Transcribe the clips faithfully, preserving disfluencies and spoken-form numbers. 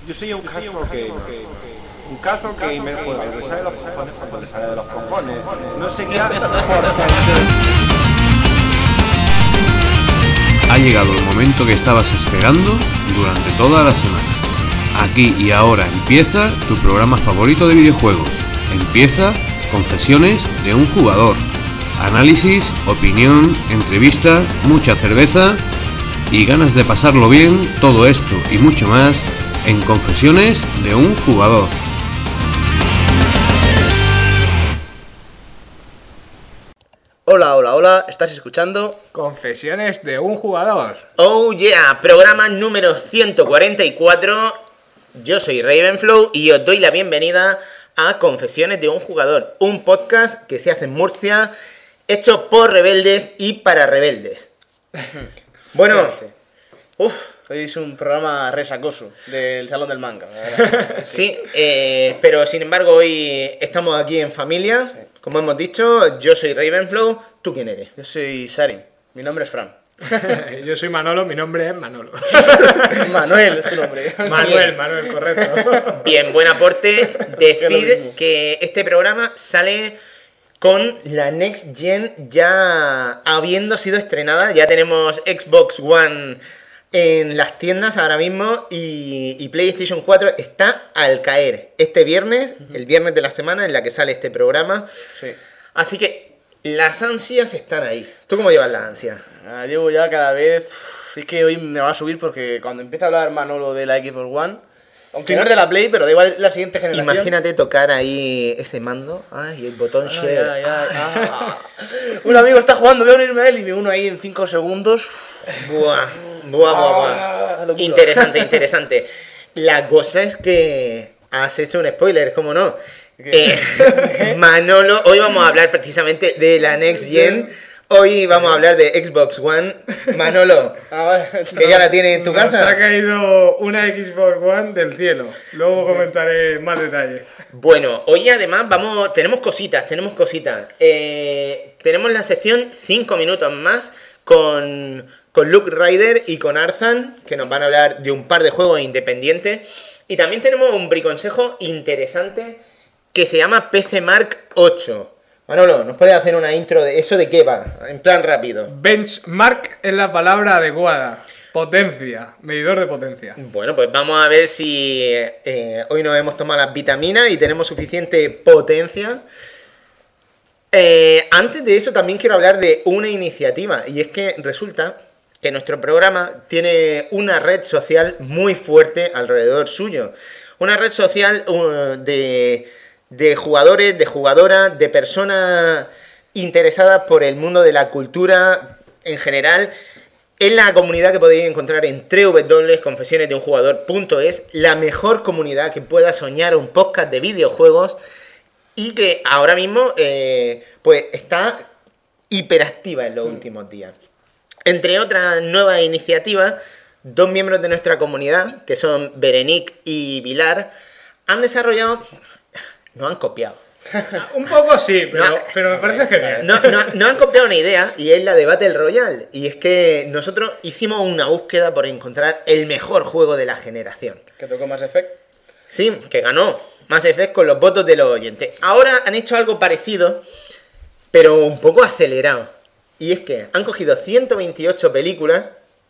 Yo soy un casual gamer. Un casual gamer juega al que sale de los cojones cuando le sale de los cojones. No sé qué hace porque... Ha llegado el momento que estabas esperando durante toda la semana. Aquí y ahora empieza tu programa favorito de videojuegos. Empieza Confesiones de un jugador. Análisis, opinión, entrevistas, mucha cerveza y ganas de pasarlo bien. Todo esto y mucho más en Confesiones de un jugador. Hola, hola, hola, estás escuchando Confesiones de un jugador. Oh yeah, programa número ciento cuarenta y cuatro. Yo soy Ravenflow y os doy la bienvenida a Confesiones de un jugador, un podcast que se hace en Murcia, hecho por rebeldes y para rebeldes. Bueno, uff. Hoy es un programa resacoso del Salón del Manga, ¿verdad? Sí, eh, pero sin embargo hoy estamos aquí en familia. Como hemos dicho, yo soy Ravenflow. ¿Tú quién eres? Yo soy Sarin, mi nombre es Fran. Yo soy Manolo, mi nombre es Manolo. Manuel es tu nombre. Manuel, Manuel, correcto. Bien, buen aporte. Decir que este programa sale con la Next Gen ya habiendo sido estrenada. Ya tenemos Xbox One en las tiendas ahora mismo y, y PlayStation cuatro está al caer este viernes, uh-huh. el viernes de la semana en la que sale este programa. Sí. Así que las ansias están ahí. ¿Tú cómo llevas las ansias? Ah, llevo ya cada vez... Es que hoy me va a subir porque cuando empieza a hablar Manolo de la Xbox One, aunque no es de la Play, pero da igual la siguiente generación. Imagínate tocar ahí ese mando, ay, el botón ay, share. Ay, ay, ah. Un amigo está jugando, voy a unirme a él y me uno ahí en cinco segundos. Buah, buah, buah, buah. Ah, interesante, interesante. La cosa es que has hecho un spoiler, ¿cómo no? Eh, Manolo, hoy vamos a hablar precisamente de la Next Gen. Hoy vamos a hablar de Xbox One. Manolo, ah, vale. que ya la tienes en tu casa. Nos ha caído una Xbox One del cielo. Luego comentaré más detalles. Bueno, hoy además vamos, tenemos cositas, tenemos cositas. Eh, tenemos la sección cinco minutos más con, con Luke Ryder y con Arzan, que nos van a hablar de un par de juegos independientes. Y también tenemos un briconsejo interesante que se llama P C Mark ocho. Manolo, ¿nos puedes hacer una intro de eso de qué va? En plan rápido. Benchmark es la palabra adecuada. Potencia, medidor de potencia. Bueno, pues vamos a ver si eh, hoy nos hemos tomado las vitaminas y tenemos suficiente potencia. Eh, antes de eso también quiero hablar de una iniciativa, y es que resulta que nuestro programa tiene una red social muy fuerte alrededor suyo. Una red social uh, de... de jugadores, de jugadoras, de personas interesadas por el mundo de la cultura en general, en la comunidad que podéis encontrar en doble u doble u doble u punto confesiones de un jugador punto es, la mejor comunidad que pueda soñar un podcast de videojuegos y que ahora mismo eh, pues está hiperactiva en los últimos días. Entre otras nuevas iniciativas, dos miembros de nuestra comunidad, que son Berenic y Vilar, han desarrollado... No han copiado. Un poco sí, pero, no, pero me parece genial. No, no, no han copiado una idea y es la de Battle Royale. Y es que nosotros hicimos una búsqueda por encontrar el mejor juego de la generación. ¿Que tocó Mass Effect? Sí, que ganó Mass Effect con los votos de los oyentes. Ahora han hecho algo parecido, pero un poco acelerado. Y es que han cogido ciento veintiocho películas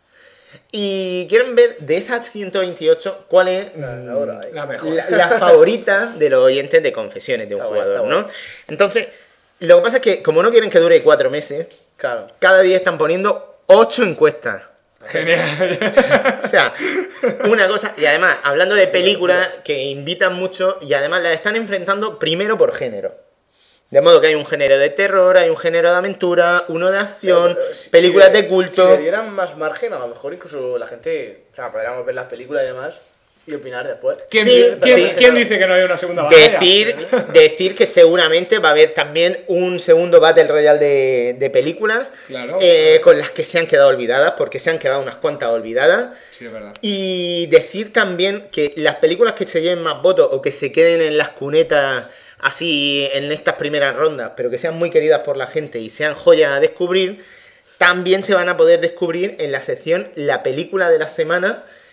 y quieren ver de esas ciento veintiocho cuál es la, la, la, mejor. la, la favorita de los oyentes de Confesiones de un está jugador, bueno, ¿no? Bueno. Entonces, lo que pasa es que como no quieren que dure cuatro meses, claro. cada día están poniendo ocho encuestas. Genial. O sea, una cosa, y además, hablando de películas que invitan mucho y además las están enfrentando primero por género. De modo que hay un género de terror, hay un género de aventura, uno de acción, pero, pero, si, películas si, de culto... Si le dieran más margen, a lo mejor incluso la gente... O sea, podríamos ver las películas y demás y opinar después. ¿Quién, sí, ¿quién, sí, ¿quién dice que no hay una segunda batalla? Decir, decir que seguramente va a haber también un segundo Battle Royale de, de películas, claro, eh, con las que se han quedado olvidadas, porque se han quedado unas cuantas olvidadas. Sí, es verdad. Y decir también que las películas que se lleven más votos o que se queden en las cunetas... así en estas primeras rondas, pero que sean muy queridas por la gente y sean joyas a descubrir, también se van a poder descubrir en la sección La Película de la Semana,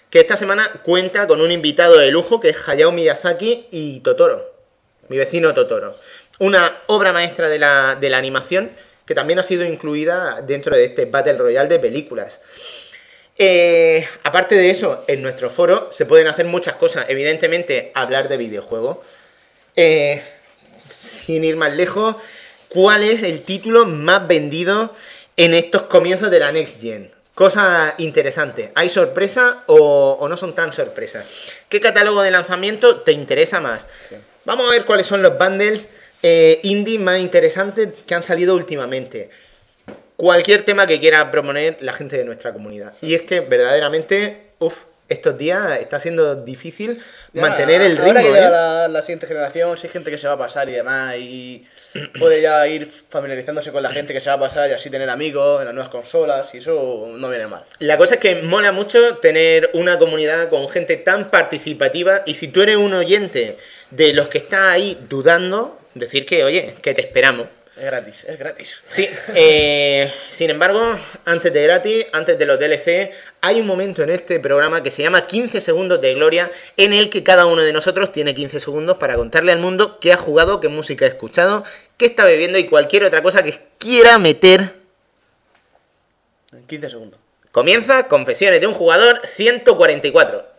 que esta semana cuenta con un invitado de lujo que es Hayao Miyazaki y Totoro, mi vecino Totoro. Una obra maestra de la, de la animación que también ha sido incluida dentro de este Battle Royale de películas. Eh, aparte de eso, en nuestro foro se pueden hacer muchas cosas. Evidentemente, hablar de videojuegos. Eh, sin ir más lejos, ¿cuál es el título más vendido en estos comienzos de la Next Gen? Cosa interesante. ¿Hay sorpresa o, o no son tan sorpresas? ¿Qué catálogo de lanzamiento te interesa más? Sí. Vamos a ver cuáles son los bundles eh, indie más interesantes que han salido últimamente. Cualquier tema que quiera proponer la gente de nuestra comunidad. Y es que verdaderamente, uff, estos días está siendo difícil ya, mantener el ritmo. Ahora que ¿eh? llega la, la siguiente generación, si hay gente que se va a pasar y demás, y puede ya ir familiarizándose con la gente que se va a pasar y así tener amigos en las nuevas consolas, y eso no viene mal. La cosa es que mola mucho tener una comunidad con gente tan participativa, y si tú eres un oyente de los que está ahí dudando, decir que, oye, que te esperamos. Es gratis, es gratis. Sí, eh, sin embargo, antes de gratis, antes de los D L C, hay un momento en este programa que se llama quince segundos de gloria, en el que cada uno de nosotros tiene quince segundos para contarle al mundo qué ha jugado, qué música ha escuchado, qué está bebiendo y cualquier otra cosa que quiera meter. quince segundos. Comienza Confesiones de un jugador ciento cuarenta y cuatro.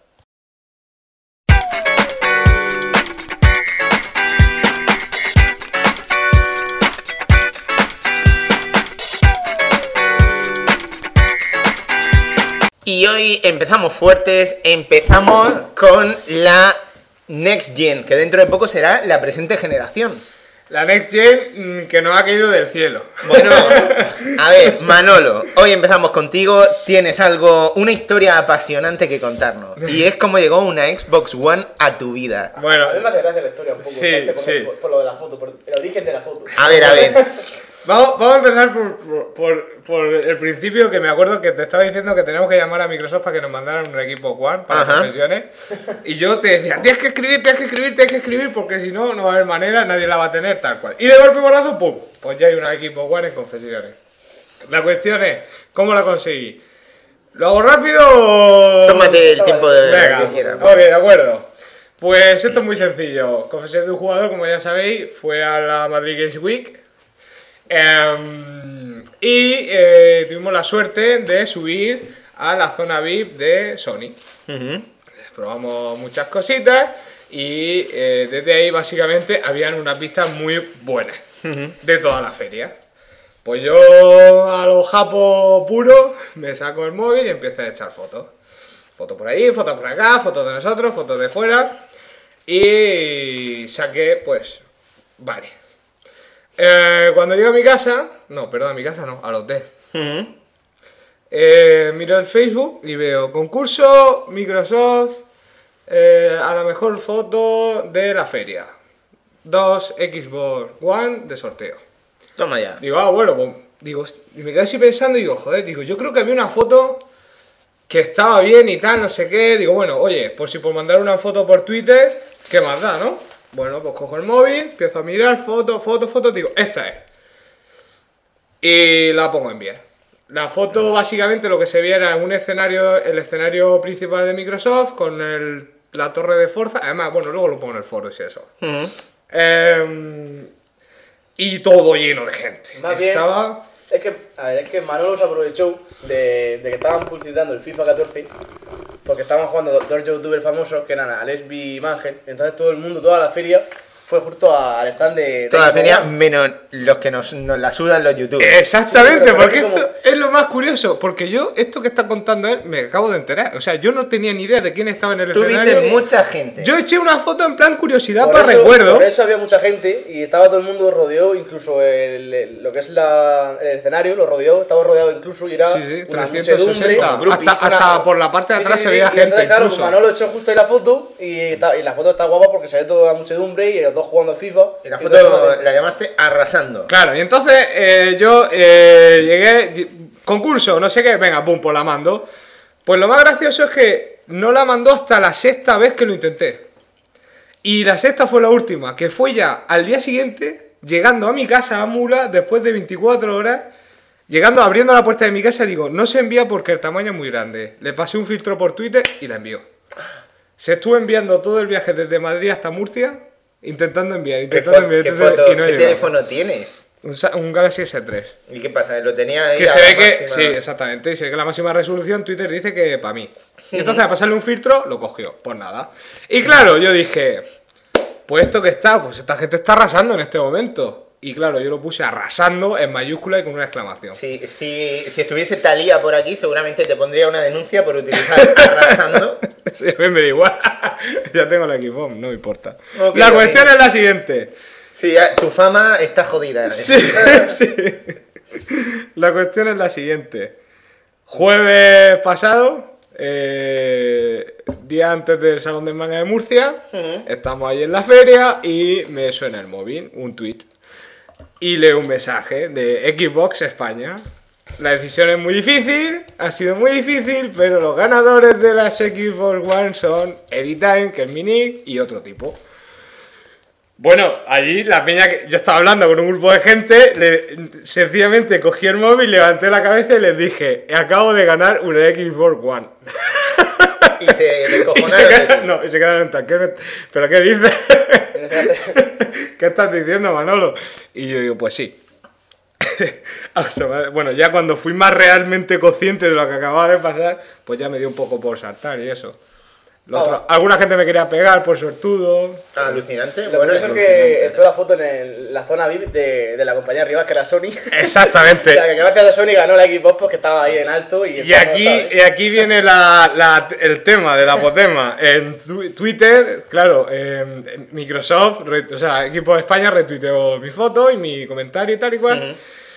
Y hoy empezamos fuertes, empezamos con la Next Gen, que dentro de poco será la presente generación. La Next Gen que nos ha caído del cielo. Bueno, a ver, Manolo, hoy empezamos contigo, tienes algo, una historia apasionante que contarnos. Y es cómo llegó una Xbox One a tu vida. Bueno, a mí me hace gracia la historia un poco, sí, por, sí. Por, por lo de la foto, por el origen de la foto. A ver, a ver. Vamos, vamos a empezar por, por, por, por el principio, que me acuerdo que te estaba diciendo que teníamos que llamar a Microsoft para que nos mandaran un equipo One para Ajá. Confesiones. Y yo te decía, tienes que escribir, tienes que escribir, tienes que escribir, porque si no, no va a haber manera, nadie la va a tener tal cual. Y de golpe porrazo, pum, pues ya hay un equipo One en Confesiones. La cuestión es, ¿cómo la conseguí? ¿Lo hago rápido o...? Tómate el tiempo de Venga, lo que quieras. ok, de acuerdo. Pues esto es muy sencillo. Confesiones de un jugador, como ya sabéis, fue a la Madrid Games Week. Um, y eh, tuvimos la suerte de subir a la zona V I P de Sony. Uh-huh. Probamos muchas cositas y eh, desde ahí básicamente habían unas vistas muy buenas uh-huh. de toda la feria. Pues yo a lo japo puro me saco el móvil y empiezo a echar fotos. Fotos por ahí, fotos por acá, fotos de nosotros, fotos de fuera. Y saqué, pues, vale. Eh, cuando llego a mi casa, no, perdón, a mi casa no, al hotel. Uh-huh. Eh, miro el Facebook y veo concurso Microsoft eh, a la mejor foto de la feria. Dos Xbox One de sorteo. Toma ya. Digo, ah, bueno, pues, digo, y me quedé así pensando y digo, joder, digo, yo creo que había una foto que estaba bien y tal, no sé qué. Digo, bueno, oye, por si por mandar una foto por Twitter, ¿qué más da, no? Bueno, pues cojo el móvil, empiezo a mirar, foto, foto, foto, digo, esta es. Y la pongo en enviar. La foto, básicamente, lo que se veía era un escenario, el escenario principal de Microsoft, con el, la torre de Forza. Además, bueno, luego lo pongo en el foro y eso. Uh-huh. Eh, y todo lleno de gente. Más bien, Estaba... es que, a ver, es que Manolo se aprovechó de, de que estaban publicitando el FIFA catorce, porque estaban jugando dos youtubers famosos que eran Alesbi y Mangel. Entonces todo el mundo, toda la feria, fue justo al stand de... de Toda la feria, menos los que nos, nos la sudan los youtubers. Exactamente, sí, porque como... esto es lo más curioso. Porque yo, esto que está contando él, me acabo de enterar. O sea, yo no tenía ni idea de quién estaba en el Tú escenario. viste mucha gente. Yo eché una foto en plan curiosidad por para eso, recuerdo. Por eso había mucha gente y estaba todo el mundo rodeado, incluso el, el- lo que es la, el escenario, lo rodeó, estaba rodeado incluso y era Sí, sí, una trescientos muchedumbre. sesenta. Una- Hasta, hasta por la parte de Sí, atrás sí, se sí, veía y gente. entonces, claro, incluso. pues Manolo echó justo ahí la foto y, está, y la foto está guapa porque se ve toda la muchedumbre y los dos jugando al FIFA. Y la y foto todo- la llamaste arrasando. Claro, y entonces eh, yo eh, llegué, concurso, no sé qué, venga, pum, pues la mando. Pues lo más gracioso es que no la mandó hasta la sexta vez que lo intenté. Y la sexta fue la última, que fue ya al día siguiente, llegando a mi casa a Mula, después de veinticuatro horas, Llegando, abriendo la puerta de mi casa, digo, no se envía porque el tamaño es muy grande. Le pasé un filtro por Twitter y la envió. Se estuvo enviando todo el viaje desde Madrid hasta Murcia, intentando enviar, ¿Qué, intentando fo- enviar. qué entonces, foto- y no qué llegaba. teléfono tiene? Un, Sa- un Galaxy ese tres. ¿Y qué pasa? Lo tenía ahí Que a se la ve que, máxima- sí, exactamente, y se ve que la máxima resolución Twitter dice que para mí. Y entonces a pasarle un filtro, lo cogió, pues nada. Y claro, yo dije, pues esto que está, pues esta gente está arrasando en este momento. Y claro, yo lo puse arrasando en mayúscula y con una exclamación. Si, si, si estuviese Talía por aquí, seguramente te pondría una denuncia por utilizar arrasando. Sí, a mí me da igual. Ya tengo la Xbox, no me importa. Ok, la ok. cuestión es la siguiente. Sí, ya, tu fama está jodida. Sí, sí. La cuestión es la siguiente. Jueves pasado, eh, día antes del Salón de Manga de Murcia, Ujú. estamos ahí en la feria y me suena el móvil, un tweet. Y leo un mensaje de Xbox España. La decisión es muy difícil, ha sido muy difícil, pero los ganadores de las Xbox One son Anytime, que es mi nick, y otro tipo. Bueno, allí la peña que yo estaba hablando con un grupo de gente, le- sencillamente cogí el móvil, levanté la cabeza y les dije, acabo de ganar una Xbox One. Y se Y se descojonaron de quedaron, ti. no, y se quedaron en tal, ¿qué me- ¿pero qué dices? ¿Qué estás diciendo, Manolo? Y yo digo, pues sí. Bueno, ya cuando fui más realmente consciente de lo que acababa de pasar, pues ya me dio un poco por saltar y eso. Lo otro- alguna gente me quería pegar por suertudo. Ah, alucinante. Lo Bueno, curioso es que alucinante. echó la foto en el- la zona V I P de, de la compañía arriba, que era Sony. Exactamente. O sea, que gracias a Sony ganó la Xbox porque estaba ahí en alto. Y, Y aquí, y aquí viene la- la- el tema del apotema. En tu- Twitter, claro, en Microsoft, re- o sea, Equipo de España retuiteó mi foto y mi comentario y tal y cual.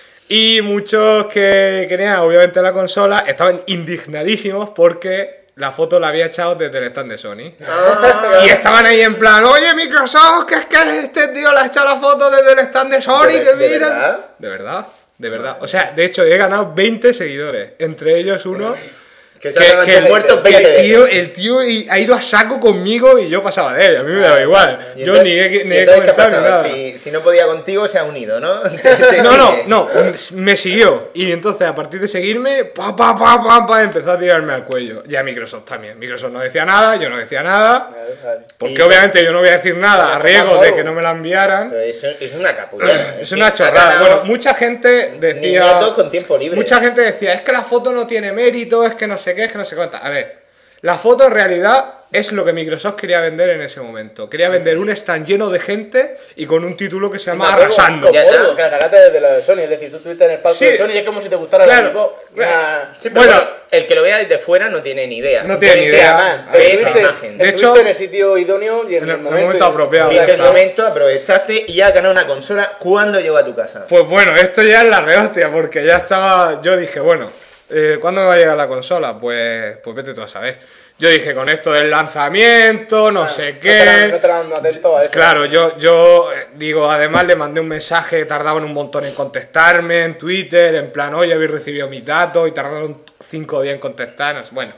Y muchos que querían, obviamente, la consola estaban indignadísimos porque la foto la había echado desde el stand de Sony. Ah, Y estaban ahí en plan, oye Microsoft, que es que este tío le ha echado la foto desde el stand de Sony, ¿De- que de mira. verdad? De verdad, de verdad. O sea, de hecho, he ganado veinte seguidores. Entre ellos uno. que se Que, han que el, muerto que veinte el tío, veces. el tío i- ha ido a saco conmigo y yo pasaba de él. A mí me daba igual. Y Yo entonces- ni he, y ni he entonces, ¿qué ha comentado ni pasado? nada. Si, si no podía contigo, se ha unido, ¿no? Te- te No, no, sigue. no, me siguió. Y entonces, a partir de seguirme, pa, pa, pa, pa, pa, empezó a tirarme al cuello. Y a Microsoft también. Microsoft no decía nada, yo no decía nada. Porque Y- obviamente yo no voy a decir nada a Pero riesgo como de no. que no me la enviaran. Pero eso es una capullada. Es una chorrada. Bueno, mucha gente decía. Niñatos con tiempo libre. Mucha gente decía, es que la foto no tiene mérito, es que no sé qué, es que no sé cuánta. A ver, la foto en realidad es lo que Microsoft quería vender en ese momento. Quería vender un stand lleno de gente y con un título que se llama Arrasando. Con Ya polvo, está. que la sacaste desde la de Sony. Es decir, tú estuviste en el palco Sí. de Sony y es como si te gustara Claro. la Xbox. Una- Sí, pero Bueno. bueno, el que lo vea desde fuera no tiene ni idea. No tiene ni Simplemente idea. Además, ve esa estuviste- imagen. De estuviste hecho, en el sitio idóneo y en, en el, el momento, momento apropiado. Viste Ya el está. momento, aprovechaste y has ganado una consola. ¿Cuándo llegó a tu casa? Pues bueno, esto ya es la rehostia, porque ya estaba. Yo dije, bueno, eh, ¿cuándo me va a llegar la consola? Pues, pues vete tú a saber. Yo dije, con esto del lanzamiento, no sé No qué. estarán- no estarán atentos a eso. Claro, yo, yo eh, digo, además le mandé un mensaje, tardaban un montón en contestarme en Twitter, en plan, oye, habéis recibido mis datos y tardaron cinco días en contestarnos. Bueno,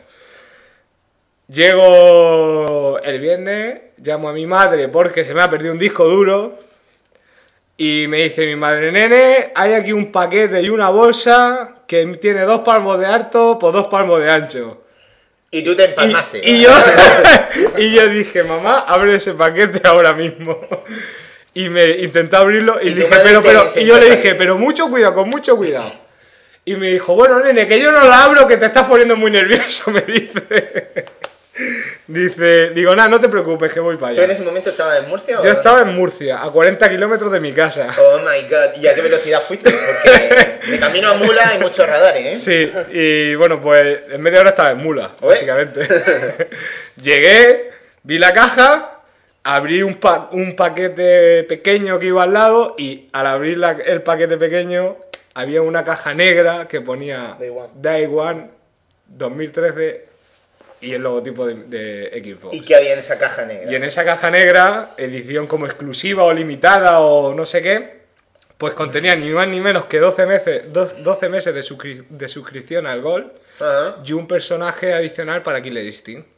llego el viernes, llamo a mi madre porque se me ha perdido un disco duro y me dice mi madre, nene, hay aquí un paquete y una bolsa que tiene dos palmos de alto por dos palmos de ancho. Y tú te empalmaste. Y, y yo, y yo dije, mamá, abre ese paquete ahora mismo. Y me intenté abrirlo y, Y tu dije, madre pero, te pero, y enseñó yo le el dije, paquete. pero mucho cuidado, con mucho cuidado. Y me dijo, bueno, nene, que yo no la abro, que te estás poniendo muy nervioso, me dice. Dice, digo, nada, no te preocupes, que voy para ¿Tú en allá. ese momento estabas en Murcia? o- Yo estaba en Murcia, a cuarenta kilómetros de mi casa. Oh my god, ¿y a qué velocidad fuiste? Porque de camino a Mula hay muchos radares, ¿eh? Sí, y bueno, pues en media hora estaba en Mula, Oye. básicamente. Llegué, vi la caja, abrí un, pa- un paquete pequeño que iba al lado y al abrir la- el paquete pequeño había una caja negra que ponía Day One. Day One dos mil trece y el logotipo de, de Xbox. ¿Y qué había en esa caja negra? Y en esa caja negra, edición como exclusiva o limitada o no sé qué, pues contenía ni más ni menos que doce meses, dos- doce meses de, suscri- de suscripción al Gold Ajá. y un personaje adicional para Killer Instinct.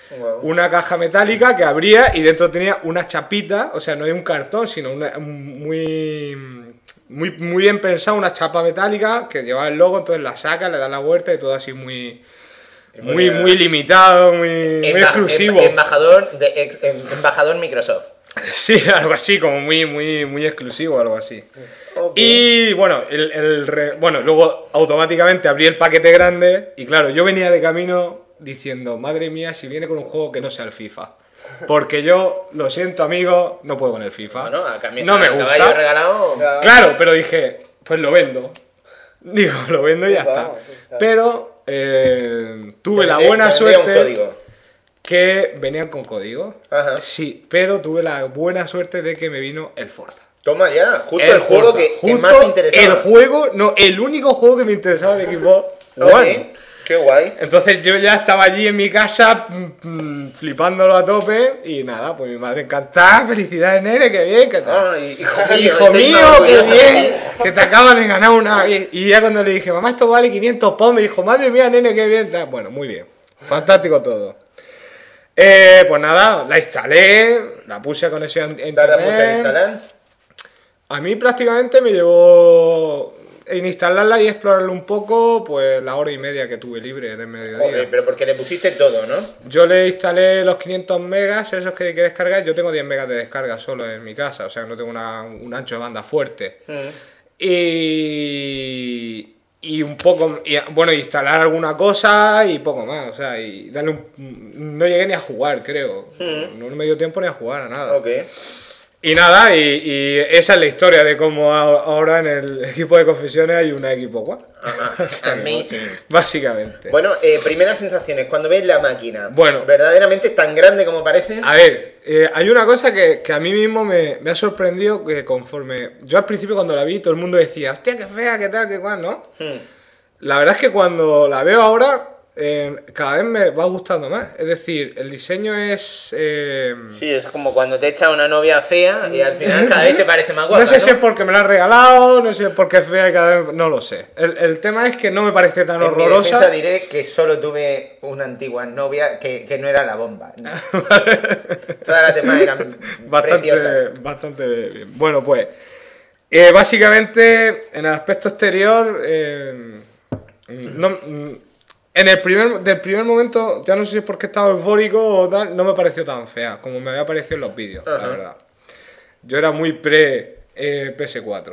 Wow. una caja metálica que abría y dentro tenía una chapita, o sea, no hay un cartón, sino una muy, muy, muy bien pensado, una chapa metálica que llevaba el logo, entonces la saca, le da la vuelta y todo así muy, muy, muy limitado, muy, muy Emba- exclusivo. em- embajador, de ex- em- embajador Microsoft. Sí, algo así, como muy, muy, muy exclusivo, algo así. Ok. Y bueno, el, el re- bueno, luego automáticamente abrí el paquete grande y claro, yo venía de camino diciendo, madre mía, si viene con un juego que no sea el FIFA. Porque yo, lo siento amigo, no puedo con el FIFA. Bueno, a cambio- no me a gusta. caballo regalado. Ya. Claro, pero dije, pues lo vendo. Digo, lo vendo y ya FIFA, está. vamos, sí, claro. Pero eh, tuve la Te- buena te vendría un suerte código. que venían con código. Ajá. Sí, pero tuve la buena suerte de que me vino el Forza. Toma ya, justo el, juego Forza. que, que Justo más te interesaba. el juego, no, el único juego que me interesaba de Xbox Ok, One. qué guay. Entonces yo ya estaba allí en mi casa mm, mm, flipándolo a tope y nada, pues mi madre encantada, felicidades nene, qué bien, que tal. Ay, hijo mío, Hijo estoy mío, más qué orgulloso de bien, que te acaban de ganar una. Y, y ya cuando le dije, mamá, esto vale quinientos pavos, me dijo, madre mía, nene, qué bien. tal. Bueno, muy bien, fantástico todo. Eh, pues nada, la instalé, la puse a conexión a ti. ¿Tarda mucho en internet. instalar? A mí prácticamente me llevó en instalarla y explorarlo un poco, pues la hora y media que tuve libre de mediodía. Joder, pero porque le pusiste todo, ¿no? Yo le instalé los quinientos megas, esos que hay que descargar. Yo tengo diez megas de descarga solo en mi casa, o sea no tengo una- un ancho de banda fuerte. Mm. Y, y un poco, y, bueno, instalar alguna cosa y poco más, o sea, y darle un, no llegué ni a jugar, creo. No me dio tiempo ni a jugar a nada. Ok. Y nada, y, y esa es la historia de cómo a- ahora en el equipo de confesiones hay una equipo One. Ajá, O sea, amazing. Básicamente. Bueno, eh, primeras sensaciones, cuando ves la máquina. Bueno. ¿Verdaderamente es tan grande como parece? A ver, eh, hay una cosa que, que a mí mismo me, me ha sorprendido que conforme... Yo al principio cuando la vi todo el mundo decía, hostia, qué fea, qué tal, qué cual, ¿no? Hmm. La verdad es que cuando la veo ahora, eh, cada vez me va gustando más. Es decir, el diseño es... eh, Sí, es como cuando te echa una novia fea y al final cada vez te parece más guapa, no sé ¿no? si es porque me la han regalado, no sé si es porque es fea y cada vez... No lo sé. El, el tema es que no me parece tan En mi horrorosa. defensa diré que solo tuve una antigua novia que, que no era la bomba. No. Todas las demás eran preciosas. Bastante, bastante bien. Bueno, pues, eh, básicamente, en el aspecto exterior, eh, no, mm, en el primer, del primer momento, ya no sé si es porque estaba eufórico o tal, no me pareció tan fea como me había parecido en los vídeos, la Ajá. verdad. Yo era muy pre eh, P S cuatro.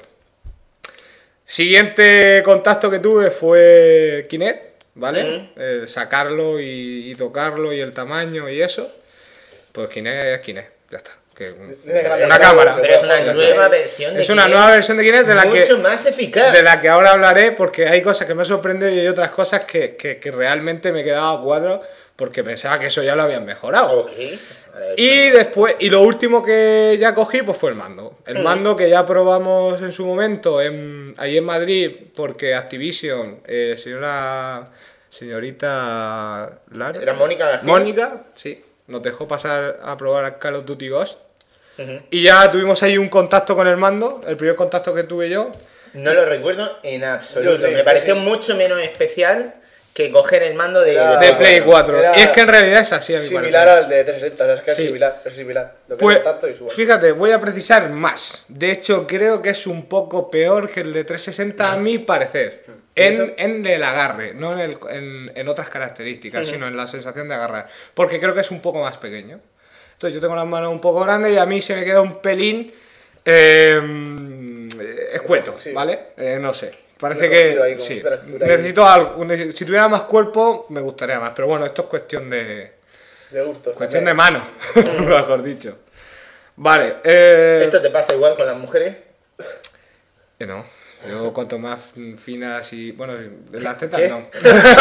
Siguiente contacto que tuve fue Kinect, ¿vale? Ujú. Eh, sacarlo y, y tocarlo y el tamaño y eso. Pues Kinect es Kinect, ya está. Que, Dice que la una versión cámara. que Pero es una puedo nueva jugar. versión de Es una Kinect, nueva versión de Kinect de la mucho que más eficaz. de la que ahora hablaré porque hay cosas que me han sorprendido y hay otras cosas que, que, que realmente me he quedado a cuadro porque pensaba que eso ya lo habían mejorado. Ok. Ahora, Y después, y lo último que ya cogí pues fue el mando. El mando que ya probamos en su momento en, ahí en Madrid porque Activision, eh, señora, señorita Lara, ¿Era Mónica García? Mónica, sí, nos dejó pasar a probar a Call of Duty Ghost. Ujú. Y ya tuvimos ahí un contacto con el mando, el primer contacto que tuve yo. No lo recuerdo en absoluto. Yo sí, Me yo pareció sí. mucho menos especial que coger el mando de, Era- De Ah, Play bueno, cuatro. era Y es que en realidad es así a mi Similar parecer. al de trescientos sesenta, o sea, es que es Sí. similar, es similar. Lo que Pues, es tanto y su fíjate, voy a precisar más. De hecho, creo que es un poco peor que el de trescientos sesenta a mi parecer. En, en el agarre, no en, el- en, en otras características, sino en la sensación de agarrar. Porque creo que es un poco más pequeño. Entonces yo tengo las manos un poco grandes y a mí se me queda un pelín eh, escueto, Sí. ¿vale? Eh, no sé. Parece Recogido que ahí con sí. fractura ahí. Necesito algo. neces- Si tuviera más cuerpo, me gustaría más. Pero bueno, esto es cuestión de. de gusto. Cuestión de mano, mejor dicho. Vale, eh. ¿Esto te pasa igual con las mujeres? que no. Yo cuanto más mm, finas y. Bueno, de las tetas ¿Qué? no.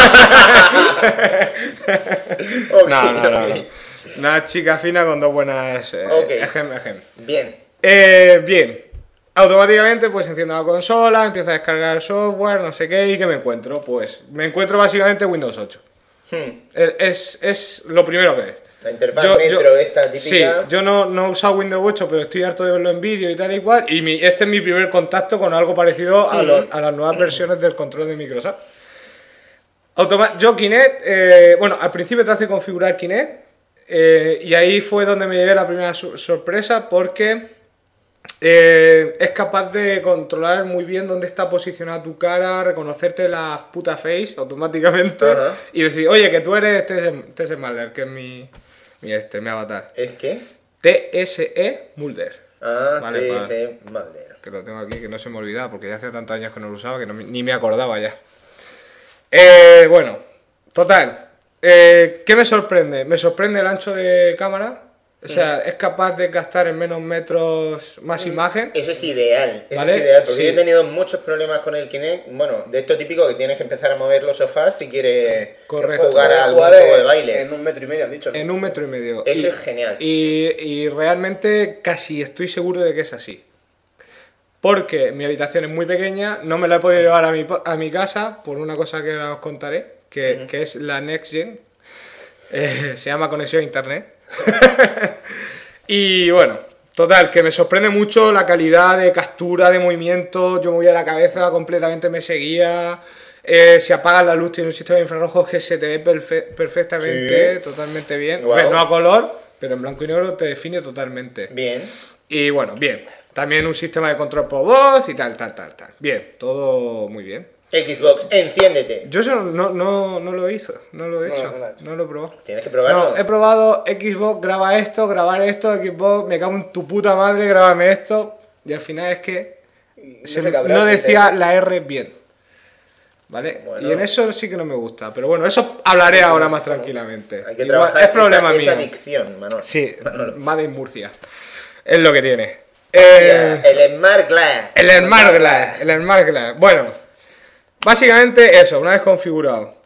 Ok, No, no, no, ok. no. Una chica fina con dos buenas. Eh, Ok. ejem, ejem. Bien. Eh, bien. Automáticamente pues enciendo la consola, empiezo a descargar software, no sé qué, y ¿qué me encuentro? Pues me encuentro básicamente Windows ocho. Hmm. Es, es lo primero que es. La interfaz Metro esta típica. Sí, yo no, no he usado Windows ocho, pero estoy harto de verlo en vídeo y tal y cual. Y mi- este es mi primer contacto con algo parecido a, los- a las nuevas versiones del control de Microsoft. Automa- yo Kinect, eh, bueno, al principio te hace configurar Kinect, Eh, y ahí fue donde me llevé la primera su- sorpresa porque eh, es capaz de controlar muy bien dónde está posicionada tu cara, reconocerte la puta face automáticamente. Ajá. Y decir, oye, que tú eres T S Mulder, que es mi, mi, este, mi avatar. ¿Es que? T S E Mulder. Ah, Vale, T para- S Mulder. Que lo tengo aquí, que no se me olvidaba, porque ya hace tantos años que no lo usaba que no me- ni me acordaba ya. Eh, bueno, total. Eh, ¿Qué me sorprende? Me sorprende el ancho de cámara. O sea, es capaz de captar en menos metros más imagen. Eso es ideal, eso ¿Vale? es ideal, porque Sí. yo he tenido muchos problemas con el Kinect. Bueno, de esto típico que tienes que empezar a mover los sofás si quieres Correcto. jugar a Puedes algún jugar juego en- de baile. En un metro y medio, han dicho. ¿no? En un metro y medio. Eso Y- es genial. Y, y realmente casi estoy seguro de que es así. Porque mi habitación es muy pequeña, no me la he podido llevar a mi, pa- a mi casa por una cosa que ahora os contaré, que, que es la Next Gen. Eh, se llama conexión a internet. Y bueno, total, que me sorprende mucho la calidad de captura, de movimiento. Yo movía la cabeza, completamente me seguía. Eh, si apagas la luz, tiene un sistema de infrarrojos que se te ve perfe- perfectamente, Sí. totalmente bien. Guau. Hombre, no a color, pero en blanco y negro te define totalmente. Bien. Y bueno, bien. También un sistema de control por voz y tal, tal, tal, tal. Bien, todo muy bien. Xbox, enciéndete. Yo eso no, no, no lo hizo, no lo he No, hecho, no lo ha hecho. no lo he probado. Tienes que probarlo. No, he probado Xbox, graba esto, grabar esto, Xbox, me cago en tu puta madre, grábame esto. Y al final es que No se- sé qué habrá, no si decía te- la R bien. ¿Vale? Bueno. Y en eso sí que no me gusta. Pero bueno, eso hablaré ahora más tranquilamente. Hay que Igual, trabajar es problema esa, mío. esa adicción, Manolo. Sí, Manolo. Made in Murcia. Es lo que tiene. Mira, Eh, el Smart Glass. el Smart Glass, el Smart Glass. Bueno, básicamente eso, una vez configurado.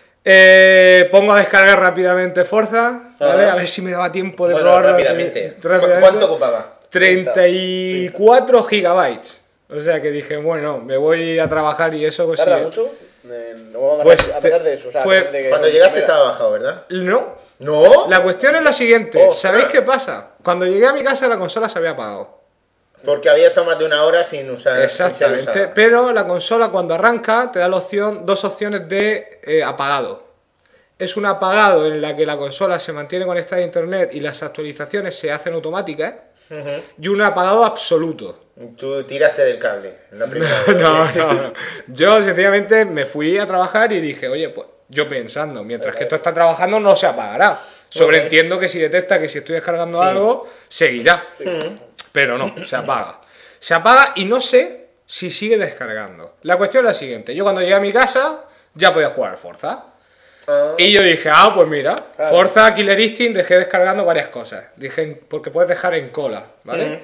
Eh, pongo a descargar rápidamente Forza, ¿vale? Ajá. A ver si me daba tiempo de Bueno, probarlo. rápidamente. aquí, rápidamente. ¿Cuánto ocupaba? treinta y cuatro gigabytes. O sea que dije, bueno, me voy a trabajar y eso pues ¿Tarda sí. mucho? Eh, no, Pues a pesar te- de eso. O sea, pues, a pesar de que- Cuando llegaste mira, estaba bajado, ¿verdad? No. ¿No? La cuestión es la siguiente. Ostras. ¿Sabéis qué pasa? Cuando llegué a mi casa la consola se había apagado. Porque había estado más de una hora sin usar. sin ser Exactamente, usada. pero la consola cuando arranca te da la opción, dos opciones de eh, apagado. Es un apagado en la que la consola se mantiene conectada a internet y las actualizaciones se hacen automáticas, Ujú. y un apagado absoluto. Tú tiraste del cable. La primera vez. No, no, no. Yo sencillamente me fui a trabajar y dije, oye, pues yo pensando, mientras que esto está trabajando no se apagará. Sobreentiendo que si detecta que si estoy descargando Sí. algo, seguirá. Pero no, se apaga. Se apaga y no sé si sigue descargando. La cuestión es la siguiente. Yo cuando llegué a mi casa ya podía jugar al Forza. Ah, Y yo dije, ah, pues mira, Claro. Forza, Killer Instinct, dejé descargando varias cosas. Dije, porque puedes dejar en cola, ¿vale?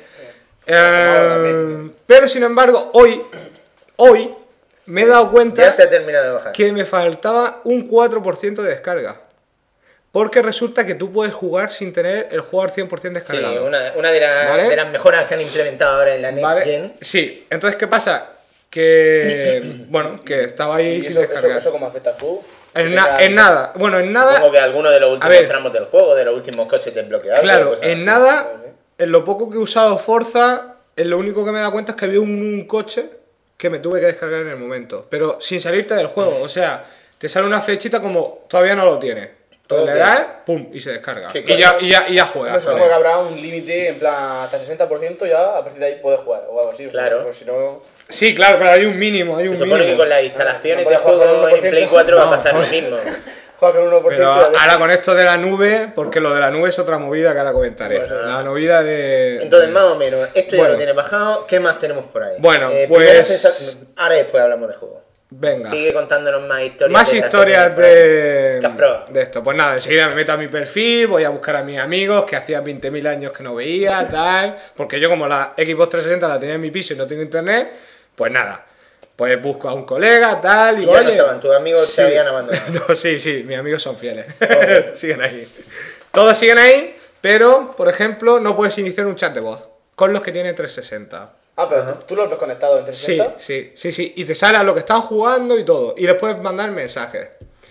Eh, pero sin embargo, hoy, hoy, me he dado cuenta ya se ha terminado de bajar. que me faltaba un cuatro por ciento de descarga. Porque resulta que tú puedes jugar sin tener el juego al cien por ciento Sí, descargado. una, una de, las- ¿Vale? de las mejoras que han implementado ahora en la Next ¿Vale? Gen. Sí, entonces, ¿qué pasa? Que, bueno, que estaba ahí ¿Y sin eso, eso, descargar. eso cómo afecta al juego? En, Que na- tenga- en nada, bueno, en nada, Supongo que alguno de los últimos ver. tramos del juego, de los últimos coches desbloqueados. claro, cosas en así. nada, en lo poco que he usado Forza, en lo único que me he dado cuenta es que había un, un coche que me tuve que descargar en el momento, pero sin salirte del juego, o sea, te sale una flechita como todavía no lo tienes. Entonces Ok. le das, pum, y se descarga. Qué Y ya, y ya, y ya juegas. No, supongo ¿sabes? que habrá un límite, en plan, hasta sesenta por ciento ya, a partir de ahí puedes jugar o algo así. Claro. Pues si no... Sí, claro, claro, hay un mínimo, hay un Se supone mínimo. que con las instalaciones No de puedes jugar juego con en uno por Play ciento. cuatro va a No, pasar lo joder. mismo. Juega con uno por ciento. Pero y a ver ahora si- con esto de la nube, porque lo de la nube es otra movida que ahora comentaré. Bueno, La movida de... Entonces, más o menos, esto ya Bueno. lo tienes bajado. ¿Qué más tenemos por ahí? Bueno, Eh, pues- primera sensa- Ahora después hablamos de juego. Venga. Sigue contándonos más historias. Más de estas que historias tienes por ahí. de, ¿Qué has probado? de esto. Pues nada, enseguida me meto a mi perfil, voy a buscar a mis amigos que hacía veinte mil años que no veía, tal. Porque yo como la Xbox trescientos sesenta la tenía en mi piso y no tengo internet, pues nada. Pues busco a un colega, tal, y, Y ya oye, no estaban, tus amigos sí. te habían abandonado. No, sí, sí, mis amigos son fieles. Siguen ahí. Todos siguen ahí, pero, por ejemplo, no puedes iniciar un chat de voz con los que tiene trescientos sesenta. Ah, pero tú lo ves conectado en Sí, trescientos sesenta. sí, sí, sí. Y te sale a lo que están jugando y todo. Y les puedes mandar mensajes.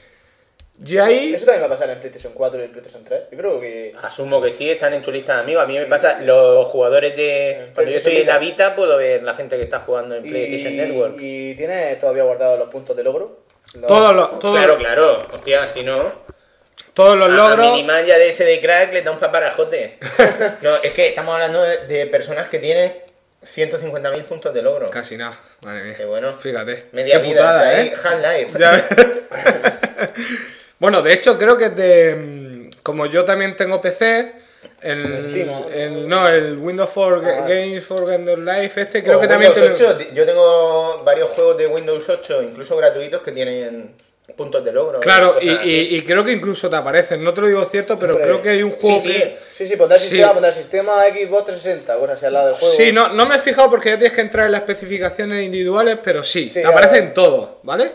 Y ahí... Eso también va a pasar en PlayStation cuatro y en PlayStation tres. Yo creo que... Asumo que sí, están en tu lista de amigos. A mí me pasa, los jugadores de... Cuando yo estoy en la Vita, puedo ver la gente que está jugando en PlayStation y, Network. ¿Y tienes todavía guardados los puntos de logro? Los- Todos los... Todos Claro, claro. Hostia, si no... todos los A, a logros. Miniman ya de ese de crack le da un paparajote. No, es que estamos hablando de, de personas que tienen ciento cincuenta mil puntos de logro. Casi nada, madre mía. Qué bueno. Fíjate. Media Qué vida, putada, está ahí, ¿eh? Half-Life. Ya ves. Bueno, de hecho creo que de mm, como yo también tengo P C, el, Steam, ¿no? el no, el Windows for Ah. Games for Windows Live este creo O que también Windows tiene- ocho, yo tengo varios juegos de Windows ocho, incluso gratuitos, que tienen puntos de logro. Claro, cosas y, así. y, y creo que incluso te aparecen, no te lo digo cierto, pero Hombre. creo que hay un juego Sí, sí. que... Sí, sí, pondrá Sí. sistema, pondrá sistema Xbox trescientos sesenta, bueno, así al lado del juego. Sí, no, no me he fijado porque ya tienes que entrar en las especificaciones individuales, pero sí, Sí, te aparecen ahora- todos, ¿vale?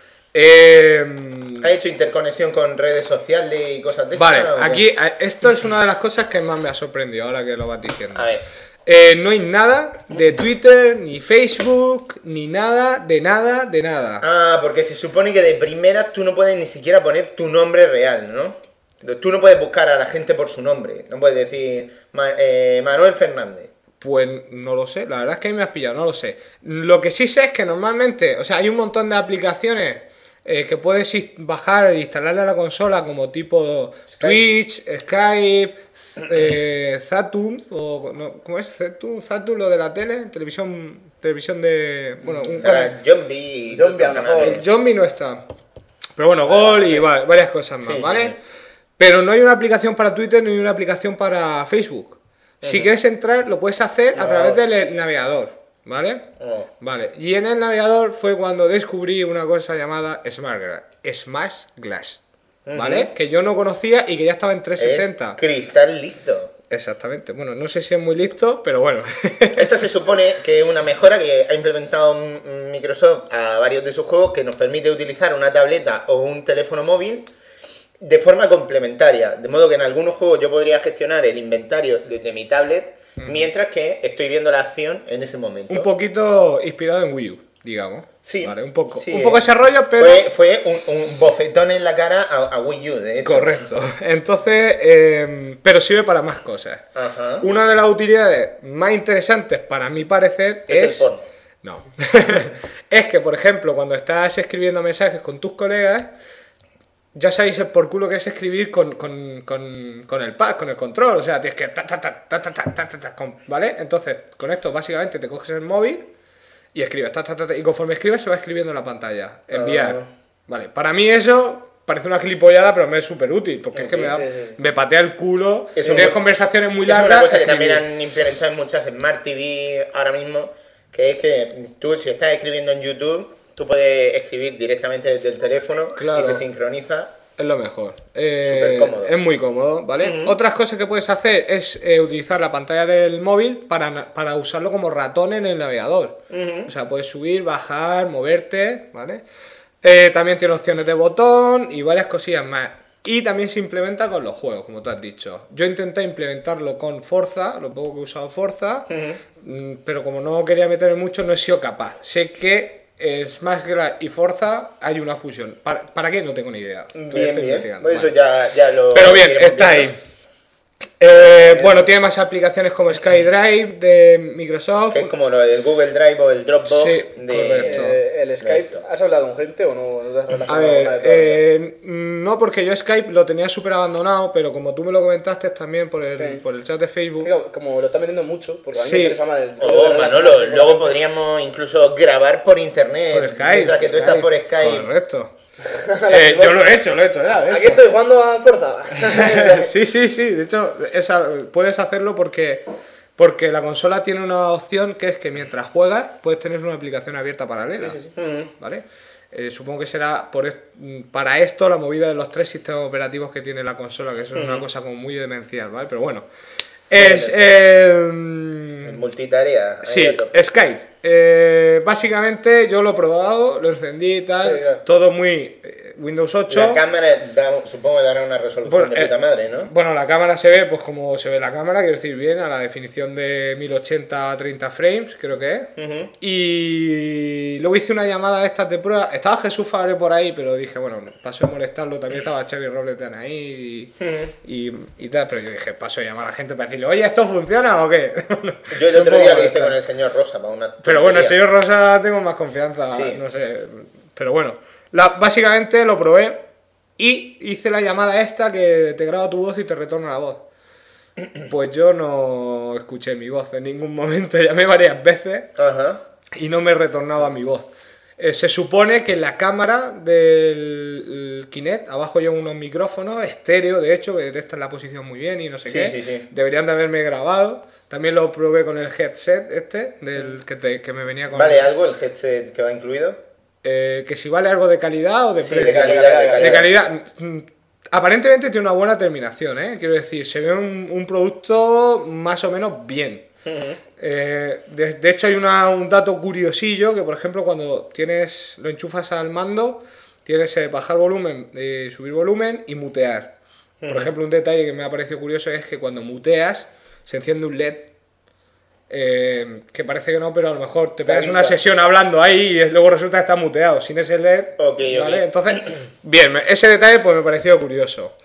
Eh, ¿Has hecho interconexión con redes sociales y cosas de vale, estas, o qué? aquí a- esto es una de las cosas que más me ha sorprendido ahora que lo vas diciendo. A ver. Eh, no hay nada de Twitter, ni Facebook, ni nada, de nada, de nada. Ah, porque se supone que de primeras tú no puedes ni siquiera poner tu nombre real, ¿no? Tú no puedes buscar a la gente por su nombre. No puedes decir Ma- eh, Manuel Fernández. Pues no lo sé, la verdad es que ahí me has pillado, no lo sé. Lo que sí sé es que normalmente, o sea, hay un montón de aplicaciones eh, que puedes is- bajar e instalarle a la consola como tipo Twitch, Skype, eh, Zatum, o no, ¿cómo es? Zatum, Zatum, lo de la tele, televisión, televisión de, bueno, un canal. Para Zombie y Zombie, a lo otros mejor. canales. El Zombie no está. Pero bueno, Gol y va- varias cosas más, Sí, ¿vale? sí. Pero no hay una aplicación para Twitter ni una aplicación para Facebook. Si quieres entrar, lo puedes hacer a través del navegador, ¿vale? Oh. Vale. Y en el navegador fue cuando descubrí una cosa llamada Smart Gra- Smash Glass, ¿vale? Que yo no conocía y que ya estaba en trescientos sesenta. Es cristal listo. Exactamente. Bueno, no sé si es muy listo, pero bueno. Esto se supone que es una mejora que ha implementado mm, Microsoft a varios de sus juegos que nos permite utilizar una tableta o un teléfono móvil de forma complementaria. De modo que en algunos juegos yo podría gestionar el inventario desde mi tablet mientras que estoy viendo la acción en ese momento. Un poquito inspirado en Wii U, digamos. Sí. Vale, un poco. Sí, un poco eh. ese rollo, pero... Fue, fue un, un bofetón en la cara a, a Wii U, de hecho. Correcto. Entonces, eh, pero sirve para más cosas. Ajá. Una de las utilidades más interesantes, para mi parecer, Es es... el porno. No. Es que, por ejemplo, cuando estás escribiendo mensajes con tus colegas, ya sabéis el por culo que es escribir con, con, con, con el pad, con el control. O sea, tienes que... ta, ta, ta, ta, ta, ta, ta, ta, ta, con- ¿vale? Entonces, con esto, básicamente, te coges el móvil y escribes. Ta, ta, ta, ta, y conforme escribes, se va escribiendo en la pantalla. Enviar. Ah. Vale. Para mí eso... Parece una gilipollada, pero me es súper útil, porque es que Sí, me, da, sí, sí. me patea el culo. Es Si un tienes bu- conversaciones muy Es largas. una cosa que escribir. también han implementado en muchas Smart T V ahora mismo, que es que tú, si estás escribiendo en YouTube, tú puedes escribir directamente desde el teléfono Claro. y se sincroniza. Es lo mejor. Eh, Supercómodo. Es muy cómodo, ¿vale? Otras cosas que puedes hacer es eh, utilizar la pantalla del móvil para, na- para usarlo como ratón en el navegador. O sea, puedes subir, bajar, moverte, ¿vale? Eh, también tiene opciones de botón y varias cosillas más. Y también se implementa con los juegos, como tú has dicho. Yo intenté implementarlo con Forza, lo poco que he usado Forza, mm, pero como no quería meterme mucho, no he sido capaz. Sé que eh, Smash Glass y Forza hay una fusión. ¿Para, ¿para qué? No tengo ni idea. Todavía Bien, estoy bien. investigando. Pues eso Vale. ya, ya lo. Pero bien, iremos está viendo. ahí. Eh, bueno, tiene más aplicaciones como SkyDrive de Microsoft. Que es como lo del Google Drive o el Dropbox Sí, de. correcto. Eh, el Skype, Correcto. ¿has hablado con gente o no? ¿No te has A relacionado con ver, nadie todavía? eh, no porque yo Skype lo tenía súper abandonado, pero como tú me lo comentaste también por el, Sí. por el chat de Facebook. Es que como lo están vendiendo mucho, porque a mí Sí. me interesa más el... Oh, el- Manolo, el- luego podríamos incluso grabar por internet. Por Skype. Mientras que tú estás por Skype. Correcto. Eh, yo lo he hecho, lo he hecho ya. de Aquí hecho. estoy jugando a Forza. Sí, sí, sí. De hecho, esa, puedes hacerlo porque, porque la consola tiene una opción que es que mientras juegas puedes tener una aplicación abierta paralela. Sí, sí, Mm. ¿Vale? Eh, supongo que será por est- para esto la movida de los tres sistemas operativos que tiene la consola, que eso es una cosa como muy demencial, ¿vale? Pero bueno. Es. eh, Multitarea. ahí sí, a tope. Skype. Eh, básicamente yo lo he probado, lo encendí y tal. Sí, claro. Todo muy eh, Windows ocho. La cámara da- supongo que dará una resolución Bueno, de puta eh, madre, ¿no? Bueno, la cámara se ve pues como se ve la cámara, quiero decir, bien, a la definición de mil ochenta a treinta frames, creo que es. Ujú. Y luego hice una llamada de estas de prueba. Estaba Jesús Fabre por ahí, pero dije, bueno, paso de molestarlo. También estaba Xavi Robles ahí y, y, y tal. Pero yo dije, paso de llamar a la gente para decirle, oye, ¿esto funciona o qué? Yo el Se otro puede día lo hice molestar. con el señor Rosa para una. Pero bueno, el tontería. señor Rosa tengo más confianza, Sí. no sé. Pero bueno, la, básicamente lo probé y hice la llamada esta que te graba tu voz y te retorna la voz. Pues yo no escuché mi voz en ningún momento, llamé varias veces Ajá. y no me retornaba mi voz. Eh, se supone que en la cámara del Kinect, abajo llevo unos micrófonos estéreo, de hecho, que detectan la posición muy bien y no sé Sí, qué. sí, sí. Deberían de haberme grabado. También lo probé con el headset este, del que, te- que me venía con... ¿Vale algo el headset que va incluido? Eh, que si vale algo de calidad o de Sí, precio. de calidad, de calidad. De calidad. Mm, Aparentemente tiene una buena terminación, ¿eh? Quiero decir, se ve un, un producto más o menos bien. Eh, de, de hecho hay una- un dato curiosillo que, por ejemplo, cuando tienes lo enchufas al mando, tienes eh, bajar volumen, eh, subir volumen y mutear. Por ejemplo, un detalle que me ha parecido curioso es que cuando muteas se enciende un L E D. eh, que parece que no, pero a lo mejor te pegas avisa. una sesión hablando ahí y luego resulta que está muteado. Sin ese L E D, Ok, ok. ¿vale? Entonces, bien, me- ese detalle pues me pareció curioso.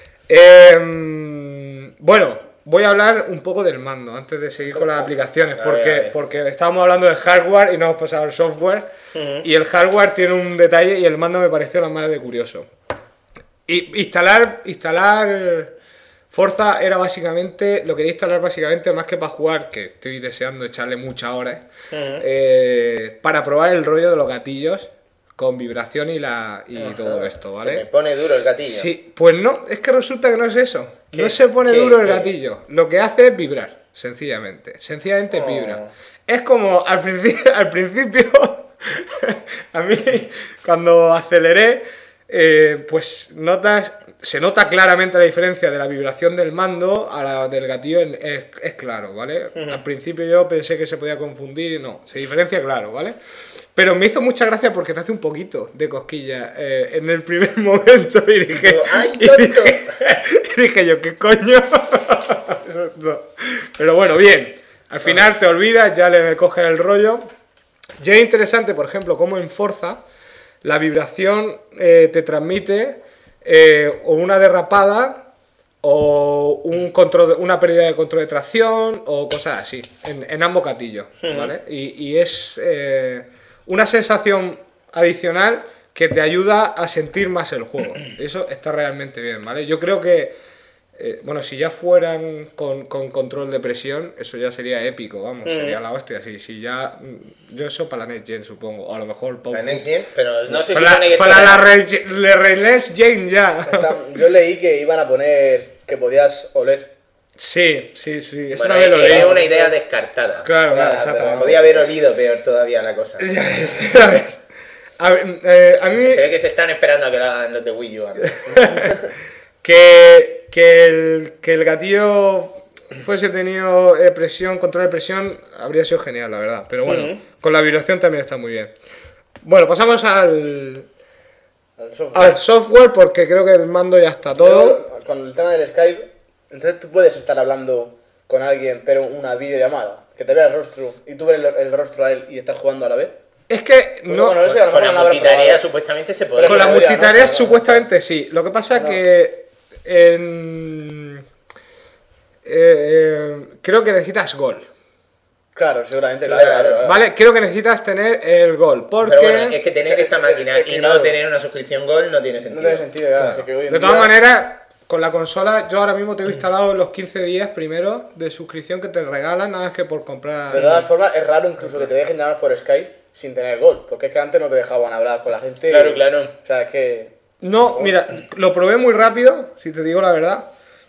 Eh, bueno, voy a hablar un poco del mando antes de seguir con las aplicaciones, A ver, porque, a ver. porque estábamos hablando del hardware y no hemos pasado al software. Y el hardware tiene un detalle y el mando me pareció la madre de curioso. Y instalar, instalar Forza era básicamente, lo quería instalar básicamente más que para jugar, que estoy deseando echarle muchas horas, eh, para probar el rollo de los gatillos con vibración y la y todo esto, Se me ¿vale? pone duro el gatillo. Sí, pues no, es que resulta que no es eso. ¿Qué? No se pone ¿Qué? duro el ¿Qué? gatillo. Lo que hace es vibrar, sencillamente. Sencillamente Oh. vibra. Es como al principio, al principio a mí, cuando aceleré, eh, pues notas, se nota claramente la diferencia de la vibración del mando a la del gatillo, en- es, es claro, ¿vale? Al principio yo pensé que se podía confundir y no, se diferencia claro, ¿vale? Pero me hizo mucha gracia porque te hace un poquito de cosquilla eh, en el primer momento y dije, Digo, ¡ay, y tonto! dije, y dije yo, ¿qué coño? Eso no. Pero bueno, bien, al final te olvidas, ya le cogen el rollo. Ya es interesante, por ejemplo, cómo en Forza la vibración eh, te transmite eh, o una derrapada o un control de- una pérdida de control de tracción o cosas así, en, en ambos gatillos, ¿vale? Y, y es eh, una sensación adicional que te ayuda a sentir más el juego. Eso está realmente bien, ¿vale? Yo creo que, eh, bueno, si ya fueran con, con control de presión, eso ya sería épico, vamos, sería la hostia. Si, si ya, mm, yo eso para la Next Gen, supongo, o a lo mejor para, La Next Gen, pero no se para, supone que para esto la era- Re- la Re- Next Gen ya. Está- Yo leí que iban a poner que podías oler. Sí, sí, sí, eso Bueno, también lo era leí. una idea descartada. Claro, claro, Ya, exactamente. pero- Podía haber olido peor todavía la cosa. Ya ves, ya ves. A, ver, eh, a mí Se ve que se están esperando a que lo hagan los de Wii U antes. que, que, el, que el gatillo fuese tenido eh, presión, control de presión, habría sido genial, la verdad. Pero bueno, Sí. con la vibración también está muy bien. Bueno, pasamos al, Al software. al software porque creo que el mando ya está todo. Yo, con el tema del Skype, entonces tú puedes estar hablando con alguien, pero una videollamada, que te vea el rostro y tú ver el, el rostro a él y estar jugando a la vez. Es que no, bueno, eso ya a lo Con mejor la no lo habrá multitarea probado. supuestamente se Pero puede. con la debería, ¿no? multitarea Sí, no, supuestamente sí. Lo que pasa es No. que en, eh, eh, creo que necesitas gol. Claro, seguramente, Claro, claro. claro, claro. ¿Vale? Creo que necesitas tener el gol. Porque, Pero bueno, es que tener esta máquina es que y no claro. tener una suscripción Gold no tiene No sentido. tiene sentido, claro. Así que hoy en de todas día- maneras, con la consola, yo ahora mismo tengo instalado los quince días primero de suscripción que te regalan, nada más que por comprar. De todas formas, es raro incluso que te dejen llamar por Skype sin tener gol, porque es que antes no te dejaban hablar con la gente. Claro, claro. O sea, es que. No, mira, lo probé muy rápido, si te digo la verdad.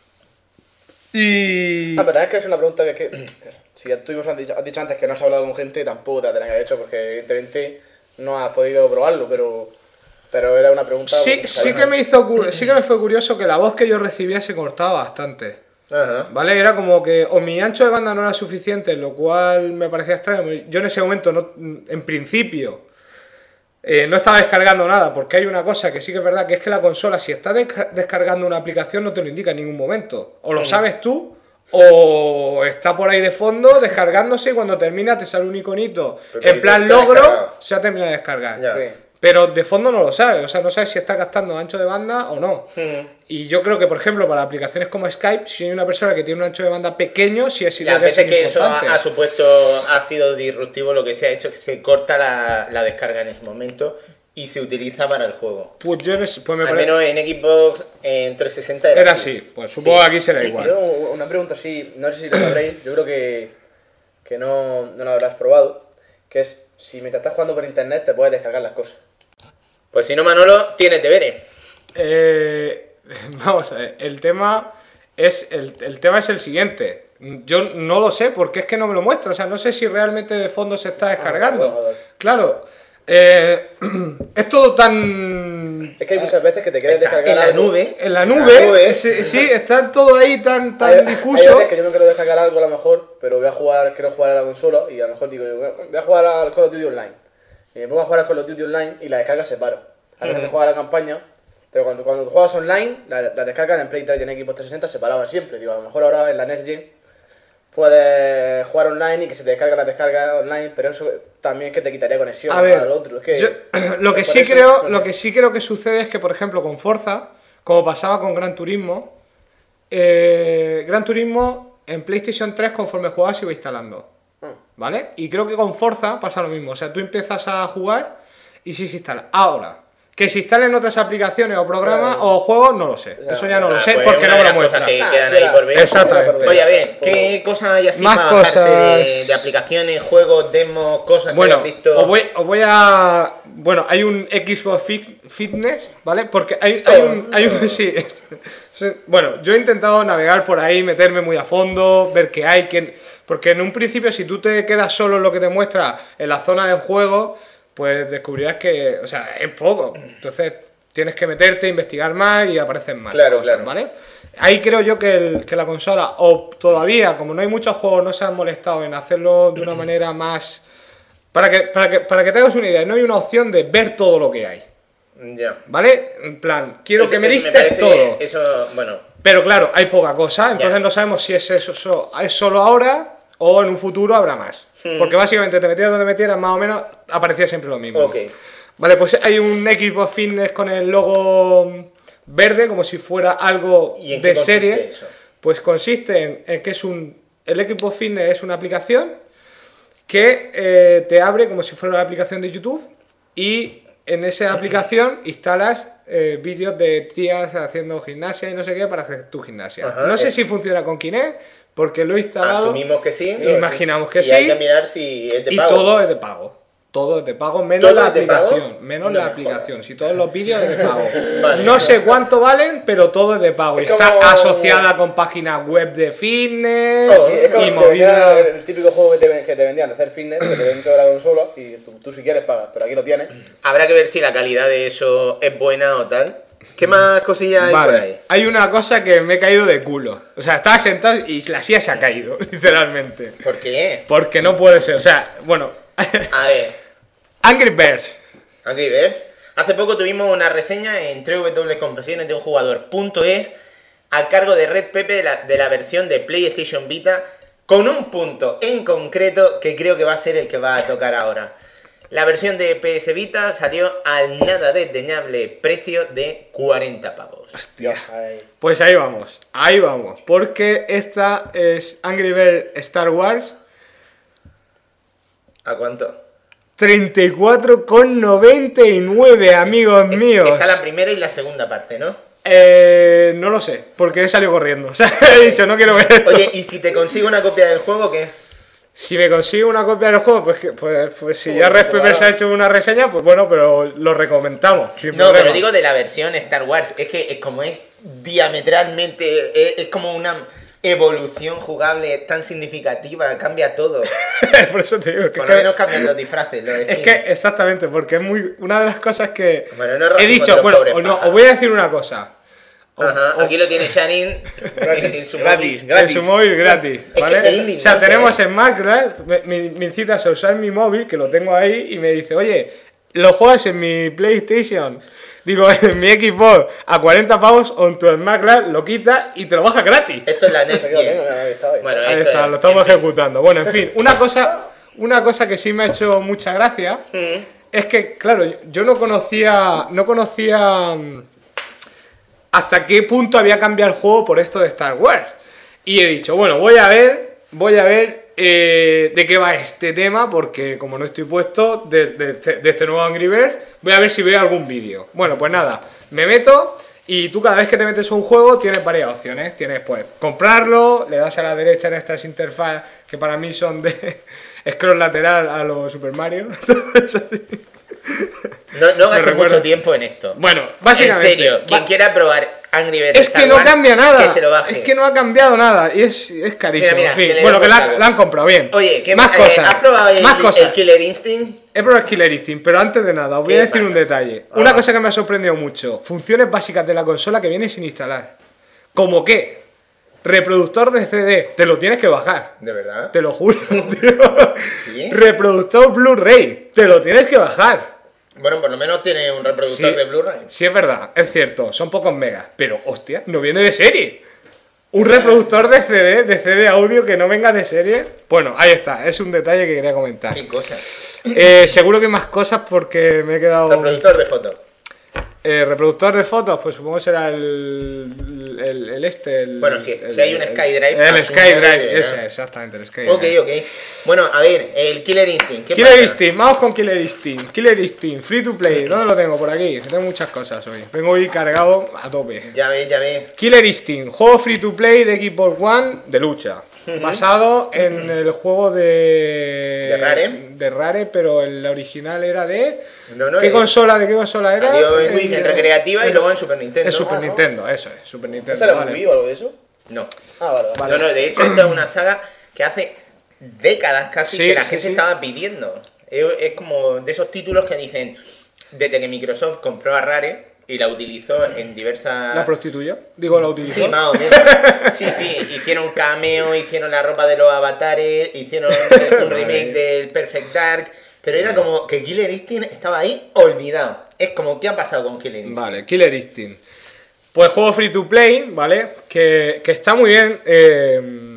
Y. Ah, pero es que es una pregunta que es que. Si ya tú has dicho, has dicho antes que no has hablado con gente, tampoco te la tenés que haber hecho, porque evidentemente no has podido probarlo, pero. Pero era una pregunta. Sí, pues, sí claro. que me hizo cu- sí que me fue curioso que la voz que yo recibía se cortaba bastante. Ajá. ¿Vale? Era como que o mi ancho de banda no era suficiente, lo cual me parecía extraño. Yo en ese momento, no, en principio, eh, no estaba descargando nada, porque hay una cosa que sí que es verdad, que es que la consola, si está desca- descargando una aplicación, no te lo indica en ningún momento. O lo sabes tú, o está por ahí de fondo descargándose y cuando termina te sale un iconito. Pero En plan se ha logro, descargado. se ha terminado de descargar. Ya. Sí. Pero de fondo no lo sabes, o sea, no sabes si está gastando ancho de banda o no. Hmm. Y yo creo que, por ejemplo, para aplicaciones como Skype, si hay una persona que tiene un ancho de banda pequeño, sí ha sido Las veces que eso ha, importante. ha supuesto, ha sido disruptivo, lo que se ha hecho es que se corta la, la descarga en ese momento y se utiliza para el juego. Pues yo no sé, pues me Al parece... menos en Xbox en trescientos sesenta era, Era así. así, pues supongo Sí. que aquí será igual. Yo, una pregunta así, no sé si lo sabréis, yo creo que, que no, no lo habrás probado, que es, si mientras estás jugando por internet te puedes descargar las cosas. Pues si no, Manolo, tienes deberes. Eh, vamos a ver, el tema es el, el tema es el siguiente. Yo no lo sé porque es que no me lo muestra, o sea, no sé si realmente de fondo se está descargando. bueno, vale. Claro, eh, es todo tan Es que hay muchas veces que te quieres Está descargar en la algo. nube. en la En nube, nube. sí, sí, está todo ahí tan tan Hay, hay difuso. veces que yo me quiero descargar algo a lo mejor, pero voy a jugar, quiero jugar a la consola y a lo mejor digo, voy a jugar al Call of Duty Online. Y me pongo a jugar al Call of Duty Online y la descarga se paro. A veces que juega la campaña, pero cuando, cuando juegas online, la, la descarga en Play tres y en Xbox trescientos sesenta se paraba siempre. Digo, a lo mejor ahora en la Next Gen puedes jugar online y que se te descarga la descarga online, pero eso también es que te quitaría conexión A ver, al otro. Es que, yo- lo que por sí eso, creo, no sé. lo que sí creo que sucede es que, por ejemplo, con Forza, como pasaba con Gran Turismo, eh, Gran Turismo en PlayStation tres conforme jugabas se iba instalando, Ah. ¿vale? Y creo que con Forza pasa lo mismo, o sea, tú empiezas a jugar y sí se instala. Ahora, que se instalen otras aplicaciones o programas Claro. o juegos, no lo sé. sea, Eso ya no lo Ah, sé pues porque una no me de lo las cosas muestra. que quedan sí, ahí la- por ver. Exactamente. Oye, a ver, ¿qué cosas hay así Más para bajarse de, cosas. de aplicaciones, juegos, demos, cosas que Bueno, hayas visto? os voy, os voy a... Bueno, hay un Xbox Fit- Fitness, ¿vale? Porque hay, hay un... Hay un sí, sí. Bueno, yo he intentado navegar por ahí, meterme muy a fondo, ver qué hay, qué... Porque en un principio, si tú te quedas solo en lo que te muestra en la zona del juego, pues descubrirás que... O sea, es poco. Entonces tienes que meterte, investigar más y aparecen más Claro, cosas, claro. ¿vale? Ahí creo yo que, el- que la consola, o todavía, como no hay muchos juegos, no se han molestado en hacerlo de una manera más... Para que, para, que, para que te hagas una idea, no hay una opción de ver todo lo que hay, Ya. ¿vale? En plan, quiero Eso- que me eso listes parece- todo. Eso, bueno, Pero claro, hay poca cosa, entonces Ya. no sabemos si es eso, eso- es solo ahora o en un futuro habrá más. Hmm. Porque básicamente te metieras donde metieras, más o menos, aparecía siempre lo mismo. ok. Vale, pues hay un Xbox Fitness con el logo verde, como si fuera algo ¿Y en qué de consiste serie. eso? Pues consiste en, en que es un. El Xbox Fitness es una aplicación que eh, te abre como si fuera la aplicación de YouTube y en esa aplicación instalas eh, vídeos de tías haciendo gimnasia y no sé qué para hacer tu gimnasia. Ajá, no sé eh. si funciona con Kinect porque lo he instalado. Asumimos que sí. Imaginamos que y sí. hay que mirar si es de Y pago. todo es de pago. Todo es de pago, menos ¿Todo la es de pago? aplicación. Menos No la me aplicación. Si todos los vídeos es de pago. Vale. No sé cuánto valen, pero todo es de pago. Y Es está como- asociada con páginas web de fitness Todo, Sí, es como y si te vendieran movida. el típico juego que te, que te vendían de hacer fitness, que te dentro de la consola y tú, tú si quieres pagas, pero aquí lo tienes. Habrá que ver si la calidad de eso es buena o tal. ¿Qué más cosillas hay por Vale, ahí? hay una cosa que me he caído de culo. O sea, estaba sentado y la silla se ha caído, literalmente. ¿Por qué? Porque no puede ser. O sea, bueno. A ver, Angry Birds. Angry Birds. Hace poco tuvimos una reseña en doble u confesiones de un jugador punto es a cargo de Red Pepe de la, de la versión de PlayStation Vita con un punto en concreto que creo que va a ser el que va a tocar ahora. La versión de P S Vita salió al nada desdeñable precio de cuarenta pavos. Dios, ay. Pues ahí vamos, ahí vamos. Porque esta es Angry Birds Star Wars. ¿A cuánto? treinta y cuatro con noventa y nueve, amigos míos. Está la primera y la segunda parte, ¿no? Eh, no lo sé, porque he salido corriendo. O sea, he dicho, no quiero ver esto. Oye, ¿y si te consigo una copia del juego, qué? Si me consigo una copia del juego, pues, que- pues, pues si ya Joder, Red Pepper claro. se ha hecho una reseña, pues bueno, pero lo recomendamos. Sin No, problema. pero digo de la versión Star Wars. Es que es como es diametralmente. Es, es como una evolución jugable tan significativa. Cambia todo. Por eso te digo que, Por es lo que- menos cambian los disfraces. Los es skins. que exactamente, porque es muy una de las cosas que Bueno, no es he racismo dicho. de los Bueno, pobres o no, pájaros. os voy a decir una cosa. O- Ajá, o- aquí lo tiene Shanin en su Gratis, móvil. gratis. En su móvil gratis, Es ¿vale? que es o sea, indignante, tenemos ¿eh? en Minecraft, me, me, me incitas a usar mi móvil, que lo tengo ahí, y me dice, oye, ¿lo juegas en mi PlayStation? Digo, en mi Xbox a cuarenta pavos, o en tu Minecraft lo quitas y te lo baja gratis. Esto es la Next Aquí lo tengo, Gen. mira, ahí está, ahí. Bueno, Ahí esto está, es- lo estamos en fin. ejecutando. Bueno, en fin, una cosa, una cosa que sí me ha hecho mucha gracia Mm. es que, claro, yo no conocía, no conocía mm, hasta qué punto había cambiado el juego por esto de Star Wars. Y he dicho, bueno, voy a ver, voy a ver eh, de qué va este tema, porque como no estoy puesto de, de, de este nuevo Angry Birds, voy a ver si veo algún vídeo. Bueno, pues nada, me meto y tú cada vez que te metes a un juego tienes varias opciones. Tienes pues comprarlo, le das a la derecha en estas interfaces que para mí son de scroll lateral a los Super Mario. Eso sí. No, no gastes recuerdo. mucho tiempo en esto. Bueno, básicamente. En serio, quien va- quiera probar Angry Birds Es Star que no Wars, cambia nada. que se lo baje. Es que no ha cambiado nada. Y es, es carísimo. Mira, mira, en fin. que le Bueno, dé que la, por saco. la han comprado bien. Oye, ¿qué más eh, cosas. ¿has probado el, más cosas. el Killer Instinct? He probado el Killer Instinct, pero antes de nada, os voy a ¿Qué decir pasa? un detalle. Ah. Una cosa que me ha sorprendido mucho. Funciones básicas de la consola que vienen sin instalar. ¿Cómo qué? Reproductor de C D. Te lo tienes que bajar. ¿De verdad? Te lo juro, tío. ¿Sí? Reproductor Blu-ray. Te lo tienes que bajar. Bueno, por lo menos tiene un reproductor Sí. de Blu-ray. Sí, es verdad, es cierto, son pocos megas, pero hostia, no viene de serie. Un reproductor de C D, de C D audio que no venga de serie. Bueno, ahí está, es un detalle que quería comentar. Qué cosa. Eh, seguro que hay más cosas porque me he quedado. Reproductor de fotos. Eh, reproductor de fotos, pues supongo que será el. el, el este. El, Bueno, sí, el- si hay un el- SkyDrive, El asumo que SkyDrive, se verá. ese, exactamente, el SkyDrive. Ok, ok. Bueno, a ver, el Killer Instinct. ¿Qué Killer pasa? Instinct, vamos con Killer Instinct. Killer Instinct, free to play. ¿Dónde lo tengo? Por aquí. Tengo muchas cosas hoy. Vengo hoy cargado a tope. Ya ves, ya ves. Killer Instinct, juego free to play de Xbox One de lucha. Basado en el juego de. ¿De Rare? De Rare, pero el original era de. No, no, ¿Qué eh, consola? ¿De qué consola era? Salió en, El- en recreativa y luego en Super Nintendo. En Super Ah, ¿no? Nintendo, eso es, Super Nintendo. ¿Sale un vale. Wii o algo de eso? No. Ah, vale, vale. No, no, de hecho, esta es una saga que hace décadas casi Sí, que la sí, gente sí. estaba pidiendo. Es, es como de esos títulos que dicen, desde que Microsoft compró a Rare y la utilizó en diversas... ¿La prostituyó? Digo, la utilizó. Sí, más o menos. Sí, sí, hicieron cameo, hicieron la ropa de los avatares, hicieron un remake del Perfect Dark, pero era como que Killer Instinct estaba ahí olvidado. Es como, ¿qué ha pasado con Killer Instinct? Vale, Killer Instinct. Pues juego free to play, ¿vale? Que, que está muy bien. eh,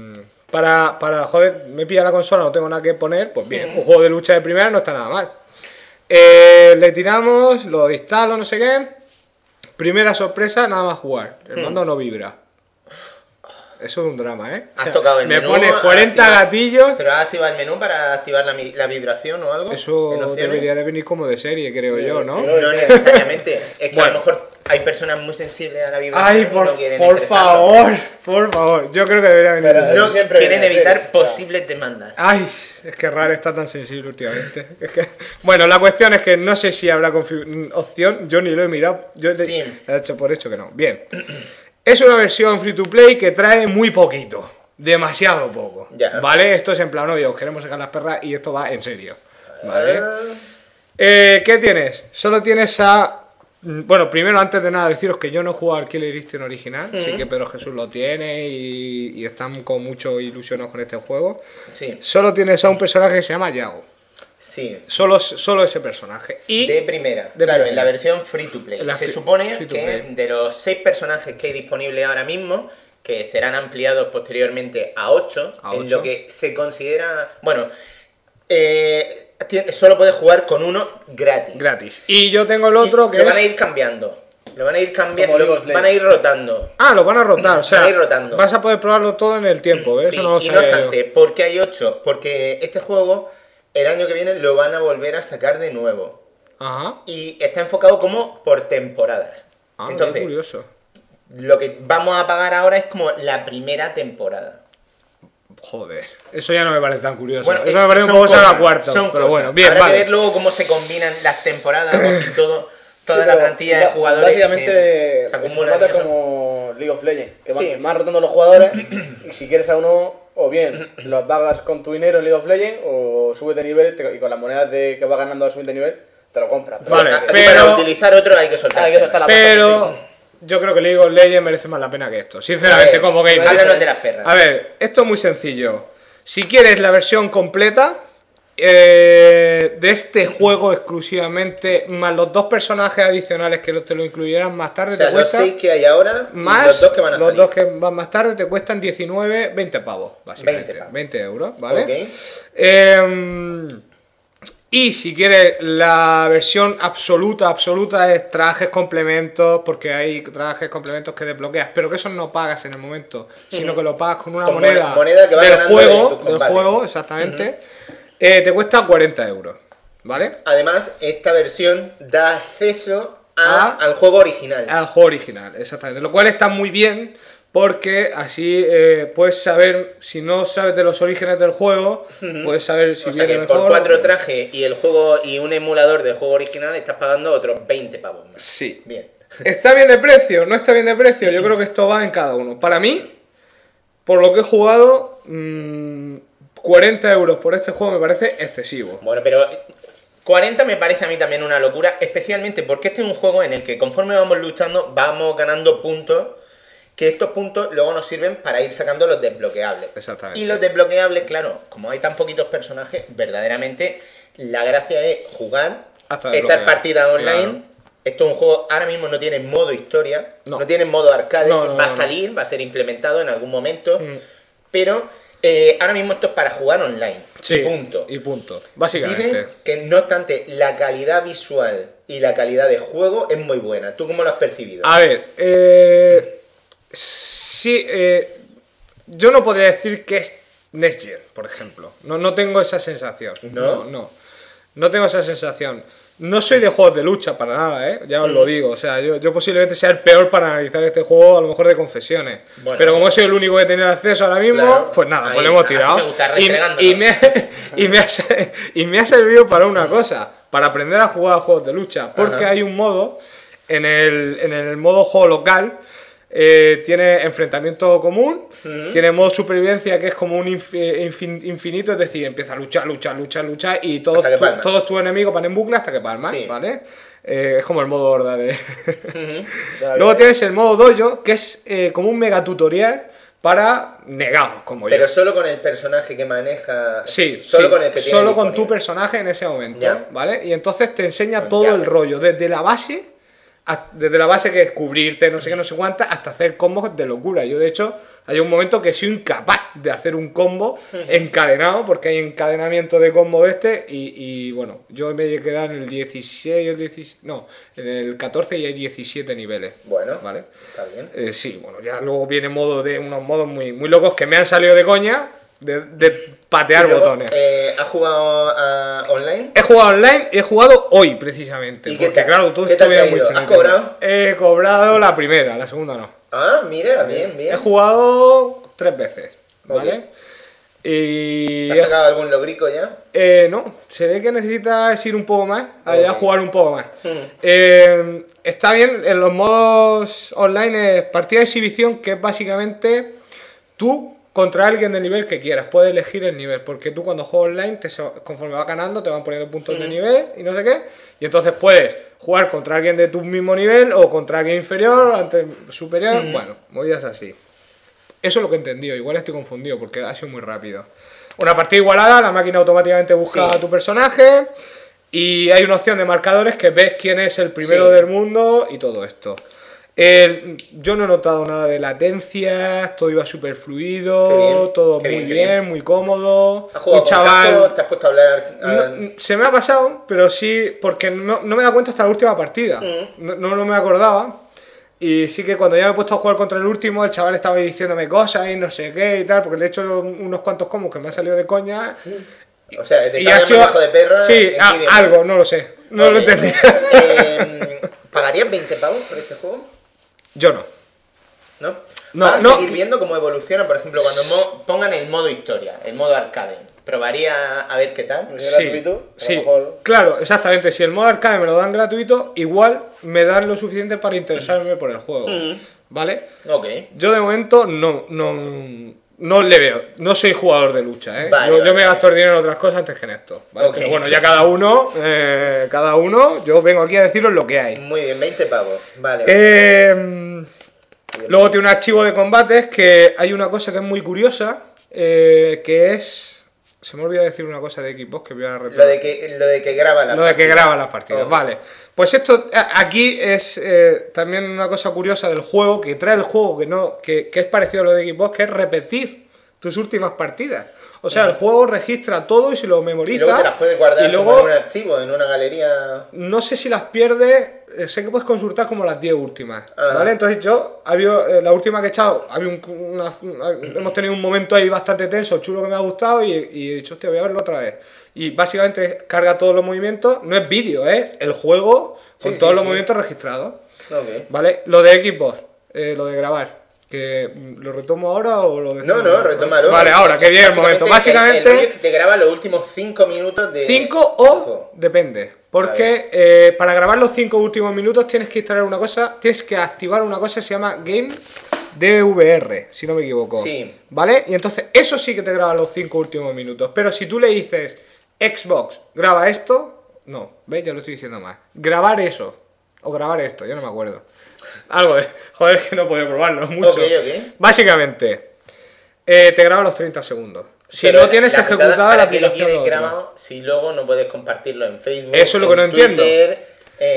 para, para, joder, me pilla la consola, no tengo nada que poner. Pues bien, un juego de lucha de primera no está nada mal. Eh, le tiramos, lo instalo, no sé qué. Primera sorpresa, nada más jugar. El mando no vibra. Eso es un drama, ¿eh? O Has sea, tocado el me menú. pone has cuarenta activado- gatillos. ¿Pero has activado el menú para activar la, mi- la vibración o algo? Eso ¿En opciones? debería de venir como de serie, creo yo, ¿no? yo- No necesariamente. Es que a Bueno. lo mejor hay personas muy sensibles a la vibración Ay, y por, no quieren por expresarlo. favor, por favor. Yo creo que debería venir Pero de serie. No Siempre quieren viene evitar serio, posibles demandas. Ay, es que Rare está tan sensible últimamente. Es que... Bueno, la cuestión es que no sé si habrá confi- opción, yo ni lo he mirado. Yo te- Sí. he hecho por hecho que no. Bien. Es una versión free to play que trae muy poquito. Demasiado poco. Ya. ¿Vale? Esto es en plan, oye, os queremos sacar las perras y esto va en serio. ¿Vale? Ah, Eh, ¿Qué tienes? Solo tienes a... Bueno, primero, antes de nada, deciros que yo no he jugado al Killer Instinct original. Sí que Pedro Jesús lo tiene y, y están con mucho ilusionados con este juego. sí, Solo tienes a un personaje que se llama Yago. sí. Solo, solo ese personaje. Y De primera. De claro, primera. en la versión free to play. En la Se free- supone free to que play. de los seis personajes que hay disponibles ahora mismo, que serán ampliados posteriormente a ocho, A en ocho. lo que se considera. Bueno, eh, tiene- solo puedes jugar con uno gratis. gratis. Y yo tengo el otro Y que lo es... van a ir cambiando. Lo van a ir cambiando. Como League of Van a ir rotando. Ah, lo van a rotar. O sea, Van a ir rotando. vas a poder probarlo todo en el tiempo. ¿eh? Sí, Eso no lo y no sabía yo. obstante, ¿por qué hay ocho? Porque este juego, el año que viene, lo van a volver a sacar de nuevo. Ajá. Y está enfocado como por temporadas. Ah, qué Entonces, curioso. lo que vamos a pagar ahora es como la primera temporada. Joder. Eso ya no me parece tan curioso. Bueno, Eso eh, me parece un son poco cosas, saga cuarto. son Pero cosas. bueno, bien, Habrá vale. que ver luego cómo se combinan las temporadas, o si todo, toda Sí, la pero plantilla de ba- jugadores Básicamente, se, se el acumula. formato en es eso. como League of Legends, que van, Sí. van rotando los jugadores y si quieres a uno, o bien los pagas con tu dinero en League of Legends o subes de nivel te- y con las monedas de que vas ganando al subir de nivel te lo compras. Sí, Vale, a- y pero- para utilizar otro hay que soltar. Hay que soltar la Pero pasta, yo creo que League of Legends merece más la pena que esto. Sinceramente, A ver, como gamer. háblanos de las perras. A ver, esto es muy sencillo. Si quieres la versión completa eh, de este juego exclusivamente, más los dos personajes adicionales que los te lo incluyeran más tarde, O sea, te los cuesta seis que hay ahora y más los dos que van a los salir. dos que van más tarde te cuestan diecinueve, veinte pavos, básicamente. veinte pavos. veinte euros, ¿vale? Ok. Eh, Y si quieres la versión absoluta, absoluta es trajes, complementos, porque hay trajes, complementos que desbloqueas, pero que eso no pagas en el momento, sino que lo pagas con una Con moneda, moneda que va del ganando juego, de tus del combates. juego, exactamente, eh, te cuesta cuarenta euros, ¿vale? Además, esta versión da acceso a- Ah. al juego original. Al juego original, exactamente. Lo cual está muy bien porque así eh, puedes saber, si no sabes de los orígenes del juego, puedes saber si O sea viene que mejor. por cuatro o- trajes y el juego y un emulador del juego original estás pagando otros veinte pavos más. Sí. Bien. ¿Está bien de precio? ¿No está bien de precio? Yo creo que esto va en cada uno. Para mí, por lo que he jugado, mmm, cuarenta euros por este juego me parece excesivo. Bueno, pero cuarenta me parece a mí también una locura, especialmente porque este es un juego en el que conforme vamos luchando vamos ganando puntos, que estos puntos luego nos sirven para ir sacando los desbloqueables. Exactamente. Y los desbloqueables, claro, como hay tan poquitos personajes, verdaderamente la gracia es jugar, Hasta echar desbloquear. partidas online. Claro. Esto es un juego, ahora mismo no tiene modo historia, no, No. tiene modo arcade, No, no, va a no, no. salir, va a ser implementado en algún momento, Mm. pero eh, ahora mismo esto es para jugar online. Sí, Y punto. Y punto. Básicamente. Dicen que no obstante la calidad visual y la calidad de juego es muy buena. ¿Tú cómo lo has percibido? A ver, eh, sí, eh, yo no podría decir que es Next Gen, por ejemplo. No, no tengo esa sensación. ¿No? No, no. No tengo esa sensación. No soy de juegos de lucha para nada, ¿eh? Ya os lo digo. O sea, yo, yo posiblemente sea el peor para analizar este juego, a lo mejor de confesiones. Bueno. Pero como he sido el único que he tenido acceso ahora mismo, Claro. pues nada, Ahí pues lo hemos está, tirado. así me gusta, y, restregándolo. y me, y, me ha, se- y me ha servido para una cosa, para aprender a jugar a juegos de lucha. Porque Ajá. hay un modo, en el, en el modo juego local, eh, tiene enfrentamiento común, tiene modo supervivencia que es como un infi- infin- infinito, es decir, empieza a luchar, luchar, luchar, luchar y todos, Hasta que tu- palmas. todos tus enemigos van en bucle hasta que palman, Sí. ¿vale? Eh, es como el modo horda de... Ya Luego ves. tienes el modo dojo, que es eh, como un mega tutorial para negados, como Pero yo. solo con el personaje que maneja. Sí, solo sí, con el que tiene solo con tu disponible. personaje en ese momento, Ya. ¿vale? Y entonces te enseña Pues todo ya. el rollo, desde la base, a- desde la base que es cubrirte, no sé qué, no sé cuánta, hasta hacer combos de locura. Yo, de hecho, hay un momento que soy incapaz de hacer un combo encadenado, porque hay encadenamiento de combo de este, y, y, bueno, yo me he quedado en el dieciséis, el diecisiete, no, en el catorce y hay diecisiete niveles. Bueno, ¿Vale? está bien. Eh, sí, bueno, ya luego viene modo de unos modos muy, muy locos que me han salido de coña, de, de patear Y luego, botones. eh, ¿Has jugado a online? He jugado online, he jugado hoy precisamente. ¿Y qué porque tal? claro, todo ¿Qué esto tal te viene ha muy ido? ¿Has frenético. cobrado? He cobrado la primera, la segunda no. Ah, mira, bien, bien. He jugado tres veces, ¿vale? Ok. Y... ¿Te has sacado algún logrico ya? Eh, no, se ve que necesitas ir un poco más, allá a Ok. jugar un poco más. Hmm. Eh, está bien, en los modos online es partida de exhibición, que es básicamente tú contra alguien del nivel que quieras, puedes elegir el nivel, porque tú cuando juegas online, te so- conforme vas ganando, te van poniendo puntos de nivel y no sé qué, y entonces puedes jugar contra alguien de tu mismo nivel o contra alguien inferior, ante superior, bueno, movidas así. Eso es lo que he entendido, igual estoy confundido porque ha sido muy rápido. Una partida igualada, la máquina automáticamente busca Sí. a tu personaje y hay una opción de marcadores que ves quién es el primero Sí. del mundo y todo esto. El- yo no he notado nada de latencias, todo iba súper Qué fluido, bien, todo qué muy bien, qué bien, bien. muy cómodo. ¿Has jugado Un con chaval... casco? ¿Te has puesto a hablar? a- No, se me ha pasado, pero sí, porque no, no me he dado cuenta hasta la última partida. Mm. No, no, no me acordaba. Y sí que cuando ya me he puesto a jugar contra el último, el chaval estaba diciéndome cosas y no sé qué y tal, porque le he hecho unos cuantos combos que me han salido de coña. O sea, te Y estaba ha el sido... manejo de perra. Sí, en a- qué idioma? algo, no lo sé. No lo Ok. entendía. Eh, ¿Pagarías veinte pavos por este juego? Yo no. ¿No? No, Vas a no. seguir viendo cómo evoluciona, por ejemplo, cuando mo- pongan el modo historia, el modo arcade. Probaría a ver qué tal. Es gratuito, a lo sí, mejor. claro, exactamente. Si el modo arcade me lo dan gratuito, igual me dan lo suficiente para interesarme por el juego. ¿Vale? Ok. Yo de momento no, no, no le veo, no soy jugador de lucha, ¿eh? Vale, yo, vale, yo me vale. gasto el dinero en otras cosas antes que en esto. ¿vale? Ok. Pero bueno, ya cada uno, eh, cada uno, yo vengo aquí a deciros lo que hay. Muy bien, veinte pavos. Vale. Eh, luego tiene un archivo de combates que hay una cosa que es muy curiosa, eh, que es... Se me olvidó decir una cosa de equipos que voy a repetir. Lo de que, lo de que graba la Lo de que graba las partidas, Ok. vale. Pues esto a- aquí es eh, también una cosa curiosa del juego, que trae el juego que no que, que es parecido a lo de Xbox, que es repetir tus últimas partidas. O O sea, el juego registra todo y se lo memoriza. Y luego te las puedes guardar y luego, como en un archivo, en una galería. No sé si las pierdes, eh, sé que puedes consultar como las diez últimas. Ah. ¿Vale? Entonces yo, había, eh, la última que he echado, había un, una- una- hemos tenido un momento ahí bastante tenso, chulo, que me ha gustado y, y he dicho, hostia, voy a verlo otra vez. Y básicamente carga todos los movimientos, no es vídeo, ¿eh? El juego con Sí, todos sí, los sí. movimientos registrados. Ok. ¿Vale? Lo de Xbox, eh, lo de grabar. Que, ¿lo retomo ahora o lo dejamos? No, no, retómalo. Vale, ahora, que viene el momento. El, el Básicamente, rollo es que te graba los últimos cinco minutos de. cinco o depende. Porque eh, para grabar los cinco últimos minutos tienes que instalar una cosa, tienes que activar una cosa que se llama Game D V R, si no me equivoco. Sí. ¿Vale? Y entonces eso sí que te graba los cinco últimos minutos. Pero si tú le dices Xbox, graba esto, no, ¿veis? Ya lo estoy diciendo más. Grabar eso, o grabar esto, ya no me acuerdo. Algo de. Joder, es que no puedo probarlo, es mucho. Ok, ok. Básicamente, eh, te graba los treinta segundos. Si Pero no tienes la ejecutada putada, la ¿para qué lo aplicación. tienes lo otro. grabado si luego no puedes compartirlo en Facebook? Eso es lo que en no entiendo. Twitter,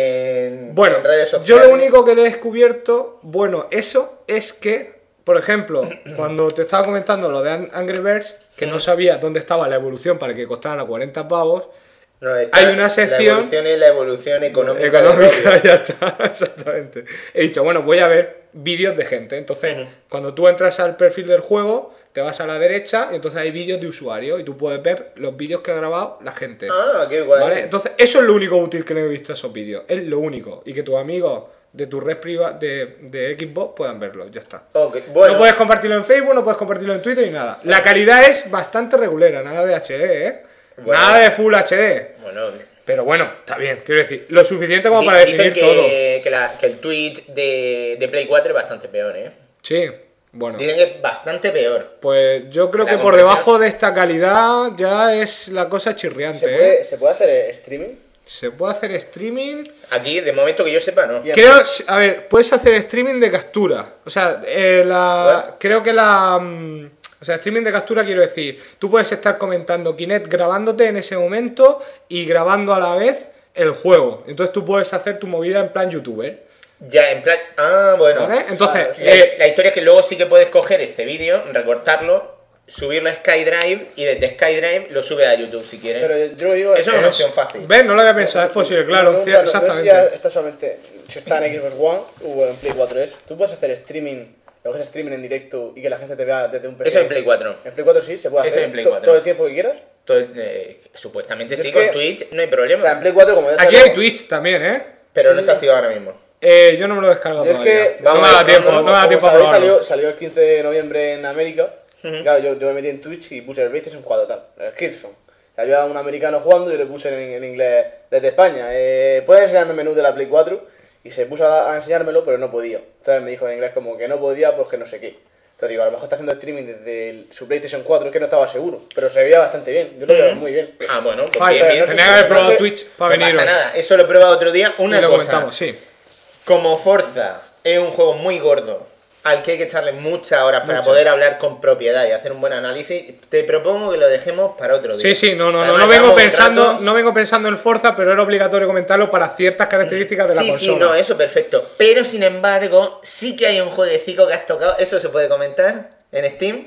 En, Bueno, en redes sociales? yo lo único que he descubierto, bueno, eso es que, por ejemplo, cuando te estaba comentando lo de An- Angry Birds, que no sabía dónde estaba la evolución para que costara cuarenta pavos, No, está- hay una sección- La evolución es la evolución económica. de económica, Roblox. ya está, exactamente. He dicho, bueno, voy a ver vídeos de gente. Entonces, Ujú. cuando tú entras al perfil del juego, te vas a la derecha y entonces hay vídeos de usuario y tú puedes ver los vídeos que ha grabado la gente. Ah, qué guay. ¿Vale? Entonces, eso es lo único útil que no he visto esos vídeos. Es lo único. Y que tus amigos de tu red privada de, de Xbox puedan verlo. Ya está. Ok, bueno. No puedes compartirlo en Facebook, no puedes compartirlo en Twitter ni nada. La calidad es bastante regulera, nada de H D, ¿eh? Bueno. Nada de Full H D. Bueno, Pero bueno, está bien, quiero decir, lo suficiente como di- para dicen definir que, todo. que, la- que el Twitch de, de Play cuatro es bastante peor, ¿eh? Sí, bueno. Dicen que es bastante peor. Pues yo creo La que por compresión. debajo de esta calidad ya es la cosa chirriante, ¿Se ¿eh? puede, ¿Se puede hacer eh, streaming? Se puede hacer streaming. Aquí, de momento que yo sepa, no. Ya. Creo, a ver, puedes hacer streaming de captura. O sea, eh, la, creo que la... mm, O sea, streaming de captura quiero decir, tú puedes estar comentando Kinect grabándote en ese momento y grabando a la vez el juego. Entonces tú puedes hacer tu movida en plan youtuber. Ya, en plan. Ah, bueno. ¿Vale? Entonces, La, eh, la historia es que luego sí que puedes coger ese vídeo, recortarlo, subirlo a SkyDrive y desde SkyDrive lo subes a YouTube si quieres. Pero yo lo digo... Eso es una opción fácil. ¿ves? No lo había pensado, es posible, claro. No, no, cier- no, no sé si exactamente. ya está solamente... Si está en Xbox One o en Play cuatro S, tú puedes hacer streaming, lo que es streaming en directo y que la gente te vea desde un P C. Eso en Play cuatro. En Play cuatro sí, se puede Eso hacer. en Play to- cuatro. Todo el tiempo que quieras. Todo- eh, supuestamente Es sí, que- con Twitch no hay O problema. sea, en Play cuatro como ya Aquí salió- hay Twitch también, ¿eh? Pero no está activado ahora mismo. Eh, yo no me lo he descargado Yo es todavía. que- no Vamos me a da ver, tiempo, no, no me da Como tiempo a sabéis, probarlo. salió, salió el quince de noviembre en América. Claro, yo, yo me metí en Twitch y puse el PlayStation cuatro tal, el Killzone. O sea, yo a un americano jugando y le puse en, en inglés desde España. Eh, ¿Puedes enseñarme el menú de la Play cuatro? Y se puso a, a enseñármelo, pero no podía. Entonces me dijo en inglés como que no podía porque no sé qué. Entonces digo, a lo mejor está haciendo streaming desde el- su PlayStation cuatro, que no estaba seguro. Pero se veía bastante bien, yo lo veo muy bien. Ah, bueno, pues Vale, bien, bien. no sé tenía si- que haber no probado sé- Twitch para No venir pasa hoy. nada, eso lo he probado otro día. Y Una lo cosa, comentamos, sí. como Forza es un juego muy gordo, al que hay que echarle muchas horas para Muchas. poder hablar con propiedad y hacer un buen análisis, te propongo que lo dejemos para otro día. Sí, sí, no, no, no, Además, no vengo llevamos un pensando, rato- no vengo pensando en Forza, pero era obligatorio comentarlo para ciertas características de la Sí, consola. sí, no, eso perfecto. Pero sin embargo, sí que hay un jueguecito que has tocado. ¿Eso se puede comentar en Steam?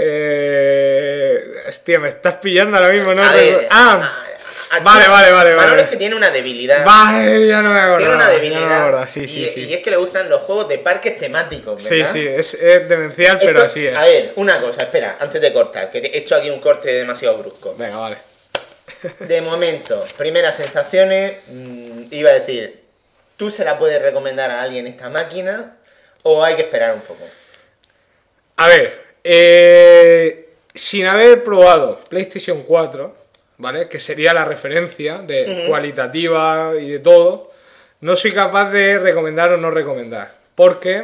Eh, hostia, me estás pillando ahora mismo, ¿no? A ver, ah, a- a- vale, vale, vale, Manolo vale. es que tiene una debilidad. vale, ya no me acuerdo. Tiene una Ya debilidad. no me acuerdo, sí, sí, y, sí. y es que le gustan los juegos de parques temáticos, Sí, ¿verdad? sí, es, es demencial, pero Esto- así es. A ver, una cosa, espera, antes de cortar, que he hecho aquí un corte demasiado brusco. Venga, vale. De momento, primeras sensaciones, mm, iba a decir, ¿tú se la puedes recomendar a alguien esta máquina o hay que esperar un poco? A ver, eh, sin haber probado PlayStation cuatro, ¿vale? Que sería la referencia de cualitativa y de todo, no soy capaz de recomendar o no recomendar. Porque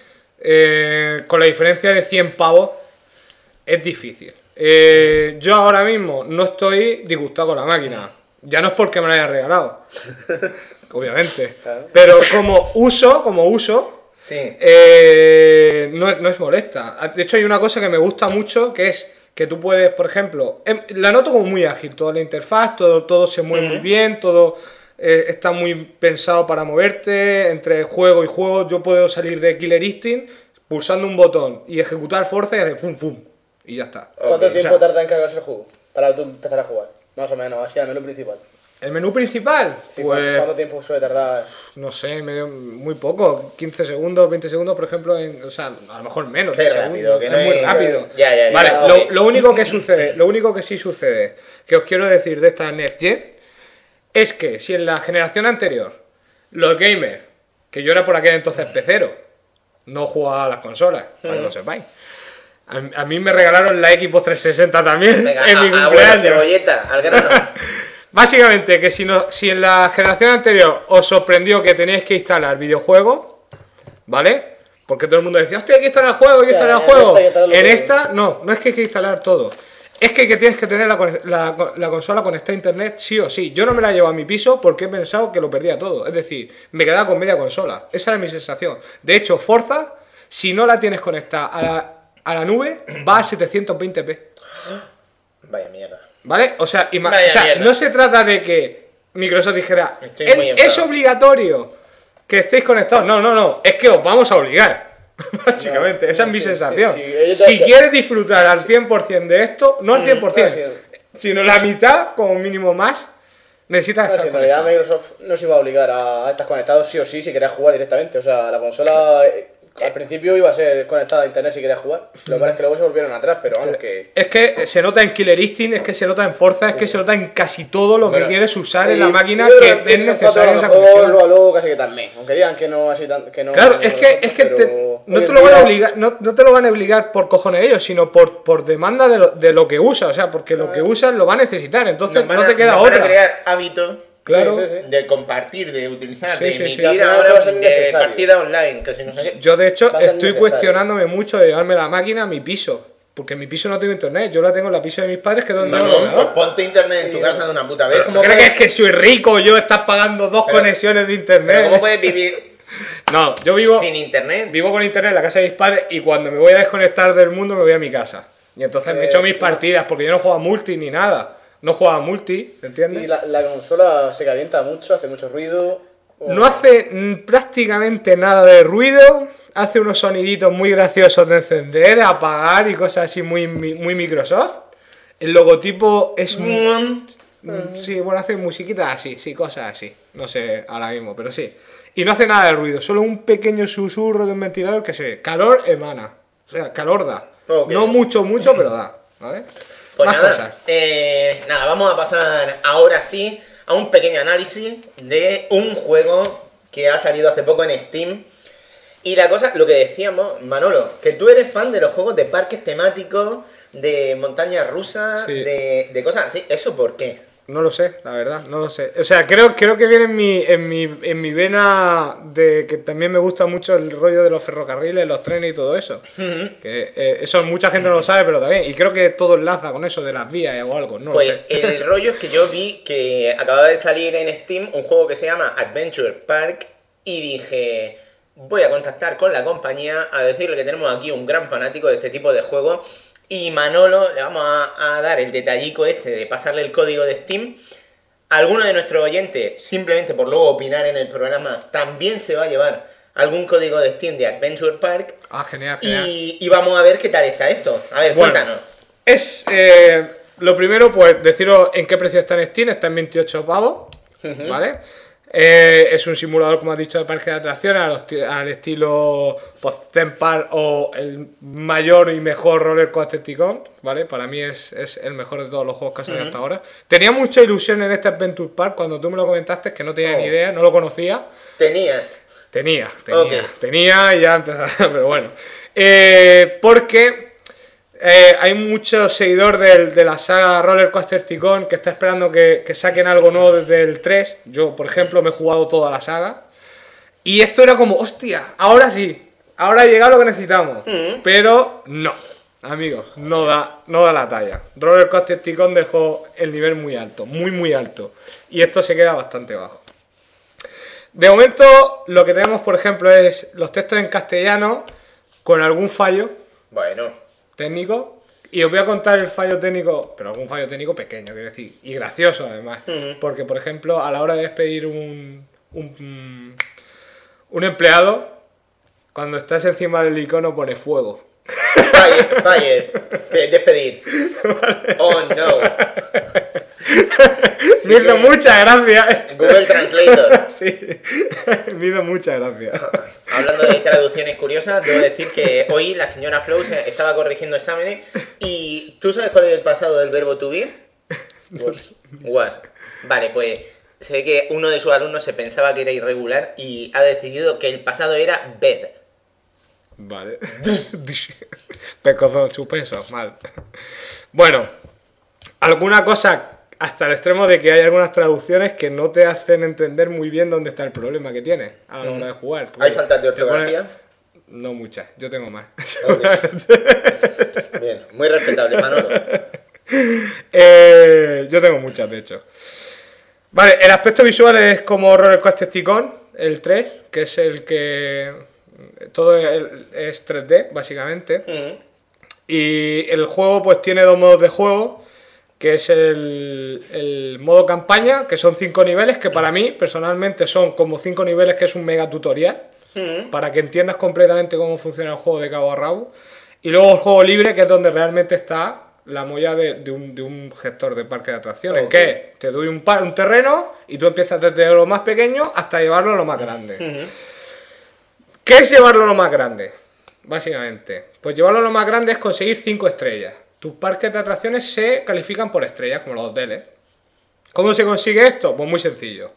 eh, con la diferencia de cien pavos es difícil. Eh, yo ahora mismo no estoy disgustado con la máquina. Ya no es porque me la haya regalado, obviamente. Claro. Pero como uso, como uso, Sí. eh, no, es- no es molesta. De hecho, hay una cosa que me gusta mucho, que es que tú puedes, por ejemplo, em, la noto como muy ágil, toda la interfaz, todo, todo se mueve muy bien, todo eh, está muy pensado para moverte, entre juego y juego yo puedo salir de Killer Instinct pulsando un botón y ejecutar Forza y hacer pum pum. Y ya está. ¿Cuánto Ok, tiempo o sea, tarda en cargarse el juego? Para tú empezar a jugar. Más o menos, así al menú principal. ¿El menú principal? Sí, pues... ¿Cuánto tiempo suele tardar? No sé, medio, muy poco, quince segundos, veinte segundos, por ejemplo, en, o sea, a lo mejor menos, Qué diez rápido, segundos, que es no muy es- rápido. Ya, ya, ya. Vale, Ah, lo, ok. lo único que sucede, lo único que sí sucede, que os quiero decir de esta Next Gen, es que si en la generación anterior, los gamers, que yo era por aquel entonces pecero, no jugaba a las consolas, para que lo sepáis. A, a mí me regalaron la Xbox trescientos sesenta también Venga, en a, mi a buena cumpleaños. cebolleta, al grano. Básicamente, que si, no, si en la generación anterior os sorprendió que tenéis que instalar videojuegos, ¿vale? Porque todo el mundo decía, hostia, hay que instalar el juego, hay que Ya, instalar el en juego. esta hay que instalarlo En todo. esta, no, no es que hay que instalar todo. Es que, que tienes que tener la, conex- la, la consola conectada a internet sí o sí. Yo no me la llevo a mi piso porque he pensado que lo perdía todo. Es decir, me quedaba con media consola. Esa era mi sensación. De hecho, Forza, si no la tienes conectada a la, a la nube, va a setecientos veinte p. Vaya mierda. ¿Vale? O sea, ima- Vaya o sea, mierda. no se trata de que Microsoft dijera, Estoy "Es- muy es enfadado". obligatorio que estéis conectados. No, no, no, es que os vamos a obligar. Básicamente, No, esa es mi sí, sensación. sí, sí, ellos te- Si te- quieres disfrutar al cien por ciento de esto, no al cien por ciento, Ah, sino la mitad, como mínimo más, necesitas No, estar si en realidad conectado. Microsoft no se iba a obligar a, a estar conectados sí o sí si querías jugar directamente. O sea, la consola eh, al principio iba a ser conectada a internet si querías jugar. Lo que pasa es que luego se volvieron atrás, pero vamos que... Es que se nota en Killer Instinct, es que se nota en Forza, es que se nota en casi todo lo Bueno, que quieres usar en la Y- máquina y yo que creo es que necesaria a lo esa mejor conexión. Luego, luego casi que también. Aunque digan que no así tan... Que no, Claro, no es que, nosotros, es que te- pero no hoy te en lo van a día- obligar, no, no te lo van a obligar por cojones ellos, sino por, por demanda de lo, de lo que usas, o sea, porque lo que usas lo va a necesitar, entonces Nos van no a- te queda nos van a otra. crear hábitos Claro. Sí, sí, sí. de compartir, de utilizar, Sí, de sí, sí. emitir Y al final ahora eso va a ser de necesario. partida online, que si no sé qué. Yo de hecho Va a ser estoy necesario. cuestionándome mucho de llevarme la máquina a mi piso, porque en mi piso no tengo internet, yo la tengo en la piso de mis padres que es donde No, tengo el no, pues ordenador. ponte internet en tu casa de una puta vez. ¿Tú ¿Cómo crees que puedes, es que soy rico yo estás pagando dos Pero- conexiones de pero internet? ¿cómo puedes vivir No, yo vivo sin internet? vivo con internet en la casa de mis padres y cuando me voy a desconectar del mundo me voy a mi casa. Y entonces me Eh, echo mis no. partidas porque yo no juego a multi ni nada. No juego a multi, ¿entiendes? Y la, la consola se calienta mucho, hace mucho ruido. o- No hace mm, prácticamente nada de ruido, hace unos soniditos muy graciosos de encender, apagar y cosas así muy, mi- muy Microsoft. El logotipo es muy... Mm, Sí, bueno, hace musiquita así, sí, cosas así. No sé ahora mismo, pero sí. Y no hace nada de ruido, solo un pequeño susurro de un ventilador que se... Calor emana. O sea, calor da. Ok. No mucho, mucho, pero da. ¿Vale? Pues Más nada, cosas. eh, nada, vamos a pasar ahora sí a un pequeño análisis de un juego que ha salido hace poco en Steam. Y la cosa, lo que decíamos, Manolo, que tú eres fan de los juegos de parques temáticos, de montañas rusas, Sí. de, de cosas así. ¿Eso por qué? No lo sé, la verdad, no lo sé. O sea, creo, creo que viene en mi, en, mi, en mi vena de que también me gusta mucho el rollo de los ferrocarriles, los trenes y todo eso. Que eh, eso mucha gente no lo sabe, pero también. Y creo que todo enlaza con eso de las vías o algo, no Pues lo sé. el rollo es que yo vi que acababa de salir en Steam un juego que se llama Adventure Park y dije, voy a contactar con la compañía a decirle que tenemos aquí un gran fanático de este tipo de juegos y Manolo le vamos a, a dar el detallico este de pasarle el código de Steam. Alguno de nuestros oyentes, simplemente por luego opinar en el programa, también se va a llevar algún código de Steam de Adventure Park Ah, genial, genial. y, y vamos a ver qué tal está esto. A ver, Bueno, cuéntanos. Es, eh, lo primero, pues deciros en qué precio está en Steam, está en veintiocho pavos, ¿vale? Eh, es un simulador, como has dicho, de parque de atracciones al, hosti- al estilo pues, Theme Park o el mayor y mejor Roller Coaster Tycoon, ¿vale? Para mí es, es el mejor de todos los juegos que ha salido hasta ahora. Tenía mucha ilusión en este Adventure Park cuando tú me lo comentaste, que no tenía Oh. ni idea, no lo conocía. Tenías. Tenía, tenía, Ok. tenía y ya empezaba, pero bueno. Eh, porque eh, hay muchos seguidores del- de la saga Roller Coaster Tycoon que está esperando que, que saquen algo nuevo desde el tres. Yo, por ejemplo, me he jugado toda la saga. Y esto era como, hostia, ahora sí, ahora ha llegado lo que necesitamos. Pero no, amigos, no da, no da la talla. Roller Coaster Tycoon dejó el nivel muy alto, muy muy alto. Y esto se queda bastante bajo. De momento, lo que tenemos, por ejemplo, es los textos en castellano con algún fallo Bueno. técnico. Y os voy a contar el fallo técnico, pero algún fallo técnico pequeño, quiero decir, y gracioso además. Porque, por ejemplo, a la hora de despedir un, un, un empleado, cuando estás encima del icono pone fuego. Fire, fire. Que despedir. Oh no. Me hizo mucha gracia. Google Translator. Sí, me hizo mucha gracia. Hablando de traducciones curiosas, debo decir que hoy la señora Flow se- estaba corrigiendo exámenes y ¿tú sabes cuál es el pasado del verbo to be? Was. Was. Vale, pues se ve que uno de sus alumnos se pensaba que era irregular y ha decidido que el pasado era bed. Vale. Pescozo suspenso, mal. Bueno, alguna cosa hasta el extremo de que hay algunas traducciones que no te hacen entender muy bien dónde está el problema que tienes a la hora de jugar. ¿Hay faltas de te pone- ortografía? No muchas, yo tengo más. Ok. Bien, muy respetable, Manolo. Eh, yo tengo muchas, de hecho. Vale, el aspecto visual es como Roller Coaster Tycoon, el tres, que es el que... Todo es es tres D, básicamente. Mm. Y el juego pues tiene dos modos de juego, que es el, el modo campaña, que son cinco niveles, que para mí personalmente son como cinco niveles, que es un mega tutorial, Mm. para que entiendas completamente cómo funciona el juego de cabo a rabo. Y luego el juego libre, que es donde realmente está la molla de, de, un, de un gestor de parque de atracciones, Ok. que te doy un, pa- un terreno y tú empiezas desde lo más pequeño hasta llevarlo a lo más grande. Ujú. ¿Qué es llevarlo a lo más grande? Básicamente, pues llevarlo a lo más grande es conseguir cinco estrellas. Tus parques de atracciones se califican por estrellas, como los hoteles. ¿Cómo se consigue esto? Pues muy sencillo.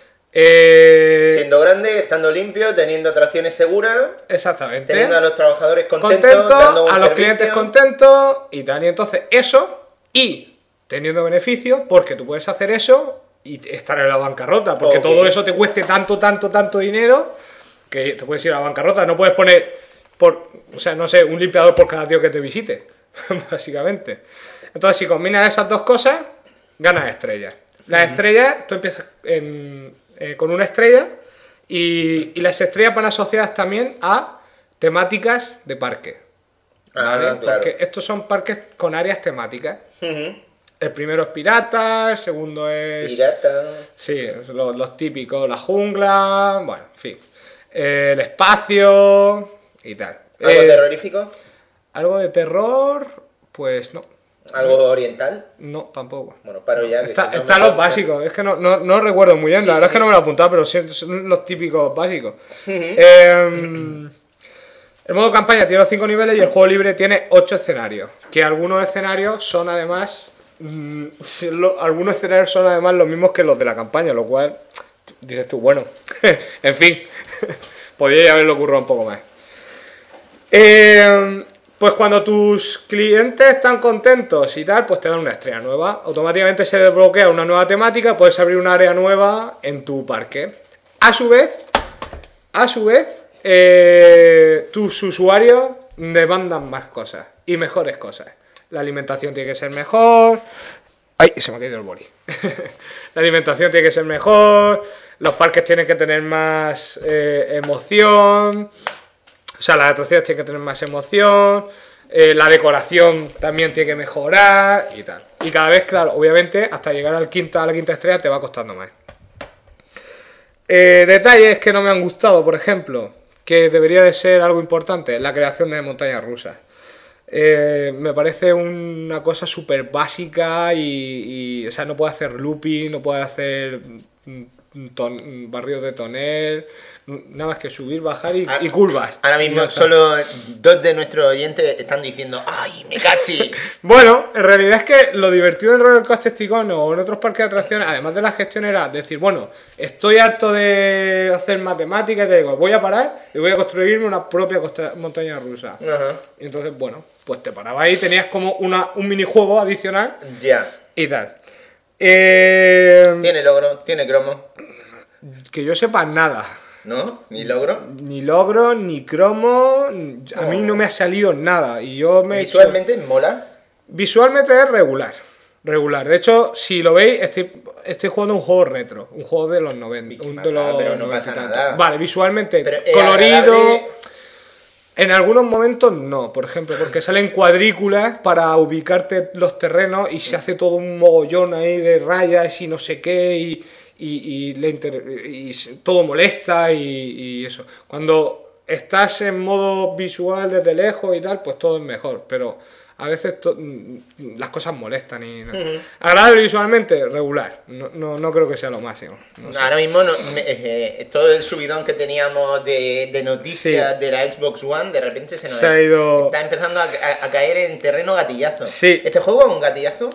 Eh, Siendo grande, estando limpio, teniendo atracciones seguras, exactamente. teniendo a los trabajadores contentos, Contentos, dando un a los servicio. clientes contentos y tal. Y entonces eso, y teniendo beneficio, porque tú puedes hacer eso y estar en la bancarrota, porque Ok. todo eso te cueste tanto, tanto, tanto dinero que te puedes ir a la bancarrota. No puedes poner, por, o sea, no sé, un limpiador por cada tío que te visite, básicamente. Entonces, si combinas esas dos cosas, ganas estrellas. Las estrellas, tú empiezas en- eh, con una estrella y, y las estrellas van asociadas también a temáticas de parque. Ah, ¿Vale? claro. Porque estos son parques con áreas temáticas. Ujú. El primero es pirata, el segundo es... Pirata. Sí, los, los típicos, la jungla, bueno, en fin. Eh, el espacio y tal. ¿Algo Eh, terrorífico? ¿Algo de terror? Pues no. ¿Algo oriental? No, tampoco. Bueno, paro ya. Que Está, si no está me los cortan. básicos, es que no, no, no recuerdo muy bien, Sí, la verdad sí, es que sí. no me lo he apuntado, pero sí, son los típicos básicos. Eh, el modo campaña tiene los cinco niveles y el juego libre tiene ocho escenarios. Que algunos escenarios son además. mm, si lo- algunos escenarios son además los mismos que los de la campaña, lo cual dices tú, bueno, en fin, podría haberlo ocurrido un poco más. Eh, pues cuando tus clientes están contentos y tal, pues te dan una estrella nueva. Automáticamente se desbloquea una nueva temática, puedes abrir un área nueva en tu parque. A su vez, a su vez, eh, tus usuarios demandan más cosas y mejores cosas. La alimentación tiene que ser mejor. ¡Ay! Se me ha caído el boli. La alimentación tiene que ser mejor. Los parques tienen que tener más eh, emoción. O sea, las atracciones tienen que tener más emoción. eh, la decoración también tiene que mejorar y tal. Y cada vez, claro, obviamente, hasta llegar al quinta, a la quinta estrella te va costando más. Eh, detalles que no me han gustado, por ejemplo, que debería de ser algo importante, la creación de montañas rusas. Eh, me parece una cosa súper básica y, y, o sea, no puede hacer looping, no puede hacer mm, ton- barrios de tonel, nada más que subir, bajar y, y curvas. Ahora Y mismo ya está. solo dos de nuestros oyentes están diciendo ¡ay, me cachi! Bueno, en realidad es que lo divertido en Roller Coaster Tycoon o en otros parques de atracciones, además de la gestión, era decir, bueno, estoy harto de hacer matemáticas y te digo, voy a parar y voy a construirme una propia costa- montaña rusa. Ajá. Y entonces, bueno, pues te parabas ahí, tenías como una, un minijuego adicional Ya. y tal. Eh, Tiene logro, tiene cromo. que yo sepa nada. ¿No? ¿Ni logro? Ni logro, ni cromo, a mí no me ha salido nada. Y yo me he hecho- Visualmente mola. Visualmente es regular. Regular. De hecho, si lo veis, estoy, estoy jugando un juego retro. Un juego de los noventa. ¿Qué un más de da? los Pero no noventa pasa y tantos. nada. Vale, visualmente Pero es colorido. agradable. En algunos momentos no, por ejemplo, porque salen cuadrículas para ubicarte los terrenos y se hace todo un mogollón ahí de rayas y no sé qué y, y, y le inter- y s- todo molesta y, y eso. Cuando estás en modo visual desde lejos y tal, pues todo es mejor, pero a veces to- las cosas molestan y... No. Ujú. Agradable visualmente, regular, no, no, no creo que sea lo máximo. No sé. Ahora mismo no- me- eh, todo el subidón que teníamos de, de noticias Sí. de la Xbox One, de repente se nos Se ha ido- está empezando a, a- a caer en terreno gatillazo. Sí. ¿Este juego es un gatillazo?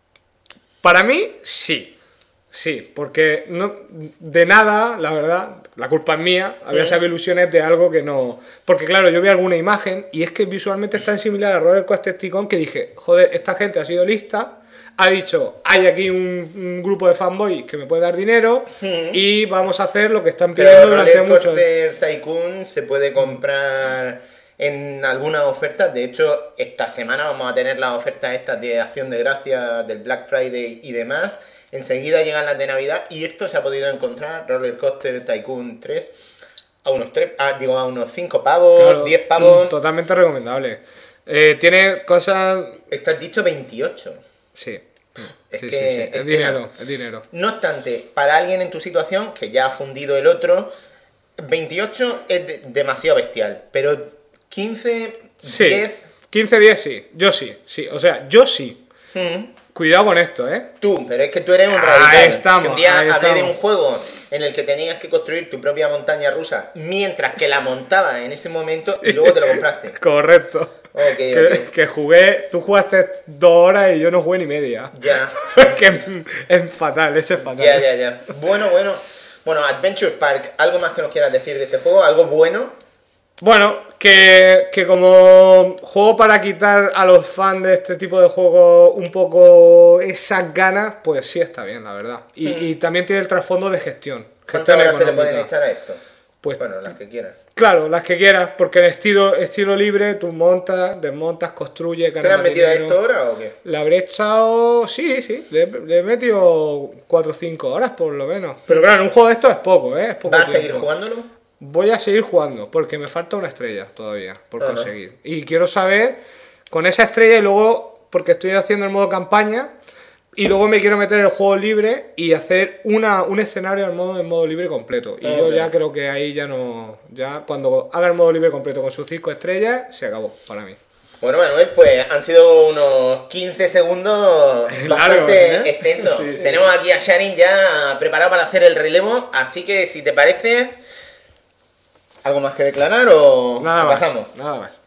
Para mí, sí. Sí, porque no, de nada, la verdad, la culpa es mía, había Sí. sacado ilusiones de algo que no... Porque claro, yo vi alguna imagen y es que visualmente es tan similar a Roller Coaster Tycoon que dije, joder, esta gente ha sido lista, ha dicho, hay aquí un, un grupo de fanboys que me puede dar dinero y vamos a hacer lo que están pidiendo Pero durante Roller mucho... Coaster Tycoon se puede comprar en algunas ofertas. De hecho, esta semana vamos a tener las ofertas estas de Acción de Gracias, del Black Friday y demás. Enseguida llegan las de Navidad y esto se ha podido encontrar, Roller Coaster Tycoon tres, a unos tres, ah, digo, a unos cinco pavos, Claro, diez pavos. Totalmente recomendable. Eh, tiene cosas... Estás dicho veintiocho. Sí. Es Sí, que sí, sí. es que Es dinero, nada. es dinero. No obstante, para alguien en tu situación, que ya ha fundido el otro, veintiocho es de- demasiado bestial, pero quince, Sí. diez... quince diez sí, yo sí, sí, o sea, yo sí. hmm, Cuidado con esto, ¿eh? Tú, pero es que tú eres un Ahí radical. estamos, Que un día ahí hablé de estamos. un juego en el que tenías que construir tu propia montaña rusa mientras que la montabas en ese momento y luego te lo compraste. Correcto. Ok, que, ok. que jugué, tú jugaste dos horas y yo no jugué ni media. Ya, que es, es fatal, ese es fatal. ya, ya, ya. Bueno, bueno. Bueno, Adventure Park, ¿algo más que nos quieras decir de este juego? ¿Algo bueno? Bueno, que, que como juego para quitar a los fans de este tipo de juegos un poco esas ganas, pues sí está bien, la verdad. Y, y también tiene el trasfondo de gestión. ¿Cuántas gestión horas se le económica. pueden echar a esto? Pues Bueno, las que quieras. claro, las que quieras, porque en estilo, estilo libre tú montas, desmontas, construyes, ¿Te ganas le has más metido a dinero. esto ahora o qué? La habré echado, sí, sí, le, le he metido cuatro o cinco horas por lo menos. Pero claro, en un juego de esto es poco, ¿eh? Es poco ¿Vas a tiempo. seguir jugándolo? Voy a seguir jugando, porque me falta una estrella todavía por Ajá. conseguir. Y quiero saber, con esa estrella y luego, porque estoy haciendo el modo campaña, y luego me quiero meter en el juego libre y hacer una, un escenario al modo en modo libre completo. Y yo Ok. ya creo que ahí ya no... Ya cuando haga el modo libre completo con sus cinco estrellas, se acabó para mí. Bueno, Manuel, pues han sido unos quince segundos Largos, bastante ¿eh? extensos. Sí, sí. Tenemos aquí a Sharin ya preparado para hacer el relevo, así que si te parece, ¿algo más que declarar o Nada o más. pasamos? Nada más.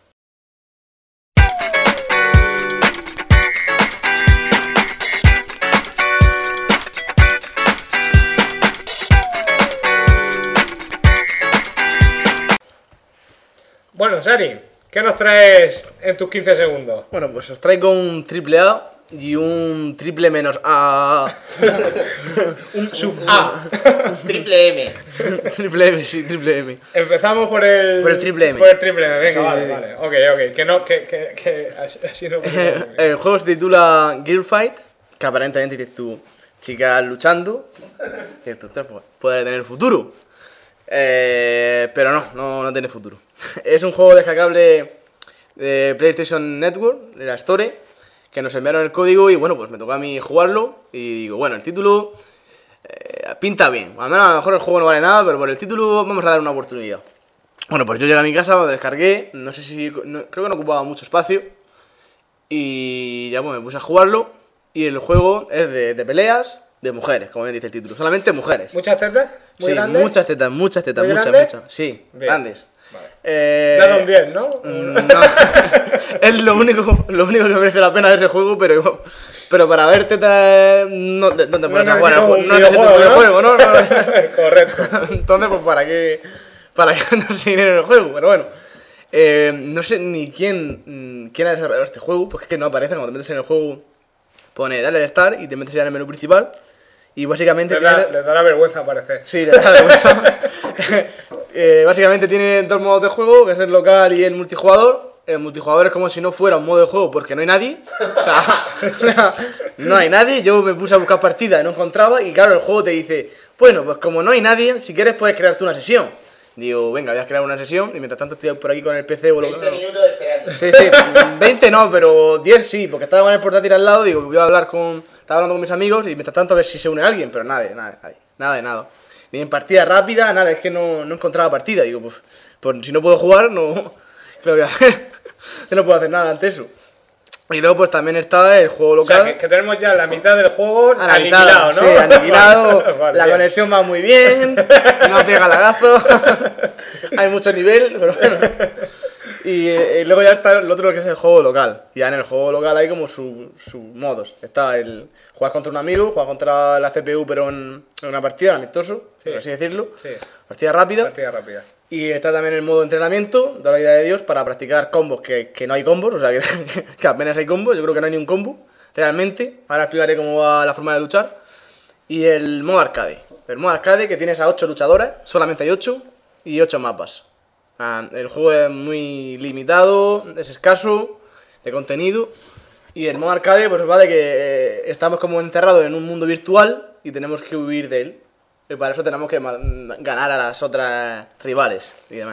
Bueno, Sari, ¿qué nos traes en tus quince segundos? Bueno, pues os traigo un triple A y un triple menos A. Un sub A. Triple M. Triple M, sí, triple M. Empezamos por el... Por el triple M. Por el triple M, venga, Sí, vale, sí, sí. vale. Ok, ok, que no, que, que, que así, así no... El juego se titula Guild Fight, que aparentemente dices tú, chicas luchando, y esto ostras, pues, puede tener futuro. Eh, pero no, no, no tiene futuro. Es un juego descargable de PlayStation Network, de la Store, que nos enviaron el código y bueno, pues me tocó a mí jugarlo y digo, bueno, el título eh, pinta bien. Al menos a lo mejor el juego no vale nada, pero por el título vamos a dar una oportunidad. Bueno, pues yo llegué a mi casa, lo descargué, no sé si, no- creo que no ocupaba mucho espacio y ya pues me puse a jugarlo y el juego es de, de peleas de mujeres, como bien dice el título, solamente mujeres. ¿Muchas tetas? ¿Muy Sí, grandes? muchas tetas, muchas tetas, ¿Muy muchas, grandes? muchas. Sí, Bien. grandes. Vale. Eh, Dale un diez, ¿no? mm, no. Es lo único, lo único que merece la pena de ese juego, pero, pero para ver tetas no, te- no te pones a jugar al necesito juego. un No necesitas un videojuego, videojuego, ¿no? No. Correcto. Entonces, pues para qué, para qué ganarse dinero en el juego, pero bueno. Eh, no sé ni quién, mm, quién ha desarrollado este juego, porque es que no aparece cuando te metes en el juego. Pone dale al start y te metes ya en el menú principal. Y básicamente Les da, tiene- les dará vergüenza aparecer. Sí, le da vergüenza. Eh, básicamente tiene dos modos de juego, que es el local y el multijugador. El multijugador es como si no fuera un modo de juego porque no hay nadie. O sea, no hay nadie. Yo me puse a buscar partidas y no encontraba. Y claro, el juego te dice, bueno, pues como no hay nadie, si quieres puedes crearte una sesión. Digo, venga, voy a crear una sesión. Y mientras tanto estoy por aquí con el P C o lo veinte minutos esperando. Sí, sí, veinte no, pero diez sí, porque estaba con el portátil al lado, digo, voy a hablar con... Estaba hablando con mis amigos y mientras tanto a ver si se une alguien, pero nada, nada, nada, nada de nada. Ni en partida rápida, nada, es que no, no encontraba partida, digo, pues, Pues si no puedo jugar, no, ¿qué voy a hacer? Yo no puedo hacer nada ante eso. Y luego pues también está el juego O local. sea, que, que tenemos ya la mitad del juego A la aniquilado, mitad, ¿no? Sí, aniquilado. Vale, la bien. conexión va muy bien. No pega lagazo. Hay mucho nivel, pero bueno. Y, eh, y luego ya está el otro que es el juego local. Y ya en el juego local hay como sus su modos. Está el jugar contra un amigo, jugar contra la C P U, pero en, en una partida, amistoso, Sí. por así decirlo. Sí. Partida rápida. Partida rápida. Y está también el modo entrenamiento, de la vida de Dios, para practicar combos que, que no hay combos, o sea, que, que apenas hay combos, yo creo que no hay ni un combo, realmente. Ahora explicaré cómo va la forma de luchar. Y el modo arcade. El modo arcade que tienes a ocho luchadoras, solamente hay ocho, y ocho mapas. Ah, el juego es muy limitado, es escaso, de contenido. Y el modo arcade pues va de que eh, estamos como encerrados en un mundo virtual y tenemos que huir de él. Y para eso tenemos que ma- ganar a las otras rivales y demás.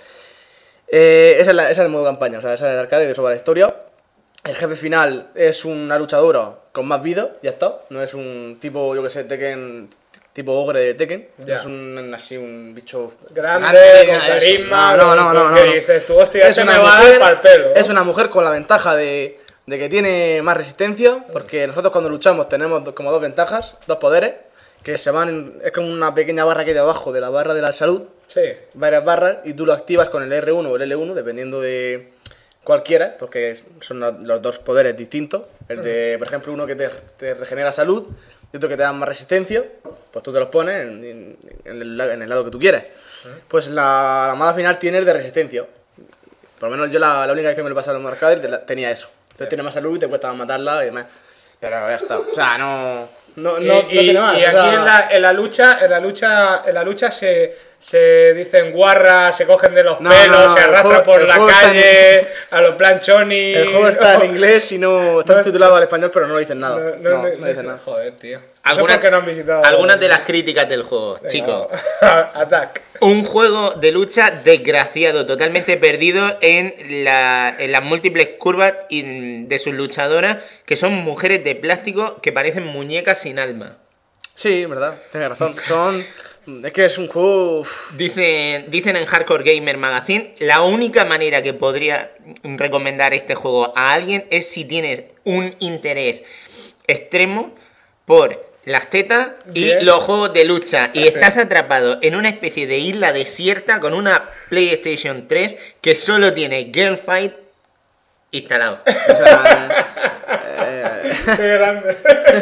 Eh, ese, es la- ese es el modo campaña, o sea, ese es el arcade, de eso va la historia. El jefe final es una luchadora con más vida, ya está. No es un tipo, yo que sé, Tekken, tipo ogre de Tekken. Ya. Es un, así un bicho Grande, con eso. carisma, No, no, con- no, con no, que no. dices tú, hostia, Es este una me va a mujer- dar pa'l pelo, ¿no? Es una mujer con la ventaja de, de que tiene más resistencia, porque nosotros cuando luchamos tenemos do- como dos ventajas, dos poderes, que se van, en- es como una pequeña barra que hay debajo de la barra de la salud, Sí. varias barras, y tú lo activas con el R uno o el L uno, dependiendo de cualquiera, porque son lo- los dos poderes distintos. El de, por ejemplo, uno que te, te regenera salud y otro que te da más resistencia, pues tú te los pones en, en- en el, la- en el lado que tú quieres. Pues la, la mala final tiene el de resistencia. Por lo menos yo la, la única vez que me lo pasaba en el arcade te- tenía eso. Entonces tiene más salud y te cuesta más matarla y demás. Pero ya está. O sea, no... No, no, y, no y- tiene más. y o aquí sea, en, la, en la lucha, en la lucha, en la lucha se, se dicen guarras, se cogen de los No, pelos, no, no, se el arrastran juego- por el la juego está en- calle, a los planchonis. el juego está en inglés y no está subtitulado al español, pero no dicen nada. No, No, no, no, no- dicen nada. Joder, tío. Algunas- Algunas que no han visitado. Algunas de las críticas del juego, Venga, chicos. vamos. Attack. Un juego de lucha desgraciado, totalmente perdido en, la, en las múltiples curvas y- de sus luchadoras, que son mujeres de plástico que parecen muñecas sin alma. Sí, verdad, tienes razón. Son... Es que es un juego... uf, Dicen, dicen en Hardcore Gamer Magazine, la única manera que podría recomendar este juego a alguien es si tienes un interés extremo por las tetas y Bien. los juegos de lucha y estás atrapado en una especie de isla desierta con una PlayStation tres que solo tiene Girl Fight instalado. o sea, eh, Qué grande.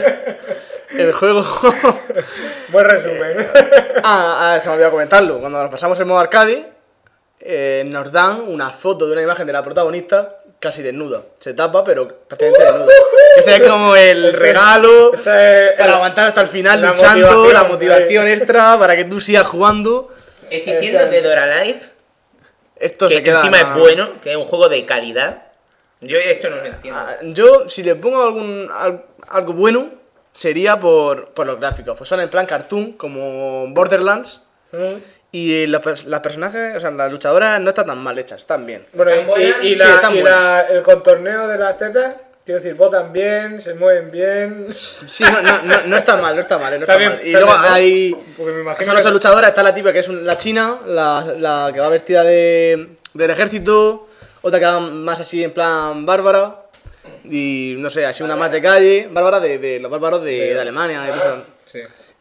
el juego... Buen resumen. ah, ah, se me olvidó comentarlo. Cuando nos pasamos el modo arcade, eh, nos dan una foto de una imagen de la protagonista casi desnuda. Se tapa, pero prácticamente desnuda. Ese es como el Ese- regalo ese es para el- aguantar hasta el final la luchando, motivación, la motivación ahí. extra para que tú sigas jugando. Existiendo de Dora Life, Esto que se queda... encima nada. es bueno, que es un juego de calidad. Yo esto no lo entiendo. Ah, Yo, si le pongo algún al- algo bueno, sería por, por los gráficos. Pues son en plan cartoon, como Borderlands. Mm. Y los, pers- las personajes, o sea, las luchadoras no están tan mal hechas, están bien. Bueno, ¿Están buenas? y, y Sí, la, están y buenas. la- el contorneo de las tetas, quiero decir, votan bien, se mueven bien. Sí, no, no, no, no está mal, no está mal, eh, no Está está, bien, mal. Y está luego bien, ¿no? hay... Porque me imagino Son que- ocho luchadoras, está la tipa que es un- la china, la, la que va vestida de, del ejército, otra que va más así en plan bárbara, y no sé, así una más de calle, bárbara de, de los bárbaros de, de Alemania y todo eso. Sí.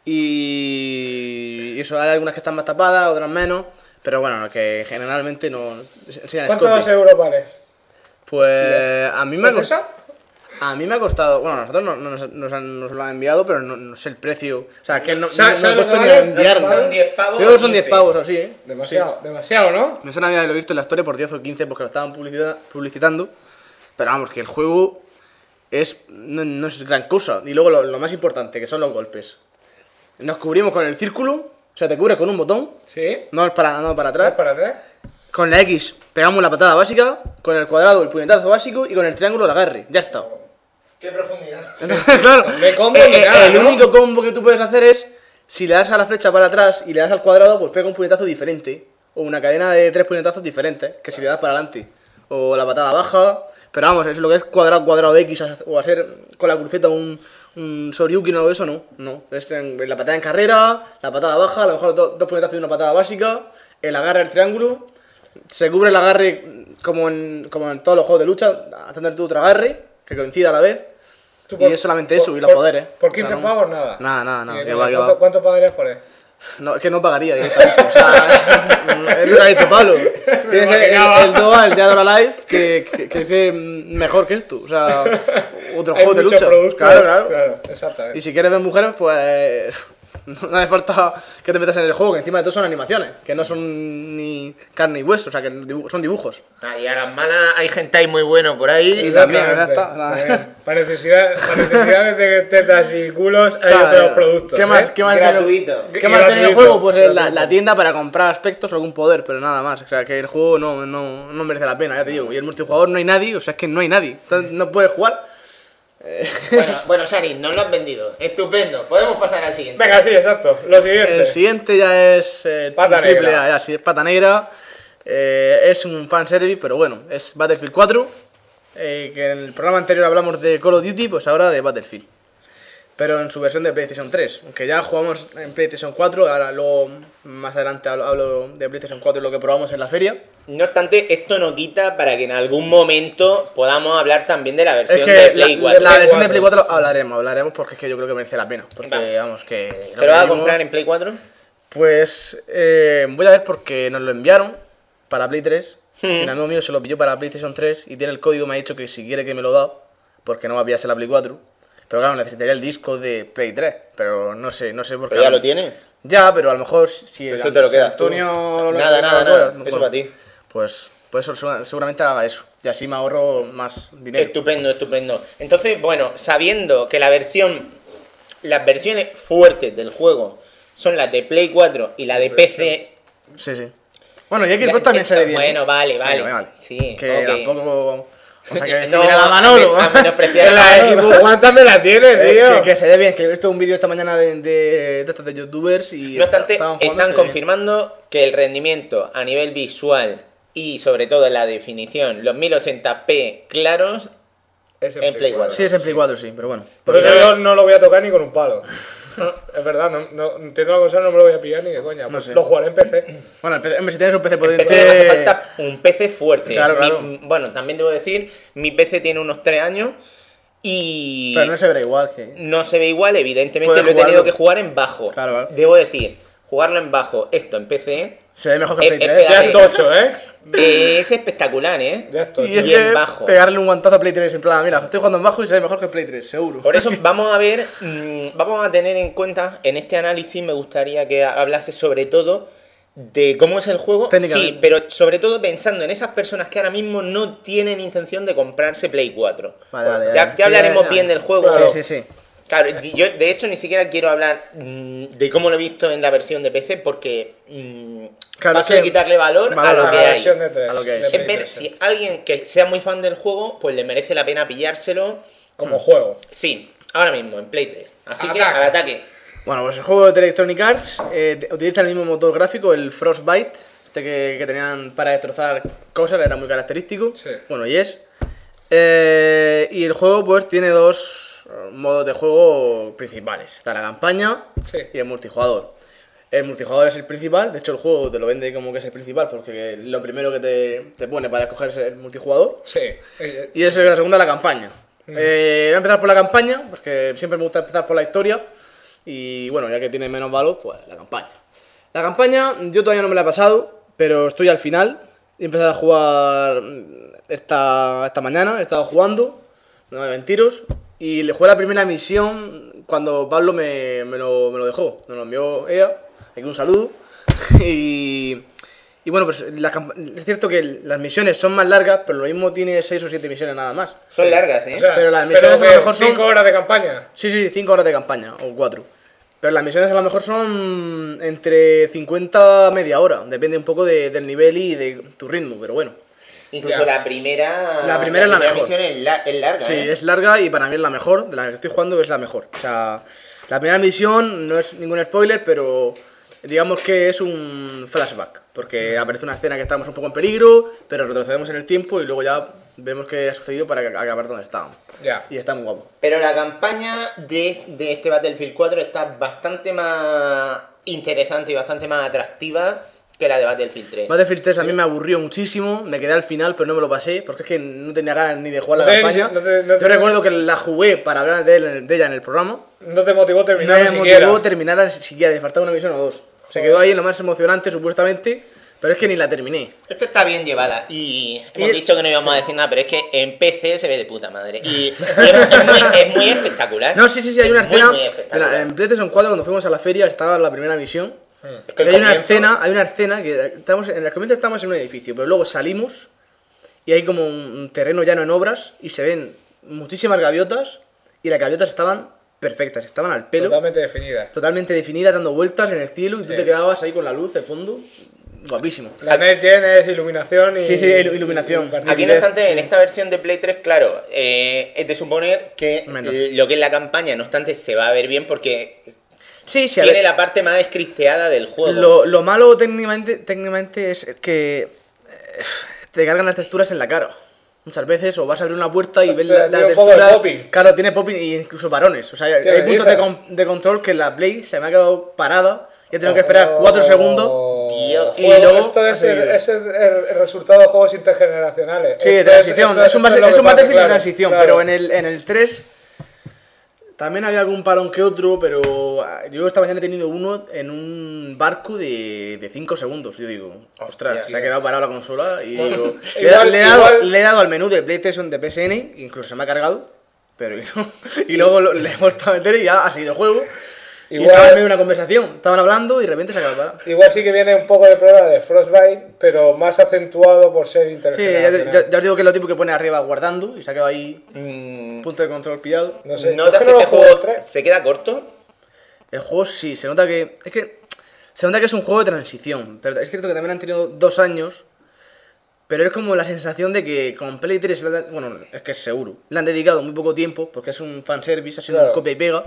Y eso, hay algunas que están más tapadas, otras menos, pero bueno, que generalmente no enseñan ¿Cuántos escote. euros vale? Pues a mí me ha ¿Es costado... esa? A mí me ha costado, bueno, nosotros no, no nos, nos, han- nos lo han enviado, pero no, no sé el precio. O sea, que no, no, ¿Sabes- no he sabes lo puesto que ni a vale? enviarlo. Son diez pavos Creo que son o diez quince. pavos o así, ¿eh? Demasiado, demasiado, ¿no? Me suena a mí haberlo visto en la Store por diez o quince porque lo estaban publicita- publicitando. Pero vamos, que el juego es no, no es gran cosa. Y luego lo, lo más importante, que son los golpes. Nos cubrimos con el círculo, o sea, te cubres con un botón, Sí. no es para, no para ¿Tres atrás. para atrás? Con la X pegamos la patada básica, con el cuadrado el puñetazo básico y con el triángulo el agarre. Ya está. Qué profundidad. Claro, Me combo eh, ni eh, nada, el ¿no? único combo que tú puedes hacer es, si le das a la flecha para atrás y le das al cuadrado, pues pega un puñetazo diferente. O una cadena de tres puñetazos diferentes, que si le das para adelante. O la patada baja. Pero vamos, eso es lo que es cuadrado, cuadrado de X, o hacer con la cruceta un, un Shoryuken o algo de eso, no. No, es en- la patada en carrera, la patada baja, a lo mejor do- dos puñetazos y una patada básica, el agarre al triángulo, se cubre el agarre como en, como en todos los juegos de lucha, haciendo tú otro agarre, que coincida a la vez. Tú Y es solamente eso, y los poderes. ¿Por quince O sea, no- pavos nada? Nada, nada, nada. ¿Y que va, que ¿Cuánto, va. ¿Cuánto pagarías por él? No, es que no pagaría directamente. O sea, es lo que ha dicho Pablo. Tienes el, imaginaba. el Doa, el Dead or Alive, que, que, que, que es mejor que esto. O sea, otro Hay juego de mucho lucha. producto. Claro, claro. Claro, exactamente. Y si quieres ver mujeres, pues no hace falta que te metas en el juego, que encima de todo son animaciones, que no son ni carne y hueso, o sea, que dibu- son dibujos. Ah, y a las malas hay hentai muy bueno por ahí. Sí, también, ya Exactamente. está. Nada. También. Para, necesidad, para necesidades de tetas y culos hay Claro, otros productos. ¿Qué más, ¿eh? ¿qué más Gratuito. ¿Qué más tiene el Gratuito, juego? Pues la, gratuito. la tienda para comprar aspectos o algún poder, pero nada más. O sea, que el juego no, no, no merece la pena, ya te digo. Y el multijugador no hay nadie, o sea, es que no hay nadie. Entonces, no puedes jugar. Bueno, bueno, Sari, nos lo has vendido. Estupendo. Podemos pasar al siguiente. Venga, sí, exacto. Lo siguiente. El siguiente ya es eh, Pata un triple negra. A, ya sí, es pata negra. Eh, es un fanservice, pero bueno, es Battlefield cuatro. Eh, que en el programa anterior hablamos de Call of Duty, pues ahora de Battlefield. Pero en su versión de PlayStation tres. Aunque ya jugamos en PlayStation cuatro, ahora luego más adelante hablo, hablo de PlayStation cuatro y lo que probamos en la feria. No obstante, esto no quita para que en algún momento podamos hablar también de la versión Es que de la, Play la- cuatro. la versión de cuatro. Play cuatro hablaremos, hablaremos porque es que yo creo que merece la pena. Porque Vale. vamos, que... ¿Te lo vas a vimos- comprar en Play cuatro? Pues eh, voy a ver porque nos lo enviaron para Play tres. Hmm. Y un amigo mío se lo pilló para PlayStation tres y tiene el código, me ha dicho que si quiere que me lo da, porque no va a pillarse la Play cuatro. Pero claro, necesitaría el disco de Play tres, pero no sé, no sé por qué. Pero ya lo tiene. Ya, pero a lo mejor si el Eso te lo si quedas tú. Antonio... lo- Nada, lo- nada, lo- nada. bueno, Eso para ti. Pues, pues eso, segura- seguramente haga eso. Y así me ahorro más dinero. Estupendo, estupendo. Entonces, bueno, sabiendo que la versión, las versiones fuertes del juego son las de Play cuatro y la de P C. Sí, sí. Bueno, y Xbox también se ve bien. Bueno, ¿eh? vale, vale. Vale, vale. Sí, Que ok. tampoco... O sea, que No, no, a a Manolo. men- a menospreciar a La Manolo. Xbox One también la tiene, Eh, tío. que, que se ve bien, que he visto un vídeo esta mañana de, de, de estos de youtubers y... No obstante, estaban jugando, están se ve bien. confirmando que el rendimiento a nivel visual y sobre todo en la definición, los mil ochenta p claros, Es en Play cuatro. Sí, es en Play cuatro, sí, pero bueno. Por eso yo no lo voy a tocar ni con un palo. Es verdad, no, no, entiendo la consola, no me lo voy a pillar ni de coña. Pues sé. lo jugaré en P C. Bueno, el P C hombre, si tienes un P C En potente... P C hace falta un P C fuerte. Claro, Mi- claro. bueno, también debo decir, mi P C tiene unos tres años y Pero no se verá igual que... no se ve igual, evidentemente Puedes lo he tenido jugarlo. que jugar en bajo. Claro, claro. Debo decir, jugarlo en bajo, esto en P C, Se ve mejor que Eh, Play eh, tres. Ya Dale. es tocho, ¿eh? eh, es espectacular, ¿eh? Ya es tocho. Y es y en que bajo. pegarle un guantazo a Play tres en plan, mira, estoy jugando en bajo y se ve mejor que Play tres, seguro. Por eso vamos a ver, mm, vamos a tener en cuenta, en este análisis me gustaría que hablase sobre todo de cómo es el juego, Técnicamente. sí, pero sobre todo pensando en esas personas que ahora mismo no tienen intención de comprarse Play cuatro. Vale, vale, ya, vale. ya hablaremos Ya, ya. bien del juego. Sí, sí, sí. Claro, y yo de hecho ni siquiera quiero hablar mm, de cómo lo he visto en la versión de P C porque mm, Claro, paso es de que- quitarle valor, valor a lo a que la hay. versión de tres, A lo que es. de Es ver PlayStation. si alguien que sea muy fan del juego, pues le merece la pena pillárselo. Como juego. Sí, ahora mismo, en Play tres. Así Al que ataque. al ataque. Bueno, pues el juego de Electronic Arts eh, te- utiliza el mismo motor gráfico, el Frostbite, este que, que tenían para destrozar cosas, era muy característico. Sí. Bueno, y es. Eh, y el juego pues tiene dos eh, modos de juego principales. Está la campaña Sí. y el multijugador. El multijugador es el principal, de hecho el juego te lo vende como que es el principal porque lo primero que te, te pone para escoger es el multijugador. Sí. Eh, Y es la segunda la campaña. Eh, voy a empezar por la campaña, porque siempre me gusta empezar por la historia. Y bueno, ya que tiene menos valor, pues la campaña. La campaña yo todavía no me la he pasado, pero estoy al final. He empezado a jugar esta, esta mañana, he estado jugando, no me mentiros. Y le jugué la primera misión cuando Pablo me, me, lo, me lo dejó. Me lo envió ella, aquí un saludo. y... Y bueno, pues la camp- es cierto que las misiones son más largas, pero lo mismo tiene seis o siete misiones nada más. Son largas, ¿eh? o sea, Pero las misiones a lo que mejor son- cinco horas de campaña. Sí, sí, cinco horas de campaña, o cuatro. Pero las misiones a lo mejor son entre cincuenta a media hora, depende un poco de- del nivel y de tu ritmo, pero bueno. Incluso Ya. la primera. La primera es la mejor. misión es, la- es larga, Sí, ¿eh? es larga y para mí es la mejor, de la que estoy jugando es la mejor. O sea, la primera misión no es ningún spoiler, pero digamos que es un flashback, porque aparece una escena que estamos un poco en peligro, pero retrocedemos en el tiempo y luego ya vemos qué ha sucedido para acabar donde estábamos. Ya. Y está muy guapo. Pero la campaña de, de este Battlefield cuatro está bastante más interesante y bastante más atractiva que la de Battlefield tres. Battlefield tres a mí me aburrió muchísimo, me quedé al final, pero no me lo pasé, porque es que no tenía ganas ni de jugar la No te- campaña. no te- no te- Yo recuerdo que la jugué para hablar de, él- de ella en el programa. No te motivó No terminar me ni siquiera. motivó terminar siquiera, le faltaba una misión o dos. Se Joder. quedó ahí en lo más emocionante, supuestamente, pero es que ni la terminé. Esto está bien llevada y hemos Y- dicho que no íbamos a decir nada, pero es que en P C se ve de puta madre. Y, y es, es muy, es muy espectacular. No, sí, sí, sí, hay una Es muy, escena. muy en, espectacular. la- en PlayStation cuatro, cuando fuimos a la feria, estaba la primera misión. Es que Y el hay una comienzo- escena, hay una escena que estamos en el comienzo estamos en un edificio, pero luego salimos y hay como un terreno llano en obras y se ven muchísimas gaviotas y las gaviotas estaban perfectas, estaban al pelo, Totalmente definida. totalmente definidas, dando vueltas en el cielo y tú Sí. te quedabas ahí con la luz de fondo, guapísimo. La Next Gen es iluminación y... Sí, sí, il- iluminación. y- Aquí no obstante, en esta versión de Play tres, claro, eh, es de suponer que Menos. eh, lo que es la campaña, no obstante, se va a ver bien porque Sí, sí, a tiene ver, la parte más escristeada del juego. lo, lo malo técnicamente, técnicamente es que eh, te cargan las texturas en la cara. Muchas veces, o vas a abrir una puerta y ves Hostia, la, la tiene un poco de textura. popping. Claro, tiene popping y incluso varones. O sea, hay ¿Qué hay me puntos de, dices? con- de control que la Play se me ha quedado parada. Ya tengo que esperar cuatro segundos. Tío. Y Juego- luego- esto es, el, así- ese es el, el resultado de juegos intergeneracionales. Sí, de Esto es- transición. esto- Es un, esto base- lo es que un pasa, Battlefield de claro, transición, claro. pero en el, en el tres también había algún parón que otro, pero ah, yo esta mañana he tenido uno en un barco de cinco segundos. Yo digo, ostras, Hostia, se ha tío. quedado parado la consola y Bueno, digo, le, igual- le he dado, igual- le he dado al menú de PlayStation de P S N, incluso se me ha cargado, pero y luego lo- le he vuelto a meter y ya ha seguido el juego. Y Igual- estaba en medio de una conversación, estaban hablando y de repente se ha quedado parado. Igual sí que viene un poco de problema de Frostbite, pero más acentuado por ser Sí, ya, intergeneracional. ya- ya os digo que es lo tipo que pone arriba guardando y se ha quedado ahí, Mm, punto de control pillado. No sé, ¿notas es que que no lo este juego juego el tres. se queda corto? El juego sí, se nota que. Es que. Se nota que es un juego de transición. Pero es cierto que también han tenido dos años. Pero es como la sensación de que con Play tres, le han- bueno, es que es seguro, le han dedicado muy poco tiempo, porque es un fanservice, ha sido Claro. un copia y pega.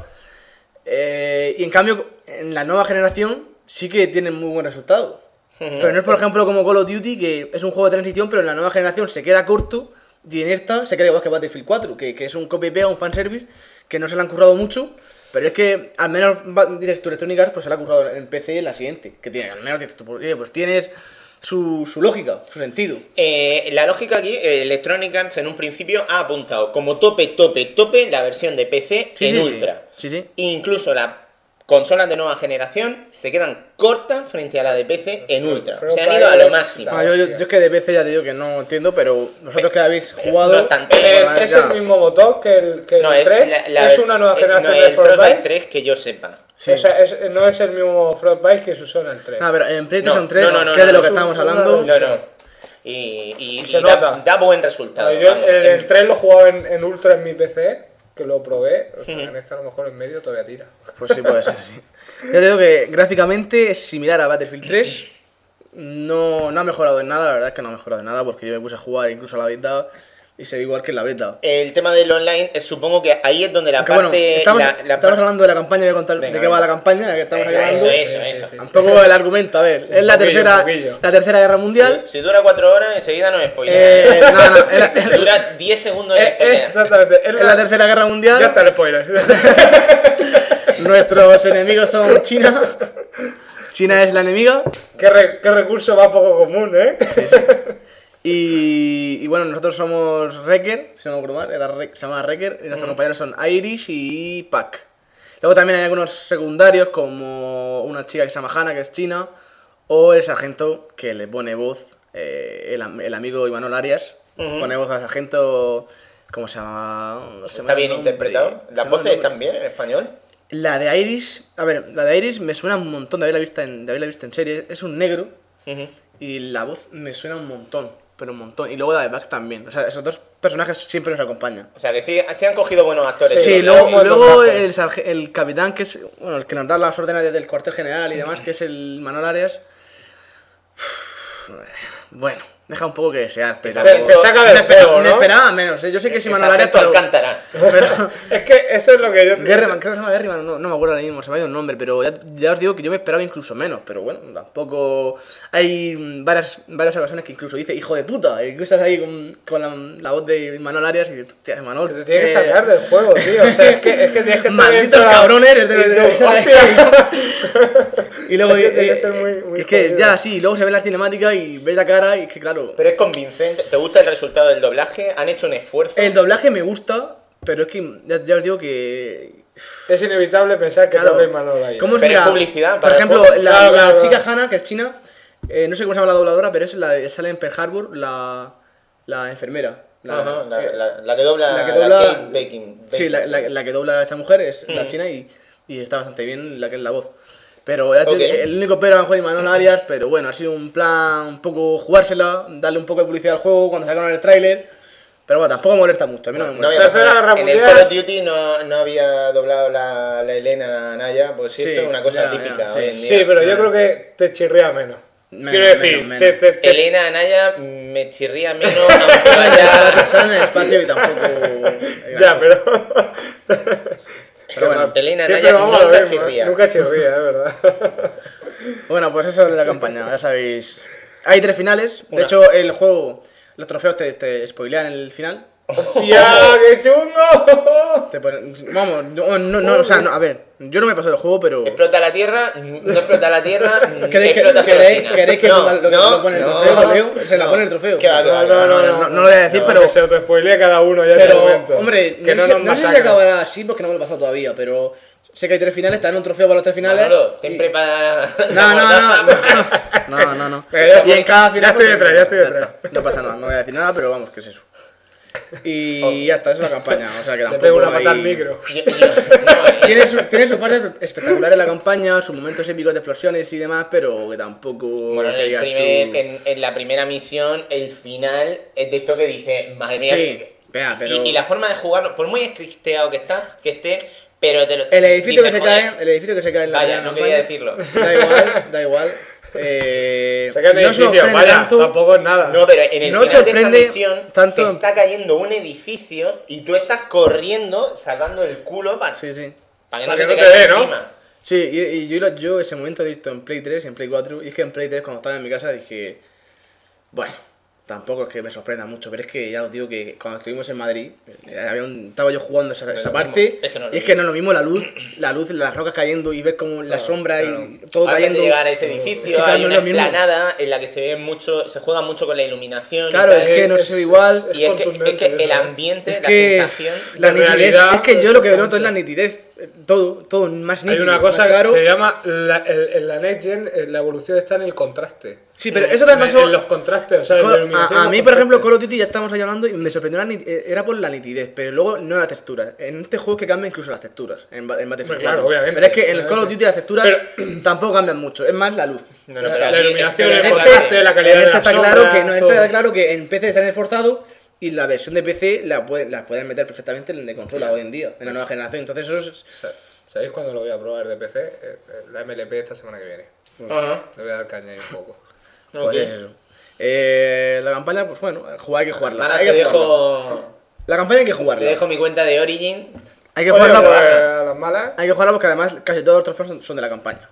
Eh, y en cambio, en la nueva generación sí que tienen muy buen resultado. Pero no es, por ejemplo, como Call of Duty, que es un juego de transición, pero en la nueva generación se queda corto, y en esta se queda igual que Battlefield cuatro, que, que es un copia y pega, un fanservice, que no se le han currado mucho. Pero es que al menos va- dices tú, Electronic Arts, pues se la ha currado en P C en la siguiente. Que tiene, al menos dices tú, pues, oye, pues tienes su, su lógica, su sentido. Eh, la lógica aquí, eh, Electronic Arts en un principio ha apuntado como tope, tope, tope la versión de P C Sí, en sí, sí. Ultra. Sí, sí. Incluso las consolas de nueva generación se quedan cortas frente a la de P C en Ultra. Pero Se han para ido a lo ellos- máximo. Ah, yo, yo, yo es que de P C ya te digo que no entiendo, pero vosotros que habéis jugado. no tanto. Eh, pues, es ya. el mismo motor que el, que No, el es, tres. la- la- es una nueva eh, generación no, de el Frostbite Frostbite. tres que yo sepa. Sí. O sea, es- no es el mismo Frostbite que se usó en el tres. No, pero en PlayStation No, tres, no, no, no, que es de no, lo que es un- estábamos una hablando. No, no. Y, y- Y se y da, nota. da buen resultado. yo vamos. el, el tres lo jugaba en, en Ultra en mi P C, que lo probé. O sea, en esta a lo mejor en medio todavía tira. Pues sí, puede ser, sí. Yo te digo que gráficamente es similar a Battlefield tres. No, no ha mejorado en nada, la verdad es que no ha mejorado en nada, porque yo me puse a jugar incluso a la beta y se ve igual que en la beta. El tema del online, eh, supongo que ahí es donde la Aunque parte. bueno, estamos, la- la estamos par- hablando de la campaña, voy a contar Venga, de qué va venga. la campaña, ya que estamos Venga, hablando. eso, eso, Sí, eso. sí, sí. Un poco el argumento, a ver, es la poquillo, tercera, un poquillo. la tercera guerra mundial. Si dura cuatro horas, enseguida no me spoileas. Eh, no, no, es la, es Dura diez segundos de Eh, eh, pelea. exactamente. Es la tercera guerra mundial. Ya está el spoiler. Nuestros enemigos son China. China es la enemiga. ¿Qué, re- qué recurso más poco común, ¿eh? Y, y bueno, nosotros somos Wrecker, si no me acuerdo mal, era Re- se llama Wrecker, y nuestros compañeros son Irish y Pac. Luego también hay algunos secundarios, como una chica que se llama Hannah, que es china, o el sargento que le pone voz, eh, el, am- el amigo Imanol Arias, pone voz al sargento, ¿cómo se llama? No se me ¿Está va bien el nombre. interpretado? Se me ¿Las va el voces nombre. están bien en español? La de Iris, a ver, la de Iris me suena un montón de haberla visto en, de haberla visto en serie. Es un negro Ujú. y la voz me suena un montón, pero un montón. Y luego la de Back también. O sea, esos dos personajes siempre nos acompañan. O sea que sí, sí han cogido buenos actores. Sí, Sí, luego, un buen luego doblaje. el, sarge- el capitán, que es bueno, el que nos da las órdenes desde el cuartel general y demás, que es el Manuel Arias. Bueno, deja un poco que desear, pero... Te, te saca del me, espera- juego, me ¿no? esperaba menos, ¿eh? Yo sé que si Ese Manuel Arias, acento pero... Alcántara. pero Es que eso es lo que yo... Gerriman, creo que se llama Gerriman, no, no me acuerdo ahora mismo, se me ha ido el nombre, pero ya, ya os digo que yo me esperaba incluso menos, pero bueno, tampoco... Hay mm, varias, varias ocasiones que incluso dice hijo de puta, y tú estás ahí con, con la, la voz de Manuel Arias y dices, hostia, Manuel... Que te tiene que eh, sacar del juego, tío. O sea, es que, es que tienes que estar Malditos dentro- cabrones, eres de- y tú, de- ¡hostia! Y luego... Tiene que eh, ser muy- muy es que jodido. ya, sí, luego se ve la cinemática y ves la cara y es que claro... Pero es convincente. ¿Te gusta el resultado del doblaje? ¿Han hecho un esfuerzo? El doblaje me gusta, pero es que ya, ya os digo que... Es inevitable pensar que Claro, tal vez Manuel Arias. ¿cómo es? Pero es Mira, publicidad Por para el ejemplo, juego. la, Claro, la claro, chica claro. Hannah, que es china, eh, no sé cómo se llama la dobladora, pero es la sale en Pearl Harbor, la, la enfermera. La, Ajá, la, eh, la- la que dobla la que la dobla- Kate Bacon. Sí, la, la- la que dobla a esa mujer es la china y, y está bastante bien la que es la voz. Pero ya te digo Ok. que el único pero a lo mejor es Manuel Arias, pero bueno, ha sido un plan un poco jugársela, darle un poco de publicidad al juego cuando sacaron el tráiler. Pero bueno, tampoco molesta mucho, a mí no me No molesta. había Tercera pasado. Guerra En el Mundial. Call of Duty no, no había doblado la, la Elena Naya, pues sí, Sí, esto es una cosa ya, típica ya, sí. hoy en día. Sí, pero yo creo que te chirría menos. Menos, Quiero decir, menos, te, menos. te, te- Elena Naya me chirría menos, aunque vaya... Sale en el espacio y tampoco... Ya, pero... Pero bueno, Elena Siempre Naya vamos a lo nunca mismo, ¿eh? chirría. Nunca chirría, es verdad. Bueno, pues eso es de la campaña, ya sabéis. Hay tres finales. De Una. hecho, el juego, los trofeos te, te spoilean el final. ¡Hostia, qué chungo! Te ponen- vamos, no, no, no, o sea, no, a ver, yo no me he pasado el juego, pero. Explota la tierra, no explota la tierra, ¿Queréis que, explota solo queréis, China. queréis que no, ponga lo, que no, lo pone el no, trofeo? ¿Lo leo? Se la no. pone el trofeo. Que va, que va, no, que no, va. no, no, no lo voy a decir, No, pero. que se autospoilee cada uno ya en ese Pero, momento. hombre, que no, no sé, nos no sé si masacren. acabará así porque no me lo he pasado todavía, pero sé que hay tres finales, te dan un trofeo para los tres finales. Manolo, ten y- preparada No, la no, mordaza. no, no, no, no, no. Eh, Y en cada final. ya estoy pues, detrás, ya estoy detrás. está. No pasa nada, no voy a decir nada, pero vamos, que es eso. Y ya está, esa es la campaña. O sea que Le tampoco pego una hay- pata al micro. Yo- yo- no, eh, Tiene, su, tiene sus partes espectaculares la campaña, sus momentos épicos de explosiones y demás, pero que tampoco. Bueno, en, que el digas primer- tú- en- en la primera misión, el final es de esto que dice, madre mía. Sí, que- vea, pero- y, y la forma de jugarlo, por muy escristeado que está, que esté, pero te lo. El edificio que dices, se joder, cae, el edificio que se cae en la Vaya, primera no quería campaña, decirlo. Da igual, da igual. Eh, Se caen no edificios, sorprende vaya, tanto- tampoco es nada. No, pero en el No final de sorprende esta misión tanto- se está cayendo un edificio y tú estás corriendo, salvando el culo para, Sí, sí. para que no Para se que te no te caiga dé, ¿no? encima. Sí, y, y yo, lo- yo ese momento he visto en Play tres y en Play cuatro, y es que en Play tres cuando estaba en mi casa dije, bueno, tampoco es que me sorprenda mucho, pero es que ya os digo que cuando estuvimos en Madrid, eh, había un- estaba yo jugando esa, esa lo parte, mismo, es que no es lo y es que no es lo mismo la luz, la luz, las rocas cayendo y ves como la sombra y todo Antes cayendo. de llegar a ese Es edificio que, claro, hay no una es lo mismo. explanada en la que se ve mucho, se juega mucho con la iluminación. y Claro, tal. es que no Es- se ve igual. es- y es que, es contundente que eso, el ¿eh? ambiente, Es la que sensación. la de nitidez, realidad, es que yo lo que exactamente. noto es la nitidez, eh, todo, todo más Hay nítido, una cosa más claro. que se llama la, el- en la Next Gen, eh, la evolución está en el contraste. Sí, pero eso también En, pasó. en los contrastes, o sea, en Call- la iluminación. a, a los mí, por ejemplo, Call contrastes. of Duty ya estamos ahí hablando y me sorprendió la nit- eh, era por la nitidez, pero luego no la textura. En este juego es que cambia incluso las texturas, en, Ba- en Battlefield Hombre, claro, cuatro. obviamente, Pero es que en el Call of obviamente. Duty las texturas tampoco cambian mucho, es más la luz. No, no, La- pero la aquí- iluminación, pero el es que- contraste, la calidad En de este la está sombra, claro que no, todo. está claro que en P C se han esforzado y la versión de P C la pueden, la pueden meter perfectamente en el de consola hoy en día, en la nueva generación. Entonces eso es... Sa- ¿Sabéis cuándo lo voy a probar de P C? Eh, eh, La M L P esta semana que viene. Ajá. Le voy a dar caña ahí un poco. Pues Ok. es eso. Eh, la campaña, pues bueno, jugar hay que jugarla. Ahora hay te que jugarla. dejo, La campaña hay que te jugarla. dejo mi cuenta de Origin. Hay que Oye, jugarla pues, por- a las malas. Hay que jugarla porque además casi todos los trofeos son, son de la campaña.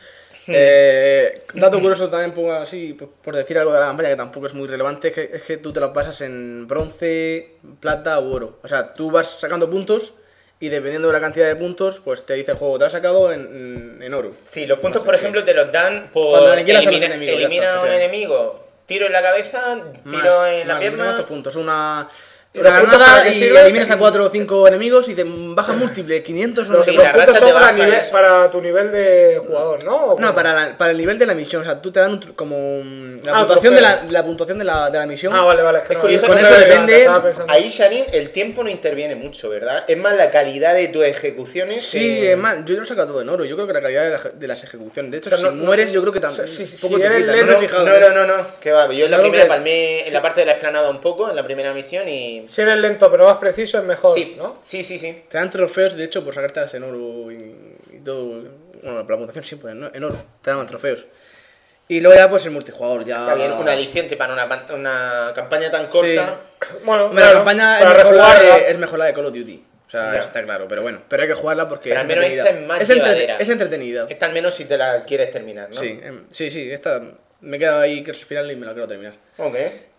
Eh, dato curioso también, pongo así, por- por decir algo de la campaña que tampoco es muy relevante, es que, es que tú te lo pasas en bronce, plata u oro. O sea, tú vas sacando puntos y dependiendo de la cantidad de puntos, pues te dice el juego, te has sacado en, en, en oro. Sí, los puntos, por ejemplo, te los dan por Cuando aniquilas a los elimina, enemigos, ya elimina está, a un sí. enemigo, tiro en la cabeza, tiro Más, en la más, pierna. estos puntos, una... ¿Y Una los puntos granada para qué y sirven? eliminas a cuatro o cinco enemigos y te baja múltiple, quinientos o no Los, sé Sí, los la cuánto. puntos racha te son para, baja, nivel- eso. para tu nivel de jugador, ¿no? ¿O No, cómo? para, la- para el nivel de la misión, o sea, tú te dan un tru- como un- la, Ah, puntuación de trofeo. la, la puntuación de la, de la misión. Ah, vale, vale. Es que Es no, curioso, no con te eso veía, depende- estaba pensando. Ahí, Sharin, el tiempo no interviene mucho, ¿verdad? Es más la calidad de tus ejecuciones. Sí, que- es más, yo lo he sacado todo en oro. Yo creo que la calidad de, la- de las ejecuciones. De hecho, O sea, si no- no- mueres, yo creo que o sea, también. si- si poco te eres quita, lento- no me he fijado No, en no, eso. no, no, que va. Yo en la Solo primera que- palmé en la parte de la explanada un poco, en la primera misión y. Si eres lento pero más preciso es mejor, Sí, ¿no? sí, sí, sí. Te dan trofeos, de hecho, por sacártelas en oro y, y todo. Bueno, la puntuación siempre en, en oro. Te dan trofeos. Y luego ya pues el multijugador, ya... Está bien, un aliciente para una, pan- una campaña tan corta. Bueno, Hombre, claro, la campaña es para mejor la, rejugarla. de, es mejor la de Call of Duty. O sea, Ya. está claro, pero bueno. Pero hay que jugarla porque Pero es al menos entretenida. esta es más es, entrete- llevadera. es entretenida. Esta al menos si te la quieres terminar, ¿no? Sí, em, sí, sí, esta me he quedado ahí que es el final y me la quiero terminar. Ok.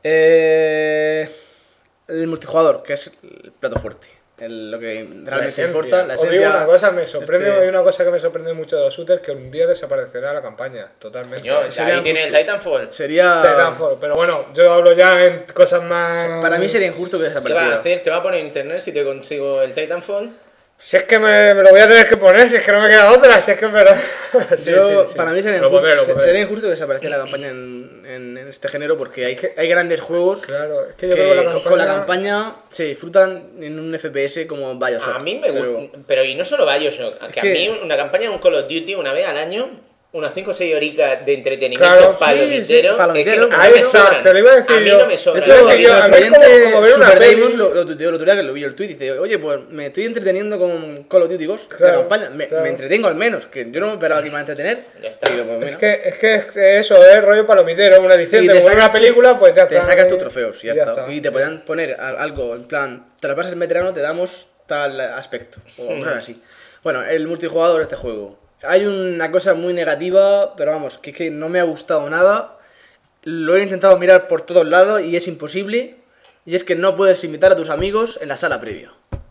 Eh, el multijugador, que es el plato fuerte. El- lo que La realmente esencia. importa. La Os digo esencia, una cosa, me sorprende, este- hay una cosa que me sorprende mucho de los shooters, que un día desaparecerá la campaña, totalmente. Coño, Sería ahí tiene el justo. Titanfall. Sería... Titanfall, pero bueno, yo hablo ya en cosas más... Para mí sería injusto que ¿Qué vas a desapareciera. hacer? ¿Te va a poner en internet si te consigo el Titanfall? Si es que me, me lo voy a tener que poner, si es que no me queda otra, si es que es verdad. Sí, Yo, sí, sí. Para mí sería Lo injusto, pondré, lo pondré. sería injusto que desapareciera la campaña en, en- en este género porque hay, hay grandes juegos Claro, es que yo que creo que la con- campaña... con la campaña se disfrutan en un F P S como Bioshock. A mí me pero- gusta, pero y no solo Bioshock, que a que- mí una campaña de un Call of Duty una vez al año, unas cinco o seis horitas de entretenimiento Claro, palomitero, sí, sí, palomitero, es que a ahí mí me está, sobran. te lo iba a decir a mí yo. no me sobran. De hecho, Lo que yo- a mí es como- oyente como ver una Super peli. Deimos lo, lo tuiteó el otro día, que lo vi el tweet, dice, oye, pues me estoy entreteniendo con Call of Duty Ghost, Claro, la campaña, me, claro. me entretengo al menos, que yo no me esperaba que me iba a entretener. Ya está. Y digo, pues, mira, Es que, es que es que eso es rollo palomitero, una Y licencia, te como sacas una tu- película, pues ya te está. sacas tus trofeos y ya, Ya está. está. Y te podrían poner a- algo en plan, te lo pasas en veterano, te damos tal aspecto, o cosas así. Bueno, el multijugador de este juego. Hay una cosa muy negativa, pero vamos, que es que no me ha gustado nada. Lo he intentado mirar por todos lados y es imposible. Y es que no puedes invitar a tus amigos en la sala previa.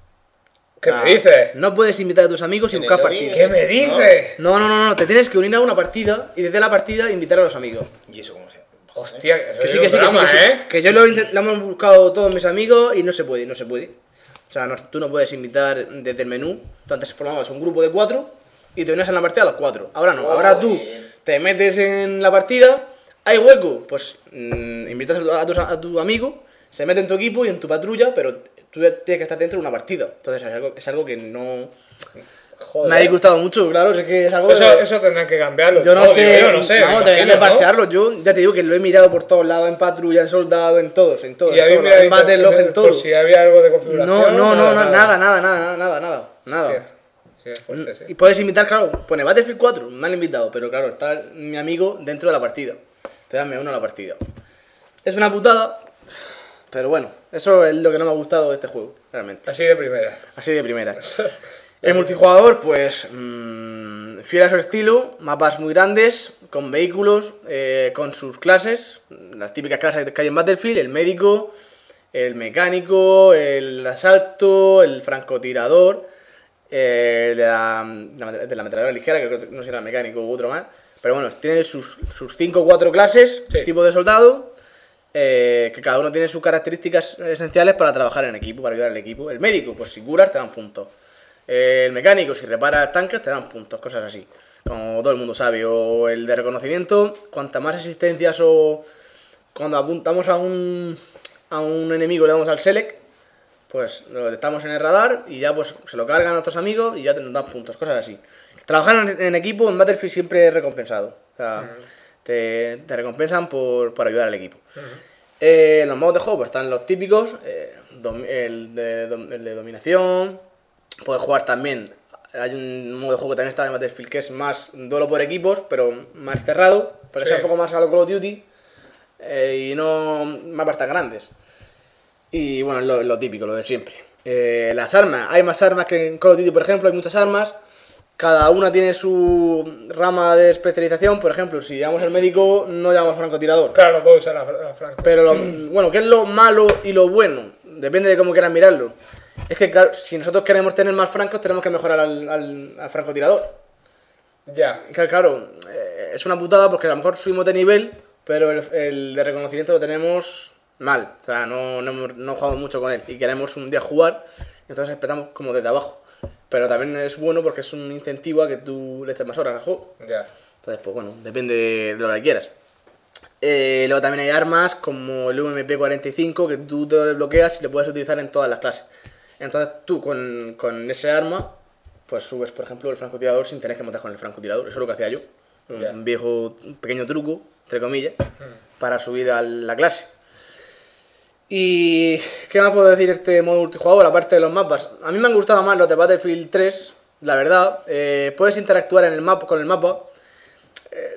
¿Qué me dices? No puedes invitar a tus amigos y En buscar el lobby. partidas. ¿Qué me dices? No, no, no, no, te tienes que unir a una partida y desde la partida invitar a los amigos. ¿Y eso cómo se llama? Hostia, eso Que es sí, un que sí, que sí, drama, que sí. ¿eh? Que yo lo, intent- lo hemos buscado todos mis amigos y no se puede, no se puede. O sea, no- tú no puedes invitar desde el menú. Tú antes formabas un grupo de cuatro y te unías en la partida a los cuatro. Ahora no, ahora tú te metes en la partida, hay hueco, pues mm, invitas a tu, a tu amigo, se mete en tu equipo y en tu patrulla, pero tú tienes que estar dentro de una partida. Entonces es algo, es algo que no Joder. me ha disgustado mucho, claro, es que es algo Eso, de- eso tendrán que cambiarlo. yo no todo, sé, digo yo no sé. vamos, me deberían de imagino, ¿no? parchearlo. Yo ya te digo que lo he mirado por todos lados, en patrulla, en soldado, en todos, en todos, Y en, ahí todos, mira, en Battlelog, en todo. por si había algo de configuración. No, no, no, no, nada, nada, nada, nada, nada, nada. Hostia. Sí, es fuerte, sí. Y puedes invitar, claro, pone Battlefield cuatro, me han invitado, pero claro, está mi amigo dentro de la partida. Te dan me uno a la partida. Es una putada, pero bueno, eso es lo que no me ha gustado de este juego, realmente. Así de primera. Así de primera. El multijugador, pues, mmm, fiel a su estilo, mapas muy grandes, con vehículos, eh, con sus clases, las típicas clases que hay en Battlefield, el médico, el mecánico, el asalto, el francotirador, eh, de, la, de la metralladora ligera, que creo que no sé si era mecánico u otro más, pero bueno, tiene sus sus cinco o cuatro clases, Sí. tipo de soldado, eh, que cada uno tiene sus características esenciales para trabajar en equipo, para ayudar al equipo. El médico, pues si curas te dan puntos. El mecánico, si reparas tanques, te dan puntos, cosas así. Como todo el mundo sabe. O el de reconocimiento, cuanta más existencias o cuando apuntamos a un, a un enemigo le damos al select, pues lo detectamos en el radar y ya pues se lo cargan a nuestros amigos y ya te nos dan puntos, cosas así. Trabajar en, en equipo en Battlefield siempre es recompensado. O sea, te, te recompensan por, por ayudar al equipo. Eh, en los modos de juego pues están los típicos, eh, dom- el, de, dom- el de dominación. Puedes jugar también, hay un modo de juego que también está en Battlefield que es más duelo por equipos, pero más cerrado, para que Sí. sea un poco más a lo Call of Duty eh, y no mapas tan grandes. Y bueno, es lo, lo típico, lo de siempre. Eh, las armas, hay más armas que en Call of Duty, por ejemplo, hay muchas armas. Cada una tiene su rama de especialización. Por ejemplo, si llamamos al médico, no llamamos francotirador. Claro, no puedo usar la, la franco. Pero lo, bueno, ¿qué es lo malo y lo bueno? Depende de cómo quieras mirarlo. Es que, claro, si nosotros queremos tener más francos, tenemos que mejorar al, al, al francotirador. Ya. Claro, claro, eh, es una putada porque a lo mejor subimos de nivel, pero el, el de reconocimiento lo tenemos mal. O sea, no, no, hemos- no jugamos mucho con él y queremos un día jugar, entonces empezamos como desde abajo. Pero también es bueno porque es un incentivo a que tú le eches más horas al juego. Ya. Entonces, pues bueno, depende de lo que quieras. Eh, luego también hay armas como el U M P cuarenta y cinco que tú te lo desbloqueas y lo puedes utilizar en todas las clases. Entonces tú con, con ese arma, pues subes, por ejemplo, el francotirador sin tener que matar con el francotirador. Eso es lo que hacía yo. Un Ya. viejo, un pequeño truco, entre comillas, para subir a la clase. ¿Y qué más puedo decir este modo multijugador, aparte de los mapas? A mí me han gustado más los de Battlefield tres, la verdad. Eh, puedes interactuar en el mapa, con el mapa. Eh,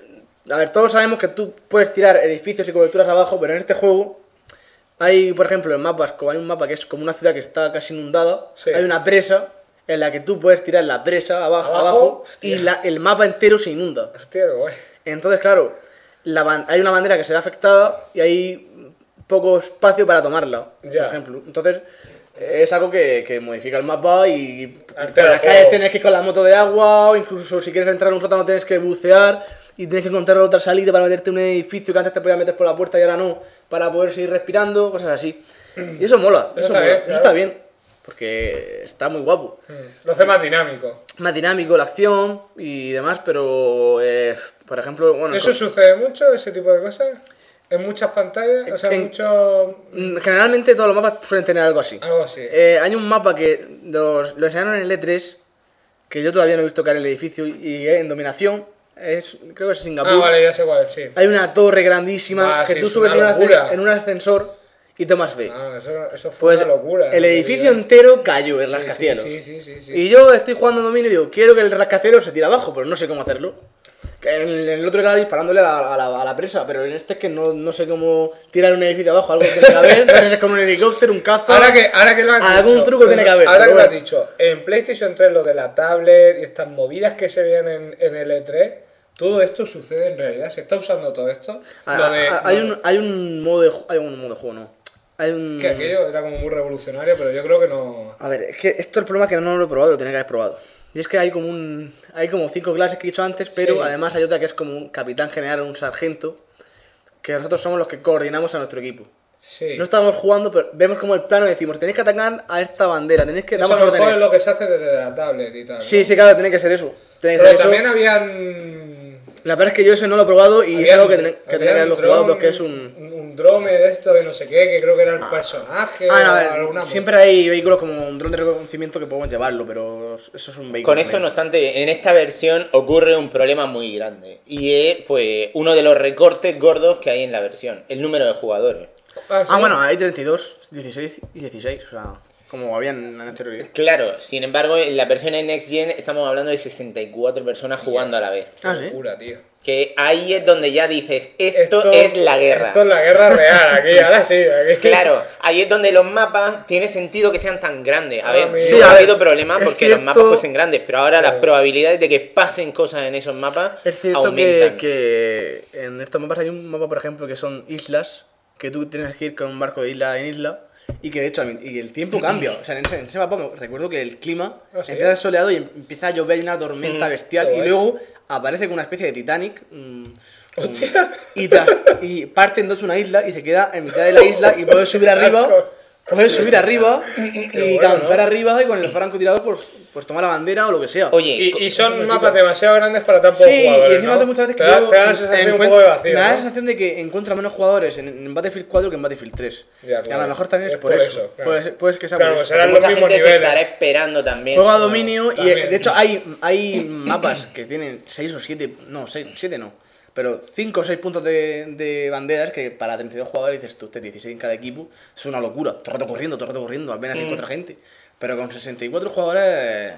A ver, todos sabemos que tú puedes tirar edificios y coberturas abajo, pero en este juego hay, por ejemplo, en mapas, como hay un mapa que es como una ciudad que está casi inundada, Sí. hay una presa en la que tú puedes tirar la presa abajo, ¿Abajo? abajo y Hostia. la- el mapa entero se inunda. Hostia, qué guay. Entonces, claro, la ban- hay una bandera que se ve afectada y hay poco espacio para tomarla, Ya. por ejemplo. Entonces, eh, es algo que, que modifica el mapa y por Altera las el calles juego. tienes que ir con la moto de agua o incluso si quieres entrar en un sótano tienes que bucear y tienes que encontrar otra salida para meterte en un edificio que antes te podías meter por la puerta y ahora no, para poder seguir respirando, cosas así. Y eso mola, Eso eso, está mola, bien, eso claro. está bien, porque está muy guapo. Lo hace más dinámico. Más dinámico la acción y demás, pero eh, por ejemplo, bueno, ¿Eso co- sucede mucho, ese tipo de cosas? ¿En muchas pantallas? O sea, En- mucho... mm, generalmente todos los mapas suelen tener algo así. Algo así. Eh, hay un mapa que los, lo enseñaron en el E tres, que yo todavía no he visto caer en el edificio, y en dominación, es, creo que es Singapur. Ah, vale, ya sé cuál es, sí. Hay una torre grandísima Ah, que sí, tú es subes en, una un ascen- locura. en un ascensor y tomas fe. Ah, eso, eso fue Pues una locura. el en edificio realidad. entero cayó en Sí, rascacielos. Sí, sí, sí, sí, sí. Y yo estoy jugando en dominio y digo, quiero que el rascacielos se tire abajo, pero no sé cómo hacerlo. Que En el, en el otro era disparándole a la, a la- a la presa, pero en este es que no, no sé cómo tirar un edificio abajo, algo tiene que haber. No sé si es con un helicóptero, un caza. Ahora que, ahora que lo has Algún dicho, truco tiene que haber, Ahora pero que lo has bueno. dicho, en PlayStation tres lo de la tablet y estas movidas que se vienen en el E tres, todo esto sucede en realidad. ¿Se está usando todo esto? Ah, Lo de- ah, hay, lo- un, hay un modo de ju- hay un modo de juego, no. Hay un... Que aquello era como muy revolucionario, pero yo creo que no... A ver, es que esto es el problema que no lo he probado, lo tenía que haber probado. Y es que hay como un hay como cinco clases que he dicho antes, pero Sí. además hay otra que es como un capitán general o un sargento, que nosotros somos los que coordinamos a nuestro equipo. Sí. No estamos jugando, pero vemos como el plano y decimos, tenéis que atacar a esta bandera, tenéis que... Eso Damos a lo mejor órdenes. es lo que se hace desde la tablet y tal. ¿no? Sí, sí, claro, tiene que ser eso. Tiene que Pero ser también eso. habían... La verdad es que yo eso no lo he probado y es habían- algo que, tiene- que tenía que habían haberlo jugado dron- porque es un... Un drone de esto de no sé qué, que creo que era el personaje. Ah, no, o a ver, alguna siempre hay vehículos como un dron de reconocimiento que podemos llevarlo, pero eso es un vehículo. Con esto, no obstante, en esta versión ocurre un problema muy grande. Y es, pues, uno de los recortes gordos que hay en la versión. El número de jugadores. Ah, sí. Ah, bueno, hay treinta y dos, dieciséis y dieciséis, o sea, como habían en anterioridad. Claro, sin embargo, en la versión en Next Gen estamos hablando de sesenta y cuatro personas jugando a la vez. Ah, Qué sí. locura, tío. Que ahí es donde ya dices, esto, es la guerra. Esto es la guerra real, aquí, ahora sí. Aquí. Claro, ahí es donde los mapas tiene sentido que sean tan grandes. A Ah, ver, mira. sí, Sí, ha a ver, habido problemas es porque los cierto- mapas fuesen grandes, pero ahora las Claro. probabilidades de que pasen cosas en esos mapas Es cierto que, aumentan. que en estos mapas hay un mapa, por ejemplo, que son islas, que tú tienes que ir con un barco de isla en isla, y que de hecho y el tiempo cambia. O sea, en ese, en ese mapa me- recuerdo que el clima Ah, ¿sí? empieza soleado y em- empieza a llover y una tormenta Mm, bestial, qué y guay. luego aparece con una especie de Titanic. mm, un- Hostia. y, tras- y parte en dos una isla y se queda en mitad de la isla y puedes subir arriba. Puedes subir arriba y bueno, campar ¿no? arriba y con el francotirador pues, pues tomar la bandera o lo que sea. Oye, Y, y son mapas demasiado grandes para tan pocos Sí, jugadores, y encima ¿no? te muchas veces te que da, yo te da la sensación un encuent- poco de vacío, me da la ¿no? sensación de que encuentra menos jugadores en, en Battlefield cuatro que en Battlefield tres. Ya, Y a claro. lo mejor también es, Es por, por eso. eso, claro. Puede, ser- puede que sea Claro, por pues eso. serán los mucha mismos gente se niveles. estará esperando también. Juego a dominio y también. de hecho hay, hay mapas que tienen seis o siete, no, siete no, pero cinco o seis puntos de, de banderas que para treinta y dos jugadores dices tú, este dieciséis en cada equipo, es una locura. Todo el rato corriendo, todo el rato corriendo, apenas Mm. encuentra gente. Pero con sesenta y cuatro jugadores eh,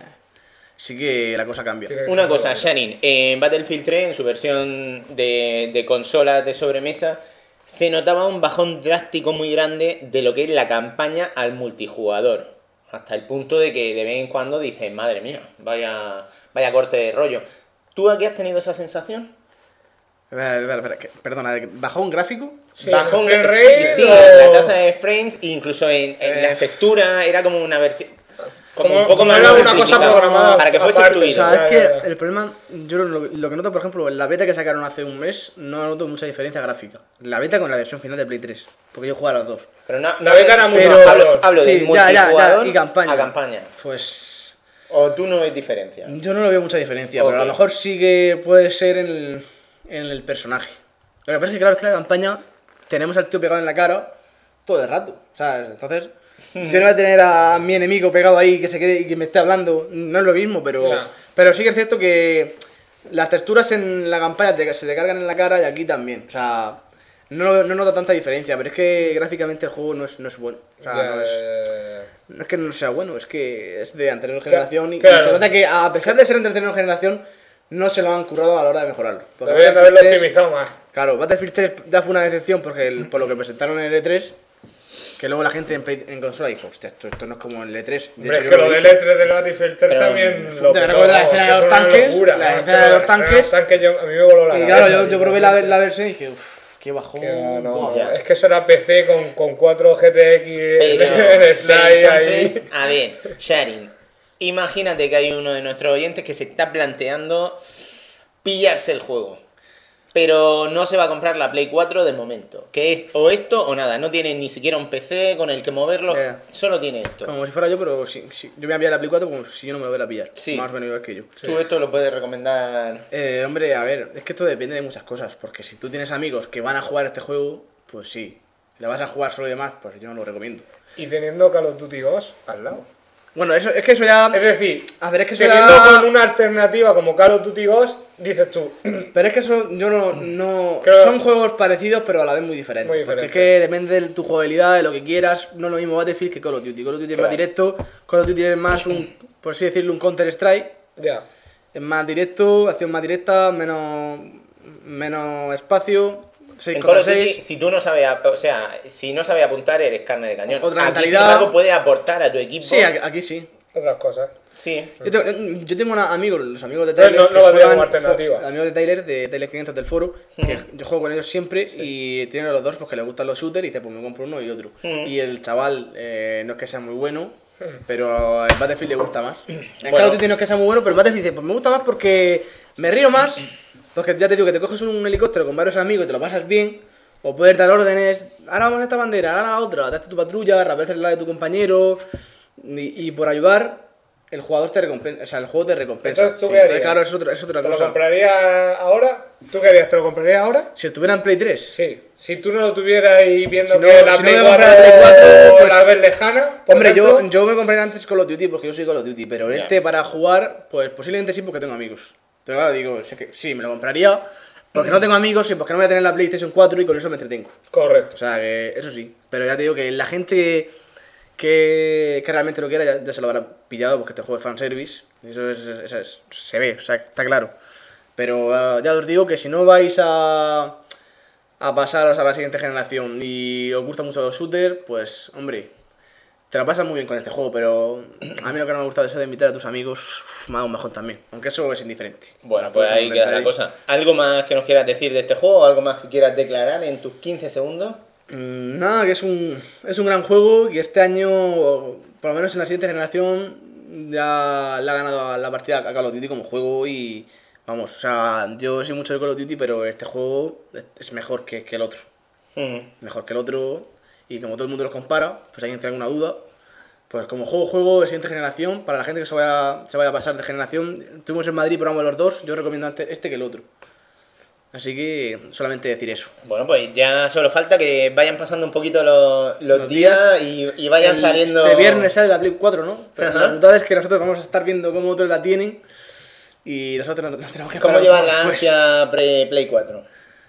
sí que la cosa cambia. Tiene que Una ser cosa, bueno. Shanin, en Battlefield tres, en su versión de, de consola de sobremesa, se notaba un bajón drástico muy grande de lo que es la campaña al multijugador. Hasta el punto de que de vez en cuando dices, madre mía, vaya, vaya corte de rollo. ¿Tú aquí has tenido esa sensación? Espera, espera, espera, que- Perdona, ¿de que ¿bajó un gráfico? Sí, Bajón, ¿frame sí, rate sí, o- la tasa de frames, incluso en, en Eh. las texturas, era como una versión... Como, Como- un poco como más era una cosa simplificada, programada para que fuese aparte, O fluido. sea, Ya, es ya, que ya. el problema, yo lo, lo que noto, por ejemplo, en la beta que sacaron hace un mes, no noto mucha diferencia gráfica. La beta con la versión final de Play tres, porque yo jugaba a las dos. Pero no, La beta era no, mucho no, mejor. hablo, hablo Sí, de ya, ya, ya, multijugador y campaña. a campaña. Pues ¿O tú no ves diferencia? yo no lo veo mucha diferencia, pero a Ok. lo mejor sí que puede ser en el, en el personaje. Lo que pasa es que, claro, es que la campaña tenemos al tío pegado en la cara todo el rato, ¿sabes? Entonces, yo no voy a tener a mi enemigo pegado ahí que se quede y que me esté hablando, no es lo mismo, pero, Ya. pero sí que es cierto que las texturas en la campaña te- se te cargan en la cara y aquí también, o sea, no, no noto tanta diferencia, pero es que gráficamente el juego no es, no es bueno, o sea, Ya, no es... eh, No es que no sea bueno, es que es de anterior Claro, generación y, y claro. se nota que a pesar de ser de anterior generación, no se lo han currado a la hora de mejorarlo. Porque Deberían de Battlefield haberlo tres optimizado más. Claro, Battlefield tres ya fue una decepción porque el- por lo que presentaron en el E tres, que luego la gente en, Play- en consola dijo, hostia, esto, esto no es como el E tres. De Hombre, hecho, es que yo lo del dije. E tres del Battlefield tres Pero, también te lo petó, recuerdo la vamos, escena que de los es una tanques, locura, la vamos, escena que de los escena de tanques. tanques yo- a mí me voló la Y cabeza. claro, yo, yo probé la, la versión y dije, uff, qué bajón. Que va, no, buah. Ya. es que eso era P C con, con cuatro G T X Pero, en pero slide ahí. entonces, a ver, Sharin, imagínate que hay uno de nuestros oyentes que se está planteando pillarse el juego. Pero no se va a comprar la Play cuatro de momento. Que es o esto o nada. No tiene ni siquiera un P C con el que moverlo. Ya. Solo tiene esto. Como si fuera yo, pero si, si- yo me voy a pillar la Play cuatro como si yo no me lo voy a pillar. Sí. Más o menos igual que yo. Tú esto lo puedes recomendar. Eh, hombre, a ver, es que esto depende de muchas cosas. Porque si tú tienes amigos que van a jugar este juego, pues sí. Si le vas a jugar solo y demás, pues yo no lo recomiendo. Y teniendo Call of Duty Ghost al lado. Bueno, eso, es que eso ya. Es decir, A ver, es que eso teniendo ya. con una alternativa como Call of Duty Ghost, dices tú, Pero es que eso yo no. no Creo- son juegos parecidos, pero a la vez muy diferentes. Muy Porque es diferentes. que depende de tu jugabilidad, de lo que quieras. No es lo mismo Battlefield que Call of Duty. Call of Duty es más Claro. directo, Call of Duty es más un. Por así decirlo, un Counter-Strike. ya. Es más directo, acción más directa, menos. menos espacio. seis En Call contra of Duty, seis. si tú no sabes, ap- o sea, si no sabes apuntar, eres carne de cañón. Otra Aquí, sin mentalidad. embargo, puedes aportar a tu equipo. Sí, aquí, aquí sí. Otras cosas. Sí. Yo tengo, yo tengo una- amigos, los amigos de Entonces, Tyler. no- no que valdría juegan- como alternativa. jue- Amigos de Tyler, de Tyler quinientos del foro, que yo juego con ellos siempre y tienen a los dos porque les gustan los shooters y dice, pues me compro uno y otro. Mm. Y el chaval eh, no es que sea muy bueno, pero el Battlefield le gusta más. En Bueno. Call of Duty no es que sea muy bueno, pero el Battlefield dice, pues me gusta más porque me río más, porque ya te digo que te coges un helicóptero con varios amigos y te lo pasas bien, o puedes dar órdenes, ahora vamos a esta bandera, ahora a la otra, date tu patrulla, rapeces la de tu compañero, y, y por ayudar, el jugador te recompensa, o sea, el juego te recompensa. Entonces, ¿tú Sí, qué harías? claro, es, otro- es otra ¿Te lo cosa. comprarías ahora? ¿Tú qué harías? ¿Te lo comprarías ahora? Si estuviera en Play tres, Sí. Si tú no lo tuvieras ahí viendo Si no- que la si no Play me cuatro comprara la Play cuatro, pues- la ves lejana, por hombre, yo, ejemplo, yo me compraría antes Call of Duty porque yo soy Call of Duty, pero Ya. este para jugar, pues posiblemente sí porque tengo amigos. Pero claro, digo, sé que sí, me lo compraría porque no tengo amigos y porque no voy a tener la PlayStation cuatro y con eso me entretengo. correcto. O sea, que eso sí. Pero ya te digo que la gente que, que realmente lo quiera ya, ya se lo habrá pillado porque este juego es fanservice. Eso, es, eso es- se ve, o sea, está claro. Pero ah, ya os digo que si no vais a, a pasaros a la siguiente generación y os gustan mucho los shooters, pues, hombre, te lo pasas muy bien con este juego. Pero a mí lo que no me gusta es eso de invitar a tus amigos, uf, me hago un mejor también. Aunque eso es indiferente. Bueno, pues Eso ahí es queda la detalle. cosa. ¿Algo más que nos quieras decir de este juego? ¿Algo más que quieras declarar en tus quince segundos? Mm, Nada, que es un, es un gran juego y este año, por lo menos en la siguiente generación, ya le ha ganado la partida a Call of Duty como juego y vamos, o sea, yo soy mucho de Call of Duty, pero este juego es mejor que, que el otro. Ujú. Mejor que el otro y como todo el mundo los compara, pues alguien tiene alguna duda. Pues como juego, juego de siguiente generación, para la gente que se vaya, se vaya a pasar de generación, estuvimos en Madrid, probamos los dos, yo recomiendo antes este que el otro. Así que solamente decir eso. Bueno, pues ya solo falta que vayan pasando un poquito los, los Los días y, y vayan El- saliendo... Este viernes sale la Play cuatro, ¿no? Pero Ajá. la verdad es que nosotros vamos a estar viendo cómo otros la tienen y nosotros nos tenemos que ¿Cómo esperar llevan un la poco ansia pre-Play cuatro?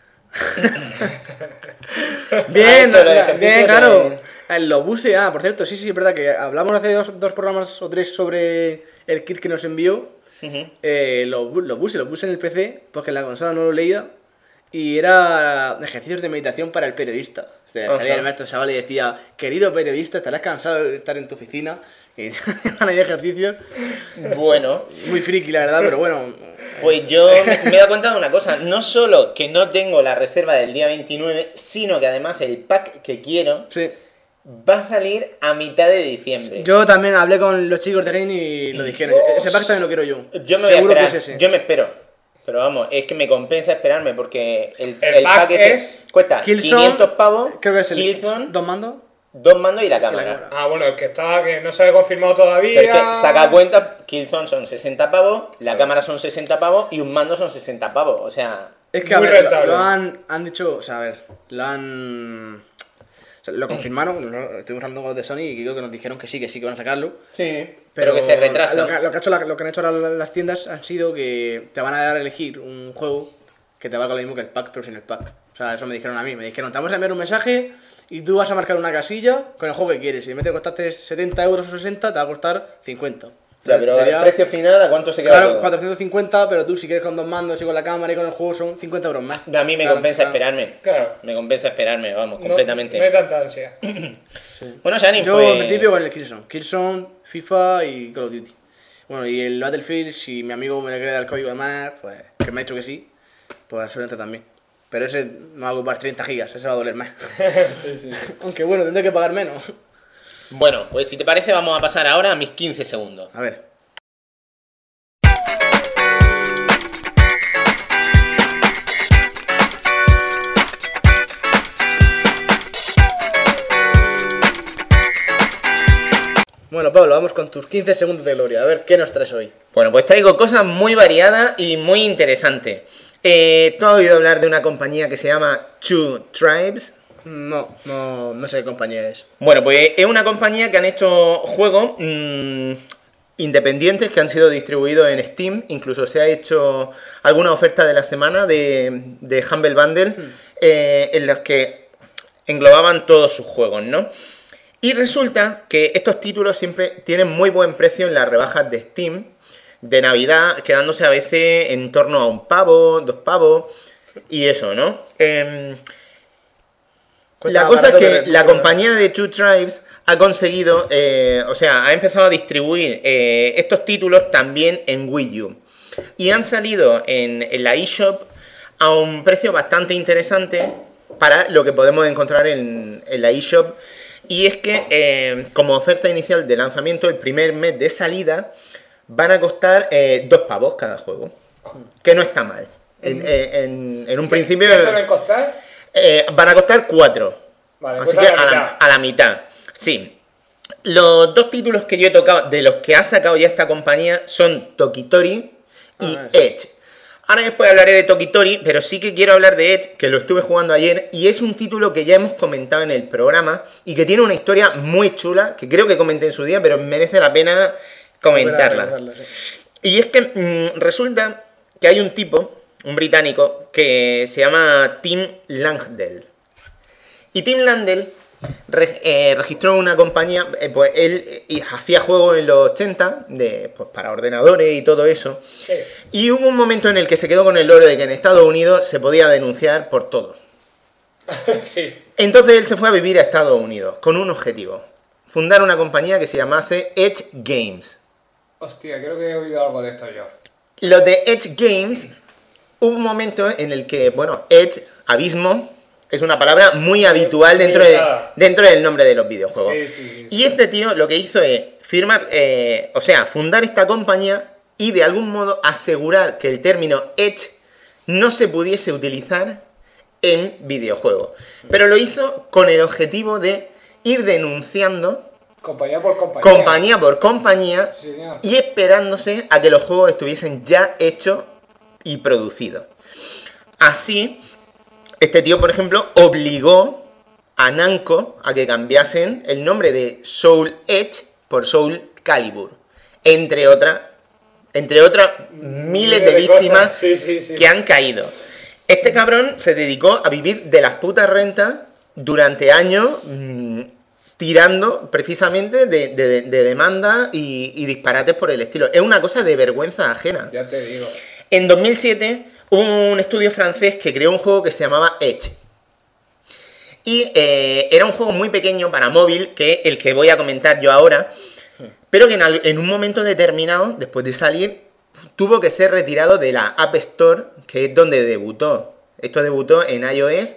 después. Bien, ¿Ha hecho los la- ejercicios bien, de- claro. En los buses, ah, por cierto, sí, sí, es verdad que hablamos hace dos, dos programas o tres sobre el kit que nos envió. Ujú. Eh, lo, bu- lo puse, lo puse en el P C porque en la consola no lo leía y era ejercicios de meditación para el periodista. O sea, salía Ajá. el maestro Chaval y decía, querido periodista, estarás cansado de estar en tu oficina. Y eran ahí ejercicios. Bueno, Muy friki, la verdad, pero bueno. pues yo me, me he dado cuenta de una cosa. No solo que no tengo la reserva del día veintinueve, sino que además el pack que quiero Sí. va a salir a mitad de diciembre. Yo también hablé con los chicos de Game y lo dijeron. Ese pack también lo quiero yo. Yo me voy a Seguro esperar, que es ese. yo me espero. Pero vamos, es que me compensa esperarme porque el, El el pack pack ese es cuesta Killzone, quinientos pavos, Creo que es el Killzone, dos mandos. dos mandos y la y la cámara. cámara. Ah, bueno, el que está, que no se ha confirmado todavía. Pero es que saca cuenta, Killzone son sesenta pavos, la cámara son sesenta pavos y un mando son sesenta pavos. O sea, Es que a Muy ver, lo, rentable. lo han, han dicho, o sea, a ver, lo han. O sea, lo confirmaron, lo- estuvimos hablando con los de Sony y creo que nos dijeron que sí, que sí que van a sacarlo. sí, pero, que se retrasa. Lo que, lo que ha hecho la- lo que han hecho ahora las tiendas han sido que te van a dar a elegir un juego que te valga lo mismo que el pack, pero sin el pack. O sea, eso me dijeron a mí. Me dijeron, te vamos a enviar un mensaje y tú vas a marcar una casilla con el juego que quieres. Si en vez de costarte setenta euros o sesenta, te va a costar cincuenta. Ya, pero Sería- el precio final, ¿a cuánto se queda Claro, todo? cuatrocientos cincuenta, pero tú si quieres con dos mandos y con la cámara y con el juego son cincuenta euros más. A mí me Claro, compensa claro. esperarme. Claro. Me compensa esperarme, vamos, No- completamente. No hay tanta ansia. Bueno, Shani, Yo pues... al principio con el Killzone. Killzone, FIFA y Call of Duty. Bueno, y el Battlefield, si mi amigo me le quiere dar el código de más, pues que me ha dicho que sí, pues seguramente también. Pero ese me va a ocupar treinta gigas, ese va a doler más. Sí, sí, sí. Aunque bueno, tendré que pagar menos. Bueno, pues si te parece vamos a pasar ahora a mis quince segundos. A ver. Bueno, Pablo, vamos con tus quince segundos de gloria. A ver, ¿qué nos traes hoy? Bueno, pues traigo cosas muy variadas y muy interesantes. Eh, ¿Tú has oído hablar de una compañía que se llama Two Tribes? No, no, no sé qué compañía es. Bueno, pues es una compañía que han hecho juegos mmm, independientes que han sido distribuidos en Steam. Incluso se ha hecho alguna oferta de la semana de, de Humble Bundle eh, en las que englobaban todos sus juegos, ¿no? Y resulta que estos títulos siempre tienen muy buen precio en las rebajas de Steam de Navidad, quedándose a veces en torno a un pavo, dos pavos y eso, ¿no? Eh, Cuesta la cosa es barato que que- la compañía de Two Tribes ha conseguido, eh, o sea, ha empezado a distribuir eh, estos títulos también en Wii U. Y han salido en, en la eShop a un precio bastante interesante para lo que podemos encontrar en, en la eShop. Y es que eh, como oferta inicial de lanzamiento, el primer mes de salida, van a costar eh, dos pavos cada juego. Que no está mal. En, en- en un principio ¿Qué suelen costar? eh, van a costar cuatro. Vale, Así cuesta que la a la, mitad. a la mitad. Sí. Los dos títulos que yo he tocado, de los que ha sacado ya esta compañía, son Tokitori y Ah, sí. Edge. Ahora después hablaré de Tokitori, pero sí que quiero hablar de Edge, que lo estuve jugando ayer, y es un título que ya hemos comentado en el programa, y que tiene una historia muy chula, que creo que comenté en su día, pero merece la pena comentarla. Recordarlo, sí. Y es que mm, resulta que hay un tipo, un británico, que se llama Tim Langdell. Y Tim Langdell re- eh, registró una compañía, eh, pues él eh, hacía juegos en los ochenta, de, pues, para ordenadores y todo eso. Sí. Y hubo un momento en el que se quedó con el loro de que en Estados Unidos se podía denunciar por todo. Sí. Entonces él se fue a vivir a Estados Unidos con un objetivo: fundar una compañía que se llamase Edge Games. Hostia, creo que he oído algo de esto yo. Los de Edge Games, hubo un momento en el que, bueno, Edge, abismo, es una palabra muy habitual muy dentro, de, usada. dentro del nombre de los videojuegos. Sí, sí, sí, Y sí. este tío lo que hizo es firmar, eh, o sea, fundar esta compañía y de algún modo asegurar que el término Edge no se pudiese utilizar en videojuegos. Pero lo hizo con el objetivo de ir denunciando Compañía por compañía. compañía por compañía Sí, señor. y esperándose a que los juegos estuviesen ya hechos y producidos. Así, este tío, por ejemplo, obligó a Namco a que cambiasen el nombre de Soul Edge por Soul Calibur, entre otras entre otras miles de Miles de cosas. víctimas Sí, sí, sí. que han caído. Este cabrón se dedicó a vivir de las putas rentas durante años, mmm, tirando precisamente de, de, de demandas y, y disparates por el estilo. Es una cosa de vergüenza ajena. Ya te digo. En dos mil siete hubo un estudio francés que creó un juego que se llamaba Edge. Y eh, era un juego muy pequeño para móvil, que es el que voy a comentar yo ahora, pero que en, al- en un momento determinado, después de salir, tuvo que ser retirado de la App Store, que es donde debutó. Esto debutó en iOS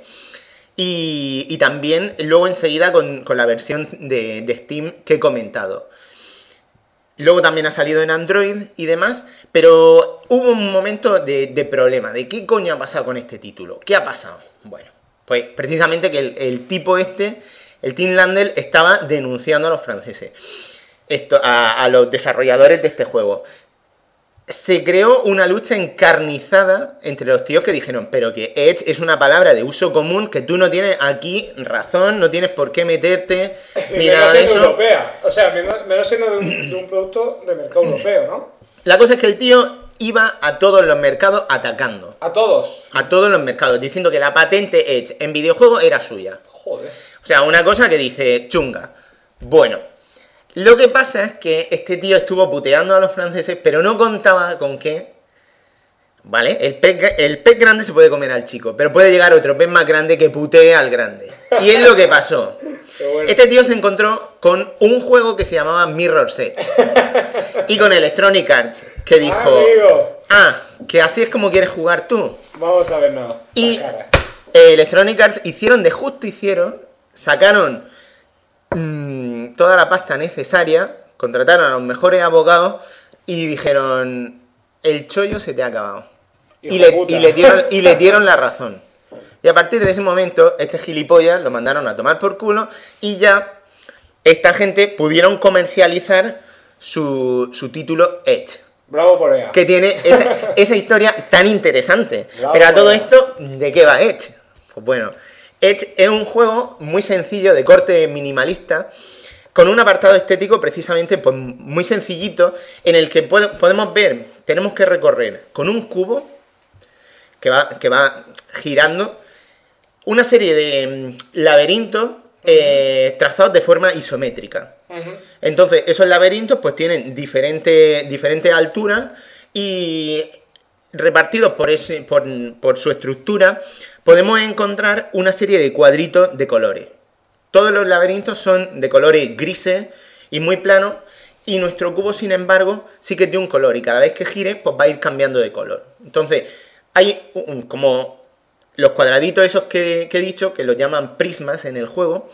y, y también luego enseguida con, con la versión de, de Steam que he comentado. Luego también ha salido en Android y demás, pero hubo un momento de, de problema, de qué coño ha pasado con este título, qué ha pasado. Bueno, pues precisamente que el, el tipo este, el Tim Landell, estaba denunciando a los franceses, esto, a, a los desarrolladores de este juego. Se creó una lucha encarnizada entre los tíos que dijeron, pero que Edge es una palabra de uso común, que tú no tienes aquí razón, no tienes por qué meterte Y ni menos nada de siendo eso. europea. O sea, menos, menos siendo de un, de un producto de mercado europeo, ¿no? La cosa es que el tío iba a todos los mercados atacando. A todos. A todos los mercados, diciendo que la patente Edge en videojuegos era suya. Joder. O sea, una cosa que dice chunga. Bueno, Lo que pasa es que este tío estuvo puteando a los franceses, pero no contaba con que... ¿Vale? El pez, el pez grande se puede comer al chico, pero puede llegar otro pez más grande que putee al grande. Y es lo que pasó. Bueno. Este tío se encontró con un juego que se llamaba Mirror's Edge. Y con Electronic Arts, que dijo... Amigo. Ah, que así es como quieres jugar tú. Vamos a ver, no. Y eh, Electronic Arts hicieron de justiciero, sacaron mmm, toda la pasta necesaria, contrataron a los mejores abogados y dijeron... El chollo se te ha acabado. Y le, y, le dieron, y le dieron la razón. Y a partir de ese momento, este gilipollas lo mandaron a tomar por culo y ya esta gente pudieron comercializar su, su título Edge. Bravo por ella. Que tiene esa, esa historia tan interesante. Bravo. Pero a todo esto, ¿de qué va Edge? Pues bueno, Edge es un juego muy sencillo, de corte minimalista, con un apartado estético precisamente pues, muy sencillito, en el que puede, podemos ver, tenemos que recorrer con un cubo que va, que va girando una serie de mm, laberintos eh, trazados de forma isométrica. Uh-huh. Entonces, esos laberintos pues tienen diferentes diferentes alturas y repartidos por, ese, por, por su estructura, podemos encontrar una serie de cuadritos de colores. Todos los laberintos son de colores grises y muy planos, y nuestro cubo, sin embargo, sí que tiene un color, y cada vez que gire, pues va a ir cambiando de color. Entonces, hay un, como los cuadraditos esos que, que he dicho, que los llaman prismas en el juego,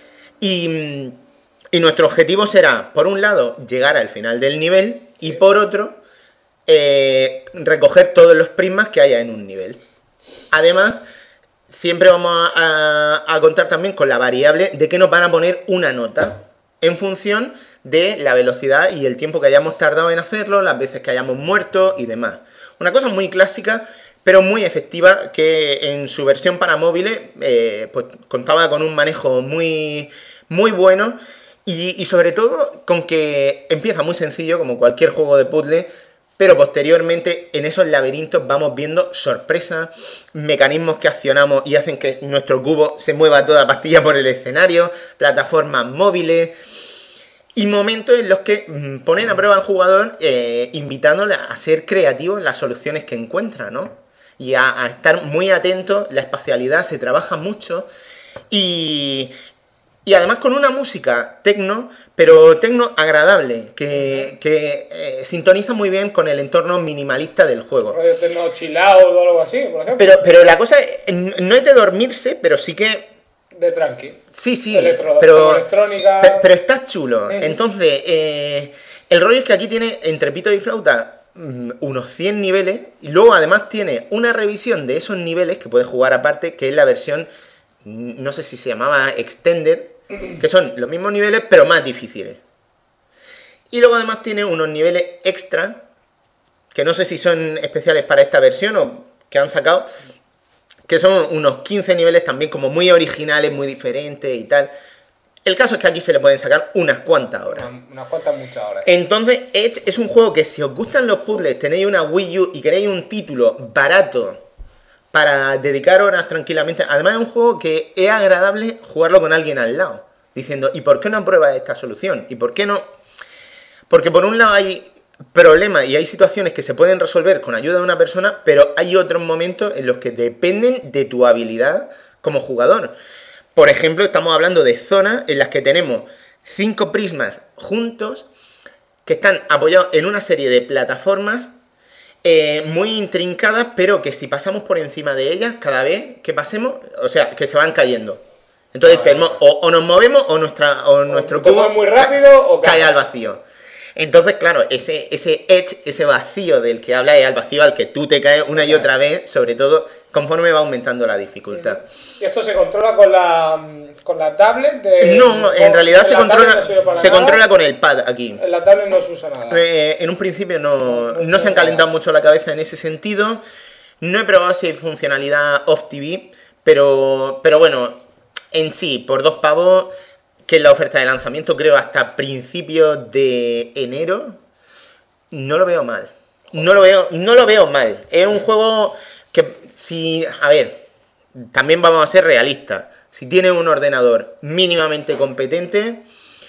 y, y nuestro objetivo será, por un lado, llegar al final del nivel, y por otro, eh, recoger todos los prismas que haya en un nivel. Además, siempre vamos a, a, a contar también con la variable de que nos van a poner una nota en función de la velocidad y el tiempo que hayamos tardado en hacerlo, las veces que hayamos muerto y demás. Una cosa muy clásica, pero muy efectiva, que en su versión para móviles eh, pues, contaba con un manejo muy, muy bueno y, y sobre todo con que empieza muy sencillo, como cualquier juego de puzzle, pero posteriormente en esos laberintos vamos viendo sorpresas, mecanismos que accionamos y hacen que nuestro cubo se mueva a toda pastilla por el escenario, plataformas móviles y momentos en los que mmm, ponen a prueba al jugador eh, invitándole a ser creativo en las soluciones que encuentra, ¿no? Y a, a estar muy atento, la espacialidad se trabaja mucho y... Y además con una música tecno, pero tecno agradable, que, que eh, sintoniza muy bien con el entorno minimalista del juego. ¿Radio tecno chill out o algo así, por ejemplo? Pero, pero la cosa es, no es de dormirse, pero sí que... De tranqui. Sí, sí, Electro, pero, electrónica... pero, pero está chulo. Uh-huh. Entonces, eh, el rollo es que aquí tiene, entre pito y flauta, unos cien niveles, y luego además tiene una revisión de esos niveles que puedes jugar aparte, que es la versión... no sé si se llamaba Extended, que son los mismos niveles pero más difíciles. Y luego además tiene unos niveles extra, que no sé si son especiales para esta versión o que han sacado, que son unos quince niveles también como muy originales, muy diferentes y tal. El caso es que aquí se le pueden sacar unas cuantas horas. Unas, unas cuantas muchas horas. Entonces, Edge es un juego que si os gustan los puzzles, tenéis una Wii U y queréis un título barato para dedicar horas tranquilamente. Además es un juego que es agradable jugarlo con alguien al lado, diciendo, ¿y por qué no pruebas esta solución? ¿Y por qué no? Porque por un lado hay problemas y hay situaciones que se pueden resolver con ayuda de una persona, pero hay otros momentos en los que dependen de tu habilidad como jugador. Por ejemplo, estamos hablando de zonas en las que tenemos cinco prismas juntos que están apoyados en una serie de plataformas Eh, muy intrincadas, pero que si pasamos por encima de ellas, cada vez que pasemos, o sea, que se van cayendo. Entonces ah, tenemos, o, o nos movemos o, nuestra, o, o nuestro cubo muy rápido o cae al vacío. Entonces, claro, ese, ese edge, ese vacío del que habla es al vacío al que tú te caes una y otra vez, sobre todo conforme va aumentando la dificultad. ¿Y esto se controla con la, con la tablet? De, no, en realidad se, controla, no se controla con el pad aquí. En la tablet no se usa nada. Eh, en un principio no, no, no, no se han calentado nada. mucho la cabeza en ese sentido. No he probado si hay funcionalidad off-T V, pero, pero bueno, en sí, por dos pavos, que es la oferta de lanzamiento, creo hasta principios de enero, no lo veo mal. No lo veo, no lo veo mal. Es un juego que, si, a ver, también vamos a ser realistas. Si tienes un ordenador mínimamente competente,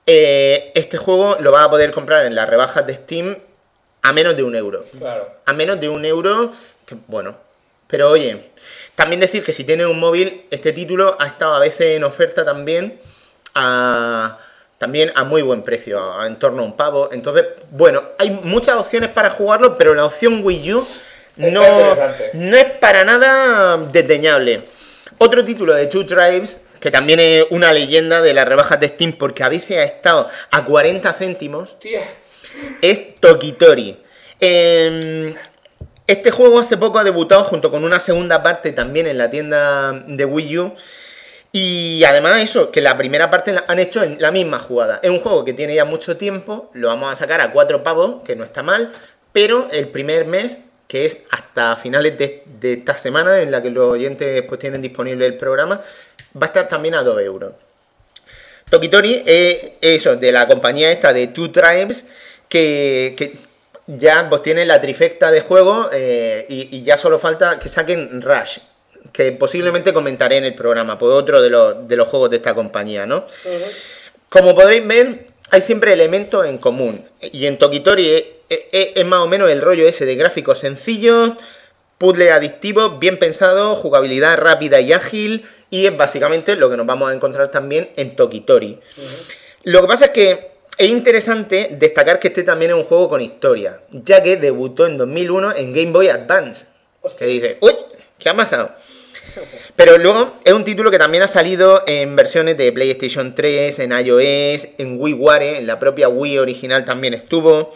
eh, este juego lo vas a poder comprar en las rebajas de Steam a menos de un euro. Claro. A menos de un euro, que, bueno. Pero oye, también decir que si tienes un móvil, este título ha estado a veces en oferta también a, también a muy buen precio, a, a en torno a un pavo. Entonces, bueno, hay muchas opciones para jugarlo, pero la opción Wii U no, no es para nada desdeñable. Otro título de Two Tribes, que también es una leyenda de las rebajas de Steam, porque a veces ha estado a cuarenta céntimos, Tía. es Tokitori. Eh, este juego hace poco ha debutado junto con una segunda parte también en la tienda de Wii U. Y además eso, que la primera parte la han hecho en la misma jugada. Es un juego que tiene ya mucho tiempo, lo vamos a sacar a cuatro pavos, que no está mal, pero el primer mes, que es hasta finales de, de esta semana, en la que los oyentes pues tienen disponible el programa, va a estar también a dos euros. Tokitori es eso, de la compañía esta de Two Tribes, que, que ya pues tiene la trifecta de juego eh, y, y ya solo falta que saquen Rush, que posiblemente comentaré en el programa, pues otro de los, de los juegos de esta compañía, ¿no? Uh-huh. Como podréis ver, hay siempre elementos en común, y en Tokitori es, es, es más o menos el rollo ese de gráficos sencillos, puzzle adictivos, bien pensados, jugabilidad rápida y ágil, y es básicamente lo que nos vamos a encontrar también en Tokitori. Uh-huh. Lo que pasa es que es interesante destacar que este también es un juego con historia, ya que debutó en dos mil uno en Game Boy Advance. Hostia. Que dice, uy, ¿qué ha pasado? Pero luego es un título que también ha salido en versiones de PlayStation tres, en iOS, en WiiWare, en la propia Wii original también estuvo.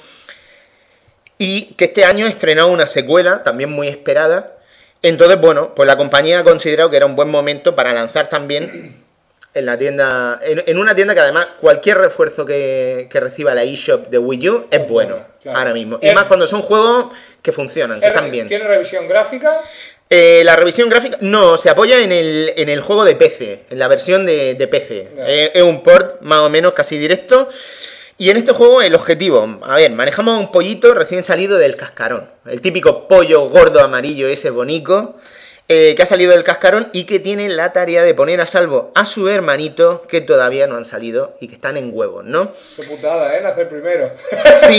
Y que este año ha estrenado una secuela, también muy esperada. Entonces, bueno, pues la compañía ha considerado que era un buen momento para lanzar también en la tienda, en, en una tienda que además cualquier refuerzo que, que reciba la eShop de Wii U es bueno, claro, ahora mismo. Y el, más cuando son juegos que funcionan, que están bien. ¿Tiene revisión gráfica? Eh, la revisión gráfica no, se apoya en el, en el juego de P C, en la versión de, de P C. Yeah. Eh, es un port más o menos casi directo. Y en este juego el objetivo, a ver, manejamos a un pollito recién salido del cascarón. El típico pollo gordo amarillo ese bonito, eh, que ha salido del cascarón y que tiene la tarea de poner a salvo a su hermanito que todavía no han salido y que están en huevos, ¿no? Qué putada, ¿eh? Nacer primero. Sí.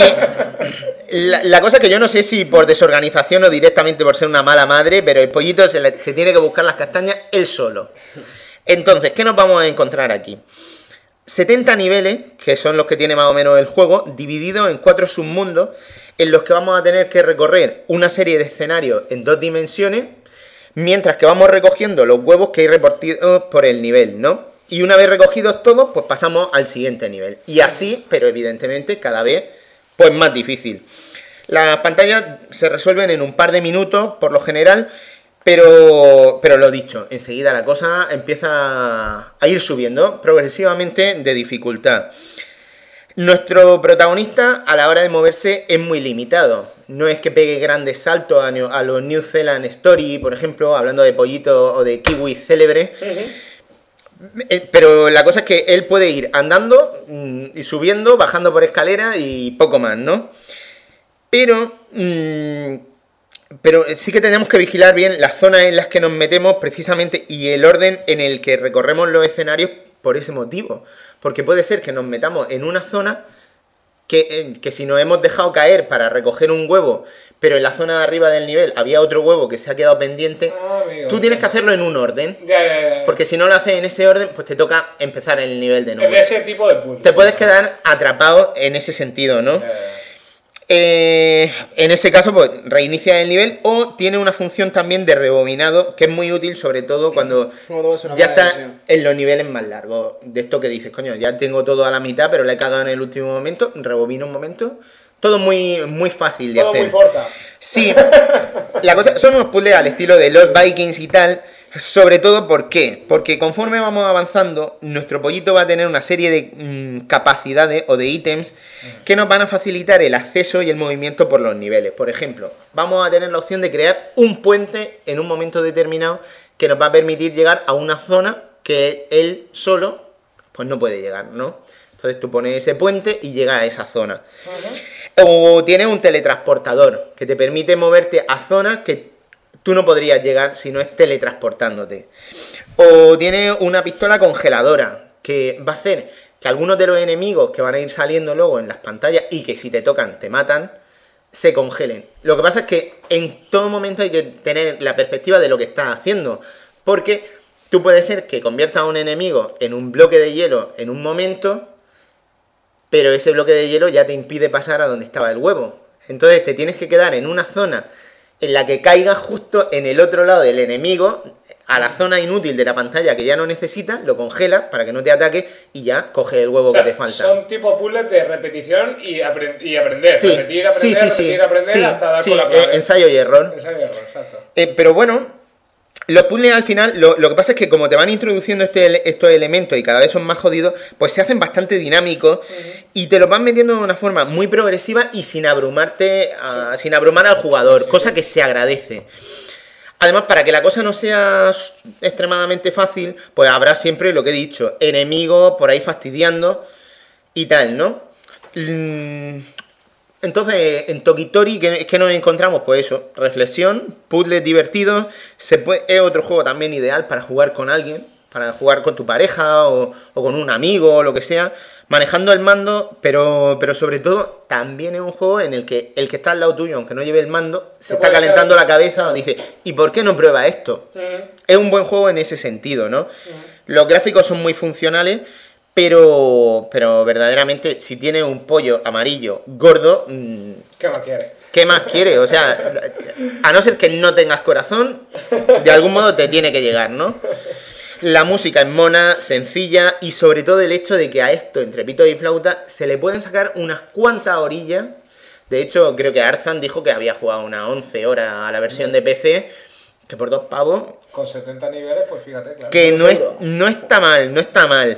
La, la cosa es que yo no sé si por desorganización o directamente por ser una mala madre, pero el pollito se, le, se tiene que buscar las castañas él solo. Entonces, ¿qué nos vamos a encontrar aquí? setenta niveles, que son los que tiene más o menos el juego, divididos en cuatro submundos, en los que vamos a tener que recorrer una serie de escenarios en dos dimensiones, mientras que vamos recogiendo los huevos que hay repartidos por el nivel, ¿no? Y una vez recogidos todos, pues pasamos al siguiente nivel. Y así, pero evidentemente cada vez pues más difícil. Las pantallas se resuelven en un par de minutos, por lo general, pero, pero lo dicho, enseguida la cosa empieza a ir subiendo progresivamente de dificultad. Nuestro protagonista a la hora de moverse es muy limitado. No es que pegue grandes saltos a, a los New Zealand Story, por ejemplo, hablando de pollito o de kiwi célebre. Uh-huh. Eh, pero la cosa es que él puede ir andando mmm, y subiendo, bajando por escaleras y poco más, ¿no? Pero, mmm, pero sí que tenemos que vigilar bien las zonas en las que nos metemos precisamente y el orden en el que recorremos los escenarios por ese motivo. Porque puede ser que nos metamos en una zona que, que si nos hemos dejado caer para recoger un huevo, pero en la zona de arriba del nivel había otro huevo que se ha quedado pendiente, ah, amigo, tú tienes que hacerlo en un orden. Ya, ya, ya. Porque si no lo haces en ese orden, pues te toca empezar en el nivel de nuevo. En ese tipo de puntos. Te puedes quedar atrapado en ese sentido, ¿no? Ya, ya. Eh, en ese caso, pues reinicia el nivel o tiene una función también de rebobinado que es muy útil, sobre todo cuando ya está en los niveles más largos. De esto que dices, coño, ya tengo todo a la mitad, pero le he cagado en el último momento, rebobino un momento. Todo muy, muy fácil de todo hacer. Todo muy forza. Sí, la cosa, son unos puzzles al estilo de los Vikings y tal. Sobre todo, ¿por qué? Porque conforme vamos avanzando, nuestro pollito va a tener una serie de mmm, capacidades o de ítems que nos van a facilitar el acceso y el movimiento por los niveles. Por ejemplo, vamos a tener la opción de crear un puente en un momento determinado que nos va a permitir llegar a una zona que él solo pues no puede llegar, ¿no? Entonces tú pones ese puente y llegas a esa zona. Uh-huh. O tienes un teletransportador que te permite moverte a zonas que tú no podrías llegar si no es teletransportándote. O tiene una pistola congeladora que va a hacer que algunos de los enemigos que van a ir saliendo luego en las pantallas y que si te tocan te matan, se congelen. Lo que pasa es que en todo momento hay que tener la perspectiva de lo que estás haciendo, porque tú puedes ser que conviertas a un enemigo en un bloque de hielo en un momento, pero ese bloque de hielo ya te impide pasar a donde estaba el huevo. Entonces te tienes que quedar en una zona en la que caigas justo en el otro lado del enemigo, a la zona inútil de la pantalla que ya no necesitas, lo congelas para que no te ataque y ya coges el huevo O sea, que te falta. son tipo puzzles de repetición y, apre- y aprender. Sí, repetir, aprender, sí, sí, repetir, sí, aprender sí, hasta dar sí, con la eh, clave. ensayo y error. Ensayo y error, exacto. Eh, pero bueno, los puzzles al final, lo, lo que pasa es que como te van introduciendo este, ele- estos elementos y cada vez son más jodidos, pues se hacen bastante dinámicos uh-huh. y te los van metiendo de una forma muy progresiva y sin abrumarte, a- sin abrumar al jugador, Sí. cosa que se agradece. Además, para que la cosa no sea extremadamente fácil, pues habrá siempre lo que he dicho, enemigos por ahí fastidiando y tal, ¿no? Mm, Entonces, en Tokitori, ¿qué, qué nos encontramos? Pues eso, reflexión, puzzles divertidos, se puede, es otro juego también ideal para jugar con alguien, para jugar con tu pareja o, o con un amigo o lo que sea, manejando el mando, pero, pero sobre todo también es un juego en el que el que está al lado tuyo, aunque no lleve el mando, se está calentando la cabeza o dice, ¿y por qué no prueba esto? Uh-huh. Es un buen juego en ese sentido, ¿no? Uh-huh. Los gráficos son muy funcionales, pero, pero verdaderamente si tienes un pollo amarillo gordo... Mmm, ¿Qué más quieres? ¿Qué más quieres? O sea, a no ser que no tengas corazón, de algún modo te tiene que llegar, ¿no? La música es mona, sencilla y sobre todo el hecho de que a esto, entre pito y flauta, se le pueden sacar unas cuantas orillas. De hecho, creo que Arzan dijo que había jugado unas once horas a la versión de P C, que por dos pavos... Con setenta niveles, pues fíjate, claro. Que no, es, no está mal, no está mal.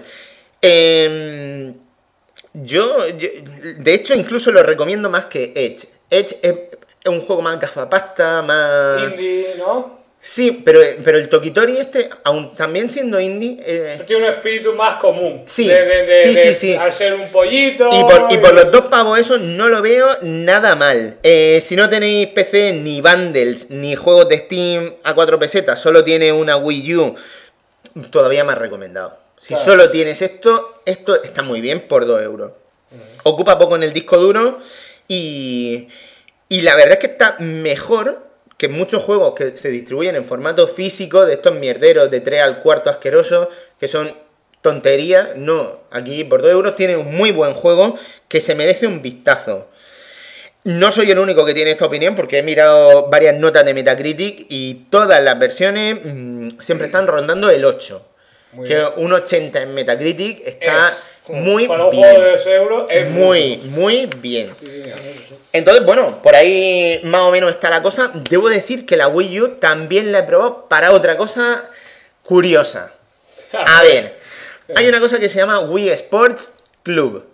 Eh, yo, yo, de hecho, incluso lo recomiendo más que Edge. Edge es, es un juego más gafapasta, más... Indie, ¿no? Sí, pero, pero el Tokitori este, aun también siendo indie... Eh... Tiene un espíritu más común. Sí, de, de, de, sí, de, sí, sí. Al ser un pollito... Y por, y por los dos pavos esos no lo veo nada mal. Eh, si no tenéis P C, ni bundles, ni juegos de Steam a cuatro pesetas, solo tiene una Wii U, todavía más recomendado. Si claro. solo tienes esto, esto está muy bien por dos euros. Uh-huh. Ocupa poco en el disco duro y, y la verdad es que está mejor que muchos juegos que se distribuyen en formato físico, de estos mierderos de tres al cuarto asquerosos, que son tonterías. No, aquí por dos euros tiene un muy buen juego que se merece un vistazo. No soy el único que tiene esta opinión porque he mirado varias notas de Metacritic y todas las versiones mmm, siempre están rondando el ocho. Muy que bien. Un ochenta en Metacritic está es, muy para un bien. Juego de dos euros es muy, mucho. muy bien. Sí, sí, sí. Entonces, bueno, por ahí más o menos está la cosa. Debo decir que la Wii U también la he probado para otra cosa curiosa. A ver, hay una cosa que se llama Wii Sports Club.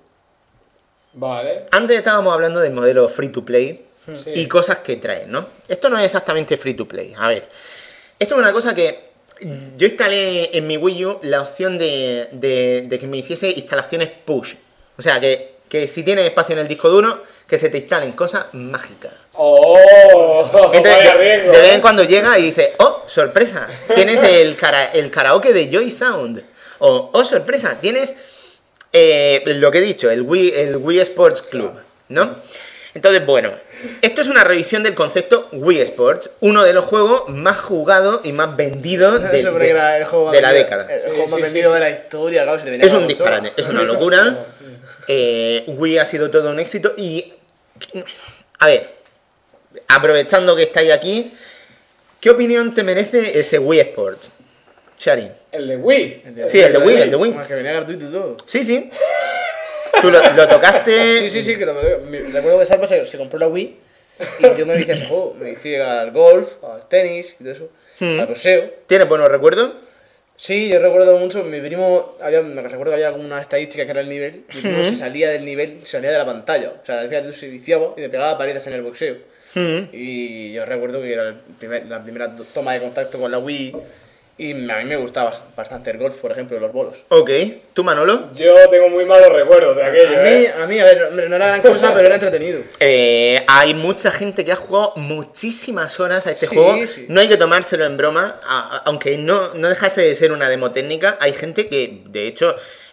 Vale. Antes estábamos hablando del modelo free to play sí. y cosas que traen, ¿no? Esto no es exactamente free to play. A ver, esto es una cosa que yo instalé en mi Wii U la opción de, de, de que me hiciese instalaciones push. O sea, que, que si tienes espacio en el disco duro, que se te instalen cosas mágicas. ¡Oh! Entonces, vaya de, riesgo, de vez ¿eh? en cuando llega y dice, ¡oh, sorpresa! Tienes el, cara, el karaoke de Joy Sound. O, ¡oh, sorpresa! Tienes eh, lo que he dicho, el Wii, el Wii Sports Club, ¿no? Entonces, bueno, esto es una revisión del concepto Wii Sports, uno de los juegos más jugados y más vendidos de, de, de la vendido, década. El, el sí, juego sí, más sí, vendido sí. de la historia, claro, se te Es un disparate, es una locura. Eh, Wii ha sido todo un éxito y... A ver, aprovechando que estáis aquí, ¿qué opinión te merece ese Wii Sports, Sharin? ¿El de Wii? El de, Sí, el de Wii, el de Wii. Como el que venía gratuito y todo. Sí, sí. Tú lo, lo tocaste... Sí, sí, sí, que lo, me, recuerdo que Salva se, se compró la Wii y yo me vicié a ese juego. Me vicié al golf, al tenis y todo eso, Hmm. al boxeo. ¿Tienes buenos recuerdos? Sí, yo recuerdo mucho, mi primo, había, me recuerdo que había como una estadística que era el nivel, mi primo Hmm. se salía del nivel, se salía de la pantalla. O sea, fíjate, tú se viciaba y me pegaba palitas en el boxeo. Hmm. Y yo recuerdo que era el primer, la primera toma de contacto con la Wii y a mí me gustaba bastante el golf, por ejemplo, los bolos. Ok. ¿Tú, Manolo? Yo tengo muy malos recuerdos de aquello, A mí, ¿eh? a mí, a ver, no, no era gran cosa, pero era entretenido. Eh, hay mucha gente que ha jugado muchísimas horas a este Sí, juego. sí. No hay que tomárselo en broma, a, a, aunque no, no dejase de ser una demo técnica. Hay gente que, de hecho,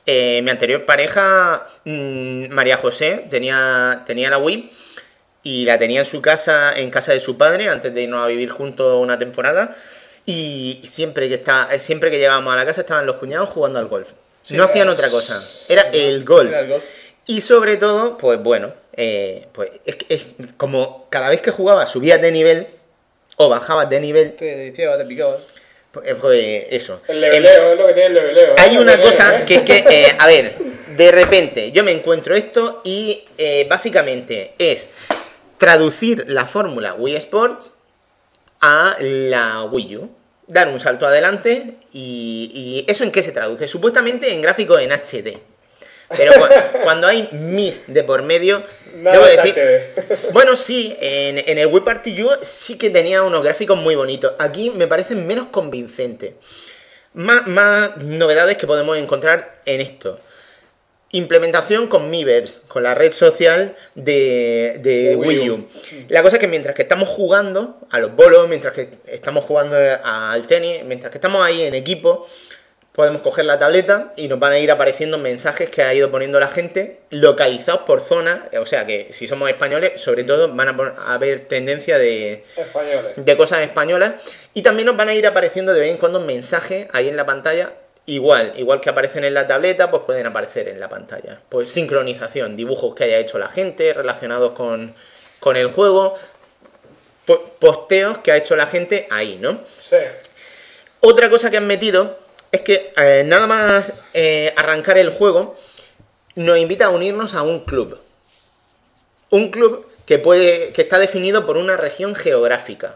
Eh, mi anterior pareja, mmm, María José, tenía, tenía la Wii y la tenía en su casa, en casa de su padre, antes de irnos a vivir juntos una temporada. Y siempre que, está, siempre que llegábamos a la casa estaban los cuñados jugando al golf. Sí, no hacían otra cosa, era el golf. Era el golf. Y sobre todo, pues bueno, eh, pues es, es como cada vez que jugabas subías de nivel o bajabas de nivel, Te viciaba, te picaba. pues, pues eso. El leveleo, es lo que tiene el leveleo. Hay ¿eh? una El leveleo, cosa ¿eh? que es que, eh, a ver, de repente yo me encuentro esto y eh, básicamente es traducir la fórmula Wii Sports a la Wii U. Dar un salto adelante y, y ¿eso en qué se traduce? Supuestamente en gráficos en H D. Pero cu cuando hay mis de por medio, Nada debo es decir... H D. Bueno, sí, en, en el Wii Party U sí que tenía unos gráficos muy bonitos. Aquí me parecen menos convincentes. Más, más novedades que podemos encontrar en esto. Implementación con Miiverse, con la red social de, de De Wii Wii U. U. La cosa es que mientras que estamos jugando a los bolos, mientras que estamos jugando al tenis, mientras que estamos ahí en equipo, podemos coger la tableta y nos van a ir apareciendo mensajes que ha ido poniendo la gente, localizados por zona. O sea que si somos españoles, sobre todo, van a, pon- a haber tendencia de, Españoles. de cosas españolas. Y también nos van a ir apareciendo de vez en cuando mensajes ahí en la pantalla. Igual, igual que aparecen en la tableta, pues pueden aparecer en la pantalla. Pues sincronización, dibujos que haya hecho la gente relacionados con, con el juego, po- posteos que ha hecho la gente ahí, ¿no? Sí. Otra cosa que han metido es que eh, nada más eh, arrancar el juego, nos invita a unirnos a un club. Un club que, puede, que está definido por una región geográfica.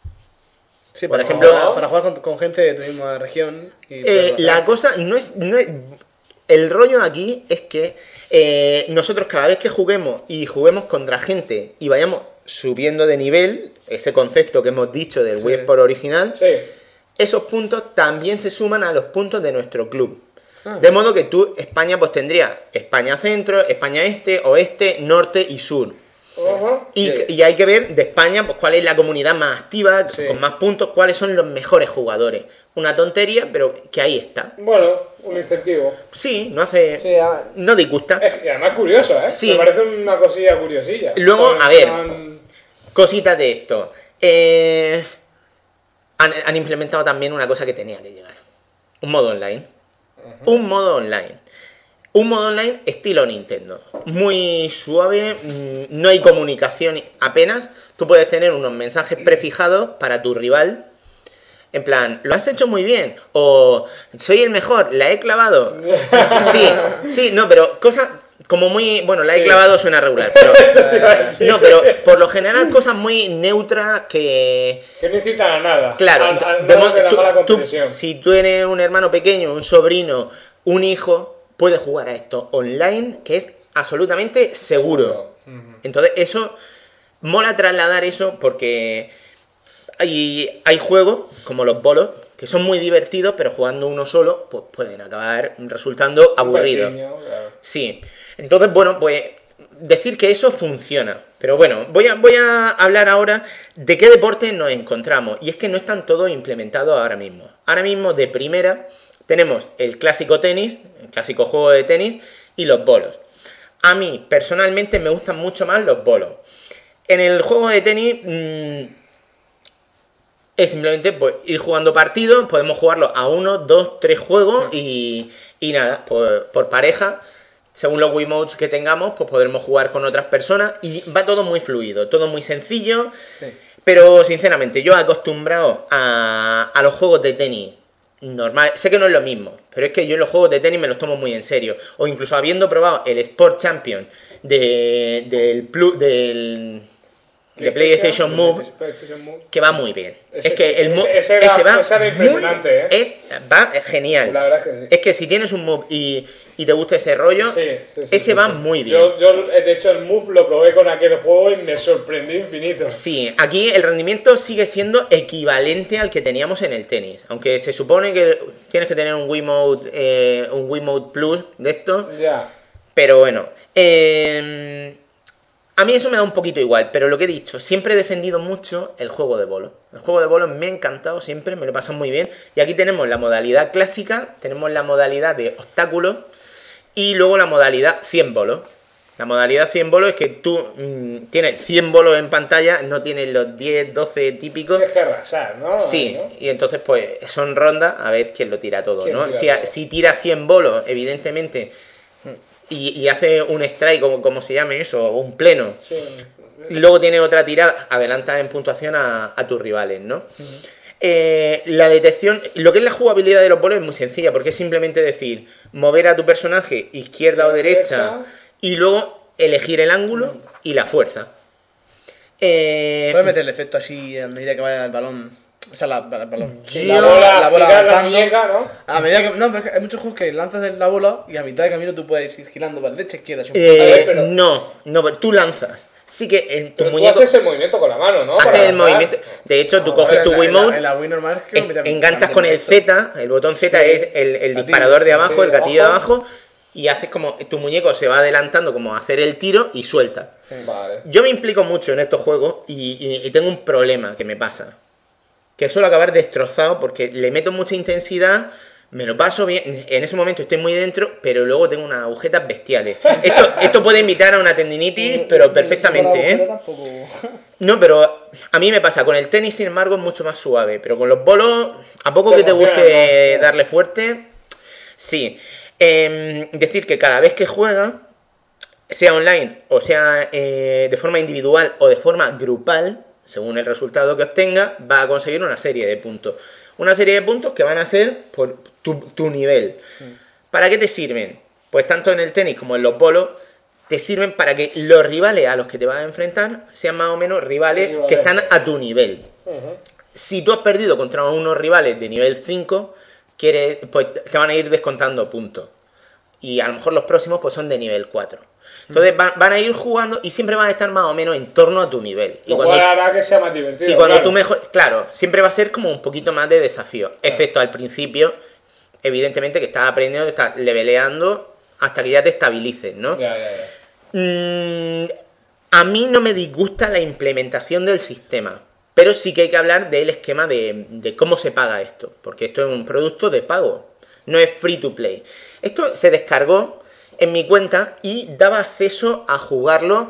Sí, Por por ejemplo- ejemplo, para jugar con, con gente de tu misma región. Y Eh, poder la bajar. cosa no es, no es- El rollo aquí es que eh, nosotros cada vez que juguemos y juguemos contra gente y vayamos subiendo de nivel, ese concepto que hemos dicho del Sí. Wii Sport original, Sí. esos puntos también se suman a los puntos de nuestro club. Ah. De modo que tú, España, pues tendría España Centro, España Este, Oeste, Norte y Sur. Ajá. Y, Sí. y hay que ver de España pues cuál es la comunidad más activa, Sí. con más puntos, cuáles son los mejores jugadores. Una tontería, pero que ahí está. Bueno, un incentivo. Sí, no hace... Sí, ah, no disgusta. Es- Y además curioso, ¿eh? Sí. Me parece una cosilla curiosilla. Luego, Con- a ver. con- Cositas de esto. Eh, han, han implementado también una cosa que tenía que llegar. Un modo online. Un modo online. Un modo online estilo Nintendo. Muy suave, mm, no hay comunicación apenas. Tú puedes tener unos mensajes prefijados para tu rival. En plan, lo has hecho muy bien. O soy el mejor, la he clavado. Sí, sí, no, pero cosas como muy... Bueno, la he Sí. clavado suena regular. Pero, Eso te iba a decir. no, pero por lo general cosas muy neutras que... Que no incitan a nada. Claro, Al, al de modo mo- de la tú- mala tú, comprensión. si tú eres un hermano pequeño, un sobrino, un hijo, puedes jugar a esto online, que es absolutamente seguro. Entonces, eso mola trasladar eso porque hay, hay juegos como los bolos que son muy divertidos, pero jugando uno solo, pues pueden acabar resultando aburridos. Pequeño, claro. Sí. Entonces, bueno, pues decir que eso funciona. Pero bueno, voy a, voy a hablar ahora de qué deportes nos encontramos. Y es que no están todos implementados ahora mismo. Ahora mismo, de primera, tenemos el clásico tenis, el clásico juego de tenis, y los bolos. A mí, personalmente, me gustan mucho más los bolos. En el juego de tenis... Mmm, es simplemente pues, ir jugando partidos, podemos jugarlo a uno, dos, tres juegos y, y nada, por, por pareja, según los Wiimotes que tengamos, pues podremos jugar con otras personas y va todo muy fluido, todo muy sencillo, sí. pero sinceramente yo acostumbrado a, a los juegos de tenis normal, sé que no es lo mismo, pero es que yo los juegos de tenis me los tomo muy en serio, o incluso habiendo probado el Sport Champion de, del, Plus, del de PlayStation Move, PlayStation Move. que va muy bien. Ese- es que el mo- ese- ese ese era- va ese era impresionante, muy- ¿eh? es va genial. La verdad es que sí. Es que si tienes un move y, y te gusta ese rollo, Sí, sí, sí, ese sí, va sí. muy bien. Yo, yo, de hecho, el Move lo probé con aquel juego y me sorprendió infinito. Sí, aquí el rendimiento sigue siendo equivalente al que teníamos en el tenis. Aunque se supone que tienes que tener un Wiimote, eh, un Wiimote Plus de esto. Ya. Pero bueno, eh, a mí eso me da un poquito igual, pero lo que he dicho, siempre he defendido mucho el juego de bolos. El juego de bolos me ha encantado siempre, me lo he pasado muy bien. Y aquí tenemos la modalidad clásica, tenemos la modalidad de obstáculos, Y luego la modalidad cien bolos. La modalidad cien bolos es que tú mmm, tienes cien bolos en pantalla, no tienes los diez, doce típicos. Tienes que arrasar, ¿no? Sí, ¿no? y entonces pues son rondas a ver quién lo tira todo, ¿no? Tira Si, todo? a, si tira cien bolos, evidentemente, y, y hace un strike, como, como se llame eso, o un pleno, Sí. y luego tiene otra tirada, adelanta en puntuación a, a tus rivales, ¿no? Uh-huh. Eh, la detección, lo que es la jugabilidad de los bolos es muy sencilla, porque es simplemente decir, mover a tu personaje izquierda o derecha, derecha, y luego elegir el ángulo uh-huh. y la fuerza. Eh, Puedes meter el efecto así a medida que vaya el balón. O sea, la, la, el balón. Sí, la bola, la bola la muñeca, ¿no? A medida que. No, pero hay muchos juegos que lanzas la bola y a mitad de camino tú puedes ir girando para derecha, izquierda. Eh, ver, pero... No, no, tú lanzas. Sí que en tu pero muñeco. Tú haces el movimiento con la mano, ¿no? Haces el movimiento. De hecho, tú no, coges tu Wiimote. En la, la Wii normal es que es, enganchas con el Z, el botón Z sí, es el, el disparador de abajo, sí, el gatillo de abajo. Y haces como. Tu muñeco se va adelantando como a hacer el tiro y suelta. Vale. Yo me implico mucho en estos juegos y, y, y tengo un problema que me pasa. Que suelo acabar destrozado porque le meto mucha intensidad, me lo paso bien, en ese momento estoy muy dentro, pero luego tengo unas agujetas bestiales. Esto, esto puede invitar a una tendinitis, pero perfectamente, ¿eh? No, pero a mí me pasa, con el tenis, sin embargo, es mucho más suave, pero con los bolos, a poco que te guste darle fuerte, sí. Eh, decir que cada vez que juega, sea online o sea eh, de forma individual o de forma grupal, según el resultado que obtenga, va a conseguir una serie de puntos. Una serie de puntos que van a ser por tu, tu nivel. ¿Para qué te sirven? Pues tanto en el tenis como en los bolos, te sirven para que los rivales a los que te vas a enfrentar sean más o menos rivales sí, que están a tu nivel. Uh-huh. Si tú has perdido contra unos rivales de nivel cinco, quieres, pues te van a ir descontando puntos. Y a lo mejor los próximos pues son de nivel cuatro. Entonces van, van a ir jugando y siempre van a estar más o menos en torno a tu nivel. Y cuando, hará que sea más divertido. Y cuando claro. tú mejor, claro, siempre va a ser como un poquito más de desafío. Claro. Excepto al principio, evidentemente que estás aprendiendo, estás leveleando hasta que ya te estabilices, ¿no? Ya, ya, ya. Mm, a mí no me disgusta la implementación del sistema, pero sí que hay que hablar del esquema de, de cómo se paga esto, porque esto es un producto de pago, no es free to play. Esto se descargó en mi cuenta y daba acceso a jugarlo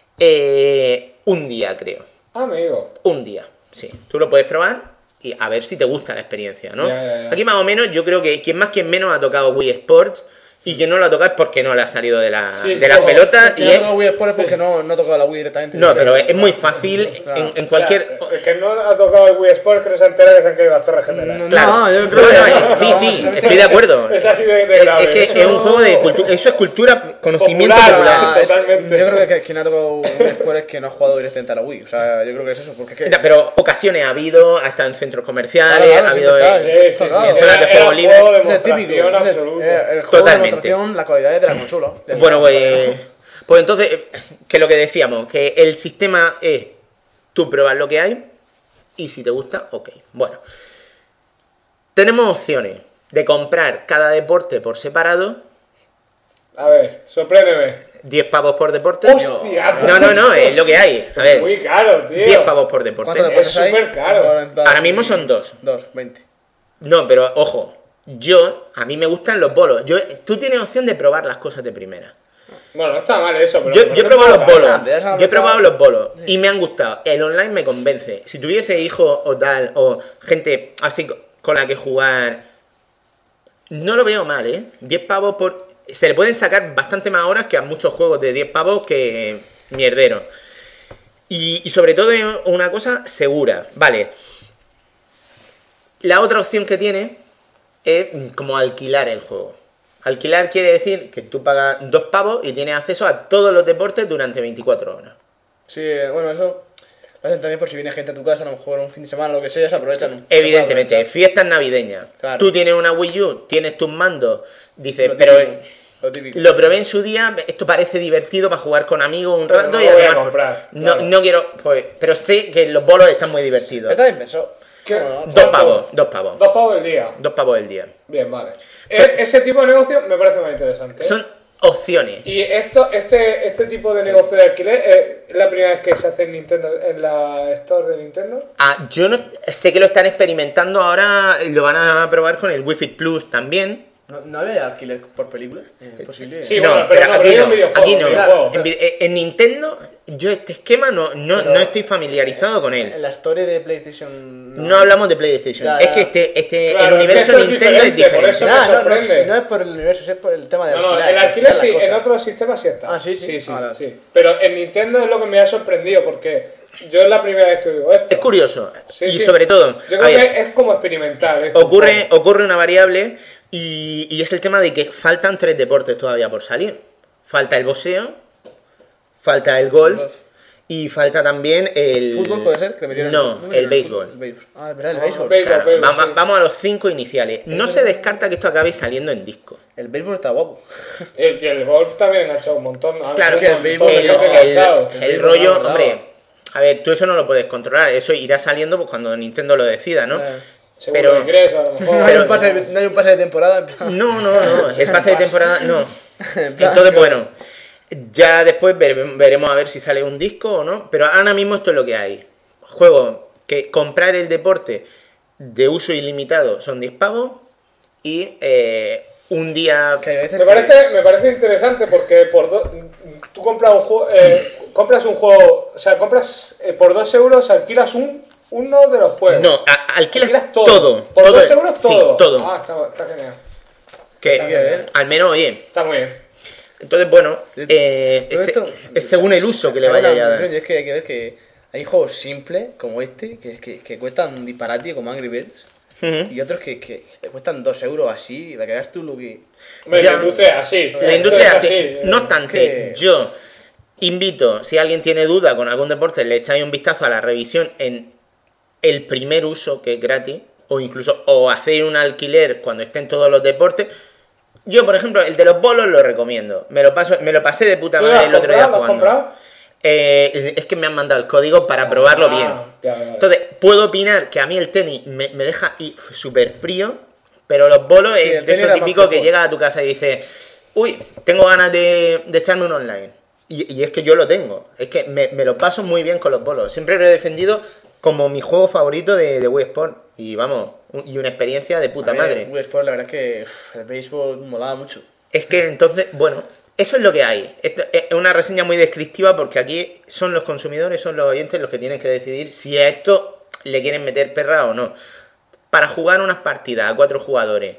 eh, un día, creo. Ah, amigo. Un día, sí. Tú lo puedes probar y a ver si te gusta la experiencia, ¿no? Ya, ya, ya. Aquí más o menos yo creo que quien más quien menos ha tocado Wii Sports y quien no lo ha tocado es porque no le ha salido de, la, sí, de las sí, pelotas. Y y no es... ha tocado Wii Sports porque no, no ha tocado la Wii directamente. No, pero es muy fácil claro. en, en cualquier... O sea, el que no ha tocado el Wii Sports que no se entera que se han caído las torres gemelas. No, Claro. no, yo creo no, que... no, sí, sí, estoy de acuerdo. Es así de, de Es, grave. es que Eso es un juego de cultura, eso es cultura, conocimiento Popular, popular. Ah, es- Totalmente. Yo creo que quien ha tocado Wii Sports es que no ha jugado directamente a la Wii. O sea, yo creo que es eso. Porque es que... Mira, pero ocasiones ha habido, ha estado en centros comerciales, Claro, claro, ha habido... siempre eh, está. Sí, sí, sí. Claro. En zonas de Era- juego era libre. juego de Es el típico. demostración es el- absoluta. eh, El juego Totalmente. de demostración, la calidad de la consola. de- Bueno, pues, pues entonces, que lo que decíamos, que el sistema es tú pruebas lo que hay y si te gusta, ok. Bueno, tenemos opciones de comprar cada deporte por separado, A ver, sorpréndeme. diez pavos por deporte. ¡Hostia! No, no, no, es lo que hay. A ver, Muy caro, tío. diez pavos por deporte. ¿Cuántos Es deportes hay? súper caro. Ahora, en total- Ahora mismo son dos. Dos, veinte. No, pero ojo, yo, a mí me gustan los bolos. Yo, tú tienes opción de probar las cosas de primera. Bueno, no está mal eso, pero... Yo, pero yo he no probado está los mal. bolos. Ah, de esa Yo he probado mercado. los bolos y me han gustado. El online me convence. Si tuviese hijos o tal, o gente así co- con la que jugar, no lo veo mal, ¿eh? diez pavos por... Se le pueden sacar bastante más horas que a muchos juegos de diez pavos que mierdero. Y, y sobre todo una cosa segura. Vale. La otra opción que tiene es como alquilar el juego. Alquilar quiere decir que tú pagas dos pavos y tienes acceso a todos los deportes durante veinticuatro horas. Sí, eh, bueno, eso lo hacen también por si viene gente a tu casa, a lo mejor un fin de semana, lo que sea, se aprovechan. Evidentemente, Se puede aprovechar. fiestas navideñas. Claro. Tú tienes una Wii U, tienes tus mandos, dices, Lo pero típico, lo típico. lo probé en su día, esto parece divertido para jugar con amigos un Pero rato no y lo voy a además... por- comprar, no, claro. no quiero... Pues, pero sé que los bolos están muy divertidos. Está bien pensado. ¿Qué? Bueno, Dos ¿Cuánto? pavos, dos pavos. Dos pavos al día. Dos pavos el día. Bien, vale. E- ese tipo de negocio me parece más interesante. ¿eh? Son opciones. Y esto, este, este tipo de negocio de alquiler, eh, ¿es la primera vez que se hace en Nintendo, en la Store de Nintendo? Ah, yo no sé que lo están experimentando ahora, lo van a probar con el Wii Fit Plus también. ¿No, ¿No había alquiler por película? ¿Es posible? Sí, no, bueno, pero no, aquí pero hay no, un videojuego, aquí un no. videojuego. En, vi- en Nintendo, yo este esquema no, no, Pero- no estoy familiarizado con él. En la story de PlayStation... No hablamos de PlayStation. Ya, Es ya. que este, este Claro, el es que universo esto es Nintendo es diferente, por diferente. eso- me No, no, no, sorprende. es- no es por el universo, es por el tema de No, no, alquilar, el alquiler alquilar sí, las en cosas. otros sistemas sí está. Ah, sí, sí. Sí, sí, Ah, vale. sí. Pero en Nintendo es lo que me ha sorprendido porque yo es la primera vez que digo esto. Es curioso. Sí, y sí. sobre todo, Yo a creo ver, que es como experimental. esto, ocurre, un poco. ocurre una variable y, y es el tema de que faltan tres deportes todavía por salir. Falta el boxeo, falta el golf Golf. y falta también el... ¿Fútbol puede ser? Que le metieron No, metieron el béisbol. fútbol, el béisbol. Ah, es verdad, el Ah, béisbol. béisbol. Claro, béisbol, vamos, sí. vamos a los cinco iniciales. No se descarta que esto acabe saliendo en disco. El béisbol está guapo. El que el golf también ha echado un montón. ha Claro, un que el montón béisbol- de el, gente que ha el- echado. el béisbol, rollo, no, no. hombre, a ver, tú eso no lo puedes controlar, eso irá saliendo pues, cuando Nintendo lo decida, ¿no? Eh, Seguro pero- que ingreso, a lo mejor. No hay, Pero- un pase, de- no hay un pase de temporada. En plan- No, no, no, el pase de temporada, no. en plan- Entonces, bueno, ya después vere- veremos a ver si sale un disco o no, pero ahora mismo esto es lo que hay. Juego que comprar el deporte de uso ilimitado son diez pavos y eh, un día... Que hay veces Me que- parece, me parece interesante porque por do- tú compras un juego, eh, compras un juego, o sea, compras eh, por dos euros, alquilas un uno de los juegos. No, a- alquilas, Alquilas todo. todo. Por todo dos el- euros sí, todo. todo. Ah, está, está genial. que, hay que ver. al menos, oye, Está muy bien. entonces, bueno, eh, Todo es, esto- es según el uso que le según vaya la a dar. evolución, y es que hay que ver que hay juegos simples como este que, que, que cuestan un disparate como Angry Birds Ujú. y otros que, que te cuestan dos euros así para que veas tú lo que... Hombre, Ya. la industria es así. La industria es así. eh. No obstante, que- yo invito, si alguien tiene duda con algún deporte, le echáis un vistazo a la revisión en el primer uso, que es gratis, o incluso o hacéis un alquiler cuando estén todos los deportes. Yo, por ejemplo, el de los bolos lo recomiendo. Me lo paso, me lo pasé de puta ¿Tú lo madre has el otro día comprado? ¿Lo has jugando. comprado? Eh, es que me han mandado el código para probarlo Ah, bien. ya, ya, ya. Entonces, puedo opinar que a mí el tenis me, me deja i- súper frío, pero los bolos Sí, es el de tenis eso era más típico que flojo. llega a tu casa y dices, uy, tengo ganas de, de echarme un online. Y, y es que yo lo tengo. Es que me, me lo paso muy bien con los bolos. Siempre lo he defendido como mi juego favorito de, de Wii Sport. Y vamos, un- y una experiencia de puta A mí, madre. Wii Sport, la verdad es que uf, el béisbol molaba mucho. Es que entonces, bueno, eso es lo que hay. Esto es una reseña muy descriptiva porque aquí son los consumidores, son los oyentes los que tienen que decidir si a esto le quieren meter perra o no. Para jugar unas partidas a cuatro jugadores,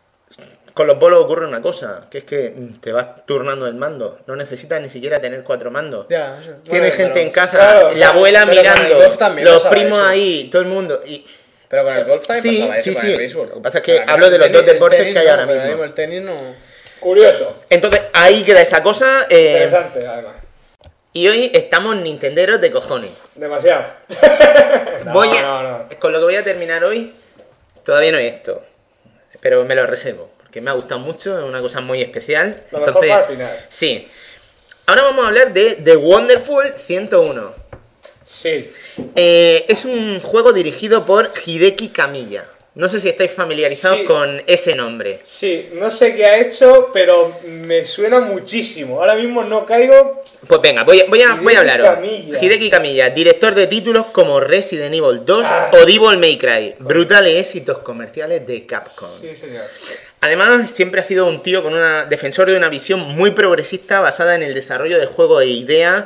con los bolos ocurre una cosa, que es que te vas turnando el mando. No necesitas ni siquiera tener cuatro mandos. Ya, eso- Tienes bueno, gente pero- en casa, claro, la claro, abuela pero con el mirando, golf también los pasaba primos eso. ahí, todo el mundo. Y Pero con el golf también Sí, pasaba eso sí, con sí. el béisbol. Lo que pasa es que Pero a mí hablo el de los tenis- dos el deportes tenis que hay no, ahora pero mismo. el tenis no... Curioso. entonces ahí queda esa cosa. eh, Interesante, además. y hoy estamos nintenderos de cojones. Demasiado. No, Voy a- no, no. Con lo que voy a terminar hoy, todavía no es esto, pero me lo reservo, porque me ha gustado mucho, es una cosa muy especial. Lo mejor para el final. Sí. Ahora vamos a hablar de The Wonderful ciento uno. Sí. Eh, es un juego dirigido por Hideki Kamiya. No sé si estáis familiarizados Sí. con ese nombre. Sí, no sé qué ha hecho, pero me suena muchísimo. Ahora mismo no caigo. Pues venga, voy a, voy a, voy a Hideki hablaros. Kamiya. Hideki Kamiya, director de títulos como Resident Evil dos Ah. o Devil May Cry. Brutales éxitos comerciales de Capcom. Sí, señor. Además, siempre ha sido un tío con una defensor de una visión muy progresista basada en el desarrollo de juegos e ideas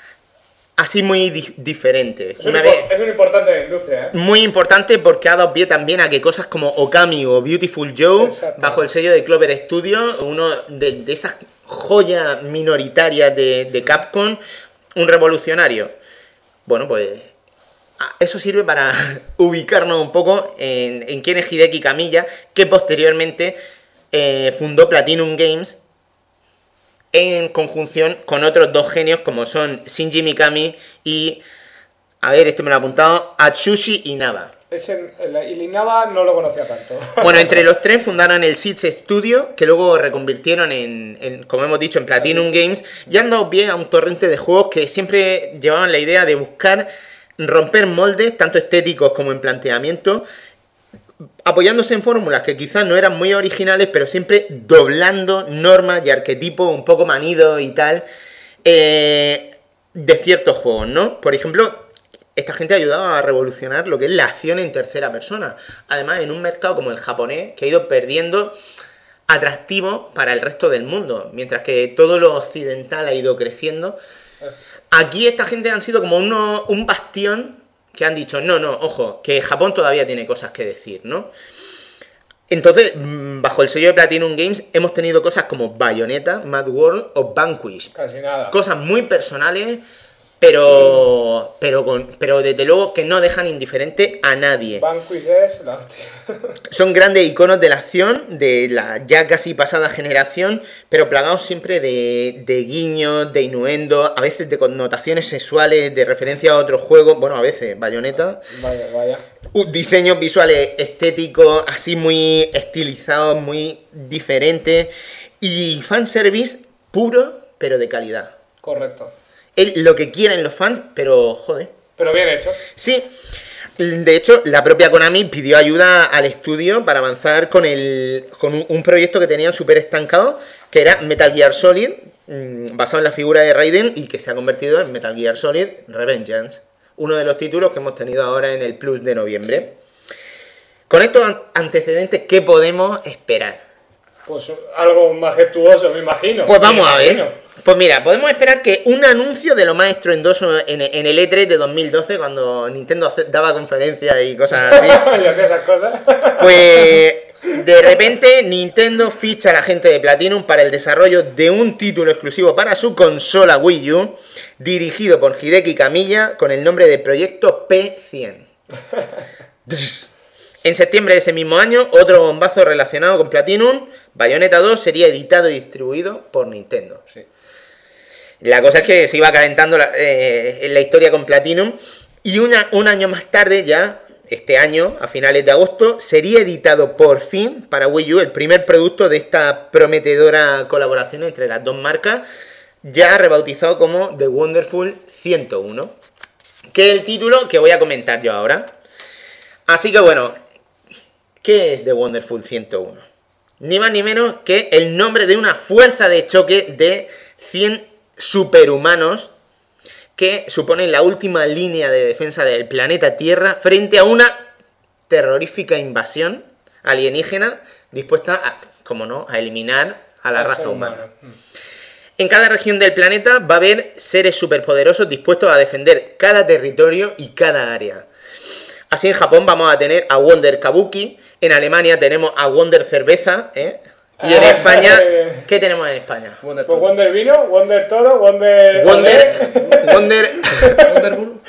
así muy di- diferentes. Es un, Una impo- vez, es un importante de la industria, ¿eh? muy importante porque ha dado pie también a que cosas como Okami o Beautiful Joe, Exacto. bajo el sello de Clover Studio, uno de, de esas joyas minoritarias de, de Capcom, un revolucionario. Bueno, pues ah, eso sirve para ubicarnos un poco en, en quién es Hideki Kamiya, que posteriormente eh, fundó Platinum Games en conjunción con otros dos genios como son Shinji Mikami y, a ver, este me lo he apuntado, Atsushi Inaba. Ese, el, el Inaba no lo conocía tanto. Bueno, entre los tres fundaron el Seeds Studio, que luego reconvirtieron en, en, como hemos dicho, en Platinum Games, y han dado pie a un torrente de juegos que siempre llevaban la idea de buscar romper moldes, tanto estéticos como en planteamiento, apoyándose en fórmulas que quizás no eran muy originales, pero siempre doblando normas y arquetipos un poco manidos y tal, eh, de ciertos juegos, ¿no? Por ejemplo, esta gente ha ayudado a revolucionar lo que es la acción en tercera persona. Además, en un mercado como el japonés, que ha ido perdiendo atractivo para el resto del mundo, mientras que todo lo occidental ha ido creciendo. Aquí esta gente han sido como uno, un bastión que han dicho, no, no, ojo, que Japón todavía tiene cosas que decir, ¿no? Entonces, bajo el sello de Platinum Games hemos tenido cosas como Bayonetta, Mad World o Vanquish. Casi nada. Cosas muy personales, pero pero con, pero desde luego que no dejan indiferente a nadie. Vanquish es la hostia. Son grandes iconos de la acción de la ya casi pasada generación, pero plagados siempre de, de guiños, de innuendos, a veces de connotaciones sexuales, de referencia a otros juegos. Bueno, a veces, Bayonetta. Vaya, vaya. Diseños visuales estéticos, así muy estilizados, muy diferentes. Y fanservice puro, pero de calidad. Correcto. Es lo que quieren los fans, pero joder. Pero bien hecho. Sí. De hecho, la propia Konami pidió ayuda al estudio para avanzar con, el, con un, un proyecto que tenían súper estancado, que era Metal Gear Solid, mmm, basado en la figura de Raiden, y que se ha convertido en Metal Gear Solid Revengeance, uno de los títulos que hemos tenido ahora en el Plus de noviembre. Con estos antecedentes, ¿qué podemos esperar? Pues algo majestuoso, me imagino. Pues vamos me a ver. imagino. Pues mira, podemos esperar que un anuncio de lo más estruendoso en, en el E tres de dos mil doce, cuando Nintendo daba conferencias y cosas así. Y hacía esas cosas. Pues de repente Nintendo ficha a la gente de Platinum para el desarrollo de un título exclusivo para su consola Wii U, dirigido por Hideki Kamiya, con el nombre de Proyecto P cien. En septiembre de ese mismo año, otro bombazo relacionado con Platinum, Bayonetta dos, sería editado y distribuido por Nintendo. Sí. La cosa es que se iba calentando la, eh, en la historia con Platinum, y una, un año más tarde, ya este año, a finales de agosto, sería editado por fin para Wii U el primer producto de esta prometedora colaboración entre las dos marcas, ya rebautizado como The Wonderful ciento uno, que es el título que voy a comentar yo ahora. Así que bueno, ¿qué es The Wonderful ciento uno? Ni más ni menos que el nombre de una fuerza de choque de cien superhumanos que suponen la última línea de defensa del planeta Tierra frente a una terrorífica invasión alienígena dispuesta a, como no, a eliminar a la raza humana. En cada región del planeta va a haber seres superpoderosos dispuestos a defender cada territorio y cada área. Así en Japón vamos a tener a Wonder Kabuki, en Alemania tenemos a Wonder Cerveza, ¿eh? Y en España, ¿qué tenemos en España? Wonder Pues Toro. Wonder Vino, Wonder Toro, Wonder... Wonder, Wonder, Wonder Bull.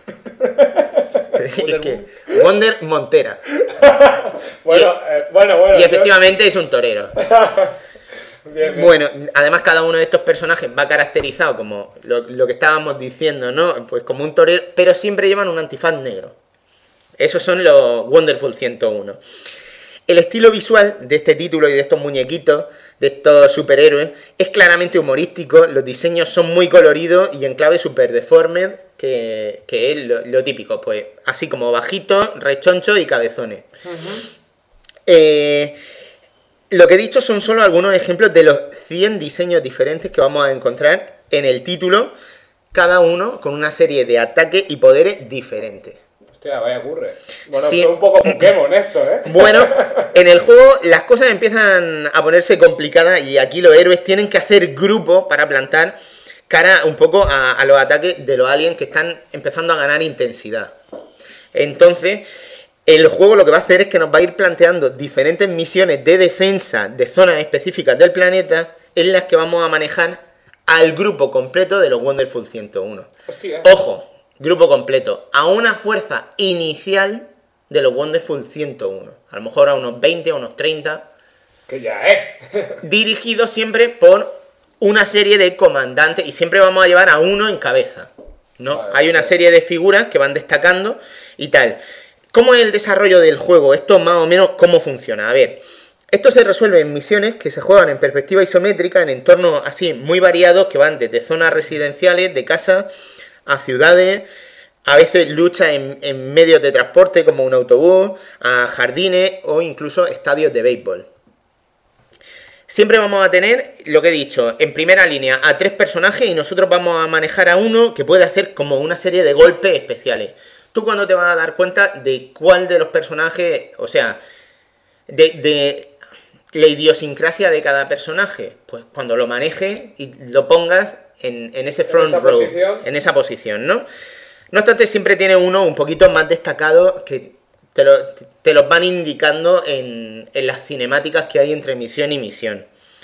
es que, Wonder Montera. Bueno, eh, bueno, bueno. Y efectivamente es un torero. Bien, bien. Bueno, además cada uno de estos personajes va caracterizado como lo, lo que estábamos diciendo, ¿no? Pues como un torero, pero siempre llevan un antifaz negro. Esos son los Wonderful ciento uno. El estilo visual de este título y de estos muñequitos, de estos superhéroes, es claramente humorístico. Los diseños son muy coloridos y en clave super deformed, que, que es lo, lo típico, pues así como bajitos, rechonchos y cabezones. Uh-huh. Eh, lo que he dicho son solo algunos ejemplos de los cien diseños diferentes que vamos a encontrar en el título, cada uno con una serie de ataques y poderes diferentes. Hostia, vaya curre. Bueno, Sí. fue un poco Pokémon esto, ¿eh? Bueno, en el juego las cosas empiezan a ponerse complicadas y aquí los héroes tienen que hacer grupo para plantar cara un poco a, a los ataques de los aliens que están empezando a ganar intensidad. Entonces, el juego lo que va a hacer es que nos va a ir planteando diferentes misiones de defensa de zonas específicas del planeta en las que vamos a manejar al grupo completo de los Wonderful ciento uno. Hostia. Ojo, grupo completo, a una fuerza inicial de los Wonderful ciento uno. A lo mejor a unos veinte, a unos treinta. Que ya, ¿eh? Dirigido siempre por una serie de comandantes y siempre vamos a llevar a uno en cabeza, ¿no? Vale, Hay una vale. serie de figuras que van destacando y tal. ¿Cómo es el desarrollo del juego? Esto más o menos cómo funciona. A ver, esto se resuelve en misiones que se juegan en perspectiva isométrica en entornos así muy variados que van desde zonas residenciales, de casa, a ciudades, a veces lucha en, en medios de transporte como un autobús, a jardines o incluso estadios de béisbol. Siempre vamos a tener, lo que he dicho, en primera línea a tres personajes y nosotros vamos a manejar a uno que puede hacer como una serie de golpes especiales. ¿Tú cuándo te vas a dar cuenta de cuál de los personajes, o sea, de, de la idiosincrasia de cada personaje, pues cuando lo manejes y lo pongas en, en ese front esa row, posición. en esa posición, ¿no? No obstante, siempre tiene uno un poquito más destacado que te, lo, te los van indicando en, en las cinemáticas que hay entre misión y misión.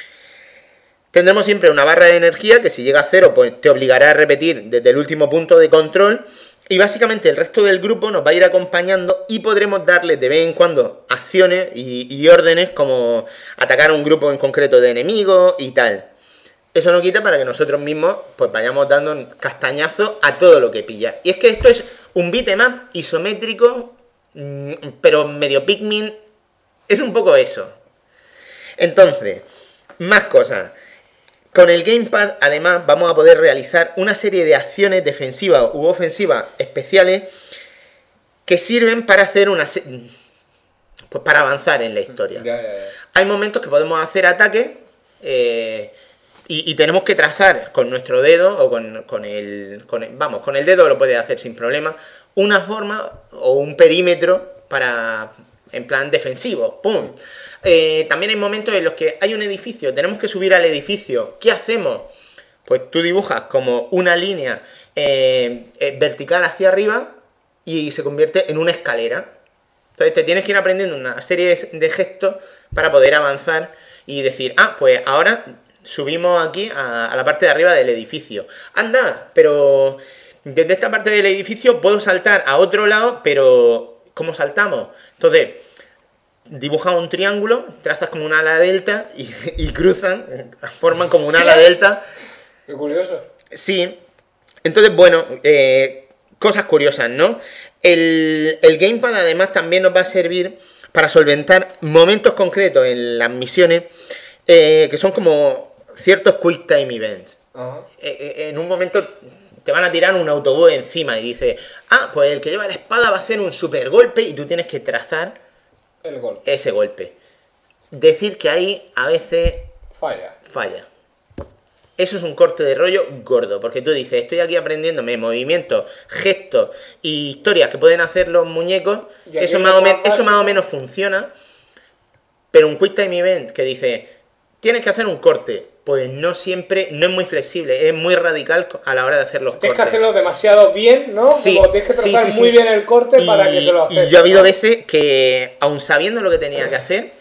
Tendremos siempre una barra de energía que si llega a cero, pues te obligará a repetir desde el último punto de control. Y básicamente el resto del grupo nos va a ir acompañando y podremos darle de vez en cuando acciones y, y órdenes como atacar a un grupo en concreto de enemigos y tal. Eso no quita para que nosotros mismos pues vayamos dando un castañazo a todo lo que pilla. Y es que esto es un beat'em up isométrico, pero medio Pikmin. Es un poco eso. Entonces, más cosas. Con el Gamepad, además, vamos a poder realizar una serie de acciones defensivas u ofensivas especiales que sirven para hacer una se- pues para avanzar en la historia. Ya, ya, ya. Hay momentos que podemos hacer ataques eh, y, y tenemos que trazar con nuestro dedo o con, con, el, con el... Vamos, con el dedo lo puedes hacer sin problema. Una forma o un perímetro para... en plan defensivo. ¡Pum! Eh, también hay momentos en los que hay un edificio, tenemos que subir al edificio. ¿Qué hacemos? Pues tú dibujas como una línea eh, eh, vertical hacia arriba y se convierte en una escalera. Entonces te tienes que ir aprendiendo una serie de gestos para poder avanzar y decir, ah, pues ahora subimos aquí a, a la parte de arriba del edificio. Anda, pero desde esta parte del edificio puedo saltar a otro lado, pero ¿cómo saltamos? Entonces, dibujas un triángulo, trazas como una ala delta y, y cruzan, forman como una ala delta. Qué curioso. Sí. Entonces, bueno, eh, cosas curiosas, ¿no? El, el Gamepad además también nos va a servir para solventar momentos concretos en las misiones eh, que son como ciertos quick time events. Ajá. Eh, eh, en un momento te van a tirar un autobús encima y dice, ah, pues el que lleva la espada va a hacer un super golpe y tú tienes que trazar El gol. ese golpe. Decir que ahí a veces Falla. falla. Eso es un corte de rollo gordo, porque tú dices, estoy aquí aprendiéndome movimientos, gestos y historias que pueden hacer los muñecos, Y aquí eso es más, lo o men- más eso más o básico. menos funciona, pero un quick time event que dice, tienes que hacer un corte, pues no siempre, no es muy flexible, es muy radical a la hora de hacer los Tienes que cortes. hacerlo demasiado bien, ¿no? Sí, Como tienes que sí, trazar sí, muy sí. bien el corte Y- para que te lo acepten. Y yo ha habido ¿no? veces que, aun sabiendo lo que tenía que hacer,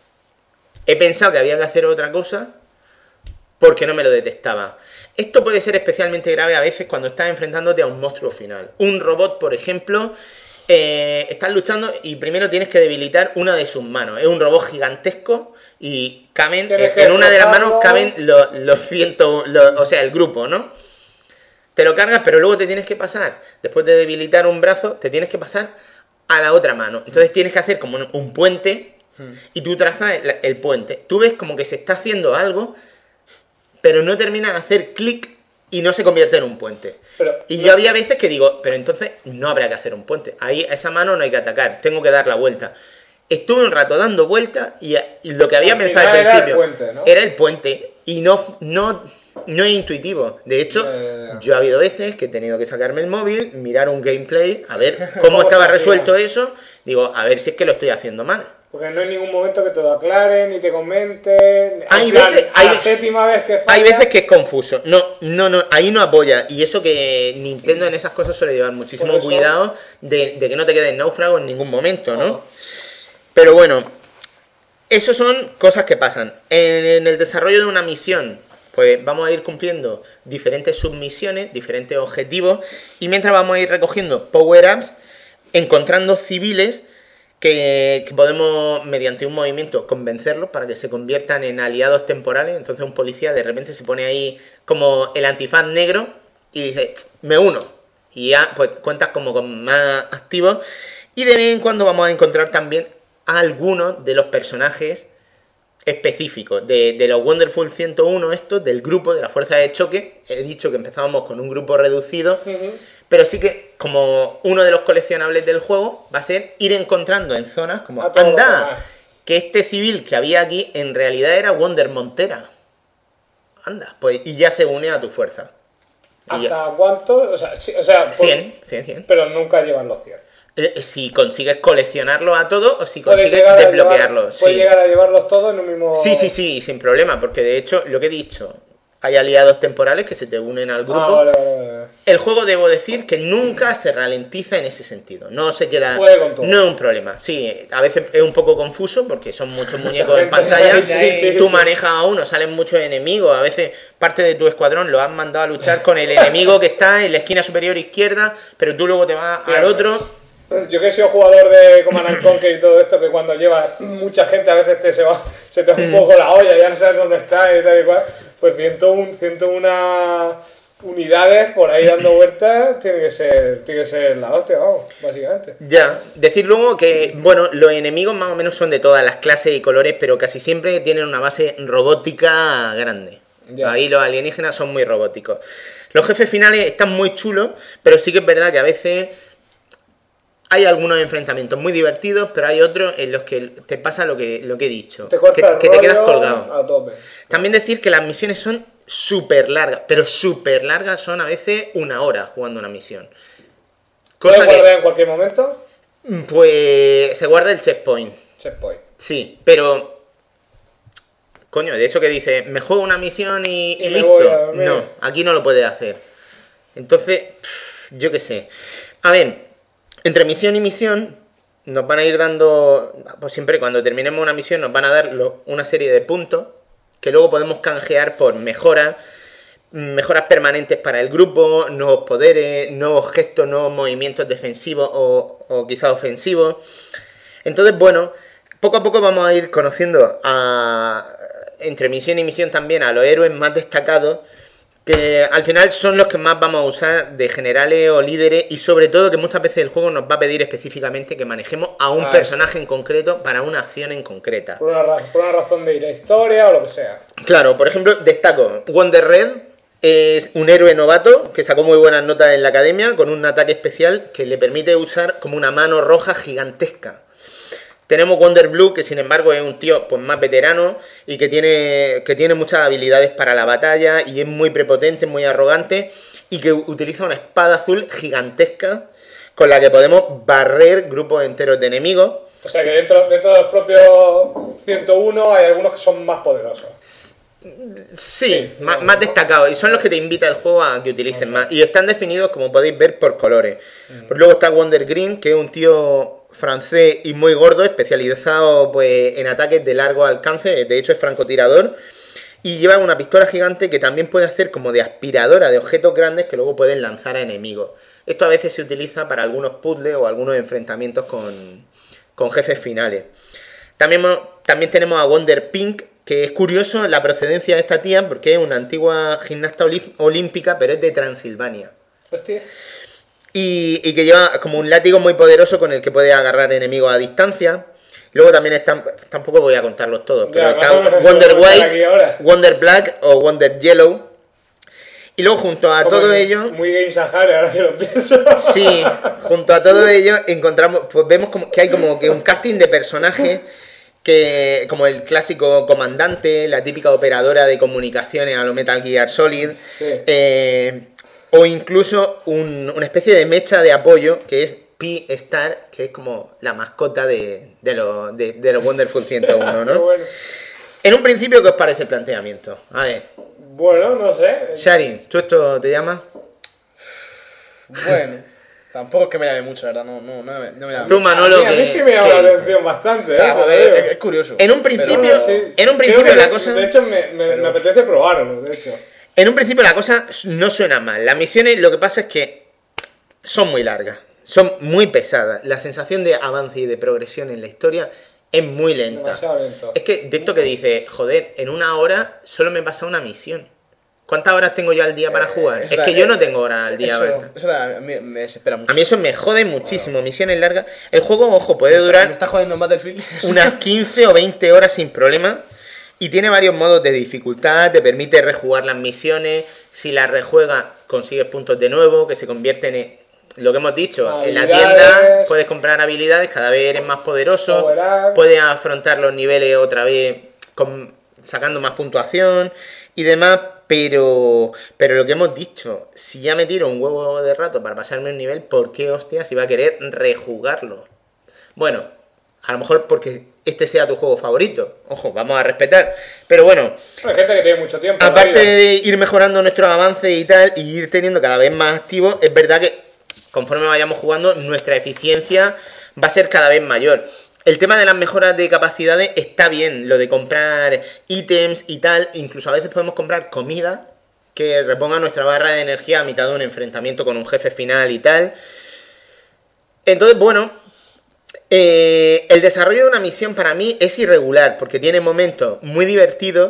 he pensado que había que hacer otra cosa porque no me lo detectaba. Esto puede ser especialmente grave a veces cuando estás enfrentándote a un monstruo final. Un robot, por ejemplo, eh, estás luchando y primero tienes que debilitar una de sus manos. Es un robot gigantesco y caben, Tienes eh, que en una de las manos desplazarlo. caben los, los cientos, los- o sea, el grupo, ¿no? Te lo cargas, pero luego te tienes que pasar, después de debilitar un brazo, te tienes que pasar a la otra mano. Entonces tienes que hacer como un, un puente y tú trazas el, el puente. Tú ves como que se está haciendo algo, pero no termina de hacer clic y no se convierte en un puente. Pero- y yo había veces que digo, pero entonces no habrá que hacer un puente. Ahí a esa mano no hay que atacar, tengo que dar la vuelta. Estuve un rato dando vueltas y, y lo que había Al pensado al final era el principio puente, ¿no? era el puente y no, no, no es intuitivo. De hecho, Ya, ya, ya. yo ha habido veces que he tenido que sacarme el móvil, mirar un gameplay, a ver cómo ¿Cómo estaba se hacía? resuelto eso. Digo, a ver si es que lo estoy haciendo mal. Porque no hay ningún momento que te lo aclaren ni te comenten. Hay En plan, veces- a hay la ve- séptima vez que falla. Hay veces que es confuso. No, no, no, ahí no apoya. Y eso que Nintendo en esas cosas suele llevar muchísimo Por eso- cuidado de, de que no te quedes náufrago en ningún momento, ¿no? Ajá. Pero bueno, eso son cosas que pasan. En, en el desarrollo de una misión, pues vamos a ir cumpliendo diferentes submisiones, diferentes objetivos, y mientras vamos a ir recogiendo power-ups, encontrando civiles que, que podemos, mediante un movimiento, convencerlos para que se conviertan en aliados temporales. Entonces un policía de repente se pone ahí como el antifaz negro y dice, "Tss, me uno". Y ya pues cuentas como con más activos. Y de vez en cuando vamos a encontrar también a algunos de los personajes específicos de, de los Wonderful ciento uno, estos, del grupo de la fuerza de choque. He dicho que empezábamos con un grupo reducido, Ujú. pero sí que como uno de los coleccionables del juego va a ser ir encontrando en zonas como, A todos los anda, demás. que este civil que había aquí en realidad era Wonder Montera. Anda, pues y ya se une a tu fuerza. Y ya- ¿Hasta cuánto? O sea, sí, o sea por- cien, cien, cien. pero nunca llevan los cien. Eh, si consigues coleccionarlos a todos o si Puedes consigues llegar a desbloquearlos. llevar- Puedes Sí. llegar a llevarlos todos en un mismo... sí, sí, sí, sin problema, porque de hecho, lo que he dicho, hay aliados temporales que se te unen al grupo. Ah, vale, vale, vale. El juego, debo decir, que nunca se ralentiza en ese sentido. No se queda... Puede con todo. No es un problema. Sí, a veces es un poco confuso porque son muchos muñecos en gente. pantalla. Sí, sí, Tú sí. manejas a uno, salen muchos enemigos. A veces parte de tu escuadrón lo has mandado a luchar con el enemigo que está en la esquina superior izquierda, pero tú luego te vas Hostia, al otro. pues, Yo que he sido jugador de Command and Conquer y todo esto, que cuando llevas mucha gente a veces te se va, se te va un poco la olla, ya no sabes dónde está y tal y cual. Pues ciento uno, ciento uno unidades por ahí dando vueltas, tiene que ser, tiene que ser la hostia, vamos, básicamente. Ya, decir luego que, bueno, los enemigos más o menos son de todas las clases y colores, pero casi siempre tienen una base robótica grande. Ya. Ahí los alienígenas son muy robóticos. Los jefes finales están muy chulos, pero sí que es verdad que a veces hay algunos enfrentamientos muy divertidos, pero hay otros en los que te pasa lo que, lo que he dicho, Te corta que, el que te quedas rollo colgado. a tope. También decir que las misiones son súper largas, pero súper largas, son a veces una hora jugando una misión. ¿Puedes Cosa que, guardar en cualquier momento? pues, se guarda el checkpoint. Checkpoint. Sí, pero... Coño, de eso que dice, me juego una misión y, y Y me listo. voy a dormir. No, aquí no lo puedes hacer. Entonces, pff, yo qué sé. A ver, entre misión y misión nos van a ir dando... Pues siempre cuando terminemos una misión nos van a dar lo- una serie de puntos que luego podemos canjear por mejoras, mejoras permanentes para el grupo, nuevos poderes, nuevos gestos, nuevos movimientos defensivos o, o quizás ofensivos. Entonces, bueno, poco a poco vamos a ir conociendo a, entre misión y misión también a los héroes más destacados, que al final son los que más vamos a usar de generales o líderes, y sobre todo que muchas veces el juego nos va a pedir específicamente que manejemos a un Ah, personaje en concreto para una acción en concreta. Por una, ra- por una razón de ir a historia o lo que sea. Claro, por ejemplo, destaco Wonder Red. Es un héroe novato que sacó muy buenas notas en la academia con un ataque especial que le permite usar como una mano roja gigantesca. Tenemos Wonder Blue, que sin embargo es un tío pues más veterano y que tiene, que tiene muchas habilidades para la batalla y es muy prepotente, muy arrogante, y que utiliza una espada azul gigantesca con la que podemos barrer grupos enteros de enemigos. O sea que dentro, dentro de los propios ciento uno hay algunos que son más poderosos. Sí, más, más destacados, y son los que te invita el juego a que utilicen más. Y están definidos, como podéis ver, por colores. Pues luego está Wonder Green, que es un tío francés y muy gordo, especializado pues en ataques de largo alcance, de hecho es francotirador, y lleva una pistola gigante que también puede hacer como de aspiradora de objetos grandes que luego pueden lanzar a enemigos. Esto a veces se utiliza para algunos puzzles o algunos enfrentamientos con, con jefes finales. También, también tenemos a Wonder Pink, que es curioso la procedencia de esta tía porque es una antigua gimnasta oli- olímpica, pero es de Transilvania. Hostia. Y, y que lleva como un látigo muy poderoso con el que puede agarrar enemigos a distancia. Luego también están, tampoco voy a contarlos todos, pero Ya, está vamos a Wonder contar aquí White, ahora. Wonder Black o Wonder Yellow. Y luego junto a Como todo en- ello... Muy Game Sahara, ahora que lo pienso. Sí, junto a todo ello encontramos, pues vemos como que hay como que un casting de personajes que, como el clásico comandante, la típica operadora de comunicaciones a lo Metal Gear Solid, Sí. eh, o incluso un- una especie de mecha de apoyo que es P-Star, que es como la mascota de, de los de, de los Wonderful ciento uno, Qué ¿no? bueno. En un principio, ¿qué os parece el planteamiento? A ver, Bueno, no sé. Sharin, ¿tú esto te llama? Bueno, tampoco es que me llame mucho, la verdad, no, no, no, me, no me llama Tú, mucho. Manolo, a mí, a mí que- sí me llama que- la atención bastante, ¿eh? Claro, a Te ver, digo. es, es curioso. En un principio, Pero- Sí. en un Creo principio que la de- cosa... De hecho, me, me, me apetece probarlo, de hecho. En un principio la cosa no suena mal. Las misiones lo que pasa es que son muy largas, son muy pesadas. La sensación de avance y de progresión en la historia es muy lenta. Demasiado lento. Es que de esto que dice, joder, en una hora solo me pasa una misión. ¿Cuántas horas tengo yo al día para jugar? Eso Es da- que yo no tengo horas al día. Eso, ¿verdad? eso da- a mí me desespera mucho. A mí eso me jode muchísimo, misiones largas. El juego, ojo, puede Me durar está jodiendo en Battlefield. unas quince o veinte horas sin problema. Y tiene varios modos de dificultad, te permite rejugar las misiones. Si las rejuegas, consigues puntos de nuevo, que se convierten en lo que hemos dicho. En la Habilidades. tienda puedes comprar habilidades, cada vez eres más poderoso. Power up. Puedes afrontar los niveles otra vez con, sacando más puntuación y demás. pero, pero lo que hemos dicho, si ya me tiro un huevo de rato para pasarme un nivel, ¿por qué hostias iba a querer rejugarlo? Bueno, a lo mejor porque este sea tu juego favorito. Ojo, vamos a respetar. Pero bueno, hay gente que tiene mucho tiempo. aparte de ir mejorando nuestros avances y tal, y ir teniendo cada vez más activos, es verdad que conforme vayamos jugando, nuestra eficiencia va a ser cada vez mayor. El tema de las mejoras de capacidades está bien, lo de comprar ítems y tal, incluso a veces podemos comprar comida que reponga nuestra barra de energía a mitad de un enfrentamiento con un jefe final y tal. Entonces, bueno, eh, el desarrollo de una misión para mí es irregular, porque tiene momentos muy divertidos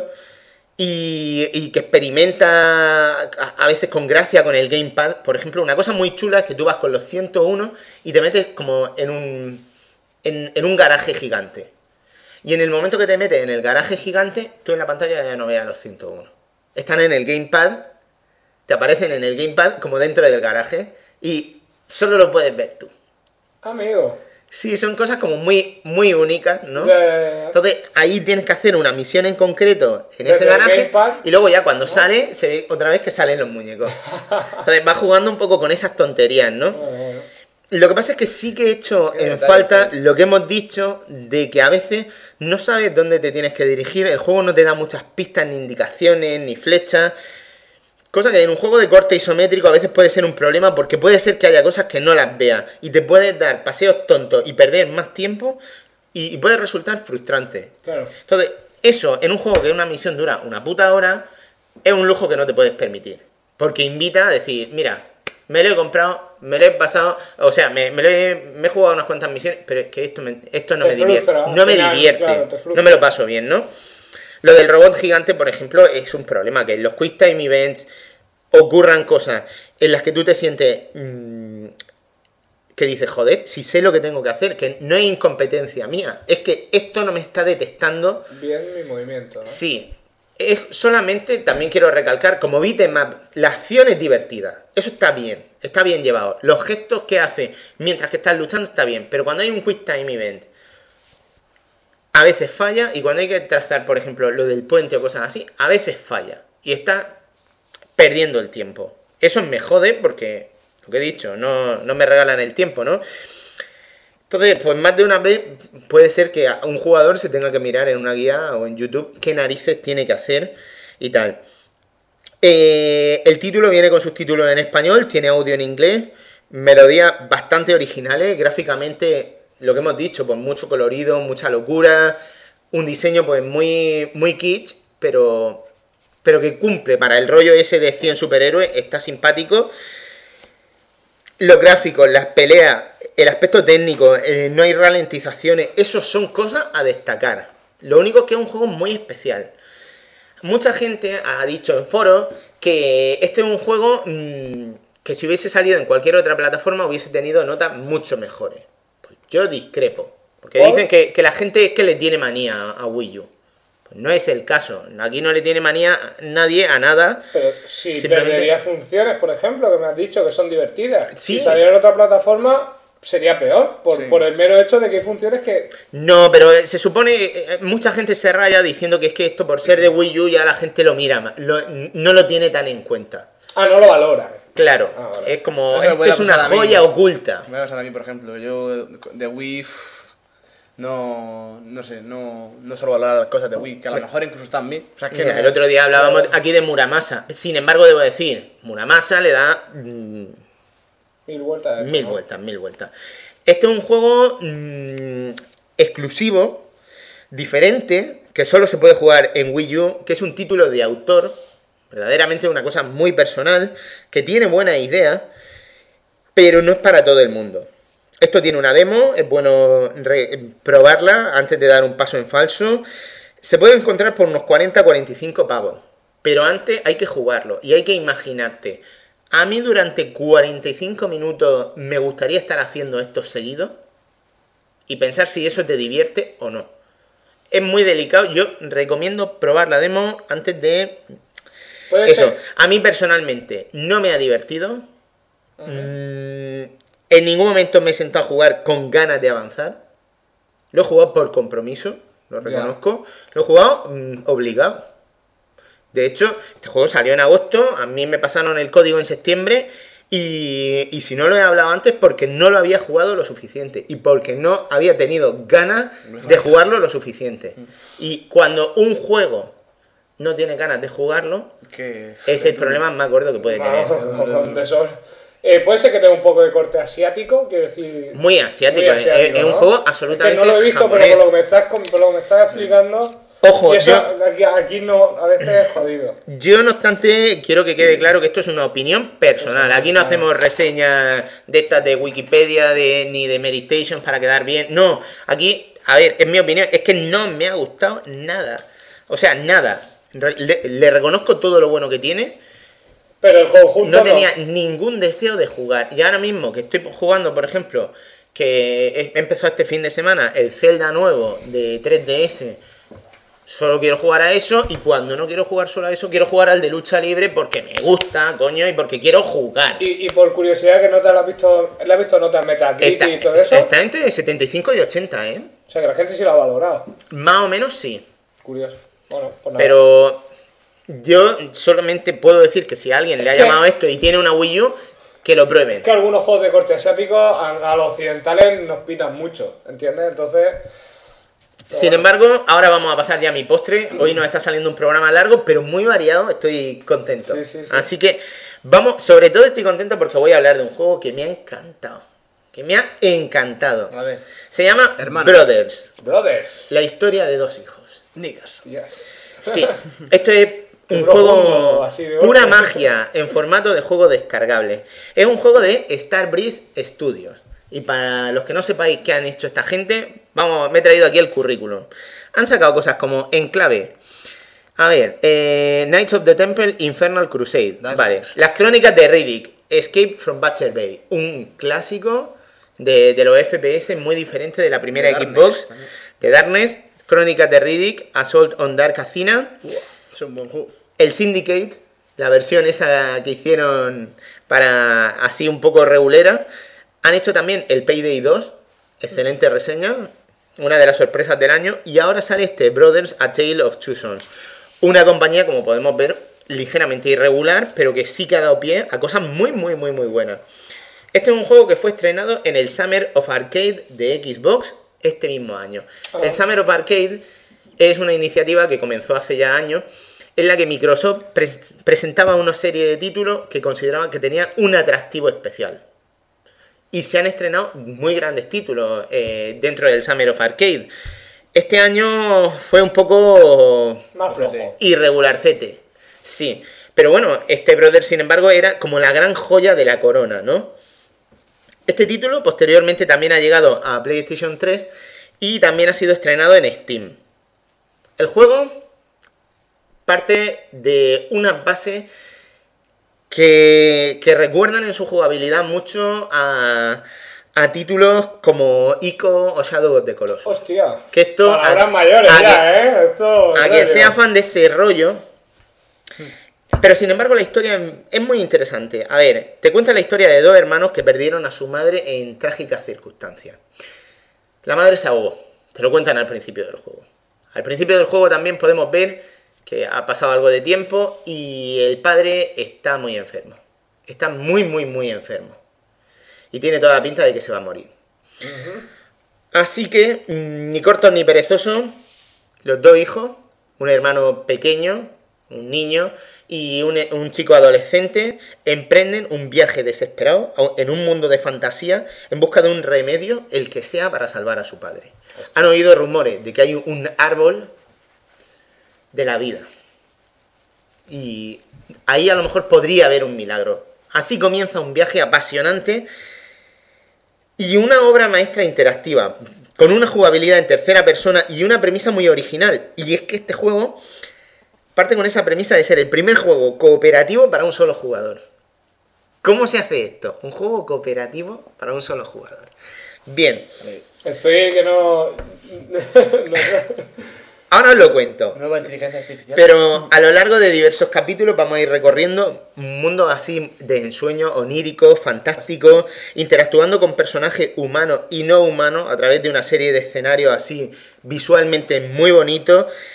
y, y que experimenta a, a veces con gracia con el gamepad. Por ejemplo, una cosa muy chula es que tú vas con los ciento uno y te metes como en un... En, en un garaje gigante. Y en el momento que te metes en el garaje gigante, tú en la pantalla ya no veas los ciento uno. Están en el gamepad, te aparecen en el gamepad como dentro del garaje y solo lo puedes ver tú. Amigo. Sí, son cosas como muy, muy únicas, ¿no? Ya, ya, ya. Entonces ahí tienes que hacer una misión en concreto en Desde ese el garaje gamepad, y luego ya cuando sale, se ve otra vez que salen los muñecos. Entonces vas jugando un poco con esas tonterías, ¿no? Bueno, bueno. Lo que pasa es que sí que he hecho Qué en detalle, falta tío. lo que hemos dicho de que a veces no sabes dónde te tienes que dirigir, el juego no te da muchas pistas, ni indicaciones, ni flechas, cosa que en un juego de corte isométrico a veces puede ser un problema porque puede ser que haya cosas que no las veas y te puedes dar paseos tontos y perder más tiempo y, y puede resultar frustrante. Claro. Entonces, eso en un juego que una misión dura una puta hora es un lujo que no te puedes permitir, porque invita a decir, mira, me lo he comprado, me lo he pasado, o sea, me, me, lo he, me he jugado unas cuantas misiones, pero es que esto, me, esto no Te me divierte. frustra, No al me final, divierte. claro, te frustra. No me lo paso bien, ¿no? Lo del robot gigante, por ejemplo, es un problema, que en los Quick Time Events ocurran cosas en las que tú te sientes... Mmm, que dices, joder, si sé lo que tengo que hacer, que no es incompetencia mía, es que esto no me está detectando. Bien mi movimiento, ¿no? Sí. Es solamente, también quiero recalcar, como beat'em-up, la acción es divertida. Eso está bien, está bien llevado. Los gestos que hace mientras que estás luchando está bien. Pero cuando hay un Quick Time Event, a veces falla. Y cuando hay que trazar, por ejemplo, lo del puente o cosas así, a veces falla. Y está perdiendo el tiempo. Eso me jode porque, lo que he dicho, no, no me regalan el tiempo, ¿no? Entonces, pues más de una vez puede ser que un jugador se tenga que mirar en una guía o en YouTube qué narices tiene que hacer y tal. Eh, el título viene con subtítulos en español, tiene audio en inglés, melodías bastante originales, gráficamente, lo que hemos dicho, pues mucho colorido, mucha locura, un diseño pues muy, muy kitsch, pero, pero que cumple para el rollo ese de cien superhéroes, está simpático. Los gráficos, las peleas, el aspecto técnico, eh, no hay ralentizaciones, eso son cosas a destacar. Lo único es que es un juego muy especial. Mucha gente ha dicho en foros que este es un juego mmm, que si hubiese salido en cualquier otra plataforma hubiese tenido notas mucho mejores. Pues yo discrepo, porque ¿Por? dicen que, que la gente es que le tiene manía a Wii U. Pues no es el caso, aquí no le tiene manía nadie a nada. Pero si Simplemente- perdería funciones, por ejemplo, que me has dicho que son divertidas. Sí. Si saliera en otra plataforma, sería peor, por, Sí. por el mero hecho de que hay funciones que... No, pero se supone, eh, mucha gente se raya diciendo que es que esto por ser de Wii U ya la gente lo mira, ma- lo- no lo tiene tan en cuenta. Ah, no lo valoran. Claro, Ah, vale. es como, Eso me esto puede es una pasar a mí. joya oculta. Me va a pasar a mí, por ejemplo. Yo de Wii pff, no, no sé, no, no suelo valorar las cosas de Wii, que a lo mejor incluso están bien. O sea, es que Mira, no- el otro día hablábamos aquí de Muramasa. Sin embargo, debo decir, Muramasa le da mm, Mil vueltas. de esto, mil ¿no? vueltas, mil vueltas. Este es un juego mm, exclusivo, diferente, que solo se puede jugar en Wii U, que es un título de autor, verdaderamente una cosa muy personal, que tiene buena idea, pero no es para todo el mundo. Esto tiene una demo, es bueno re- probarla antes de dar un paso en falso. Se puede encontrar por unos cuarenta a cuarenta y cinco pavos, pero antes hay que jugarlo y hay que imaginarte. A mí durante cuarenta y cinco minutos me gustaría estar haciendo esto seguido y pensar si eso te divierte o no. Es muy delicado, yo recomiendo probar la demo antes de... Puede Eso, ser. a mí personalmente no me ha divertido. Mm, en ningún momento me he sentado a jugar con ganas de avanzar. Lo he jugado por compromiso, lo Ya. reconozco. Lo he jugado mm, obligado. De hecho, este juego salió en agosto, a mí me pasaron el código en septiembre y, y si no lo he hablado antes porque no lo había jugado lo suficiente y porque no había tenido ganas de jugarlo lo suficiente. Y cuando un juego no tiene ganas de jugarlo, Que... es el problema más gordo que puede tener. No, con de sobra. Eh, puede ser que tenga un poco de corte asiático, quiero decir. Muy asiático, muy asiático, es, es un ¿no? juego absolutamente Es que no lo he visto, japonés. pero por lo que me estás, por lo que me estás explicando. Ojo, y eso yo- aquí, aquí no, a veces es jodido. Yo, no obstante, quiero que quede claro que esto es una opinión personal. Aquí no hacemos reseñas de estas de Wikipedia de, ni de Meditations para quedar bien. No, aquí, a ver, es mi opinión, es que no me ha gustado nada. O sea, nada. Le, le reconozco todo lo bueno que tiene. Pero el conjunto No tenía ningún deseo de jugar. Y ahora mismo que estoy jugando, por ejemplo, que he empezado este fin de semana el Zelda nuevo de tres D S, solo quiero jugar a eso. Y cuando no quiero jugar solo a eso, quiero jugar al de lucha libre porque me gusta, coño, y porque quiero jugar. Y, y por curiosidad, ¿qué nota le has visto? ¿Le has visto notas en Metacritic Está, y todo eso? está entre setenta y cinco y ochenta, ¿eh? O sea, que la gente sí lo ha valorado. Más o menos sí. Curioso. Bueno, pues nada. Pero yo solamente puedo decir que si a alguien le ha Es que- llamado esto y tiene una Wii U, que lo prueben. Es que algunos juegos de corte asiático a, a los occidentales nos pitan mucho, ¿entiendes? Entonces. Sin embargo, ahora vamos a pasar ya a mi postre. Hoy nos está saliendo un programa largo, pero muy variado. Estoy contento. Sí, sí, sí. Así que vamos, sobre todo estoy contento porque voy a hablar de un juego que me ha encantado. Que me ha encantado. A ver. Se llama Hermano. Brothers, Brothers. la historia de dos hijos. Niggas. Tía. Sí, esto es un profundo, juego así de pura golpe. magia en formato de juego descargable. Es un juego de Starbreeze Studios. Y para los que no sepáis qué han hecho esta gente, vamos, me he traído aquí el currículum. Han sacado cosas como Enclave. A ver, eh, Knights of the Temple, Infernal Crusade. Darkness. Vale, Las Crónicas de Riddick, Escape from Butcher Bay. Un clásico de, de los F P S muy diferente de la primera De Xbox. Darkness también. De Darkness, Crónicas de Riddick, Assault on Dark Athena. Es un buen juego. El Syndicate, la versión esa que hicieron para así un poco regulera. Han hecho también el Payday dos, excelente reseña, una de las sorpresas del año. Y ahora sale este Brothers, A Tale of Two Sons. Una compañía, como podemos ver, ligeramente irregular, pero que sí que ha dado pie a cosas muy, muy, muy, muy buenas. Este es un juego que fue estrenado en el Summer of Arcade de Xbox este mismo año. El Summer of Arcade es una iniciativa que comenzó hace ya años, en la que Microsoft pre- presentaba una serie de títulos que consideraban que tenían un atractivo especial. Y se han estrenado muy grandes títulos eh, dentro del Summer of Arcade. Este año fue un poco Más flojo. irregularcete, sí. Pero bueno, este Brother, sin embargo, era como la gran joya de la corona, ¿no? Este título posteriormente también ha llegado a PlayStation tres y también ha sido estrenado en Steam. El juego parte de unas bases que, que recuerdan en su jugabilidad mucho a, a títulos como Ico o Shadow of the Colossus. Hostia. Que esto- Palabras a- mayores a ya, que- ¿eh? Esto. A en que serio. sea fan de ese rollo. Pero sin embargo la historia es muy interesante. A ver, te cuenta la historia de dos hermanos que perdieron a su madre en trágicas circunstancias. La madre se ahogó. Te lo cuentan al principio del juego. Al principio del juego también podemos ver que ha pasado algo de tiempo y el padre está muy enfermo. Está muy, muy, muy enfermo. Y tiene toda la pinta de que se va a morir. Así que, mm, ni cortos ni perezosos, los dos hijos, un hermano pequeño, un niño y un, un chico adolescente, emprenden un viaje desesperado a- en un mundo de fantasía en busca de un remedio, el que sea, para salvar a su padre. Han oído rumores de que hay un árbol de la vida. Y ahí a lo mejor podría haber un milagro. Así comienza un viaje apasionante y una obra maestra interactiva, con una jugabilidad en tercera persona y una premisa muy original. Y es que este juego parte con esa premisa de ser el primer juego cooperativo para un solo jugador. ¿Cómo se hace esto? Un juego cooperativo para un solo jugador. Bien, Estoy que no. no sé. ahora os lo cuento. Nueva inteligencia artificial. Pero a lo largo de diversos capítulos vamos a ir recorriendo un mundo así de ensueño, onírico, fantástico, interactuando con personajes humanos y no humanos a través de una serie de escenarios así visualmente muy bonitos.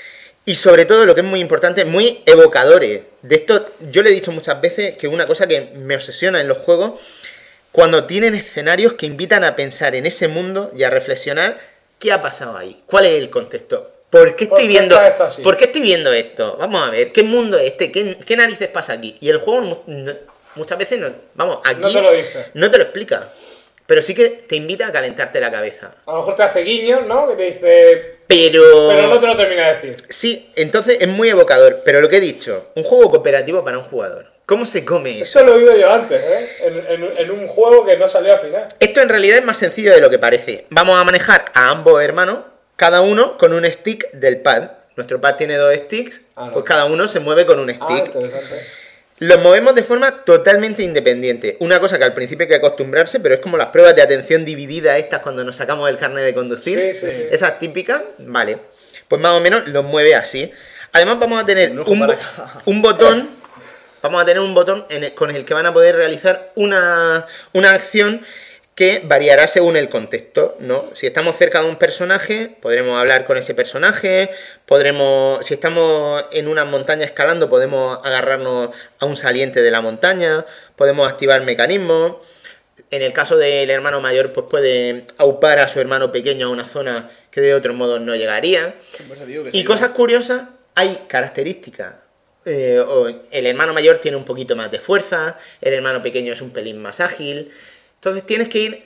Y sobre todo, lo que es muy importante, muy evocadores. De esto, yo le he dicho muchas veces que una cosa que me obsesiona en los juegos, cuando tienen escenarios que invitan a pensar en ese mundo y a reflexionar qué ha pasado ahí, cuál es el contexto. ¿Por qué estoy ¿Por qué viendo está esto así? ¿Por qué estoy viendo esto? Vamos a ver, ¿qué mundo es este? ¿Qué, qué narices pasa aquí? Y el juego mu- no- muchas veces no, vamos, aquí No te lo dice. no te lo explica. Pero sí que te invita a calentarte la cabeza. A lo mejor te hace guiños, ¿no? Que te dice... Pero... Pero no te lo termina de decir. Sí, entonces es muy evocador. Pero lo que he dicho, un juego cooperativo para un jugador. ¿Cómo se come eso? Eso lo he oído yo antes, ¿eh? En, en- en un juego que no salió al final. Esto en realidad es más sencillo de lo que parece. Vamos a manejar a ambos hermanos, cada uno con un stick del pad. Nuestro pad tiene dos sticks, Ah, no. pues cada uno se mueve con un Ah, stick. interesante. Los movemos de forma totalmente independiente. Una cosa que al principio hay que acostumbrarse, pero es como las pruebas de atención dividida estas cuando nos sacamos el carnet de conducir. Sí, sí, sí. Esas típicas, vale. Pues más o menos los mueve así. Además vamos a tener Un ojo un, para bo- cada. un botón, vamos a tener un botón en el- con el que van a poder realizar una, una acción que variará según el contexto, ¿no? Si estamos cerca de un personaje, podremos hablar con ese personaje, podremos, si estamos en una montaña escalando, podemos agarrarnos a un saliente de la montaña, podemos activar mecanismos. En el caso del hermano mayor, pues puede aupar a su hermano pequeño a una zona que de otro modo no llegaría. Por eso digo que Y sí, cosas curiosas, hay características. Eh, o el hermano mayor tiene un poquito más de fuerza, el hermano pequeño es un pelín más ágil. Entonces tienes que ir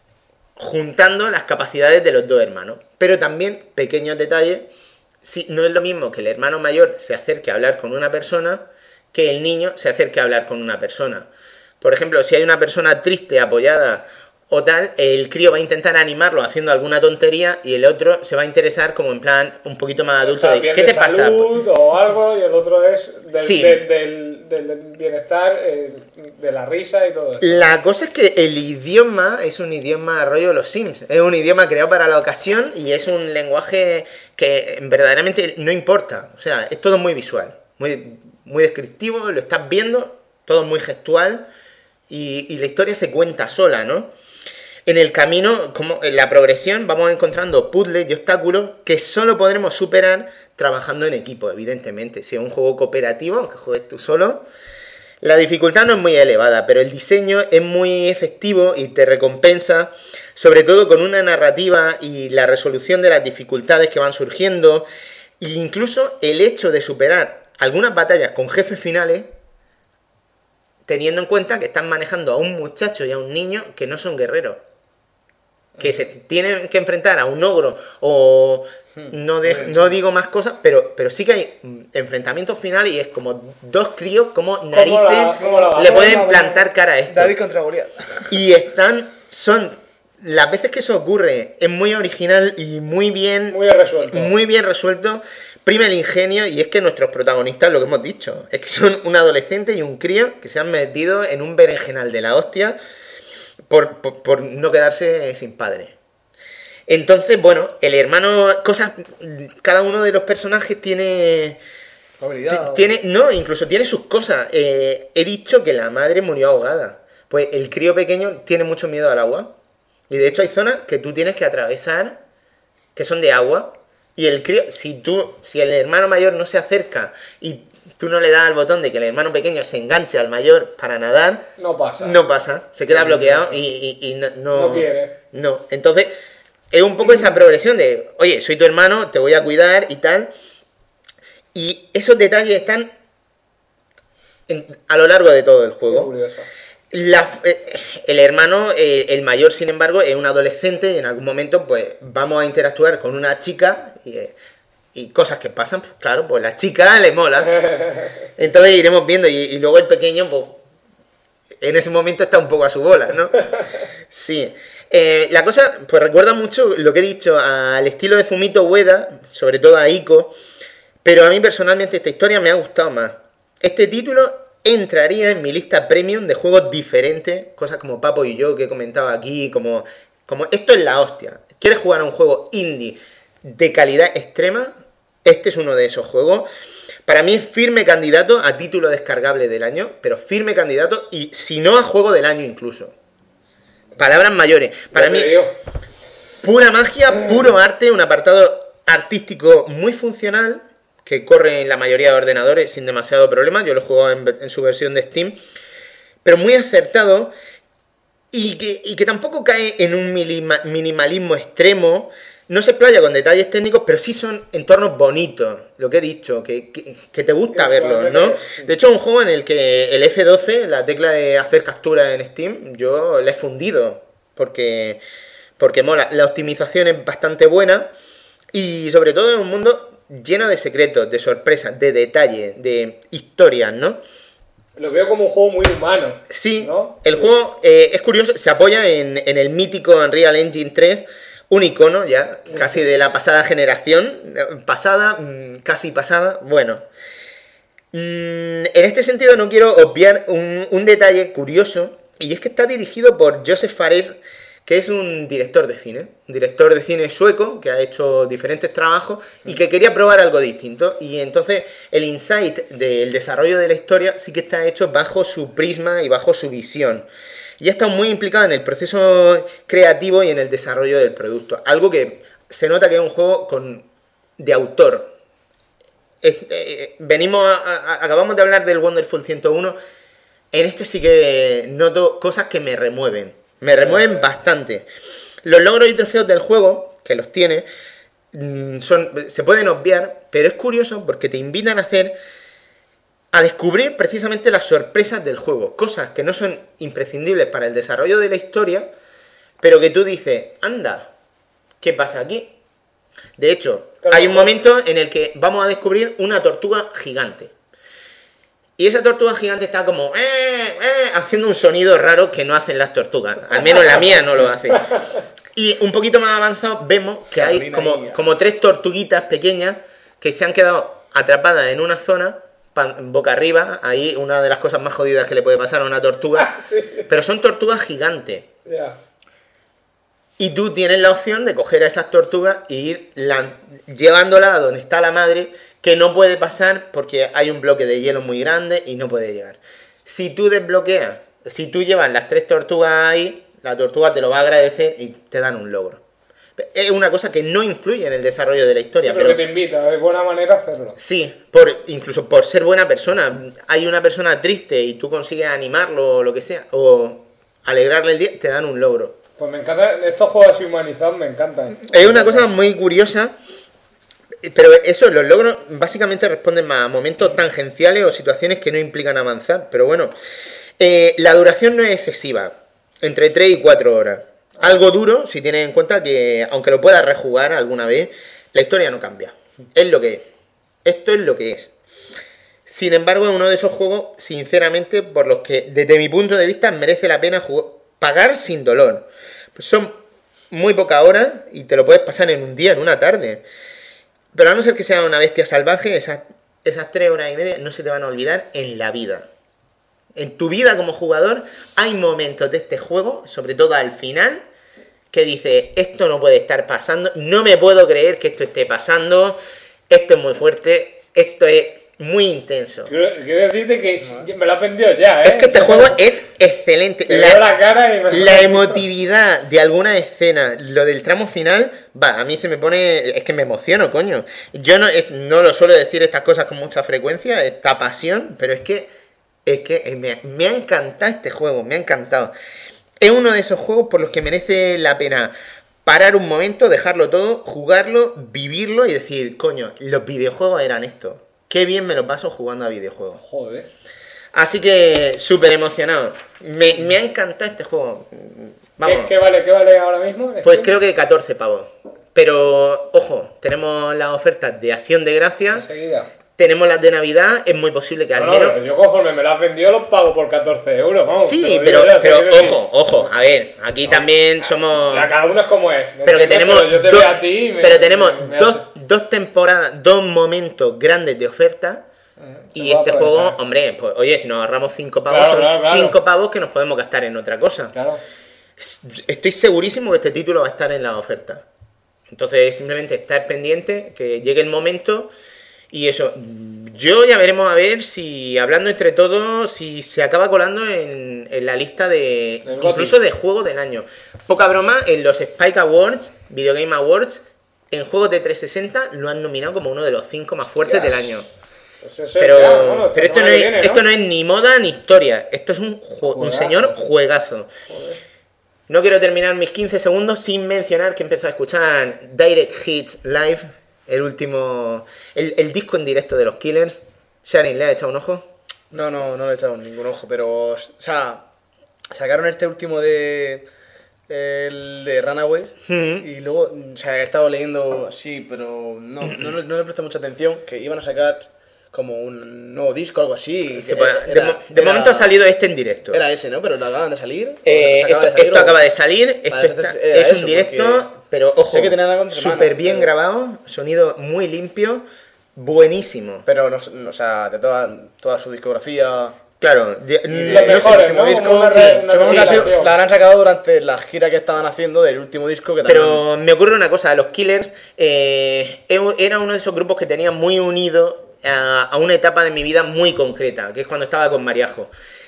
juntando las capacidades de los dos hermanos. Pero también, pequeños detalles, si, no es lo mismo que el hermano mayor se acerque a hablar con una persona que el niño se acerque a hablar con una persona. Por ejemplo, si hay una persona triste, apoyada o tal, el crío va a intentar animarlo haciendo alguna tontería y el otro se va a interesar como en plan un poquito más adulto Está de bien ¿qué de te pasa? salud o algo, y el otro es del, Sí. del, del- del bienestar, eh, de la risa y todo eso. La cosa es que el idioma es un idioma rollo los Sims. Es un idioma creado para la ocasión y es un lenguaje que verdaderamente no importa. O sea, es todo muy visual, muy, muy descriptivo, lo estás viendo, todo muy gestual y, y la historia se cuenta sola, ¿no? En el camino, como en la progresión, vamos encontrando puzzles y obstáculos que solo podremos superar trabajando en equipo, evidentemente. Si es un juego cooperativo, aunque juegues tú solo, la dificultad no es muy elevada, pero el diseño es muy efectivo y te recompensa, sobre todo con una narrativa y la resolución de las dificultades que van surgiendo, e incluso el hecho de superar algunas batallas con jefes finales, teniendo en cuenta que están manejando a un muchacho y a un niño que no son guerreros, que se tienen que enfrentar a un ogro o no, de- no digo más cosas, pero, pero sí que hay mm, enfrentamientos finales y es como dos críos como narices la- cómo la le batalla, pueden la- plantar cara a esto. David contra Goliat. Y están, son, las veces que eso ocurre es muy original y muy bien, Muy bien resuelto. muy bien resuelto. Prima el ingenio y es que nuestros protagonistas, lo que hemos dicho, es que son un adolescente y un crío que se han metido en un berenjenal de la hostia por, por, por no quedarse sin padre. Entonces, bueno, el hermano, cosas, cada uno de los personajes tiene... Habilidad. Tiene, no, incluso tiene sus cosas. Eh, he dicho que la madre murió ahogada. Pues el crío pequeño tiene mucho miedo al agua. Y de hecho hay zonas que tú tienes que atravesar que son de agua. Y el crío, si tú, si el hermano mayor no se acerca y tú no le das al botón de que el hermano pequeño se enganche al mayor para nadar, No pasa. no pasa, se queda bloqueado y, y- y no, no, No quiere. no. Entonces, es un poco esa progresión de, oye, soy tu hermano, te voy a cuidar y tal. Y esos detalles están en- a lo largo de todo el Qué juego. curioso. La- eh, el hermano, eh, el mayor, sin embargo, es un adolescente y en algún momento, pues, vamos a interactuar con una chica y, eh, y cosas que pasan, pues, claro, pues la chica le mola. Entonces iremos viendo y, y luego el pequeño, pues, en ese momento está un poco a su bola, ¿no? Sí. Eh, la cosa, pues recuerda mucho lo que he dicho al estilo de Fumito Ueda, sobre todo a Ico, pero a mí personalmente esta historia me ha gustado más. Este título entraría en mi lista premium de juegos diferentes, cosas como Papo y yo que he comentado aquí, como, como esto es la hostia. ¿Quieres jugar a un juego indie de calidad extrema? Este es uno de esos juegos. Para mí es firme candidato a título descargable del año, pero firme candidato y si no a juego del año incluso. Palabras mayores. Para Ya mí, te digo. pura magia, puro arte, un apartado artístico muy funcional, que corre en la mayoría de ordenadores sin demasiado problema. Yo lo juego en, en su versión de Steam. Pero muy acertado y que, y que tampoco cae en un minima, minimalismo extremo. No se explaya con detalles técnicos, pero sí son entornos bonitos, lo que he dicho, que, que, que te gusta verlos, ¿no? De hecho, es un juego en el que el F doce, la tecla de hacer captura en Steam, yo la he fundido, porque, porque mola. La optimización es bastante buena y sobre todo en un mundo lleno de secretos, de sorpresas, de detalles, de historias, ¿no? Lo veo como un juego muy humano. Sí, ¿no? El juego eh, es curioso, se apoya en, en el mítico Unreal Engine tres, un icono ya, casi de la pasada generación, pasada, casi pasada, bueno. En este sentido no quiero obviar un, un detalle curioso, y es que está dirigido por Josef Fares, que es un director de cine, un director de cine sueco, que ha hecho diferentes trabajos y que quería probar algo distinto. Y entonces el insight del desarrollo de la historia sí que está hecho bajo su prisma y bajo su visión. Y ha estado muy implicado en el proceso creativo y en el desarrollo del producto. Algo que se nota que es un juego con, de autor. Es, eh, venimos a, a, acabamos de hablar del Wonderful ciento uno. En este sí que noto cosas que me remueven. Me remueven bastante. Los logros y trofeos del juego, que los tiene, son, se pueden obviar, pero es curioso porque te invitan a hacer... a descubrir precisamente las sorpresas del juego, cosas que no son imprescindibles para el desarrollo de la historia, pero que tú dices, anda, ¿qué pasa aquí? De hecho, claro, hay un momento en el que vamos a descubrir una tortuga gigante. Y esa tortuga gigante está como, eh, eh, haciendo un sonido raro que no hacen las tortugas. Al menos la mía no lo hace. Y un poquito más avanzado vemos que hay como, como tres tortuguitas pequeñas que se han quedado atrapadas en una zona boca arriba, ahí una de las cosas más jodidas que le puede pasar a una tortuga, sí. Pero son tortugas gigantes. Yeah. Y tú tienes la opción de coger a esas tortugas e ir llevándolas a donde está la madre, que no puede pasar porque hay un bloque de hielo muy grande y no puede llegar. Si tú desbloqueas, si tú llevas las tres tortugas ahí, la tortuga te lo va a agradecer y te dan un logro. Es una cosa que no influye en el desarrollo de la historia. Sí, pero, pero que te invita, es buena manera hacerlo. Sí, por, incluso por ser buena persona. Hay una persona triste y tú consigues animarlo o lo que sea, o alegrarle el día, te dan un logro. Pues me encantan, estos juegos humanizados me encantan. Es una cosa muy curiosa, pero eso, los logros básicamente responden más a momentos tangenciales o situaciones que no implican avanzar. Pero bueno, eh, la duración no es excesiva, entre tres y cuatro horas. Algo duro, si tienes en cuenta que, aunque lo puedas rejugar alguna vez, la historia no cambia. Es lo que es. Esto es lo que es. Sin embargo, es uno de esos juegos, sinceramente, por los que, desde mi punto de vista, merece la pena jugar, pagar sin dolor. Pues son muy pocas horas y te lo puedes pasar en un día, en una tarde. Pero a no ser que sea una bestia salvaje, esas, esas tres horas y media no se te van a olvidar en la vida. En tu vida como jugador hay momentos de este juego, sobre todo al final, que dices, esto no puede estar pasando, no me puedo creer que esto esté pasando, esto es muy fuerte, esto es muy intenso. Quiero, quiero decirte que me lo has vendido ya, ¿eh? Es que este juego es excelente. Te veo la cara y me la emotividad de alguna escena, lo del tramo final, va, a mí se me pone, es que me emociono, coño. Yo no, es, no lo suelo decir estas cosas con mucha frecuencia, esta pasión, pero es que Es que me, me ha encantado este juego, me ha encantado. Es uno de esos juegos por los que merece la pena parar un momento, dejarlo todo, jugarlo, vivirlo y decir, coño, los videojuegos eran esto. Qué bien me lo paso jugando a videojuegos. Joder. Así que súper emocionado. Me, me ha encantado este juego. Vamos. ¿Qué, qué, vale, ¿Qué vale ahora mismo? Pues creo que catorce pavos. Pero, ojo, tenemos las ofertas de Acción de Gracias. Enseguida. Tenemos las de Navidad, es muy posible que al no, menos... No, yo conforme me las has vendido los pago por catorce euros, vamos. Sí, pero, ya, pero ojo, ojo, a ver, aquí no, también somos... Ya, cada uno es como es. Pero que tenemos, pero yo te dos, veo a ti y me, pero tenemos me, me dos, dos temporadas, dos momentos grandes de oferta. Y este juego, hombre, pues oye, si nos ahorramos cinco pavos, claro, son claro, claro. cinco pavos que nos podemos gastar en otra cosa. Claro. Estoy segurísimo que este título va a estar en la oferta. Entonces, simplemente estar pendiente, que llegue el momento... Y eso, yo ya veremos a ver si, hablando entre todos, si se acaba colando en, en la lista de... Incluso de juego del año. Poca broma, en los Spike Awards, Video Game Awards, en juegos de trescientos sesenta lo han nominado como uno de los cinco más fuertes Hostias. del año. Pues eso Pero, ya, bueno, esta pero esto, no semana es, que viene, ¿no? esto no es ni moda ni historia. Esto es un, ju- un Juegazo. señor juegazo. Joder. No quiero terminar mis quince segundos sin mencionar que empezó a escuchar Direct Hits Live, el último. El, el disco en directo de los Killers. Sharin, ¿le ha echado un ojo? No, no, no le he echado ningún ojo, pero. O sea, sacaron este último de. El de Runaways. Ujú. Y luego, o sea, he estado leyendo así, pero no, no, no, no le presté mucha atención. Que iban a sacar como un nuevo disco o algo así. Sí, Eh, pues, de era- mo- de era- momento ha salido este en directo. Era ese, ¿no? Pero lo acaban de salir. Eh, ¿Se acaba esto, de salir esto o- acaba de salir, esto Vale, está- entonces era es un eso, directo, porque pero ojo, sé que tenían algo entre manos, súper bien pero- grabado, sonido muy limpio, buenísimo. Pero, no, no, o sea, de toda, toda su discografía. Claro, de- Y de- no Los sé mejores, si- último ¿no? disco, Como una sí, re- una supongo que ha sido- recopilación. la habrán sacado durante la gira que estaban haciendo del último disco que también. Pero me ocurre una cosa, los Killers eh, era uno de esos grupos que tenía muy unido a, a una etapa de mi vida muy concreta, que es cuando estaba con Mariajo.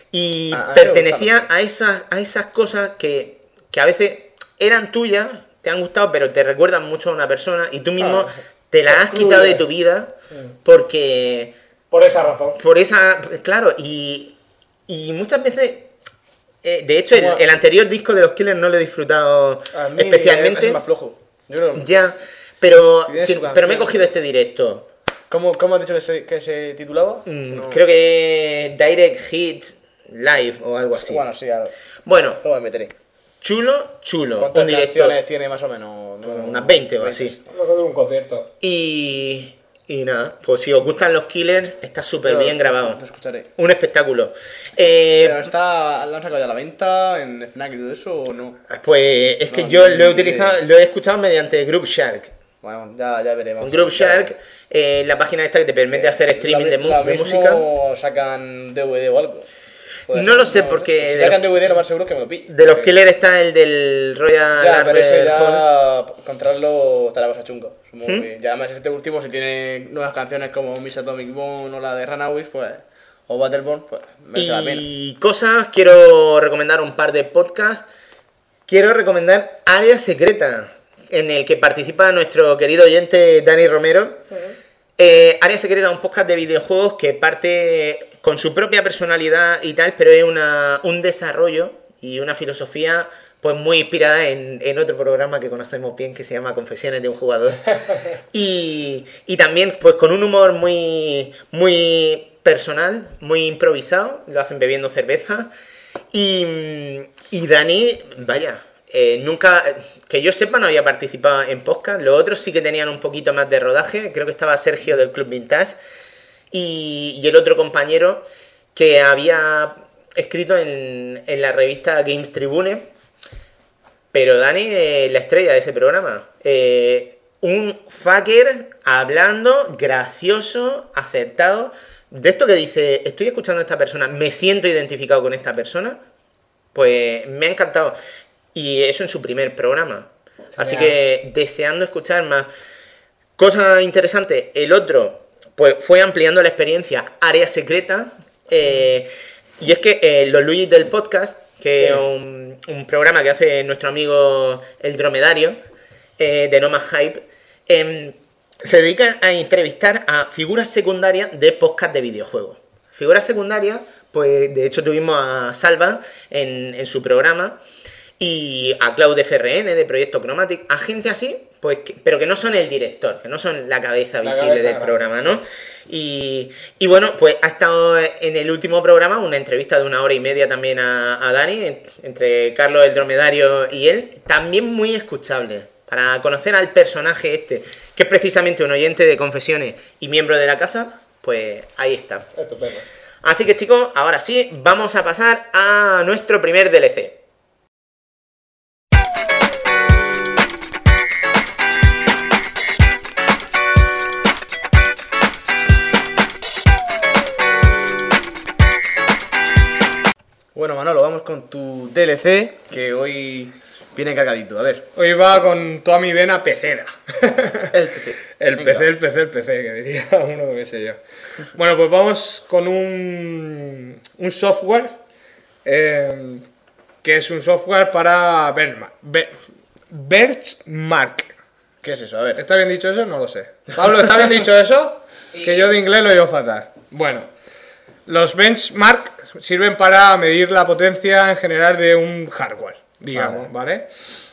Y A- a mí me pertenecía a esas, a esas cosas que, que a veces eran tuyas, te han gustado, pero te recuerdan mucho a una persona y tú mismo Ah, te la has excluye. quitado de tu vida porque... Por esa razón. Por esa... Claro, y, y muchas veces... eh, de hecho, el, Como- el anterior disco de los Killers no lo he disfrutado A mí especialmente. Es más flojo. Yo creo. Ya, pero, Tiene sí, su pero me he canción. cogido este directo. ¿Cómo, ¿Cómo has dicho que se, que se titulaba? Mm, No. Creo que Direct Hits Live o algo así. Bueno, sí, ahora. Bueno, Luego me meteré. chulo, chulo. ¿Cuántas Un directo, canciones tiene más o menos? No, unas veinte o así. Lo que dura un concierto. Y, y nada, pues si os gustan los Killers, está súper Pero bien grabado. Lo escucharé. Un espectáculo. Eh, Pero está, ¿lo han sacado ya a la venta en Fnac y todo eso o no? pues es que No, yo ni- lo he ni utilizado, idea. lo he escuchado mediante Group Shark. Bueno, ya, ya veremos. Con Group Ya Shark, veremos. eh, la página esta que te permite hacer streaming La- de, mu- la de mismo música. sacan D V D o algo. Puede No ser, lo sé, porque Si de sacan los- D V D, lo más seguro es que me lo pille. De los Porque- Killers está el del Royal Ya, pero ese Albert Hall. ya. Encontrarlo está la cosa chunga. Supongo ¿Mm? que- Y además, este último, si tiene nuevas canciones como Miss Atomic Bomb o la de Runaways, pues. O Battleborn, pues merece la pena. Y cosas, quiero recomendar un par de podcasts. Quiero recomendar Área Secreta, en el que participa nuestro querido oyente Dani Romero. Eh, Área Secreta es un podcast de videojuegos que parte con su propia personalidad y tal, pero es una, un desarrollo y una filosofía pues muy inspirada en, en otro programa que conocemos bien que se llama Confesiones de un jugador. y, y también pues con un humor muy, muy personal, muy improvisado, lo hacen bebiendo cerveza. Y, y Dani, vaya, eh, nunca, que yo sepa, no había participado en podcast. Los otros sí que tenían un poquito más de rodaje. Creo que estaba Sergio del Club Vintage y, y el otro compañero que había escrito en, en la revista Games Tribune. Pero Dani es la estrella de ese programa. Eh, un fucker hablando, gracioso, acertado. De esto que dice, estoy escuchando a esta persona, me siento identificado con esta persona, pues me ha encantado. Y eso en su primer programa. Así que deseando escuchar más cosas interesantes. El otro, pues fue ampliando la experiencia, Área Secreta. Eh, y es que eh, los Luis del podcast, que es un, un programa que hace nuestro amigo El Dromedario, eh, de No Más Hype, eh, se dedica a entrevistar a figuras secundarias de podcast de videojuegos. Figuras secundarias, pues de hecho tuvimos a Salva en, en su programa y a Cloud F R N de Proyecto Chromatic, a gente así, pues, que- pero que no son el director, que no son la cabeza La visible cabeza del grande, programa, ¿no? Y, y bueno, pues ha estado en el último programa una entrevista de una hora y media también a, a Dani, en- entre Carlos el Dromedario y él, también muy escuchable, para conocer al personaje este, que es precisamente un oyente de Confesiones y miembro de la casa, pues ahí está. Estupendo. Así que chicos, ahora sí, vamos a pasar a nuestro primer D L C. Bueno, Manolo, vamos con tu D L C, que hoy viene cargadito. A ver, Hoy va con toda mi vena pecera. el P C. El Venga. P C, el P C, el P C, que diría uno que sé yo. Bueno, pues vamos con un, un software eh, que es un software para Benchmark. Be- Benchmark. ¿Qué es eso? A ver. ¿Está bien dicho eso? No lo sé. Pablo, ¿está bien dicho eso? Sí. Que yo de inglés lo digo fatal. Bueno, los benchmark sirven para medir la potencia en general de un hardware, digamos, ¿vale?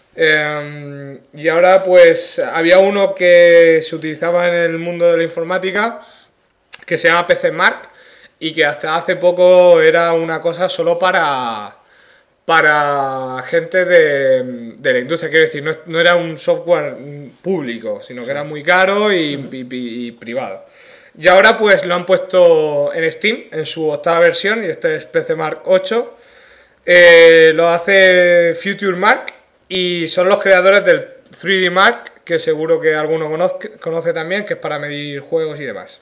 Eh, y ahora pues había uno que se utilizaba en el mundo de la informática que se llama P C Mark y que hasta hace poco era una cosa solo para para gente de, de la industria, quiero decir, no, no era un software público, sino que era muy caro y, y, y privado. Y ahora pues lo han puesto en Steam, en su octava versión, y este es P C Mark ocho. Eh, lo hace Future Mark y son los creadores del tres D Mark, que seguro que alguno conoce, conoce también, que es para medir juegos y demás.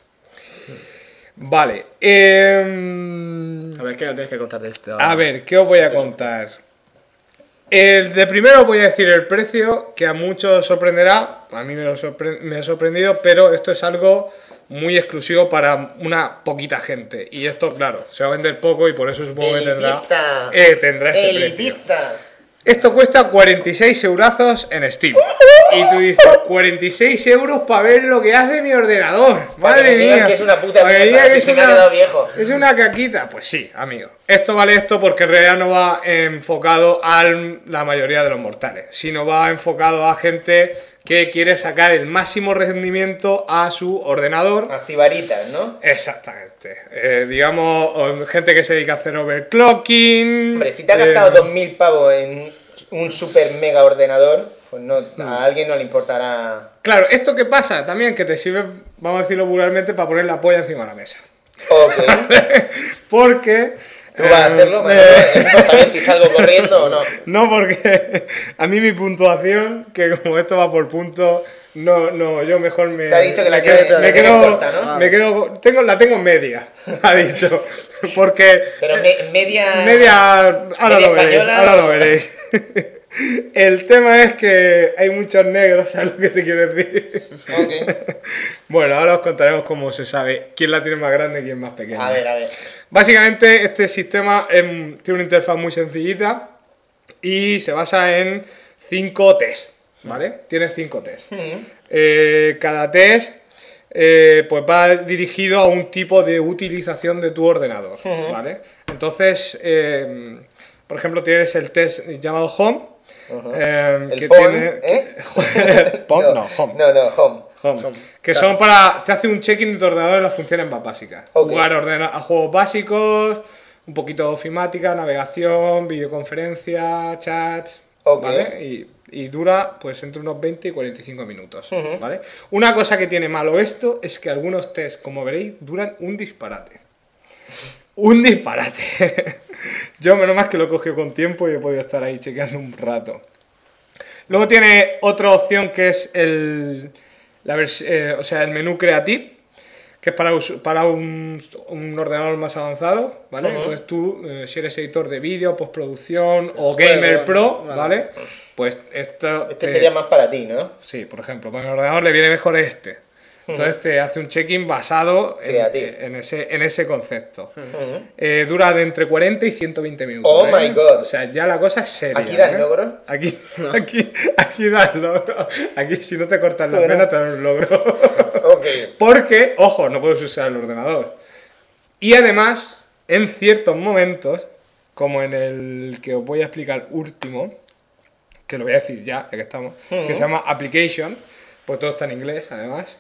Vale. Eh, A ver, ¿qué nos tienes que contar de esto? a ver, ¿qué os voy a contar? El de primero os voy a decir el precio, que a muchos sorprenderá, a mí me, lo sorpre- me ha sorprendido, pero esto es algo muy exclusivo para una poquita gente. Y esto, claro, se va a vender poco y por eso supongo que tendrá, Elitista. eh, tendrá ese precio. Elitista. Esto cuesta cuarenta y seis eurazos en Steam. Y tú dices, cuarenta y seis euros para ver lo que hace mi ordenador. Para que Madre me digan mía. que es una puta Para que mierda, digan que es se me ha una- quedado viejo. Es una caquita. Pues sí, amigo. Esto vale esto porque en realidad no va enfocado a la mayoría de los mortales, sino va enfocado a gente que quiere sacar el máximo rendimiento a su ordenador. Así varitas, ¿no? Exactamente. Eh, digamos, o gente que se dedica a hacer overclocking. Hombre, si te has eh, gastado dos mil pavos en un super mega ordenador, pues no, a alguien no le importará. Claro, ¿esto qué pasa? También que te sirve, vamos a decirlo vulgarmente, para poner la polla encima de la mesa. Ok. Porque... ¿Tú vas a eh, hacerlo? Bueno, eh, para saber si salgo corriendo o no. no, porque a mí mi puntuación, que como esto va por puntos, no, no, yo mejor me... Te ha dicho que la me tiene- quedo- la me tiene quedo, corta, ¿no? me quedo, tengo, la tengo media, ha dicho, porque... Pero me- media. Media, ahora media lo veréis, española. ahora lo veréis. El tema es que hay muchos negros, ¿sabes lo que te quiero decir? Ok. Bueno, ahora os contaremos cómo se sabe quién la tiene más grande y quién más pequeña. A ver, a ver. Básicamente este sistema em, tiene una interfaz muy sencillita y se basa en cinco test, ¿vale? Tiene cinco test. Eh, cada test eh, pues va dirigido a un tipo de utilización de tu ordenador, ¿vale? Entonces, eh, por ejemplo, tienes el test llamado Home, eh, El que Pon, tiene... ¿eh? Pon, no, Home. No, no, home. Home. Que son para... Te hace un check-in de tu ordenador en las funciones más básicas. Ok. Jugar ordena- a juegos básicos, un poquito de ofimática, navegación, videoconferencia, chats, Ok. ¿vale? Y, y dura pues entre unos veinte y cuarenta y cinco minutos, ¿vale? Una cosa que tiene malo esto es que algunos tests, como veréis, duran un disparate. Un disparate. Yo menos mal que lo he cogido con tiempo y he podido estar ahí chequeando un rato. Luego tiene otra opción que es el, la vers- eh, o sea, el menú Creative, que es para, us- para un, un ordenador más avanzado, ¿vale? Entonces tú, eh, si eres editor de vídeo, postproducción o Juego, gamer pro, vale. ¿vale? Pues esto... Este te- sería más para ti, ¿no? Sí, por ejemplo, para mi ordenador le viene mejor este. Entonces te hace un check-in basado en, Creativo. en ese, en ese concepto. Eh, dura de entre cuarenta y ciento veinte minutos. Oh ¿eh? my God. O sea, ya la cosa es seria. ¿Aquí da el ¿eh? logro? Aquí, aquí, aquí da el logro. Aquí, si no te cortas las Bueno. venas, te dan un logro. Ok. Porque, ojo, no puedes usar el ordenador. Y además, en ciertos momentos, como en el que os voy a explicar último, que lo voy a decir ya, ya que estamos, que se llama Application, pues todo está en inglés, además.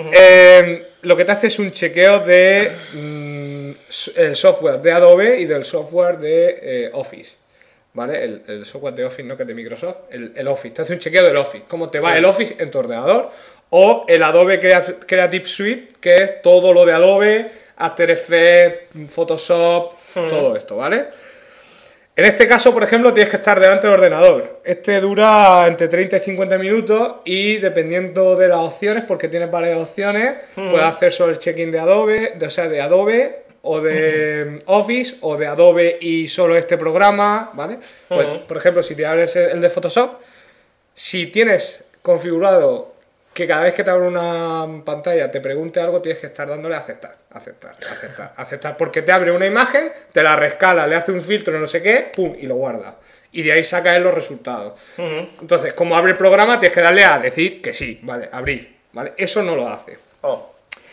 Eh, lo que te hace es un chequeo de mm, s- el software de Adobe y del software de eh, Office, ¿vale? El, el software de Office, no que es de Microsoft, el, el Office. Te hace un chequeo del Office, cómo te va el Office en tu ordenador, o el Adobe Crea- Creative Suite, que es todo lo de Adobe, After Effects, Photoshop, todo esto, ¿vale? En este caso, por ejemplo, tienes que estar delante del ordenador. Este dura entre treinta y cincuenta minutos y dependiendo de las opciones, porque tienes varias opciones, puedes hacer solo el check-in de Adobe, de, o sea, de Adobe o de Office o de Adobe y solo este programa, ¿vale? Pues, por ejemplo, si te abres el el de Photoshop, si tienes configurado que cada vez que te abre una pantalla te pregunte algo, tienes que estar dándole a aceptar, aceptar, aceptar, aceptar, porque te abre una imagen, te la rescala, le hace un filtro, no sé qué, pum, y lo guarda. Y de ahí saca él los resultados. Ujú. Entonces, como abre el programa, tienes que darle a decir que sí, ¿vale? Abrir, ¿vale? Eso no lo hace. Oh.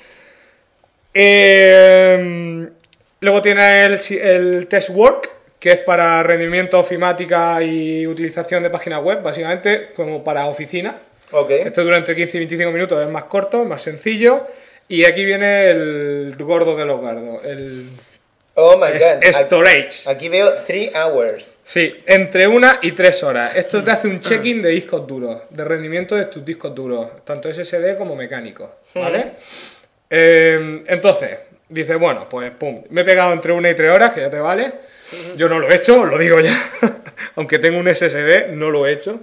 Eh, luego tiene el, el test work, que es para rendimiento, ofimática y utilización de páginas web, básicamente como para oficina. Ok. Esto dura entre quince y veinticinco minutos, es más corto, más sencillo. Y aquí viene el gordo de los gordos, el Oh my es- god. Aquí, storage. aquí veo three hours. Sí, entre una y tres horas. Esto te hace un check-in de discos duros, de rendimiento de tus discos duros, tanto S S D como mecánicos, ¿vale? Eh, entonces, dice, bueno, pues pum, me he pegado entre una y tres horas, que ya te vale. Yo no lo he hecho, os lo digo ya. Aunque tengo un S S D, no lo he hecho.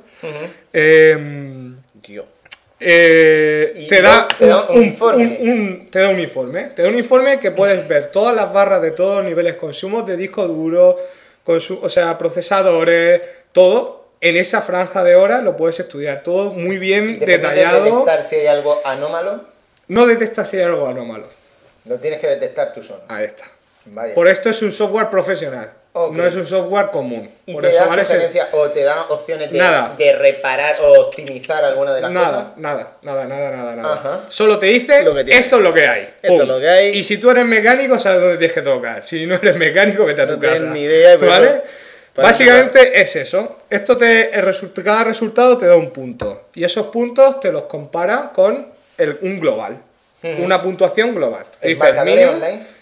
Eh, Tío. eh, Y te, da te da un informe. un- un- te da un informe. Te da un informe que puedes ver todas las barras de todos los niveles consumos de disco duro, consu- o sea, procesadores, todo. En esa franja de horas lo puedes estudiar. Todo muy bien ¿Te permite detallado. detectar si hay algo anómalo? No detecta si hay algo anómalo. Lo tienes que detectar tú solo. Ahí está. Vaya. Por esto es un software profesional. Ok. No es un software común. ¿Y Por te eso da vale ese- sugerencias o te da opciones de, Nada. de reparar o optimizar alguna de las Nada, cosas? nada, nada, nada, nada, nada. Ajá. Solo te dice, Lo que tiene. esto es lo que hay. Esto Pum. es lo que hay. Y si tú eres mecánico, sabes dónde tienes que tocar. Si no eres mecánico, vete a tu No tienes casa. ni idea, pero ¿Vale? eso- para Básicamente es eso. Esto te, el result- cada resultado te da un punto. Y esos puntos te los compara con el- un global. Una puntuación global. Te ¿El dice, marcador mío- online?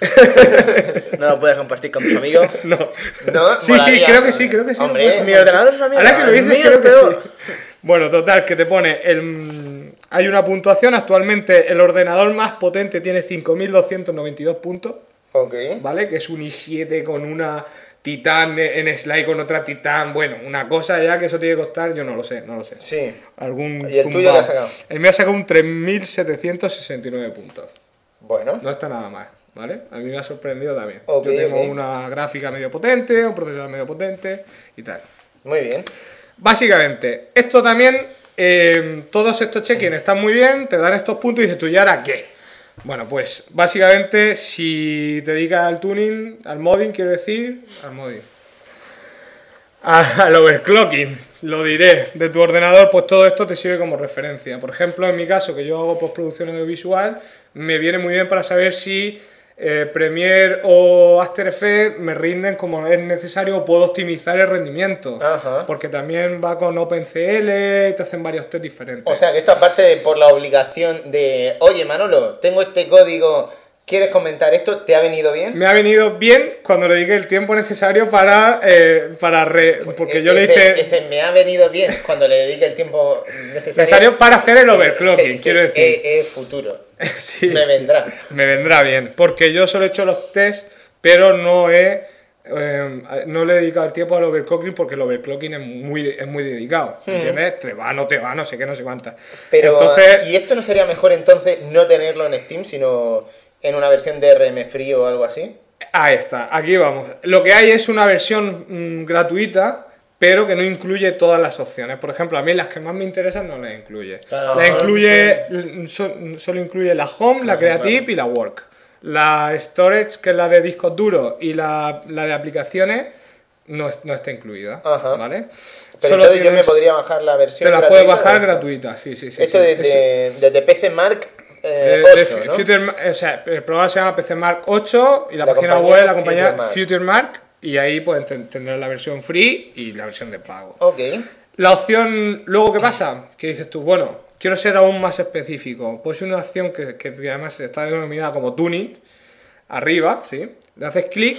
No lo puedes compartir con tus amigos. No. No, Sí, sí, molaría. creo que sí, creo que sí. Hombre, Mi ordenador es una mierda. Ahora que lo el dices, mío creo es que peor. sí. Bueno, total, que te pone el... mm, hay una puntuación. Actualmente el ordenador más potente tiene cinco mil doscientos noventa y dos puntos, Ok. ¿vale? Que es un i siete con una Titan en Sly con otra Titan. Bueno, una cosa ya que eso tiene que costar, yo no lo sé, no lo sé. Sí. Algún ¿Y el tuyo qué ha sacado? El mío ha sacado un tres mil setecientos sesenta y nueve puntos. Bueno. No está nada mal, ¿vale? A mí me ha sorprendido también. Ok, Yo tengo ok. una gráfica medio potente, un procesador medio potente y tal. Muy bien. Básicamente, esto también, eh, todos estos check-in están muy bien, te dan estos puntos y dices tú, ¿y ahora qué? Bueno, pues básicamente si te dedicas al tuning, al modding, quiero decir, al modding, a- al overclocking, lo diré, de tu ordenador, pues todo esto te sirve como referencia. Por ejemplo, en mi caso, que yo hago postproducción audiovisual, me viene muy bien para saber si eh, Premiere o After Effects me rinden como es necesario o puedo optimizar el rendimiento. Ajá. Porque también va con OpenCL y te hacen varios test diferentes. O sea que esto aparte de por la obligación de, oye Manolo, tengo este código, ¿quieres comentar esto? ¿Te ha venido bien? Me ha venido bien cuando le dediqué el tiempo necesario para, eh, para re- porque yo le Ese- hice Ese me ha venido bien cuando le dedique el tiempo necesario. necesario para hacer el Eh, overclocking, se- se- quiero decir. Es, es futuro. Sí, me sí. vendrá. Me vendrá bien, porque yo solo he hecho los tests, pero no he eh, no le he dedicado el tiempo al overclocking porque el overclocking es muy, es muy dedicado, ¿entiendes? Te va, no te va, no sé qué, no sé cuántas. Pero, Entonces, ¿y esto no sería mejor entonces no tenerlo en Steam, sino en una versión de R M Free o algo así? ahí está, aquí vamos. Lo que hay es una versión mm, gratuita, pero que no incluye todas las opciones. Por ejemplo, a mí las que más me interesan no las incluye. Claro. La incluye, so- solo incluye la Home, la Creative claro. y la Work. La Storage, que es la de discos duros, y la, la de aplicaciones, no, es- no está incluida. Ajá. ¿Vale? Pero Solo entonces yo me tienes- podría bajar la versión Te las gratuita puedes bajar de- gratuitas, sí, sí, sí. Esto sí. desde, desde P C Mark eh, Eh, de ocho, ¿no? Future Ma- o sea, el programa se llama P C Mark ocho y la, La página compañía web la compañía FutureMark. FutureMark y ahí pueden ten- tener la versión free y la versión de pago. Ok. La opción, luego, ¿qué pasa? Que dices tú, bueno, quiero ser aún más específico. Pues una opción que, que además está denominada como tuning, arriba, ¿sí? Le haces clic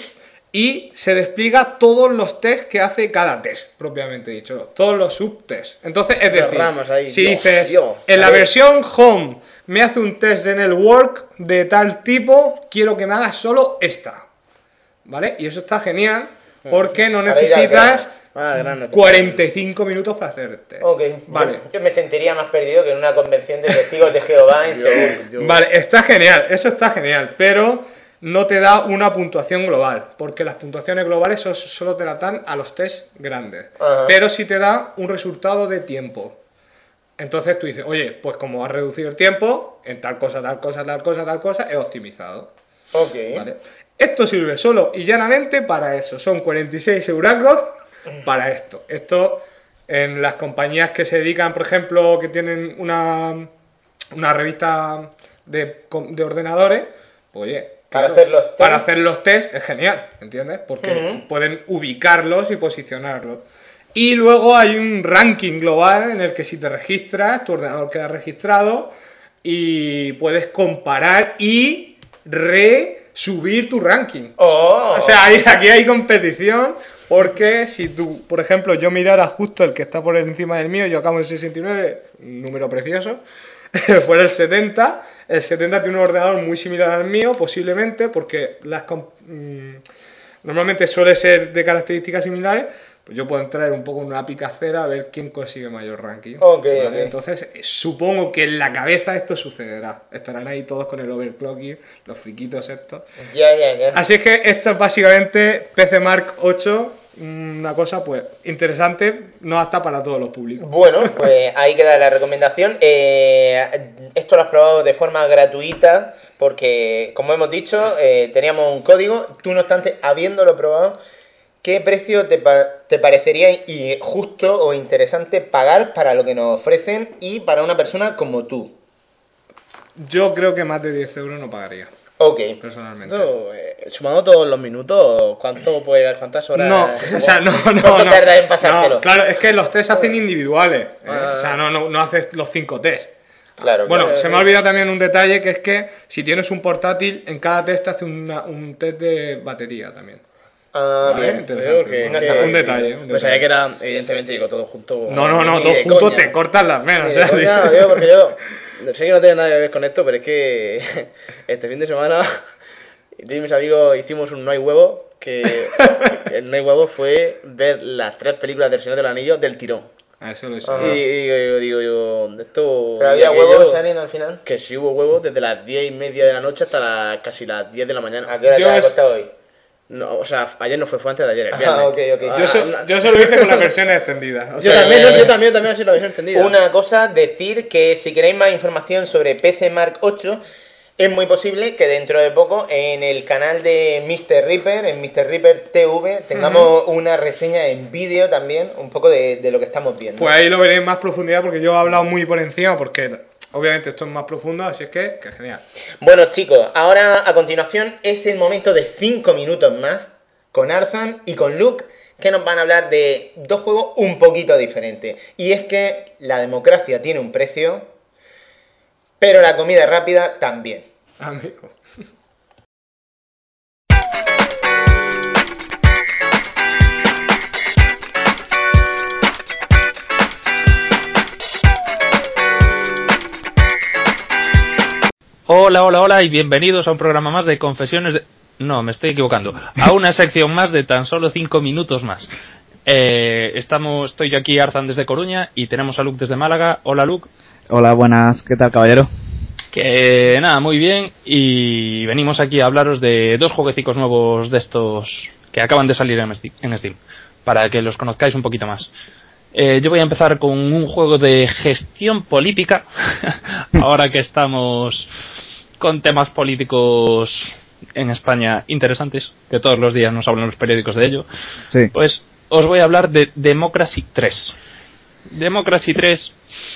y se despliega todos los tests que hace cada test, propiamente dicho. Todos los subtests. Entonces, es Las decir, ramas ahí, si Dios, dices, Dios. en la A ver. versión home me hace un test en el work de tal tipo, quiero que me haga solo esta. ¿Vale? Y eso está genial porque no Para ir al necesitas Ah, grano. cuarenta y cinco minutos para hacer el test. Ok. Vale. Yo, yo me sentiría más perdido que en una convención de testigos de Jehová en Seúl. Yo- Vale, está genial, eso está genial, pero no te da una puntuación global, porque las puntuaciones globales so- solo te las dan a los test grandes, Ajá. pero sí te da un resultado de tiempo. Entonces tú dices, oye, pues como has reducido el tiempo, en tal cosa, tal cosa, tal cosa, tal cosa, he optimizado. Ok. ¿Vale? Esto sirve solo y llanamente para eso, son cuarenta y seis euracos para esto. Esto en las compañías que se dedican, por ejemplo, que tienen una, una revista de, de ordenadores, pues oye, Para claro, hacer los test. para hacer los test es genial, ¿entiendes? Porque Ujú. pueden ubicarlos y posicionarlos. Y luego hay un ranking global en el que si te registras, tu ordenador queda registrado y puedes comparar y resubir tu ranking. ¡Oh! O sea, ahí- aquí hay competición porque si tú, por ejemplo, yo mirara justo el que está por encima del mío, yo acabo en sesenta y nueve, un número precioso, fuera el setenta, el setenta tiene un ordenador muy similar al mío, posiblemente, porque las com- mm, normalmente suele ser de características similares, pues yo puedo entrar un poco en una picacera a ver quién consigue mayor ranking. Ok, ¿vale? ok. Entonces, eh, supongo que en la cabeza esto sucederá. Estarán ahí todos con el overclocking, los friquitos estos. Ya, ya, ya. Así es que esto es básicamente P C Mark ocho, una cosa pues interesante, no apta para todos los públicos. Bueno, pues ahí queda la recomendación. Eh, esto lo has probado de forma gratuita porque, como hemos dicho, eh, teníamos un código. Tú, no obstante, habiéndolo probado, ¿qué precio te, pa- te parecería y justo o interesante pagar para lo que nos ofrecen y para una persona como tú? Yo creo que más de diez euros no pagaría, Ok. personalmente. Esto, eh, sumando todos los minutos, ¿cuánto puede, ¿cuántas horas? No, o sea, no, no, ¿Cuánto no. tardas en pasártelo? No, claro, es que los test se hacen individuales. ¿eh? Ah. O sea, no, no, no haces los cinco test. Claro. Bueno, claro. se me ha olvidado también un detalle, que es que si tienes un portátil, en cada test hace una- un test de batería también. Ah, ¿Vale? bien. Interesante. Creo que- Un- no está mal. un detalle, un Pues detalle. sabía que era, evidentemente, digo, todo junto. No, no, no, Ni todos de juntos coña. te cortan las venas. Ni o de sea, coña, digo- digo, porque yo sé que no tiene nada que ver con esto, pero es que este fin de semana yo y mis amigos hicimos un No hay huevo, que el No hay huevo fue ver las tres películas del Señor del Anillo del tirón. A eso lo sé. Ajá. Y, y digo, digo yo, esto... ¿Pero había aquello- huevos, Arin, al final? Que sí hubo huevos desde las diez y media de la noche hasta las, casi las diez de la mañana. ¿A qué hora Yo te has es- acostado hoy? No, o sea, ayer no fue, fue antes de ayer, el Ah, viernes. ok, ok. Ah, Yo, so- no- yo solo hice con las versiones extendidas. O yo sea, también, eh, no, yo también, yo también así lo habéis entendido. Una cosa, decir que si queréis más información sobre P C Mark ocho, es muy posible que dentro de poco en el canal de mister Ripper, en mister Ripper T V, tengamos una reseña en vídeo también, un poco de, de lo que estamos viendo. Pues ahí lo veréis en más profundidad porque yo he hablado muy por encima porque obviamente esto es más profundo, así es que, que genial. Bueno, chicos, ahora a continuación es el momento de cinco minutos más con Arzan y con Luke, que nos van a hablar de dos juegos un poquito diferentes. Y es que la democracia tiene un precio, pero la comida rápida también. Amigo. Hola, hola, hola y bienvenidos a un programa más de Confesiones de... No, me estoy equivocando. A una sección más de tan solo cinco minutos más. Eh, estamos, estoy yo aquí, Arzan, desde Coruña, y tenemos a Luke desde Málaga. Hola, Luke. Hola, buenas, ¿qué tal, caballero? Que nada, muy bien, y venimos aquí a hablaros de dos jueguecicos nuevos de estos que acaban de salir en Steam, en Steam, para que los conozcáis un poquito más. Eh, yo voy a empezar con un juego de gestión política, ahora que estamos con temas políticos en España interesantes, que todos los días nos hablan los periódicos de ello. Sí. Pues os voy a hablar de Democracy tres. Democracy tres...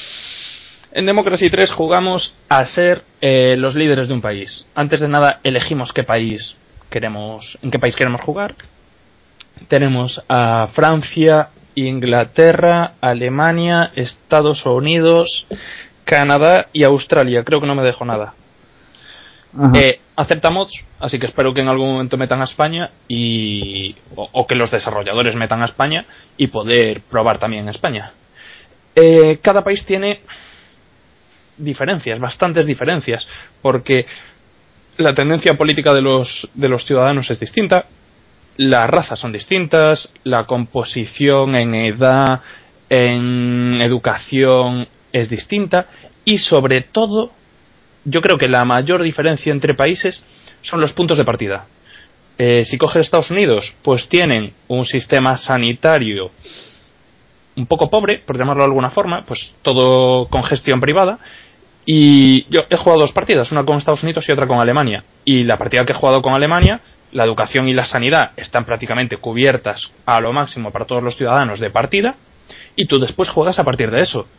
En Democracy tres jugamos a ser eh, los líderes de un país. Antes de nada elegimos qué país queremos, en qué país queremos jugar. Tenemos a Francia, Inglaterra, Alemania, Estados Unidos, Canadá y Australia. Creo que no me dejo nada. Ajá. Eh, acepta mods, así que espero que en algún momento metan a España y o, o que los desarrolladores metan a España y poder probar también en España. Eh, cada país tiene diferencias, bastantes diferencias, porque la tendencia política de los de los ciudadanos es distinta, las razas son distintas, la composición en edad, en educación es distinta y sobre todo yo creo que la mayor diferencia entre países son los puntos de partida. Eh, si coges Estados Unidos, pues tienen un sistema sanitario un poco pobre, por llamarlo de alguna forma, pues todo con gestión privada. Y yo he jugado dos partidas, una con Estados Unidos y otra con Alemania. Y la partida que he jugado con Alemania, la educación y la sanidad están prácticamente cubiertas a lo máximo para todos los ciudadanos de partida, y tú después juegas a partir de eso.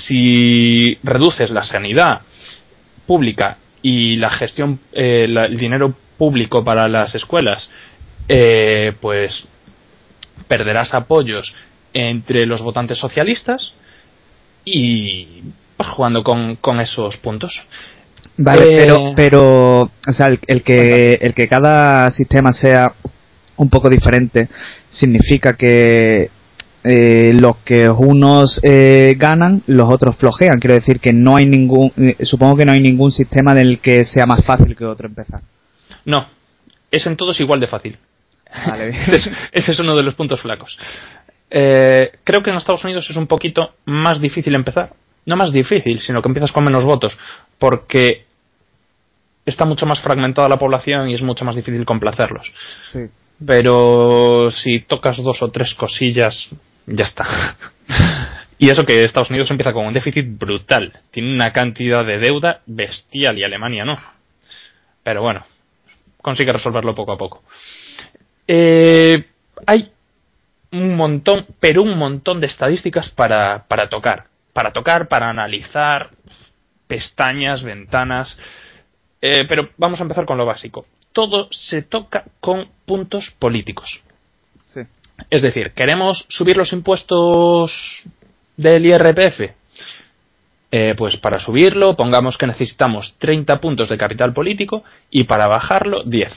Si reduces la sanidad pública y la gestión, eh, la, el dinero público para las escuelas, eh, pues perderás apoyos entre los votantes socialistas y vas jugando con, con esos puntos. Vale, Eh, pero, pero, o sea, el, el que, el que cada sistema sea un poco diferente significa que eh, los que unos eh, ganan, los otros flojean. Quiero decir que no hay ningún, eh, supongo que no hay ningún sistema del que sea más fácil que otro empezar. No, es en todos igual de fácil. Vale. ese, es, ese es uno de los puntos flacos. Eh, creo que en Estados Unidos es un poquito más difícil empezar. No más difícil, sino que empiezas con menos votos, porque está mucho más fragmentada la población y es mucho más difícil complacerlos. Sí. Pero si tocas dos o tres cosillas, ya está. Y eso que Estados Unidos empieza con un déficit brutal. Tiene una cantidad de deuda bestial y Alemania no. Pero bueno, consigue resolverlo poco a poco. Eh, hay un montón, pero un montón de estadísticas para, para tocar. Para tocar, para analizar pestañas, ventanas. Eh, pero vamos a empezar con lo básico. Todo se toca con puntos políticos. Sí. Es decir, ¿queremos subir los impuestos del I R P F? Eh, pues para subirlo, pongamos que necesitamos treinta puntos de capital político y para bajarlo, diez.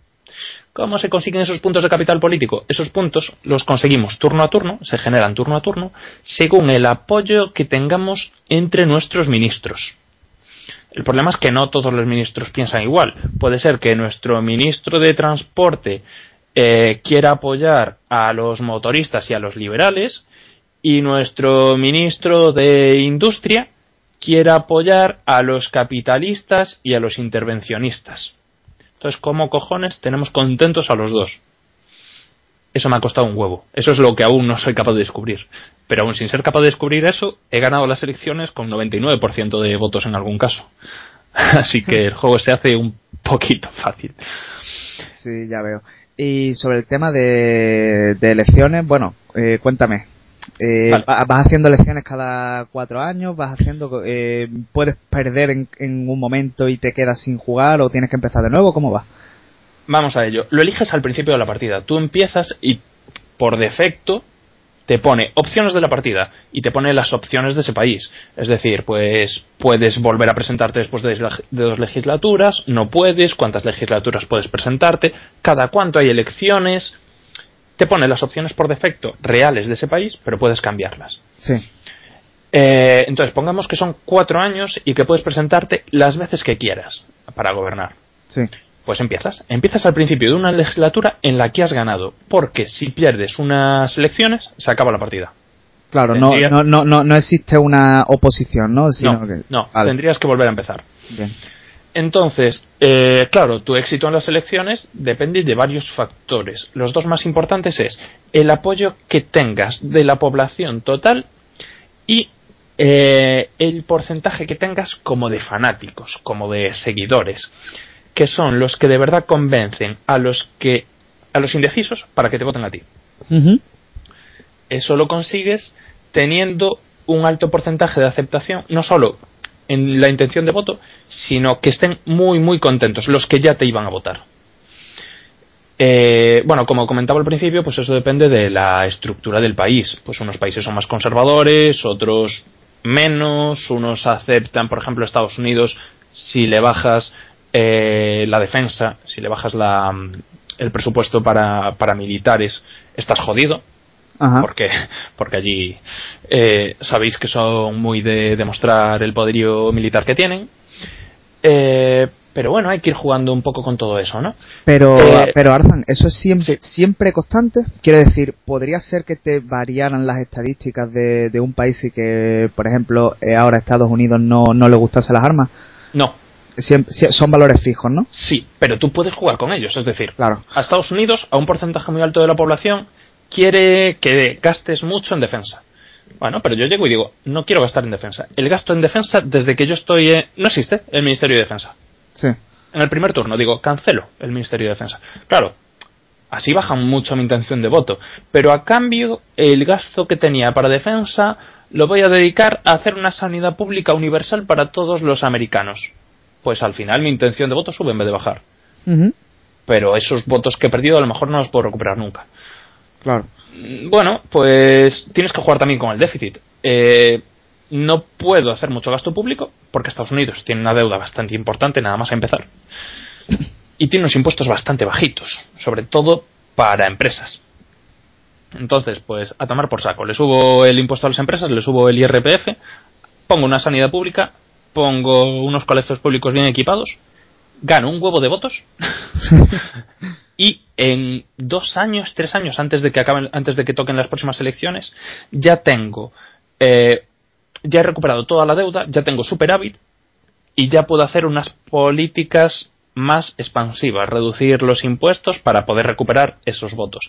¿Cómo se consiguen esos puntos de capital político? Esos puntos los conseguimos turno a turno, se generan turno a turno, según el apoyo que tengamos entre nuestros ministros. El problema es que no todos los ministros piensan igual. Puede ser que nuestro ministro de Transporte eh, quiera apoyar a los motoristas y a los liberales, y nuestro ministro de Industria quiera apoyar a los capitalistas y a los intervencionistas. Entonces, ¿cómo cojones tenemos contentos a los dos? Eso me ha costado un huevo. Eso es lo que aún no soy capaz de descubrir. Pero aún sin ser capaz de descubrir eso, he ganado las elecciones con noventa y nueve por ciento de votos en algún caso. Así que el juego se hace un poquito fácil. Sí, ya veo. Y sobre el tema de, de elecciones, bueno, eh, cuéntame. Eh, Vale. ¿Vas haciendo elecciones cada cuatro años? ¿Vas haciendo, eh, puedes perder en, en un momento y te quedas sin jugar o tienes que empezar de nuevo? ¿Cómo va? Vamos a ello. Lo eliges al principio de la partida. Tú empiezas y por defecto te pone opciones de la partida y te pone las opciones de ese país. Es decir, pues puedes volver a presentarte después de, de dos legislaturas, no puedes, cuántas legislaturas puedes presentarte, cada cuánto hay elecciones. Te pone las opciones por defecto reales de ese país, pero puedes cambiarlas. Sí. Eh, entonces, pongamos que son cuatro años y que puedes presentarte las veces que quieras para gobernar. Sí. Pues empiezas. Empiezas al principio de una legislatura en la que has ganado, porque si pierdes unas elecciones, se acaba la partida. Claro, no, Tendrías- no, no, no, no existe una oposición, ¿no? Sino No, que... no, Vale. tendrías que volver a empezar. Bien. Entonces, eh, claro, tu éxito en las elecciones depende de varios factores. Los dos más importantes es el apoyo que tengas de la población total y eh, el porcentaje que tengas como de fanáticos, como de seguidores, que son los que de verdad convencen a los que a los indecisos para que te voten a ti. Ujú. Eso lo consigues teniendo un alto porcentaje de aceptación, no solo en la intención de voto, sino que estén muy muy contentos los que ya te iban a votar. Eh, bueno, como comentaba al principio, pues eso depende de la estructura del país. Pues unos países son más conservadores, otros menos, unos aceptan, por ejemplo, Estados Unidos, si le bajas eh, la defensa, si le bajas la, el presupuesto para, para militares, estás jodido. Ajá. Porque, porque allí eh, sabéis que son muy de demostrar el poderío militar que tienen. Eh, pero bueno, hay que ir jugando un poco con todo eso, ¿no? Pero, Eh, pero Arzan, ¿eso es siempre, sí. siempre constante? Quiero decir, ¿podría ser que te variaran las estadísticas de, de un país y que, por ejemplo, eh, ahora Estados Unidos no, no le gustase las armas? No, Siempre, sie- son valores fijos, ¿no? sí, pero tú puedes jugar con ellos. Es decir, Claro. a Estados Unidos, a un porcentaje muy alto de la población, quiere que gastes mucho en defensa. Bueno, pero yo llego y digo, no quiero gastar en defensa. El gasto en defensa, desde que yo estoy... Eh, no existe el Ministerio de Defensa. Sí. en el primer turno digo, cancelo el Ministerio de Defensa. Claro, así baja mucho mi intención de voto, pero a cambio el gasto que tenía para defensa lo voy a dedicar a hacer una sanidad pública universal para todos los americanos. Pues al final mi intención de voto sube en vez de bajar. Uh-huh. Pero esos votos que he perdido a lo mejor no los puedo recuperar nunca. Claro. Bueno, pues tienes que jugar también con el déficit. Eh, no puedo hacer mucho gasto público porque Estados Unidos tiene una deuda bastante importante nada más a empezar. Y tiene unos impuestos bastante bajitos, sobre todo para empresas. Entonces, pues a tomar por saco. Le subo el impuesto a las empresas, le subo el I R P F, pongo una sanidad pública, pongo unos colegios públicos bien equipados, gano un huevo de votos y en dos años, tres años antes de que acaben, antes de que toquen las próximas elecciones, ya tengo, eh, ya he recuperado toda la deuda, ya tengo superávit y ya puedo hacer unas políticas más expansivas, reducir los impuestos para poder recuperar esos votos.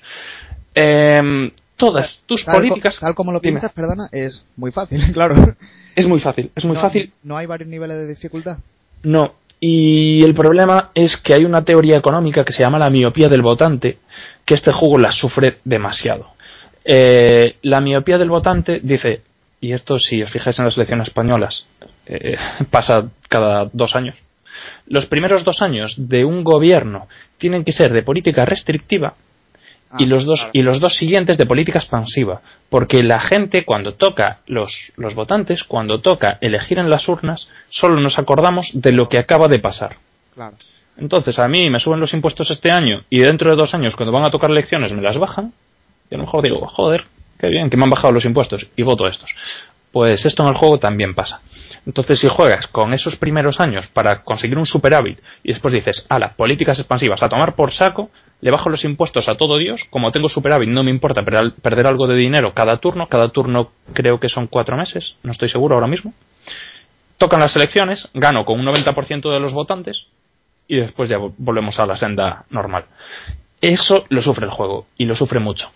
Eh, todas tus tal políticas... Co tal como lo Dime. pintas, perdona, es muy fácil, claro. Es muy fácil, es muy no, fácil. ¿No hay varios niveles de dificultad? No, y el problema es que hay una teoría económica que se llama la miopía del votante, que este juego la sufre demasiado. Eh, la miopía del votante dice, y esto si os fijáis en las elecciones españolas, eh, pasa cada dos años, los primeros dos años de un gobierno tienen que ser de política restrictiva Ah, y los dos claro. y los dos siguientes de política expansiva, porque la gente cuando toca los los votantes, cuando toca elegir en las urnas, solo nos acordamos de lo que acaba de pasar. Claro. Entonces a mí me suben los impuestos este año y dentro de dos años cuando van a tocar elecciones me las bajan y a lo mejor digo, joder, qué bien que me han bajado los impuestos y voto a estos. Pues esto en el juego también pasa. Entonces si juegas con esos primeros años para conseguir un superávit y después dices, ala, políticas expansivas, a tomar por saco, le bajo los impuestos a todo Dios, como tengo superávit no me importa perder algo de dinero cada turno, cada turno creo que son cuatro meses, no estoy seguro ahora mismo. Tocan las elecciones, gano con un noventa por ciento de los votantes y después ya volvemos a la senda normal. Eso lo sufre el juego y lo sufre mucho.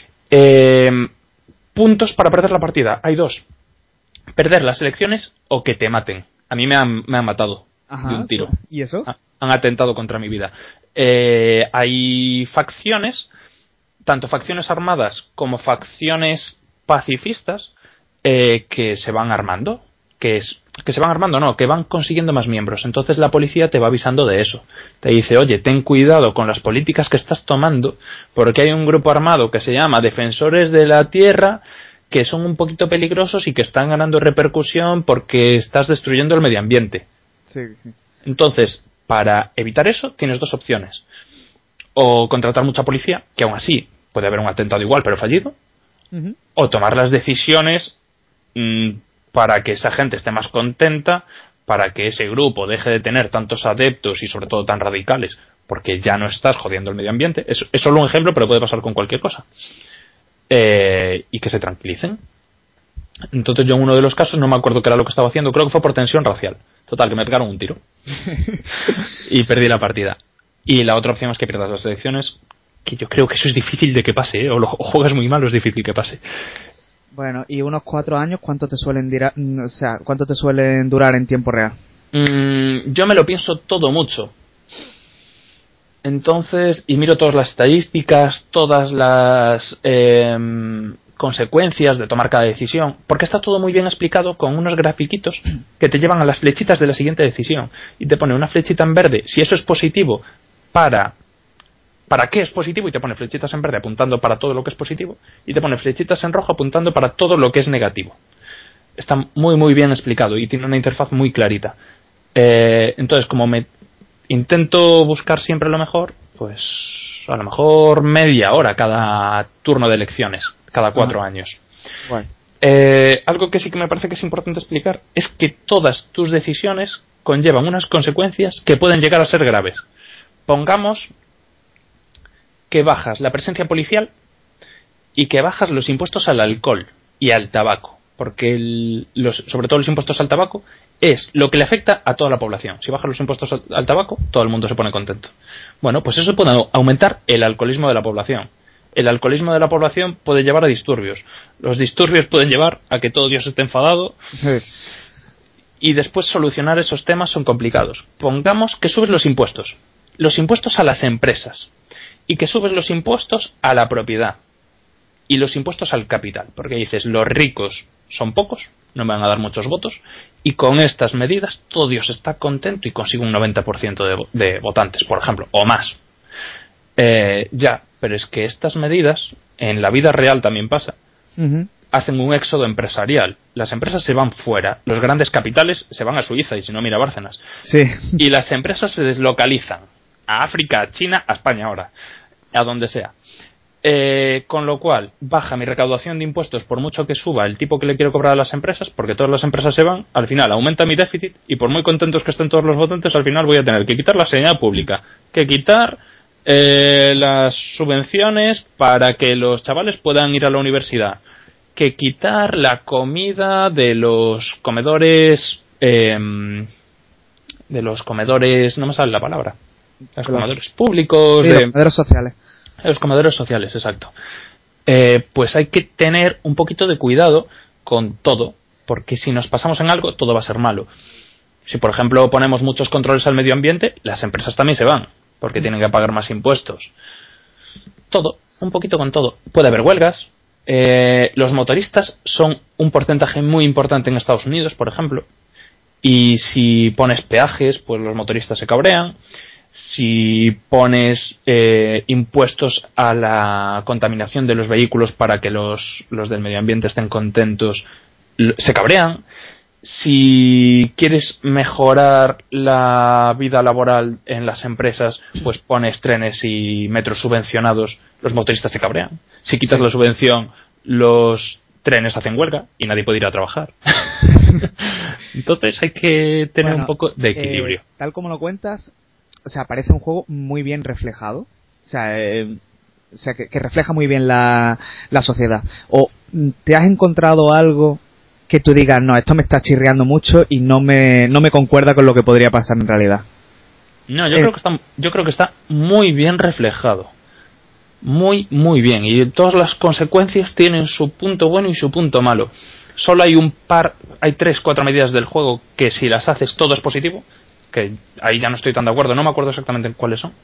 Eh, puntos para perder la partida, hay dos. Perder las elecciones o que te maten. A mí me han, me han matado Ajá, de un tiro. ¿Y eso? Ha, han atentado contra mi vida. Eh, hay facciones, tanto facciones armadas como facciones pacifistas, eh, que se van armando. Que, es, que se van armando, no, que van consiguiendo más miembros. Entonces la policía te va avisando de eso. Te dice, oye, ten cuidado con las políticas que estás tomando, porque hay un grupo armado que se llama Defensores de la Tierra, que son un poquito peligrosos y que están ganando repercusión porque estás destruyendo el medio ambiente. Sí. Entonces, para evitar eso, tienes dos opciones. O contratar mucha policía, que aún así puede haber un atentado igual, pero fallido. Uh-huh. O tomar las decisiones mmm, para que esa gente esté más contenta, para que ese grupo deje de tener tantos adeptos y sobre todo tan radicales, porque ya no estás jodiendo el medio ambiente. Es, es solo un ejemplo, pero puede pasar con cualquier cosa. Eh, y que se tranquilicen. Entonces yo en uno de los casos no me acuerdo qué era lo que estaba haciendo, creo que fue por tensión racial. Total, que me pegaron un tiro y perdí la partida. Y la otra opción es que pierdas las elecciones, que yo creo que eso es difícil de que pase, ¿eh? o, lo, o juegas muy mal o es difícil que pase. Bueno, y unos cuatro años, ¿cuánto te suelen dira, o sea, cuánto te suelen durar en tiempo real? Mm, yo me lo pienso todo mucho. Entonces, y miro todas las estadísticas, todas las eh, consecuencias de tomar cada decisión, porque está todo muy bien explicado con unos grafiquitos que te llevan a las flechitas de la siguiente decisión y te pone una flechita en verde si eso es positivo para para qué es positivo y te pone flechitas en verde apuntando para todo lo que es positivo y te pone flechitas en rojo apuntando para todo lo que es negativo. Está muy muy bien explicado y tiene una interfaz muy clarita. Eh, entonces, como me intento buscar siempre lo mejor, pues a lo mejor media hora cada turno de elecciones, cada cuatro Ah. años. Bueno. Eh, algo que sí que me parece que es importante explicar es que todas tus decisiones conllevan unas consecuencias que pueden llegar a ser graves. Pongamos que bajas la presencia policial y que bajas los impuestos al alcohol y al tabaco, porque el, los, sobre todo los impuestos al tabaco es lo que le afecta a toda la población. Si bajas los impuestos al, al tabaco, todo el mundo se pone contento. Bueno, pues eso puede aumentar el alcoholismo de la población. El alcoholismo de la población puede llevar a disturbios. Los disturbios pueden llevar a que todo Dios esté enfadado. Sí. Y después solucionar esos temas son complicados. Pongamos que subes los impuestos. Los impuestos a las empresas. Y que subes los impuestos a la propiedad. Y los impuestos al capital. Porque dices, los ricos son pocos, no me van a dar muchos votos. Y con estas medidas todo Dios está contento y consigue un noventa por ciento de, de votantes, por ejemplo. O más. Eh, ya, pero es que estas medidas, en la vida real también pasa. Ujú. Hacen un éxodo empresarial. Las empresas se van fuera. Los grandes capitales se van a Suiza y si no, mira Bárcenas. Sí. Y las empresas se deslocalizan. A África, a China, a España ahora. A donde sea. Eh, con lo cual, baja mi recaudación de impuestos por mucho que suba el tipo que le quiero cobrar a las empresas, porque todas las empresas se van, al final aumenta mi déficit y por muy contentos que estén todos los votantes, al final voy a tener que quitar la sanidad pública, que quitar eh, las subvenciones para que los chavales puedan ir a la universidad, que quitar la comida de los comedores eh, de los comedores, no me sale la palabra, los Claro. comedores públicos, Sí, de los comedores sociales. los comedores sociales, exacto. Eh, pues hay que tener un poquito de cuidado con todo, porque si nos pasamos en algo, todo va a ser malo. Si, por ejemplo, ponemos muchos controles al medio ambiente, las empresas también se van, porque tienen que pagar más impuestos. Todo, un poquito con todo. Puede haber huelgas. Eh, los motoristas son un porcentaje muy importante en Estados Unidos, por ejemplo. Y si pones peajes, pues los motoristas se cabrean. Si pones eh, impuestos a la contaminación de los vehículos para que los, los del medio ambiente estén contentos, se cabrean. Si quieres mejorar la vida laboral en las empresas, pues pones trenes y metros subvencionados, los motoristas se cabrean. Si quitas Sí. la subvención, los trenes hacen huelga y nadie puede ir a trabajar. Entonces hay que tener Bueno, un poco de equilibrio. eh, tal como lo cuentas, o sea, parece un juego muy bien reflejado. O sea, eh, o sea que, que refleja muy bien la, la sociedad. O mm, te has encontrado algo que tú digas, no, esto me está chirriando mucho y no me, no me concuerda con lo que podría pasar en realidad. No, yo eh. creo que está, yo creo que está muy bien reflejado. Muy, muy bien. Y todas las consecuencias tienen su punto bueno y su punto malo. Solo hay un par, hay tres, cuatro medidas del juego que si las haces todo es positivo. Que ahí ya no estoy tan de acuerdo, no me acuerdo exactamente cuáles son.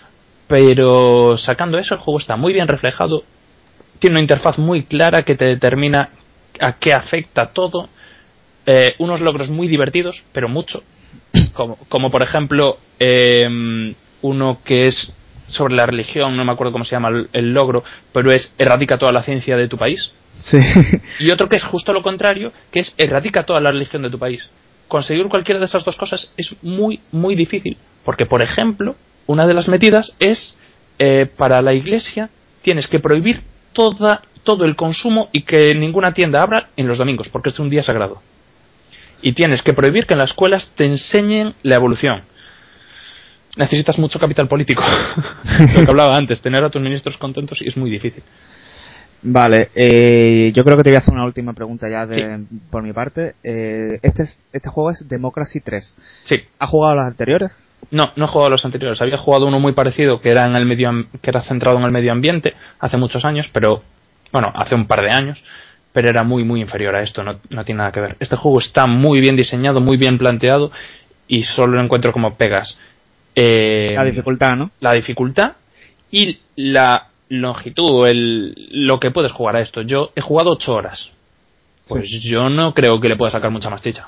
Pero sacando eso, el juego está muy bien reflejado. Tiene una interfaz muy clara que te determina a qué afecta todo. Eh, unos logros muy divertidos, pero mucho. Como, como por ejemplo, eh, uno que es sobre la religión, no me acuerdo cómo se llama el, el logro, pero es erradica toda la ciencia de tu país. Sí. Y otro que es justo lo contrario, que es erradica toda la religión de tu país. Conseguir cualquiera de esas dos cosas es muy, muy difícil. Porque, por ejemplo, una de las medidas es, eh, para la iglesia, tienes que prohibir toda, todo el consumo y que ninguna tienda abra en los domingos, porque es un día sagrado. Y tienes que prohibir que en las escuelas te enseñen la evolución. Necesitas mucho capital político. Lo que hablaba antes, tener a tus ministros contentos es muy difícil. Vale, eh, yo creo que te voy a hacer una última pregunta ya de, por mi parte. Eh, este, es, este juego es Democracy tres. Sí. ¿Has jugado a los anteriores? No, no he jugado a los anteriores. Había jugado uno muy parecido que era en el medio, que era centrado en el medio ambiente hace muchos años, pero bueno, hace un par de años, pero era muy muy inferior a esto. No, no tiene nada que ver. Este juego está muy bien diseñado, muy bien planteado y solo lo encuentro como pegas. Eh, La dificultad, ¿no? La dificultad y la longitud, el, lo que puedes jugar a esto. Yo he jugado ocho horas. Pues sí. Yo no creo que le pueda sacar mucha más chicha.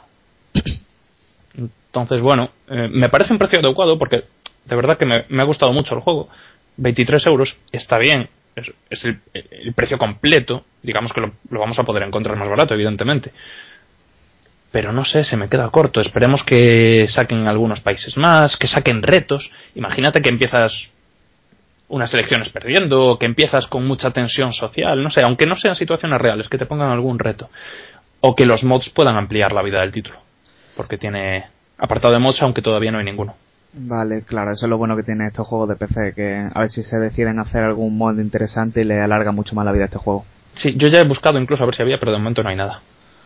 Entonces, bueno, eh, me parece un precio adecuado porque de verdad que me, me ha gustado mucho el juego. veintitrés euros está bien. Es, es el, el precio completo. Digamos que lo, lo vamos a poder encontrar más barato, evidentemente. Pero no sé, se me queda corto. Esperemos que saquen algunos países más, que saquen retos. Imagínate que empiezas unas elecciones perdiendo, que empiezas con mucha tensión social, no sé, aunque no sean situaciones reales, que te pongan algún reto. O que los mods puedan ampliar la vida del título. Porque tiene apartado de mods, aunque todavía no hay ninguno. Vale, claro, eso es lo bueno que tiene estos juegos de P C, que a ver si se deciden hacer algún mod interesante y le alarga mucho más la vida a este juego. Sí, yo ya he buscado incluso a ver si había, pero de momento no hay nada.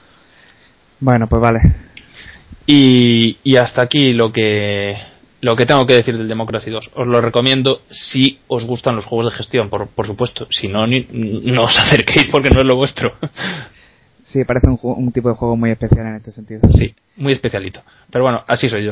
Bueno, pues vale. Y, y hasta aquí lo que lo que tengo que decir del Democracy dos. Os lo recomiendo si os gustan los juegos de gestión, por, por supuesto. Si no, ni, no os acerquéis porque no es lo vuestro. Sí, parece un, ju- un tipo de juego muy especial en este sentido. Sí, muy especialito. Pero bueno, así soy yo.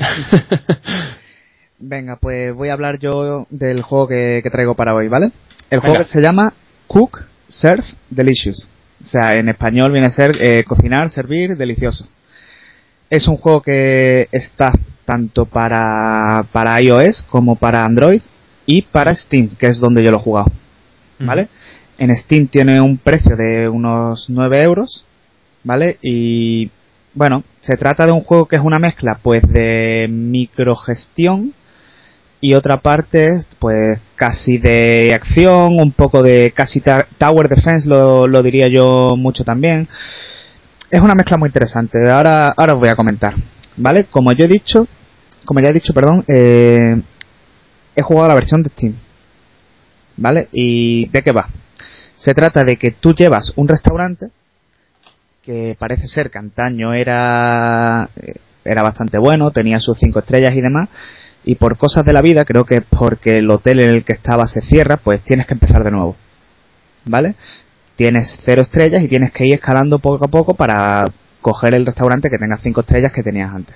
Venga, pues voy a hablar yo del juego que, que traigo para hoy, ¿vale? El Venga. juego se llama Cook, Serve, Delicious. O sea, en español viene a ser eh, cocinar, servir, delicioso. Es un juego que está tanto para, para iOS como para Android y para Steam, que es donde yo lo he jugado, ¿vale? En Steam tiene un precio de unos nueve euros, ¿vale? Y bueno, se trata de un juego que es una mezcla pues de microgestión y otra parte pues casi de acción, un poco de casi ta- Tower Defense lo, lo diría yo mucho también. Es una mezcla muy interesante, ahora, ahora os voy a comentar, ¿vale? Como yo he dicho, como ya he dicho, perdón, eh, he jugado la versión de Steam, ¿vale? ¿Y de qué va? Se trata de que tú llevas un restaurante que parece ser que antaño era, era bastante bueno, tenía sus cinco estrellas y demás, y por cosas de la vida, creo que porque el hotel en el que estaba se cierra, pues tienes que empezar de nuevo, ¿vale? Tienes cero estrellas y tienes que ir escalando poco a poco para coger el restaurante que tenga cinco estrellas que tenías antes.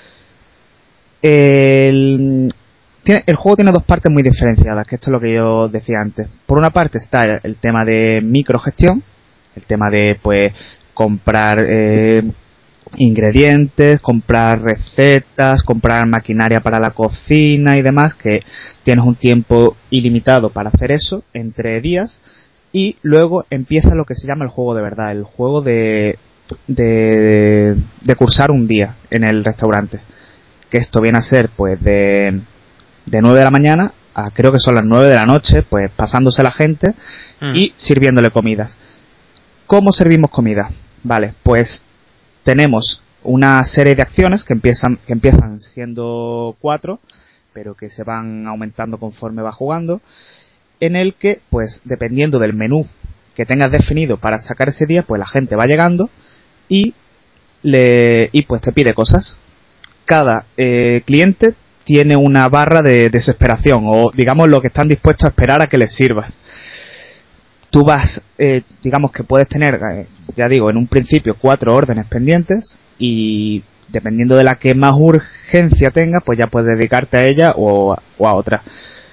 El, tiene, el juego tiene dos partes muy diferenciadas, que esto es lo que yo decía antes. Por una parte está el, el tema de microgestión, el tema de pues comprar eh, ingredientes, comprar recetas, comprar maquinaria para la cocina y demás, que tienes un tiempo ilimitado para hacer eso, entre días, y luego empieza lo que se llama el juego de verdad, el juego de, de, de cursar un día en el restaurante. Que esto viene a ser pues de, de nueve de la mañana a creo que son las nueve de la noche, pues pasándose la gente mm. y sirviéndole comidas. ¿Cómo servimos comida? Vale, pues tenemos una serie de acciones que empiezan, que empiezan siendo cuatro, pero que se van aumentando conforme va jugando, en el que, pues, dependiendo del menú que tengas definido para sacar ese día, pues la gente va llegando y le y pues te pide cosas. Cada eh, cliente tiene una barra de desesperación, o digamos lo que están dispuestos a esperar a que les sirvas. Tú vas, eh, digamos que puedes tener, eh, ya digo, en un principio cuatro órdenes pendientes y dependiendo de la que más urgencia tenga, pues ya puedes dedicarte a ella o, o a otra.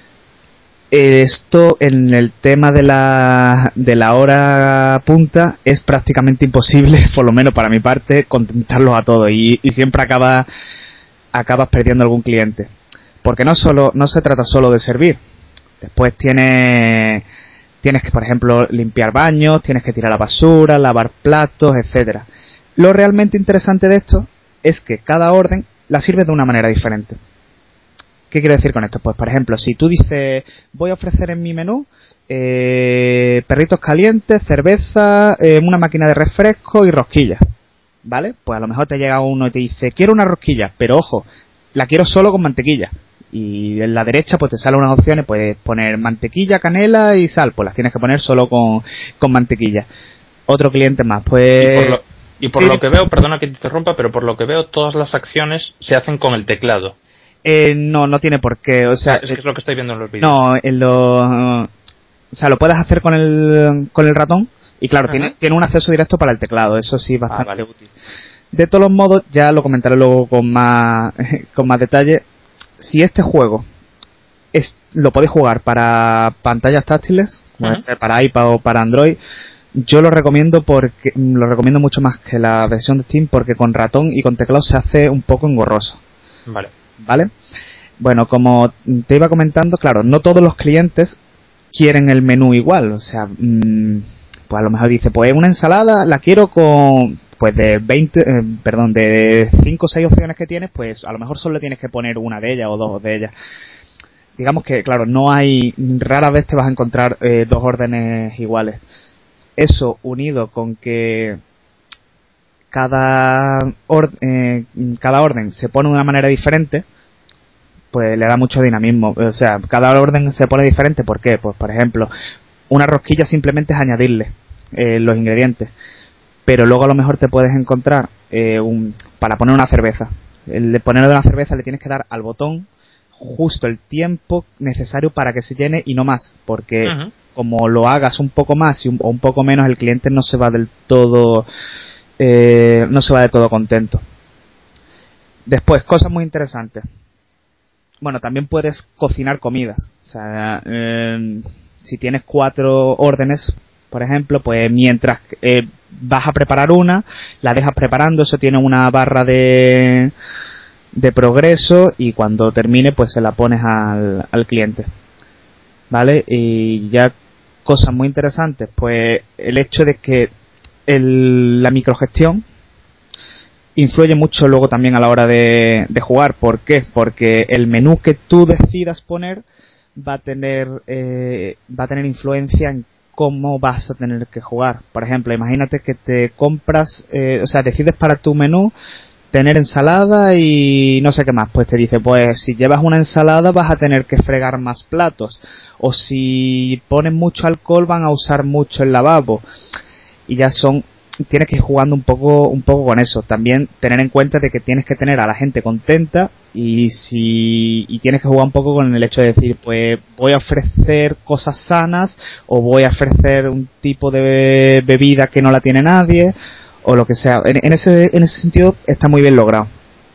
Esto en el tema de la, de la hora punta es prácticamente imposible, por lo menos para mi parte, contentarlos a todos y, y siempre acaba, acabas perdiendo algún cliente. Porque no solo, no se trata solo de servir. Después tiene... Tienes que, por ejemplo, limpiar baños, tienes que tirar la basura, lavar platos, etcétera. Lo realmente interesante de esto es que cada orden la sirve de una manera diferente. ¿Qué quiero decir con esto? Pues, por ejemplo, si tú dices, voy a ofrecer en mi menú eh, perritos calientes, cerveza, eh, una máquina de refresco y rosquillas, ¿vale? Pues a lo mejor te llega uno y te dice, quiero una rosquilla, pero ojo, la quiero solo con mantequilla. Y en la derecha pues te salen unas opciones, puedes poner mantequilla, canela y sal, pues las tienes que poner solo con, con mantequilla. Otro cliente más, pues... Y por lo, y por sí, lo que veo, perdona que te interrumpa, pero por lo que veo todas las acciones se hacen con el teclado. Eh, no, no tiene por qué, o sea... Ah, es, que es lo que estoy viendo en los vídeos. No, en los... O sea, lo puedes hacer con el, con el ratón y claro, tiene, tiene un acceso directo para el teclado, eso sí, bastante ah, vale. útil. De todos los modos, ya lo comentaré luego con más, con más detalle. Si este juego es, lo podéis jugar para pantallas táctiles, puede uh-huh. ser para iPad o para Android, yo lo recomiendo porque lo recomiendo mucho más que la versión de Steam porque con ratón y con teclado se hace un poco engorroso. Vale. ¿Vale? Bueno, como te iba comentando, claro, no todos los clientes quieren el menú igual, o sea, mmm, pues a lo mejor dice, pues una ensalada la quiero con... pues de veinte, eh, perdón, de cinco o seis opciones que tienes, pues a lo mejor solo le tienes que poner una de ellas o dos de ellas. Digamos que, claro, no hay, rara vez te vas a encontrar eh, dos órdenes iguales. Eso unido con que cada, or, eh, cada orden se pone de una manera diferente, pues le da mucho dinamismo. O sea, cada orden se pone diferente, ¿por qué? Pues, por ejemplo, una rosquilla simplemente es añadirle eh, los ingredientes. Pero luego a lo mejor te puedes encontrar eh, un, para poner una cerveza. El de poner de una cerveza le tienes que dar al botón justo el tiempo necesario para que se llene y no más, porque uh-huh. como lo hagas un poco más y un, o un poco menos, el cliente no se va del todo eh, no se va de todo contento. Después, cosas muy interesantes. Bueno, también puedes cocinar comidas. O sea, eh, si tienes cuatro órdenes, por ejemplo, pues mientras eh, vas a preparar una, la dejas preparando, eso tiene una barra de de progreso y cuando termine pues se la pones al, al cliente, ¿vale? Y ya cosas muy interesantes, pues el hecho de que el, la microgestión influye mucho luego también a la hora de, de jugar. ¿Por qué? Porque el menú que tú decidas poner va a tener eh, va a tener influencia en cómo vas a tener que jugar. Por ejemplo, imagínate que te compras, eh, o sea, decides para tu menú tener ensalada y no sé qué más, pues te dice, pues si llevas una ensalada vas a tener que fregar más platos, o si pones mucho alcohol van a usar mucho el lavabo, y ya son, tienes que ir jugando un poco un poco con eso. También tener en cuenta de que tienes que tener a la gente contenta, y si y tienes que jugar un poco con el hecho de decir, pues voy a ofrecer cosas sanas o voy a ofrecer un tipo de bebida que no la tiene nadie, o lo que sea. En, en ese en ese sentido está muy bien logrado.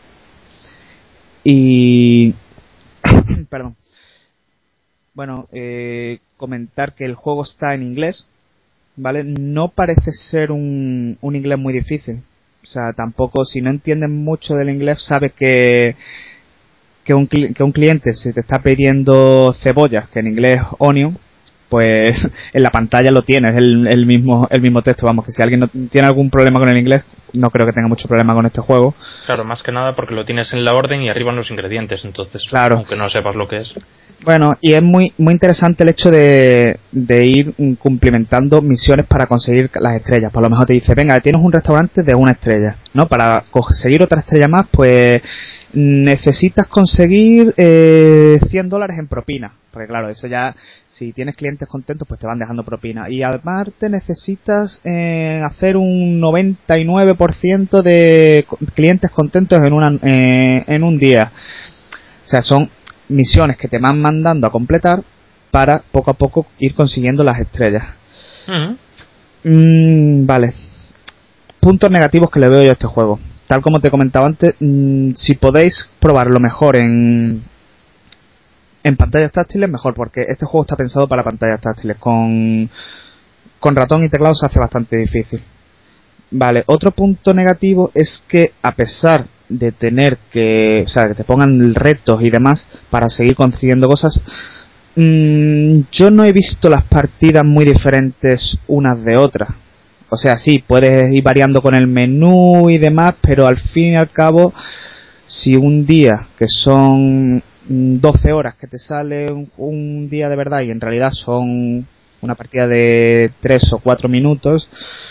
Y perdón. Bueno, eh, comentar que el juego está en inglés, ¿vale? No parece ser un, un inglés muy difícil. O sea, tampoco, si no entiendes mucho del inglés, sabes que que un, que un cliente se te está pidiendo cebollas, que en inglés onion, pues en la pantalla lo tienes, el, el mismo el mismo texto. Vamos, que si alguien no tiene algún problema con el inglés, no creo que tenga mucho problema con este juego. Claro, más que nada porque lo tienes en la orden y arriba en los ingredientes, entonces, claro, aunque no sepas lo que es. Bueno, y es muy muy interesante el hecho de, de ir cumplimentando misiones para conseguir las estrellas. Por lo mejor te dice, venga, tienes un restaurante de una estrella, ¿no? Para conseguir otra estrella más, pues necesitas conseguir eh, cien dólares en propina. Porque claro, eso ya, si tienes clientes contentos, pues te van dejando propina. Y además te necesitas eh, hacer un noventa y nueve por ciento de clientes contentos en, una, eh, en un día. O sea, son misiones que te van mandando a completar para poco a poco ir consiguiendo las estrellas. Uh-huh. Mm, vale. Puntos negativos que le veo yo a este juego. Tal como te comentaba antes, mmm, si podéis probarlo mejor en en pantallas táctiles, mejor, porque este juego está pensado para pantallas táctiles. Con, con ratón y teclado se hace bastante difícil. Vale, otro punto negativo es que a pesar de tener que, o sea, que te pongan retos y demás para seguir consiguiendo cosas, mmm, yo no he visto las partidas muy diferentes unas de otras. O sea, sí, puedes ir variando con el menú y demás, pero al fin y al cabo, si un día que son doce horas que te sale un, un día de verdad y en realidad son una partida de tres o cuatro minutos,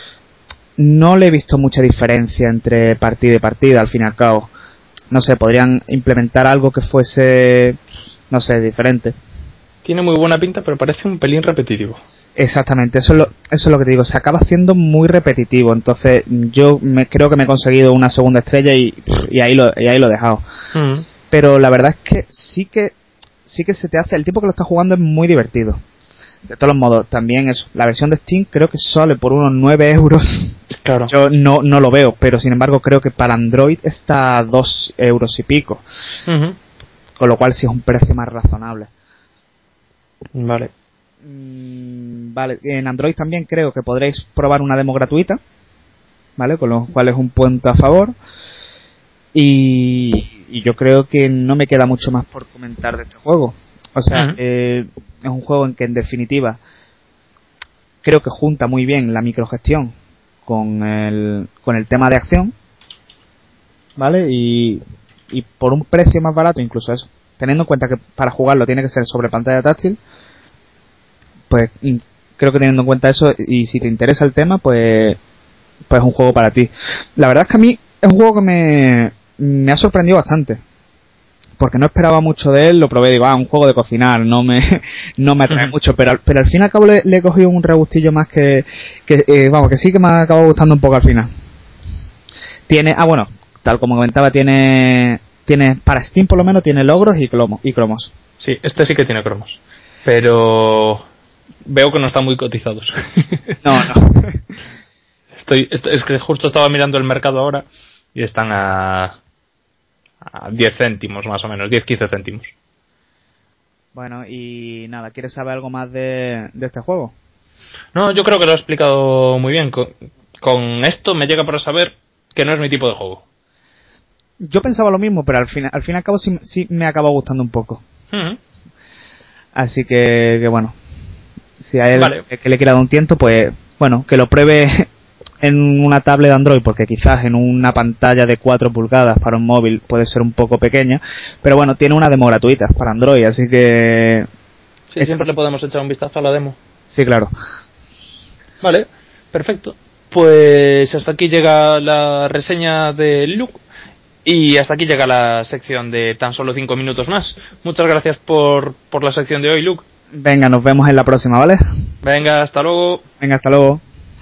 no le he visto mucha diferencia entre partida y partida al fin y al cabo. No sé, podrían implementar algo que fuese, no sé, diferente. Tiene muy buena pinta, pero parece un pelín repetitivo. Exactamente, eso es lo, eso es lo que te digo, se acaba haciendo muy repetitivo. Entonces yo me creo que me he conseguido una segunda estrella y, y ahí lo y ahí lo he dejado. Uh-huh. Pero la verdad es que sí que sí que se te hace, el tipo que lo está jugando es muy divertido. De todos modos, también eso, la versión de Steam creo que sale por unos nueve euros. Claro. Yo no, no lo veo, pero sin embargo creo que para Android está a dos euros y pico. Uh-huh. Con lo cual sí es un precio más razonable. Vale. Mm, vale, en Android también creo que podréis probar una demo gratuita, ¿vale? Con lo cual es un punto a favor. Y, y yo creo que no me queda mucho más por comentar de este juego. O sea, uh-huh. eh, es un juego en que en definitiva creo que junta muy bien la microgestión con el, con el tema de acción, ¿vale? Y, y por un precio más barato incluso eso. Teniendo en cuenta que para jugarlo tiene que ser sobre pantalla táctil, pues creo que teniendo en cuenta eso, y si te interesa el tema, pues pues es un juego para ti. La verdad es que a mí es un juego que me, me ha sorprendido bastante, porque no esperaba mucho de él. Lo probé y digo, ah, un juego de cocinar, no me no me atrae uh-huh. mucho, pero, pero al fin y al cabo le, le he cogido un regustillo más que, que eh, vamos, que sí que me ha acabado gustando un poco al final. Tiene, ah bueno, tal como comentaba, tiene tiene para Steam por lo menos tiene logros y cromos, y cromos. Sí, este sí que tiene cromos. Pero Veo que no están muy cotizados. No, no. Estoy, estoy, es que justo estaba mirando el mercado ahora y están a, a diez céntimos más o menos, diez a quince céntimos. Bueno, y nada, ¿quieres saber algo más de, de este juego? No, yo creo que lo he explicado muy bien. Con, con esto me llega para saber que no es mi tipo de juego. Yo pensaba lo mismo, pero al fin, al fin y al cabo sí, sí me acabó gustando un poco. Uh-huh. Así que, que bueno, si a él Vale. que le quiera dar un tiento, pues bueno, que lo pruebe en una tablet de Android, porque quizás en una pantalla de cuatro pulgadas para un móvil puede ser un poco pequeña, pero bueno, tiene una demo gratuita para Android, así que... Sí, siempre le podemos echar un vistazo a la demo. Sí, claro. Vale, perfecto. Pues hasta aquí llega la reseña de Luke. Y hasta aquí llega la sección de tan solo cinco minutos más. Muchas gracias por, por la sección de hoy, Luke. Venga, nos vemos en la próxima, ¿vale? Venga, hasta luego. Venga, hasta luego.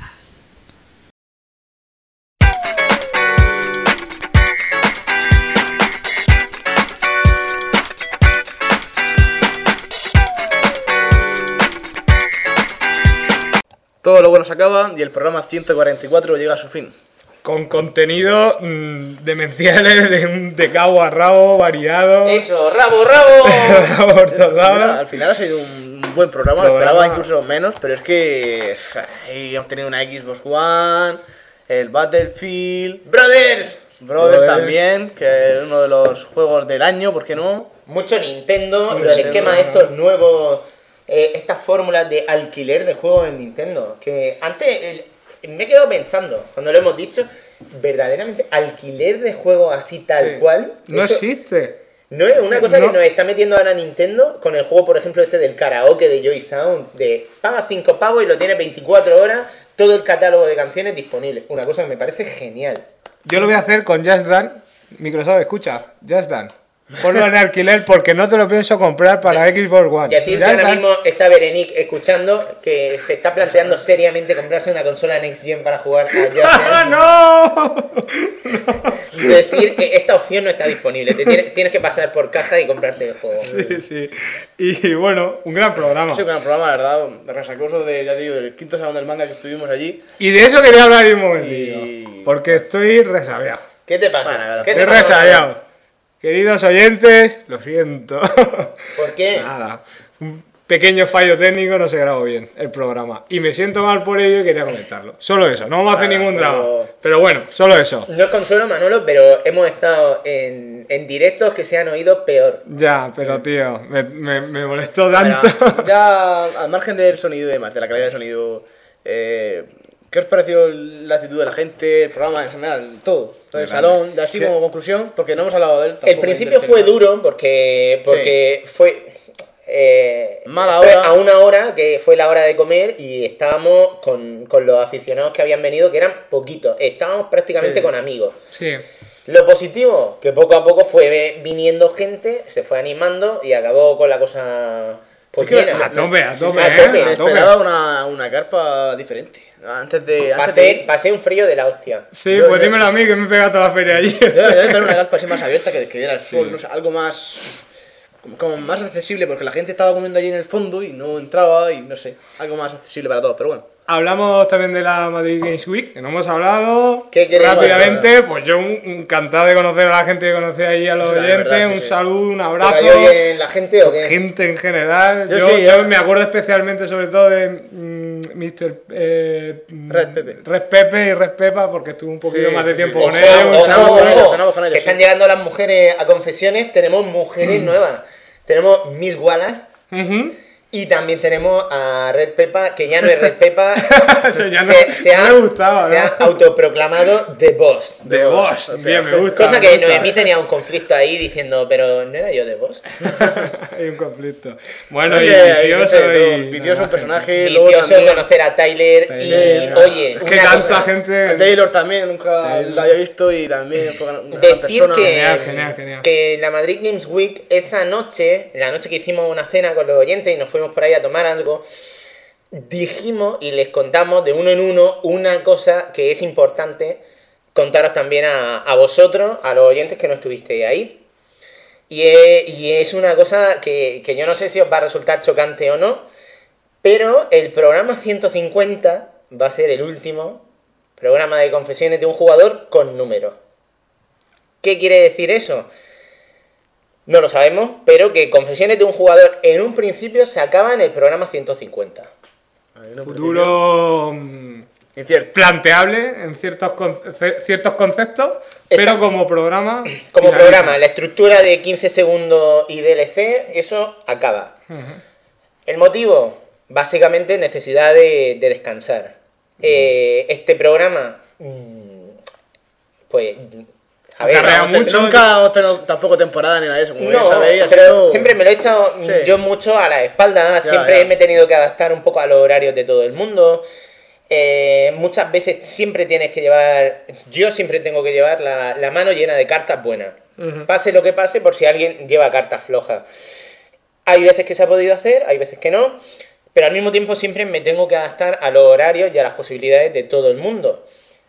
Todo lo bueno se acaba y el programa ciento cuarenta y cuatro llega a su fin. Con contenido mmm, demenciales de, de cabo a rabo, variado. Eso, rabo, rabo. Rabo por todos lados. Mira, al final ha sido un buen programa, Programa. esperaba incluso menos, pero es que uf, ahí hemos tenido una Xbox One, el Battlefield, Brothers. Brothers Brothers. también, que es uno de los juegos del año, ¿por qué no? Mucho Nintendo, Mucho y el Nintendo. esquema de estos nuevos, eh, estas fórmulas de alquiler de juegos en Nintendo. Que antes el- me he quedado pensando, cuando lo hemos dicho, verdaderamente alquiler de juegos así tal Sí. cual. No eso existe. no es una cosa No. que nos está metiendo ahora Nintendo con el juego, por ejemplo, este del karaoke de Joy Sound, de paga cinco pavos y lo tienes veinticuatro horas, todo el catálogo de canciones disponible. Una cosa que me parece genial. Yo lo voy a hacer con Just Dance. Microsoft, escucha, Just Dance. Ponlo en alquiler porque no te lo pienso comprar para Xbox One. Y decir si Just ahora Dance- mismo está Berenice escuchando que se está planteando seriamente comprarse una consola Next Gen para jugar a Just ¡Ah, Dance. no! Decir que esta opción no está disponible. Te tienes, tienes que pasar por caja y comprarte el juego. Sí, sí. Y bueno, un gran programa. Sí, con el programa, la verdad, resacoso de, ya te digo, del quinto salón del manga que estuvimos allí. Y de eso quería hablar un momentito. Y- Porque estoy resabiado. ¿Qué te pasa? Bueno, ¿Qué Estoy te pasa? resabiado. Queridos oyentes, lo siento. ¿Por qué? Nada. Un pequeño fallo técnico, no se grabó bien el programa. Y me siento mal por ello y quería comentarlo. Solo eso, no vamos a hacer Nada, ningún pero- drama. Pero bueno, solo eso. No es consuelo, Manolo, pero hemos estado en, en directos que se han oído peor. Ya, pero tío, me, me, me molestó Mira, tanto. ya al margen del sonido y demás, de la calidad del sonido, eh, ¿qué os pareció la actitud de la gente, el programa en general, todo? Todo el salón, así ¿Qué? como conclusión, porque no hemos hablado de él. El tampoco principio del fue tema. duro porque, porque fue, eh, Mala fue hora. a una hora que fue la hora de comer y estábamos con, con los aficionados que habían venido, que eran poquitos. Estábamos prácticamente Sí. con amigos. Sí. Lo positivo, que poco a poco fue viniendo gente, se fue animando y acabó con la cosa pues Es que llena. me- A tope, a Sí, tope, a eh, tope. Me a tope. esperaba una, una carpa diferente. Antes de. Antes de Pasé, ir, pasé un frío de la hostia. Sí, Yo- pues yo- dímelo a mí que me he pegado toda la feria allí. yo, yo esperaba una carpa así más abierta que, que diera el sol, no sé, algo más. Como, como más accesible, porque la gente estaba comiendo allí en el fondo y no entraba y no sé, algo más accesible para todos, pero bueno. Hablamos también de la Madrid Games Week, que no hemos hablado. ¿Qué queréis? Rápidamente, pues yo un- encantado de conocer a la gente que conocí ahí, a los Sí, la oyentes, verdad, sí, un sí. saludo, un ¿Te abrazo. cayó bien la gente o qué? Gente en general. Yo Yo, sí, yo yo- me acuerdo especialmente sobre todo de mm, mister eh, mm, Red Pepe. Red Pepe y Red Pepa, porque estuve un poquito Sí, más de sí, tiempo sí. con Ojo, ellos. ojo, un cenamos saludo. con ellos, ojo, cenamos con ellos, que sí. están llegando las mujeres a confesiones, tenemos mujeres nuevas. Tenemos Miss Wallace Ujú. y también tenemos a Red Pepa, que ya no es Red Pepa, Eso ya no- se, se no ha, me gustaba, se ¿no? ha autoproclamado The Boss. De Boss, bien, me gusta. Cosa me que gusta. Noemí tenía un conflicto ahí diciendo, pero ¿no era yo The Boss? Hay un conflicto. Bueno, Sí, y hay vicioso gente de todo. y... Vicioso un personaje, luego Vicioso también. conocer a Tyler, Tyler, y, oye, Es que una tanta cosa, gente... Taylor también, nunca lo había visto y también fue una gran decir persona. que, Genial, genial, genial. que en la Madrid Games Week, esa noche, la noche que hicimos una cena con los oyentes y nos fuimos por ahí a tomar algo, dijimos y les contamos de uno en uno una cosa que es importante contaros también a, a vosotros, a los oyentes que no estuvisteis ahí. Y es, y es una cosa que, que yo no sé si os va a resultar chocante o no, Pero el programa ciento cincuenta va a ser el último programa de confesiones de un jugador con número. ¿Qué quiere decir eso? No lo sabemos, pero que confesiones de un jugador en un principio se acaba en el programa ciento cincuenta. Futuro mm, planteable en ciertos, con, ciertos conceptos, Está, pero como programa... Como finaliza. programa, la estructura de quince segundos y D L C, eso acaba. Uh-huh. El motivo, básicamente necesidad de, de descansar. Uh-huh. Eh, este programa, pues... A ver, no, mucho, nunca no tengo tampoco temporada ni nada de eso, como no, ya sabéis. Pero sido... siempre me lo he echado sí. yo mucho a la espalda, ya, siempre ya. me he tenido que adaptar un poco a los horarios de todo el mundo. Eh, muchas veces siempre tienes que llevar, yo siempre tengo que llevar la, la mano llena de cartas buenas. Uh-huh. Pase lo que pase, por si alguien lleva cartas flojas. Hay veces que se ha podido hacer, hay veces que no, pero al mismo tiempo siempre me tengo que adaptar a los horarios y a las posibilidades de todo el mundo.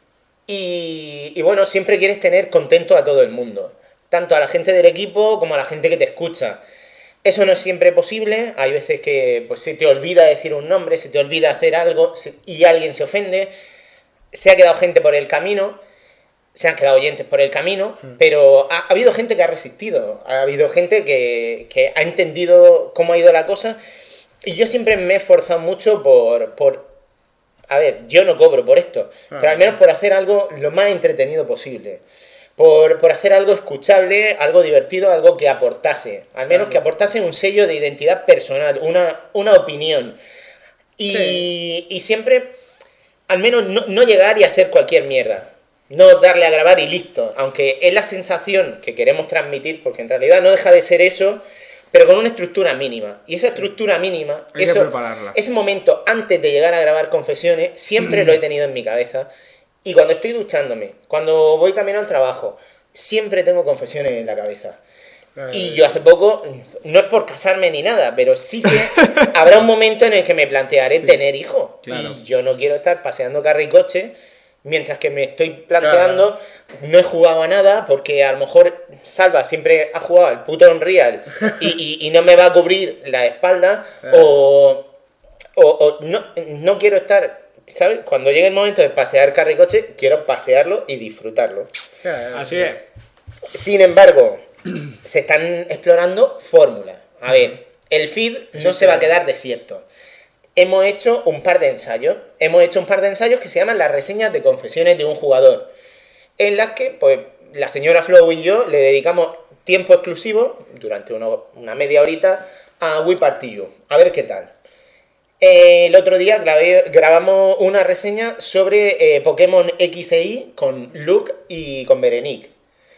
Y, y bueno, siempre quieres tener contento a todo el mundo, tanto a la gente del equipo como a la gente que te escucha. Eso no es siempre posible, hay veces que pues, se te olvida decir un nombre, se te olvida hacer algo y alguien se ofende. Se ha quedado gente por el camino, se han quedado oyentes por el camino, sí. pero ha, ha habido gente que ha resistido, ha habido gente que, que ha entendido cómo ha ido la cosa. Y yo siempre me he esforzado mucho por... por A ver, yo no cobro por esto, ah, pero al menos por hacer algo lo más entretenido posible. Por, por hacer algo escuchable, algo divertido, algo que aportase. Al menos que aportase un sello de identidad personal, una, una opinión. Y, sí. y siempre, al menos, no, no llegar y hacer cualquier mierda. No darle a grabar y listo. Aunque es la sensación que queremos transmitir, porque en realidad no deja de ser eso, pero con una estructura mínima. Y esa estructura mínima, Hay eso, que prepararla. ese momento antes de llegar a grabar confesiones, siempre lo he tenido en mi cabeza. Y cuando estoy duchándome, cuando voy camino al trabajo, siempre tengo confesiones en la cabeza. Y yo hace poco, no es por casarme ni nada, pero sí que habrá un momento en el que me plantearé sí, tener hijos. Claro. Y yo no quiero estar paseando carro y coche mientras que me estoy planteando, claro. no he jugado a nada, porque a lo mejor Salva siempre ha jugado al puto Unreal y, y, y no me va a cubrir la espalda, claro. o, o, o no, no quiero estar, ¿sabes? Cuando llegue el momento de pasear carro y coche, quiero pasearlo y disfrutarlo. Claro. Así es. Sin embargo, se están explorando fórmulas. A ver, el feed no se va a quedar desierto. Hemos hecho un par de ensayos. Hemos hecho un par de ensayos que se llaman las reseñas de confesiones de un jugador, en las que, pues, la señora Flow y yo le dedicamos tiempo exclusivo, durante uno, una media horita, a We Party You. A ver qué tal. Eh, el otro día grabé, grabamos una reseña sobre eh, Pokémon X e Y con Luke y con Verenique.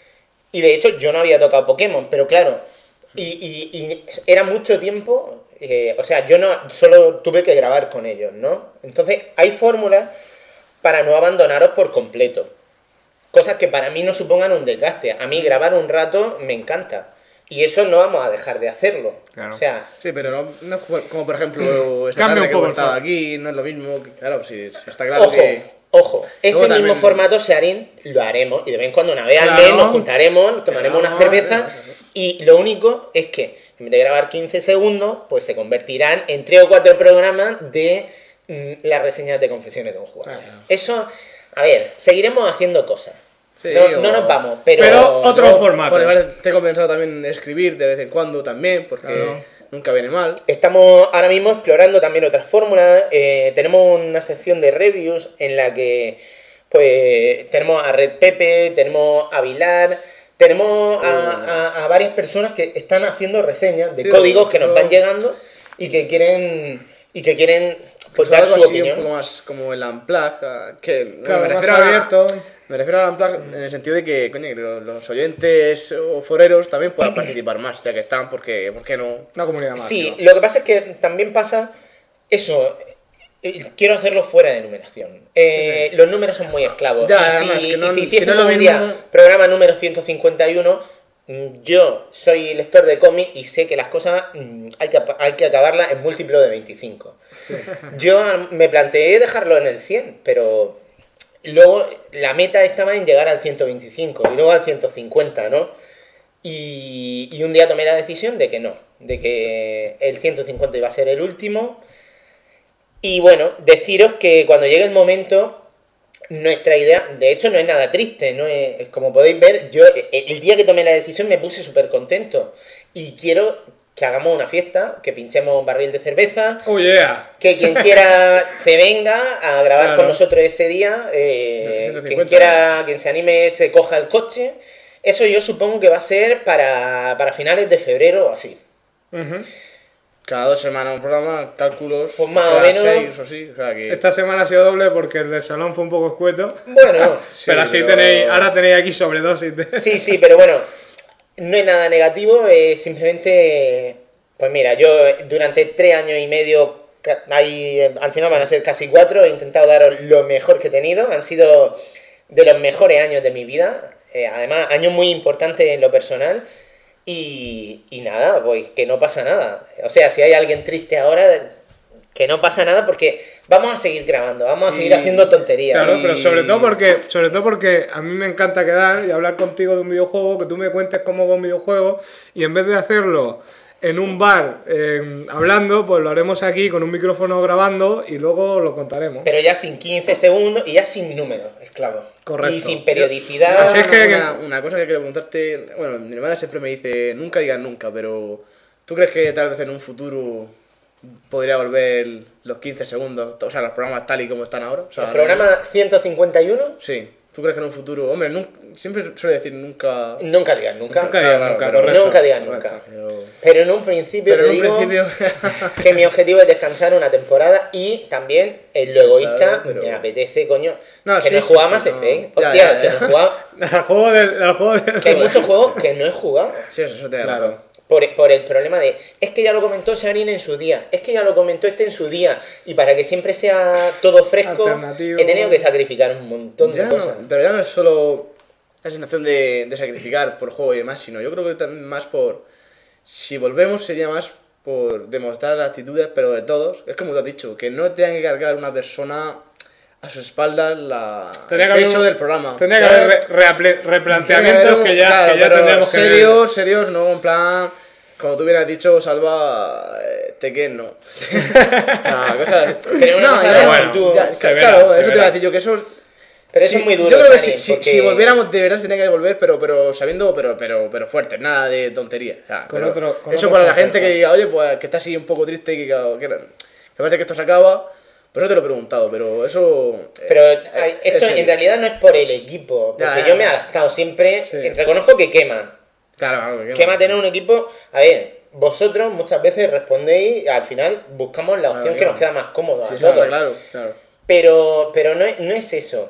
Y de hecho yo no había tocado Pokémon, pero claro, y, y, y era mucho tiempo... Eh, o sea, yo no solo tuve que grabar con ellos, ¿no? Entonces, hay fórmulas para no abandonaros por completo. Cosas que para mí no supongan un desgaste. A mí grabar un rato me encanta. Y eso no vamos a dejar de hacerlo. Claro. O sea... Sí, pero no, no como por ejemplo esta tarde que hemos estado aquí, no es lo mismo. Claro, sí, está claro ojo, que... Ojo, ese Luego mismo también... formato, Searín, lo haremos. Y de vez en cuando, una vez al claro. mes, nos juntaremos, nos tomaremos claro. una cerveza. Y lo único es que en vez de grabar quince segundos, pues se convertirán en tres o cuatro programas de mm, las reseñas de confesiones de un jugador. Claro. Eso, a ver, seguiremos haciendo cosas. Sí, no, o... no nos vamos, pero... Pero otro yo, formato. Por ejemplo, tengo pensado también escribir de vez en cuando también, porque claro. nunca viene mal. Estamos ahora mismo explorando también otras fórmulas. Eh, tenemos una sección de reviews en la que pues tenemos a Red Pepe, tenemos a Vilar... Tenemos a, a, a varias personas que están haciendo reseñas de sí, códigos que nos van llegando y que quieren y que quieren pues, dar su opinión. Un poco más como el Unplug, que claro, me, refiero abierto. A, me refiero al Unplug en el sentido de que coño, los oyentes o foreros también puedan participar más, ya que están, porque ¿por qué no? Una comunidad más. Sí, ¿no? Lo que pasa es que también pasa eso. Quiero hacerlo fuera de numeración. Eh, sí. Los números son muy esclavos. Ya, y si, que no, y si hiciésemos si no un mismo... día programa número ciento cincuenta y uno, yo soy lector de cómic y sé que las cosas hay que, hay que acabarlas en múltiplo de veinticinco. Sí. Yo me planteé dejarlo en el cien, pero luego la meta estaba en llegar al ciento veinticinco y luego al ciento cincuenta, ¿no? Y, y un día tomé la decisión de que no, de que el ciento cincuenta iba a ser el último. Y bueno, deciros que cuando llegue el momento, nuestra idea, de hecho no es nada triste, no es, como podéis ver, yo el día que tomé la decisión me puse súper contento y quiero que hagamos una fiesta, que pinchemos un barril de cerveza, Oh yeah. que quien quiera se venga a grabar Claro. con nosotros ese día, eh, ciento cincuenta. quien quiera, quien se anime se coja el coche. Eso yo supongo que va a ser para, para finales de febrero o así. Ujú. Cada dos semanas un programa, cálculos. Pues más o cada menos. seis o sí, o sea que... Esta semana ha sido doble porque el del salón fue un poco escueto. Bueno, pero así pero- tenéis, ahora tenéis aquí sobredosis de... sí, sí, pero bueno, no es nada negativo, es simplemente, pues mira, yo durante tres años y medio, ca- ahí, eh, al final van a ser casi cuatro, he intentado daros lo mejor que he tenido, han sido de los mejores años de mi vida, eh, además años muy importantes en lo personal, y, y nada, pues que no pasa nada, o sea, si hay alguien triste ahora, que no pasa nada porque vamos a seguir grabando, vamos a seguir Y- haciendo tonterías. Claro, Y- pero sobre todo porque sobre todo porque a mí me encanta quedar y hablar contigo de un videojuego, que tú me cuentes cómo va un videojuego y en vez de hacerlo en un bar eh, hablando, pues lo haremos aquí con un micrófono grabando y luego lo contaremos. Pero ya sin quince segundos y ya sin números, esclavo. Correcto. Y sin periodicidad. Así es que- una, una cosa que quiero preguntarte, bueno, mi hermana siempre me dice, nunca digas nunca, pero ¿tú crees que tal vez en un futuro podría volver los quince segundos, o sea, los programas tal y como están ahora? O sea, El programa ciento cincuenta y uno, Sí, ¿tú crees que en un futuro, hombre, nun- siempre suele decir nunca... nunca digas nunca. Nunca digas Claro, nunca, pero- correcto. Nunca digas Correcto, nunca. pero- Pero en un principio Pero te en un digo principio... que mi objetivo es descansar una temporada y también, en lo egoísta, Claro, pero- me apetece, coño, No, que sí, no he sí, jugado sí, más no. F, ¿eh? Ya, Hostia, ya, que ya. no he jugado... El juego del, el juego del... Que hay muchos juegos que no he jugado. Sí, eso, eso te da Claro. razón. Por, por el problema de, es que ya lo comentó Sharin en su día, es que ya lo comentó este en su día, y para que siempre sea todo fresco, Alternativo. he tenido que sacrificar un montón de Ya cosas. no, pero ya no es solo la sensación de, de sacrificar por juego y demás, sino yo creo que también más por... Si volvemos sería más por demostrar las actitudes, pero de todos. Es como tú has dicho, que no tenga que cargar una persona a sus espaldas la, Tenía el que haber peso un- del programa. Tenía que ¿sabes? haber re- reaple- replanteamientos que ya, Claro, que ya pero tendríamos que... serios, serios, no en plan... Como tú hubieras dicho, Salva, eh, Tekken, no. no, cosas así. Pero una No, cosa ya, de bueno, actitud, ya, se verá, claro, se eso te verá. iba a decir yo, que eso... Pero eso Sí, es muy duro. Yo creo que Sharin, si, si, porque- si volviéramos, de verdad se tiene que volver, pero, pero sabiendo, pero, pero, pero fuerte, nada de tontería. O sea, Con pero otro- con eso otro para la concepto. gente que diga, oye, pues que está así un poco triste y que, que, que parece que esto se acaba. Por eso te lo he preguntado, pero eso. Pero eh, hay- es esto serio. en realidad no es por el equipo, porque Ya, ya, yo me he ya. adaptado siempre, Sí. eh, reconozco que quema. Claro, claro, que Quema tener un equipo, a ver, vosotros muchas veces respondéis y al final buscamos la opción Claro, que nos claro. queda más cómoda. Sí, a eso está todos. claro, claro. Pero, pero no, es, no es eso.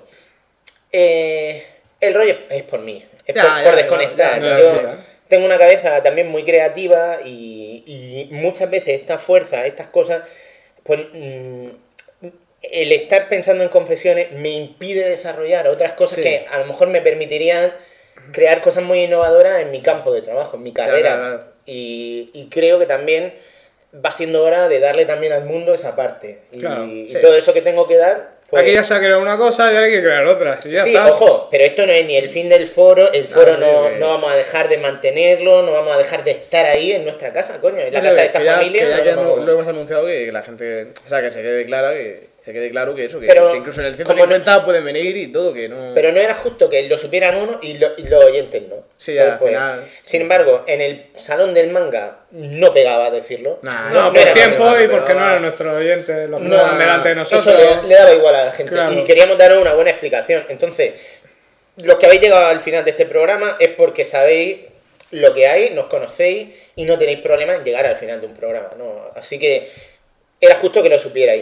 Eh, el rollo es, es por mí, es Ya, por, ya, por ya, desconectar. ya, Yo sí, ya. tengo una cabeza también muy creativa y, y muchas veces esta fuerza, estas cosas, pues mm, el estar pensando en confesiones me impide desarrollar otras cosas Sí. que a lo mejor me permitirían crear cosas muy innovadoras en mi campo de trabajo, en mi carrera. Claro, claro. Y, y creo que también va siendo hora de darle también al mundo esa parte. Y, Claro, y sí. todo eso que tengo que dar, pues... Aquí ya se ha creado una cosa y ahora hay que crear otra. Y ya Sí, está. ojo, pero esto no es ni el fin del foro, el foro sí, no, que- no vamos a dejar de mantenerlo, no vamos a dejar de estar ahí en nuestra casa, coño, en la Eso, casa de que esta ya- familia. que ya no que nos no- vamos- lo hemos anunciado que, que la gente. O sea, que se quede clara que. Se quede claro que eso, que, Pero, que incluso en el como ciento cincuenta pueden venir y todo, que no. Pero no era justo que lo supieran uno y, lo- y los oyentes no. Sí, ya, al Entonces, final- Sin embargo, en el salón del manga no pegaba decirlo. Nah, No, no, por era tiempo normal. y porque pero- no eran nuestros oyentes los que No, estaban delante de nosotros. Eso le, le daba igual a la gente. Claro. Y queríamos daros una buena explicación. Entonces, los que habéis llegado al final de este programa es porque sabéis lo que hay, nos conocéis y no tenéis problema en llegar al final de un programa. ¿no? Así que era justo que lo supierais.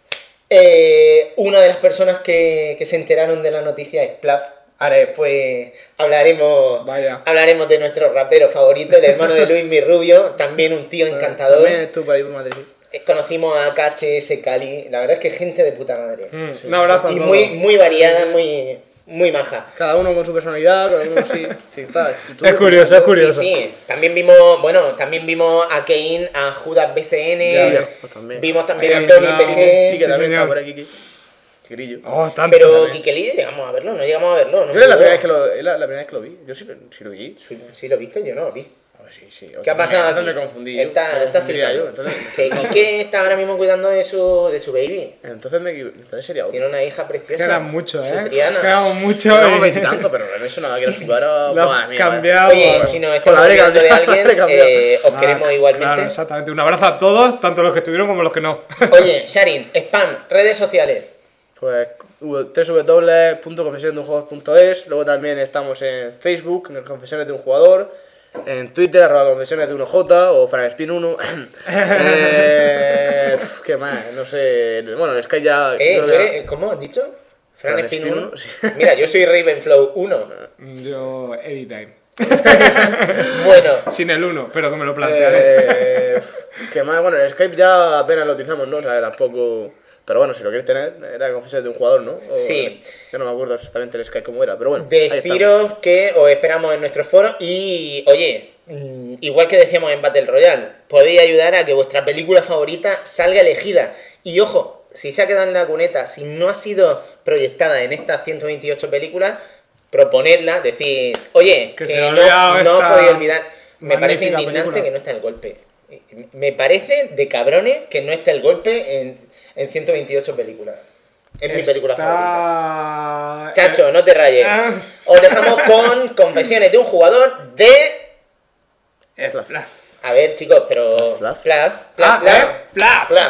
Eh, una de las personas que, que se enteraron de la noticia es Plaf. Ahora después hablaremos, Vaya. hablaremos de nuestro rapero favorito, el hermano de Luis Mi Rubio, también un tío encantador. También tú para ir por Madrid. sí. Eh, Conocimos a K H S Cali, la verdad es que gente de puta madre. Mm, Un abrazo a Y todos. muy, muy variada, muy, muy maja. Cada uno con su personalidad, cada uno sí. sí está. Tú- Es curioso, es curioso. Sí, sí. También vimos, bueno, también vimos a Kein, a Judas B C N, Ya, pues también. vimos también a Kein, Tony no. P Kike G, también señor. está por aquí, Kike. Grillo. Oh, tanto. pero también. Kikelillo llegamos a verlo, no llegamos a verlo. No Yo era la pudo. primera vez que lo, es la, la primera vez que lo vi. Yo sí, lo- sí lo vi. Sí, sí lo viste, yo no lo vi. Pues sí, sí. ¿Qué ha pasado ¿Dónde aquí? me confundí? Está, Me está confundiría firmando. yo, entonces- Que Quique está ahora mismo cuidando de su, de su baby. Entonces me equivo- Entonces sería otro. Tiene una hija preciosa. Quedan mucho, su ¿eh? Triana. Quedan mucho. No, y- veintitantos, pero no eso nada, quiero jugar a... Lo has Buah, mira, cambiado. Oye, Bueno, si nos con estamos la breca olvidando de cambiado, alguien, la breca cambiado. eh, os Ah, queremos igualmente. Claro, exactamente. Un abrazo a todos, tanto los que estuvieron como los que no. Oye, Sharin, spam, redes sociales. Pues w w w punto confesiones de un jugador punto es. Luego también estamos en Facebook, en Confesiones de un Jugador. En Twitter, arroba confesiones de uno j o franspin uno. eh, ¿Qué más? No sé. Bueno, es que ya. Eh, creo ¿tú que- eres- ¿Cómo has dicho? Fran Fran Spin Spin uno. uno, sí. Mira, yo soy Ravenflow uno. Yo, anytime. Bueno, Sin el uno, pero que me lo plantearé. Eh, ¿Qué más? Bueno, el Skype ya apenas lo utilizamos, ¿no? O sea, tampoco. Pero bueno, si lo queréis tener, era confesiones de un jugador, ¿no? O- Sí. Yo no me acuerdo exactamente el Skype cómo era, pero bueno. ahí estamos. deciros que os esperamos en nuestro foro y, oye, mm, igual que decíamos en Battle Royale, podéis ayudar a que vuestra película favorita salga elegida. Y ojo, si se ha quedado en la cuneta, si no ha sido proyectada en estas ciento veintiocho películas, proponedla, decir, oye, Que que, se me ha no, olvidado no esta podéis olvidar. Me parece magnífica indignante película. que no esté el golpe. Me parece de cabrones que no esté el golpe en, en ciento veintiocho películas. Es mi película favorita. Está... Chacho, no te rayes. Ah. Os dejamos con confesiones de un jugador de... Eh, Plaf. plaf. A ver, chicos, pero... Plaf. Plaf. Ah, Plaf, plaf. eh, plaf. Plaf.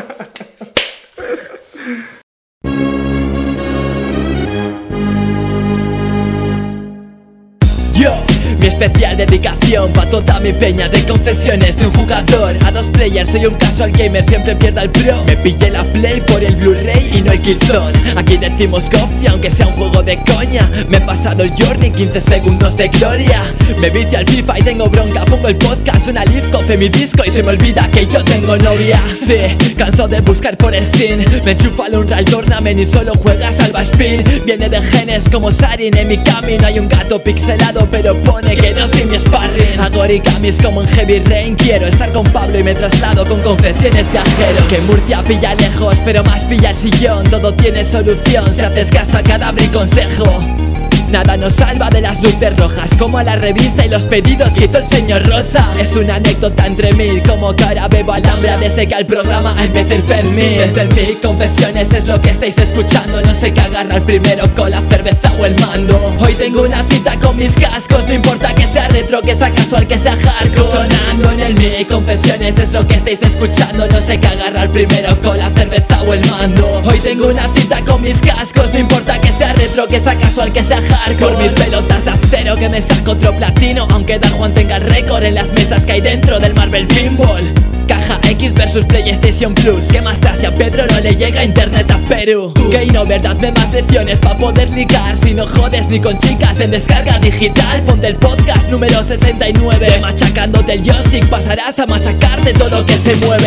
Yo, mi especial dedicación pa' toda mi peña de confesiones de un jugador a dos players, soy un casual gamer, siempre pierda el pro. Me pillé la play por el Blu-ray y no el Killzone. Aquí decimos Gofty aunque sea un juego de coña. Me he pasado el Journey, quince segundos de gloria. Me vicio al FIFA y tengo bronca, pongo el podcast, una live, coce mi disco y se me olvida que yo tengo novia. Sí, canso de buscar por Steam, me enchufa al Unreal Tournament y solo juega Salva Spin. Viene de genes como Sarin, en mi camino hay un gato pixelado pero pone que no soy mi sparring. Hago origamis como en Heavy Rain, quiero estar con Pablo y me traslado con confesiones viajeros. Que Murcia pilla lejos pero más pilla el sillón, todo tiene solución si haces caso a cadáver y consejo. Nada nos salva de las luces rojas, como a la revista y los pedidos que hizo el señor Rosa. Es una anécdota entre mil, como que ahora bebo alhambra desde que al programa empecé el Fermín. Desde el mic, confesiones es lo que estáis escuchando, no sé qué agarrar primero con la cerveza o el mando. Hoy tengo una cita con mis cascos, no importa que sea retro, que sea casual, que sea hardcore. Sonando en el mic, confesiones es lo que estáis escuchando, no sé qué agarrar primero con la cerveza o el mando. Hoy tengo una cita con mis cascos, no importa que sea retro, que sea casual, que sea hardcore. Por mis pelotas de acero que me saco otro platino, aunque Dark Juan tenga el récord en las mesas que hay dentro del Marvel Pinball. Caja X versus PlayStation Plus, ¿qué más da si a Pedro no le llega internet a Perú? Game Over, dadme más lecciones pa' poder ligar, si no jodes ni con chicas en descarga digital. Ponte el podcast número sesenta y nueve, de machacándote el joystick pasarás a machacarte todo lo que se mueve.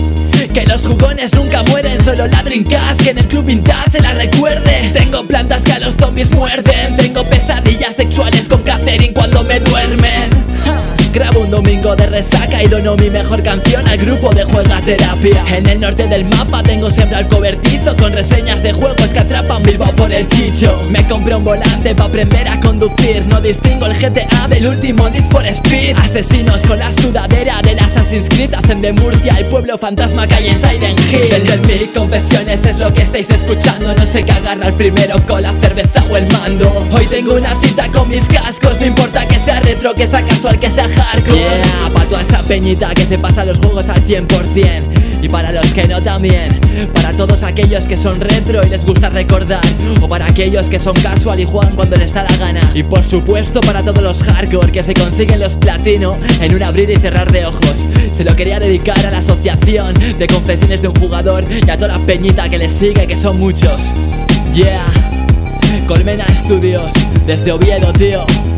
Que los jugones nunca mueren, solo la Dreamcast, que en el club vintage se la recuerde. Tengo plantas que a los zombies muerden, tengo pesadillas sexuales con Catherine cuando me duermen. Ja. Grabo un domingo de resaca y dono mi mejor canción al grupo de Juegaterapia. En el norte del mapa tengo siempre al cobertizo, con reseñas de juegos que atrapan Bilbao por el chicho. Me compré un volante pa' aprender a conducir, no distingo el G T A del último Need for Speed. Asesinos con la sudadera del Assassin's Creed hacen de Murcia el pueblo fantasma que hay en Silent Hill. Desde el mic, confesiones es lo que estáis escuchando, no sé qué agarrar primero con la cerveza o el mando. Hoy tengo una cita con mis cascos, no importa que sea retro, que sea casual, que sea hardcore. Yeah, pa' toda esa peñita que se pasa los juegos al cien por cien, y para los que no también, para todos aquellos que son retro y les gusta recordar, o para aquellos que son casual y juegan cuando les da la gana. Y por supuesto para todos los hardcore que se consiguen los platino en un abrir y cerrar de ojos. Se lo quería dedicar a la asociación de confesiones de un jugador y a toda la peñita que les sigue, que son muchos. Yeah, Colmena Studios, desde Oviedo, tío.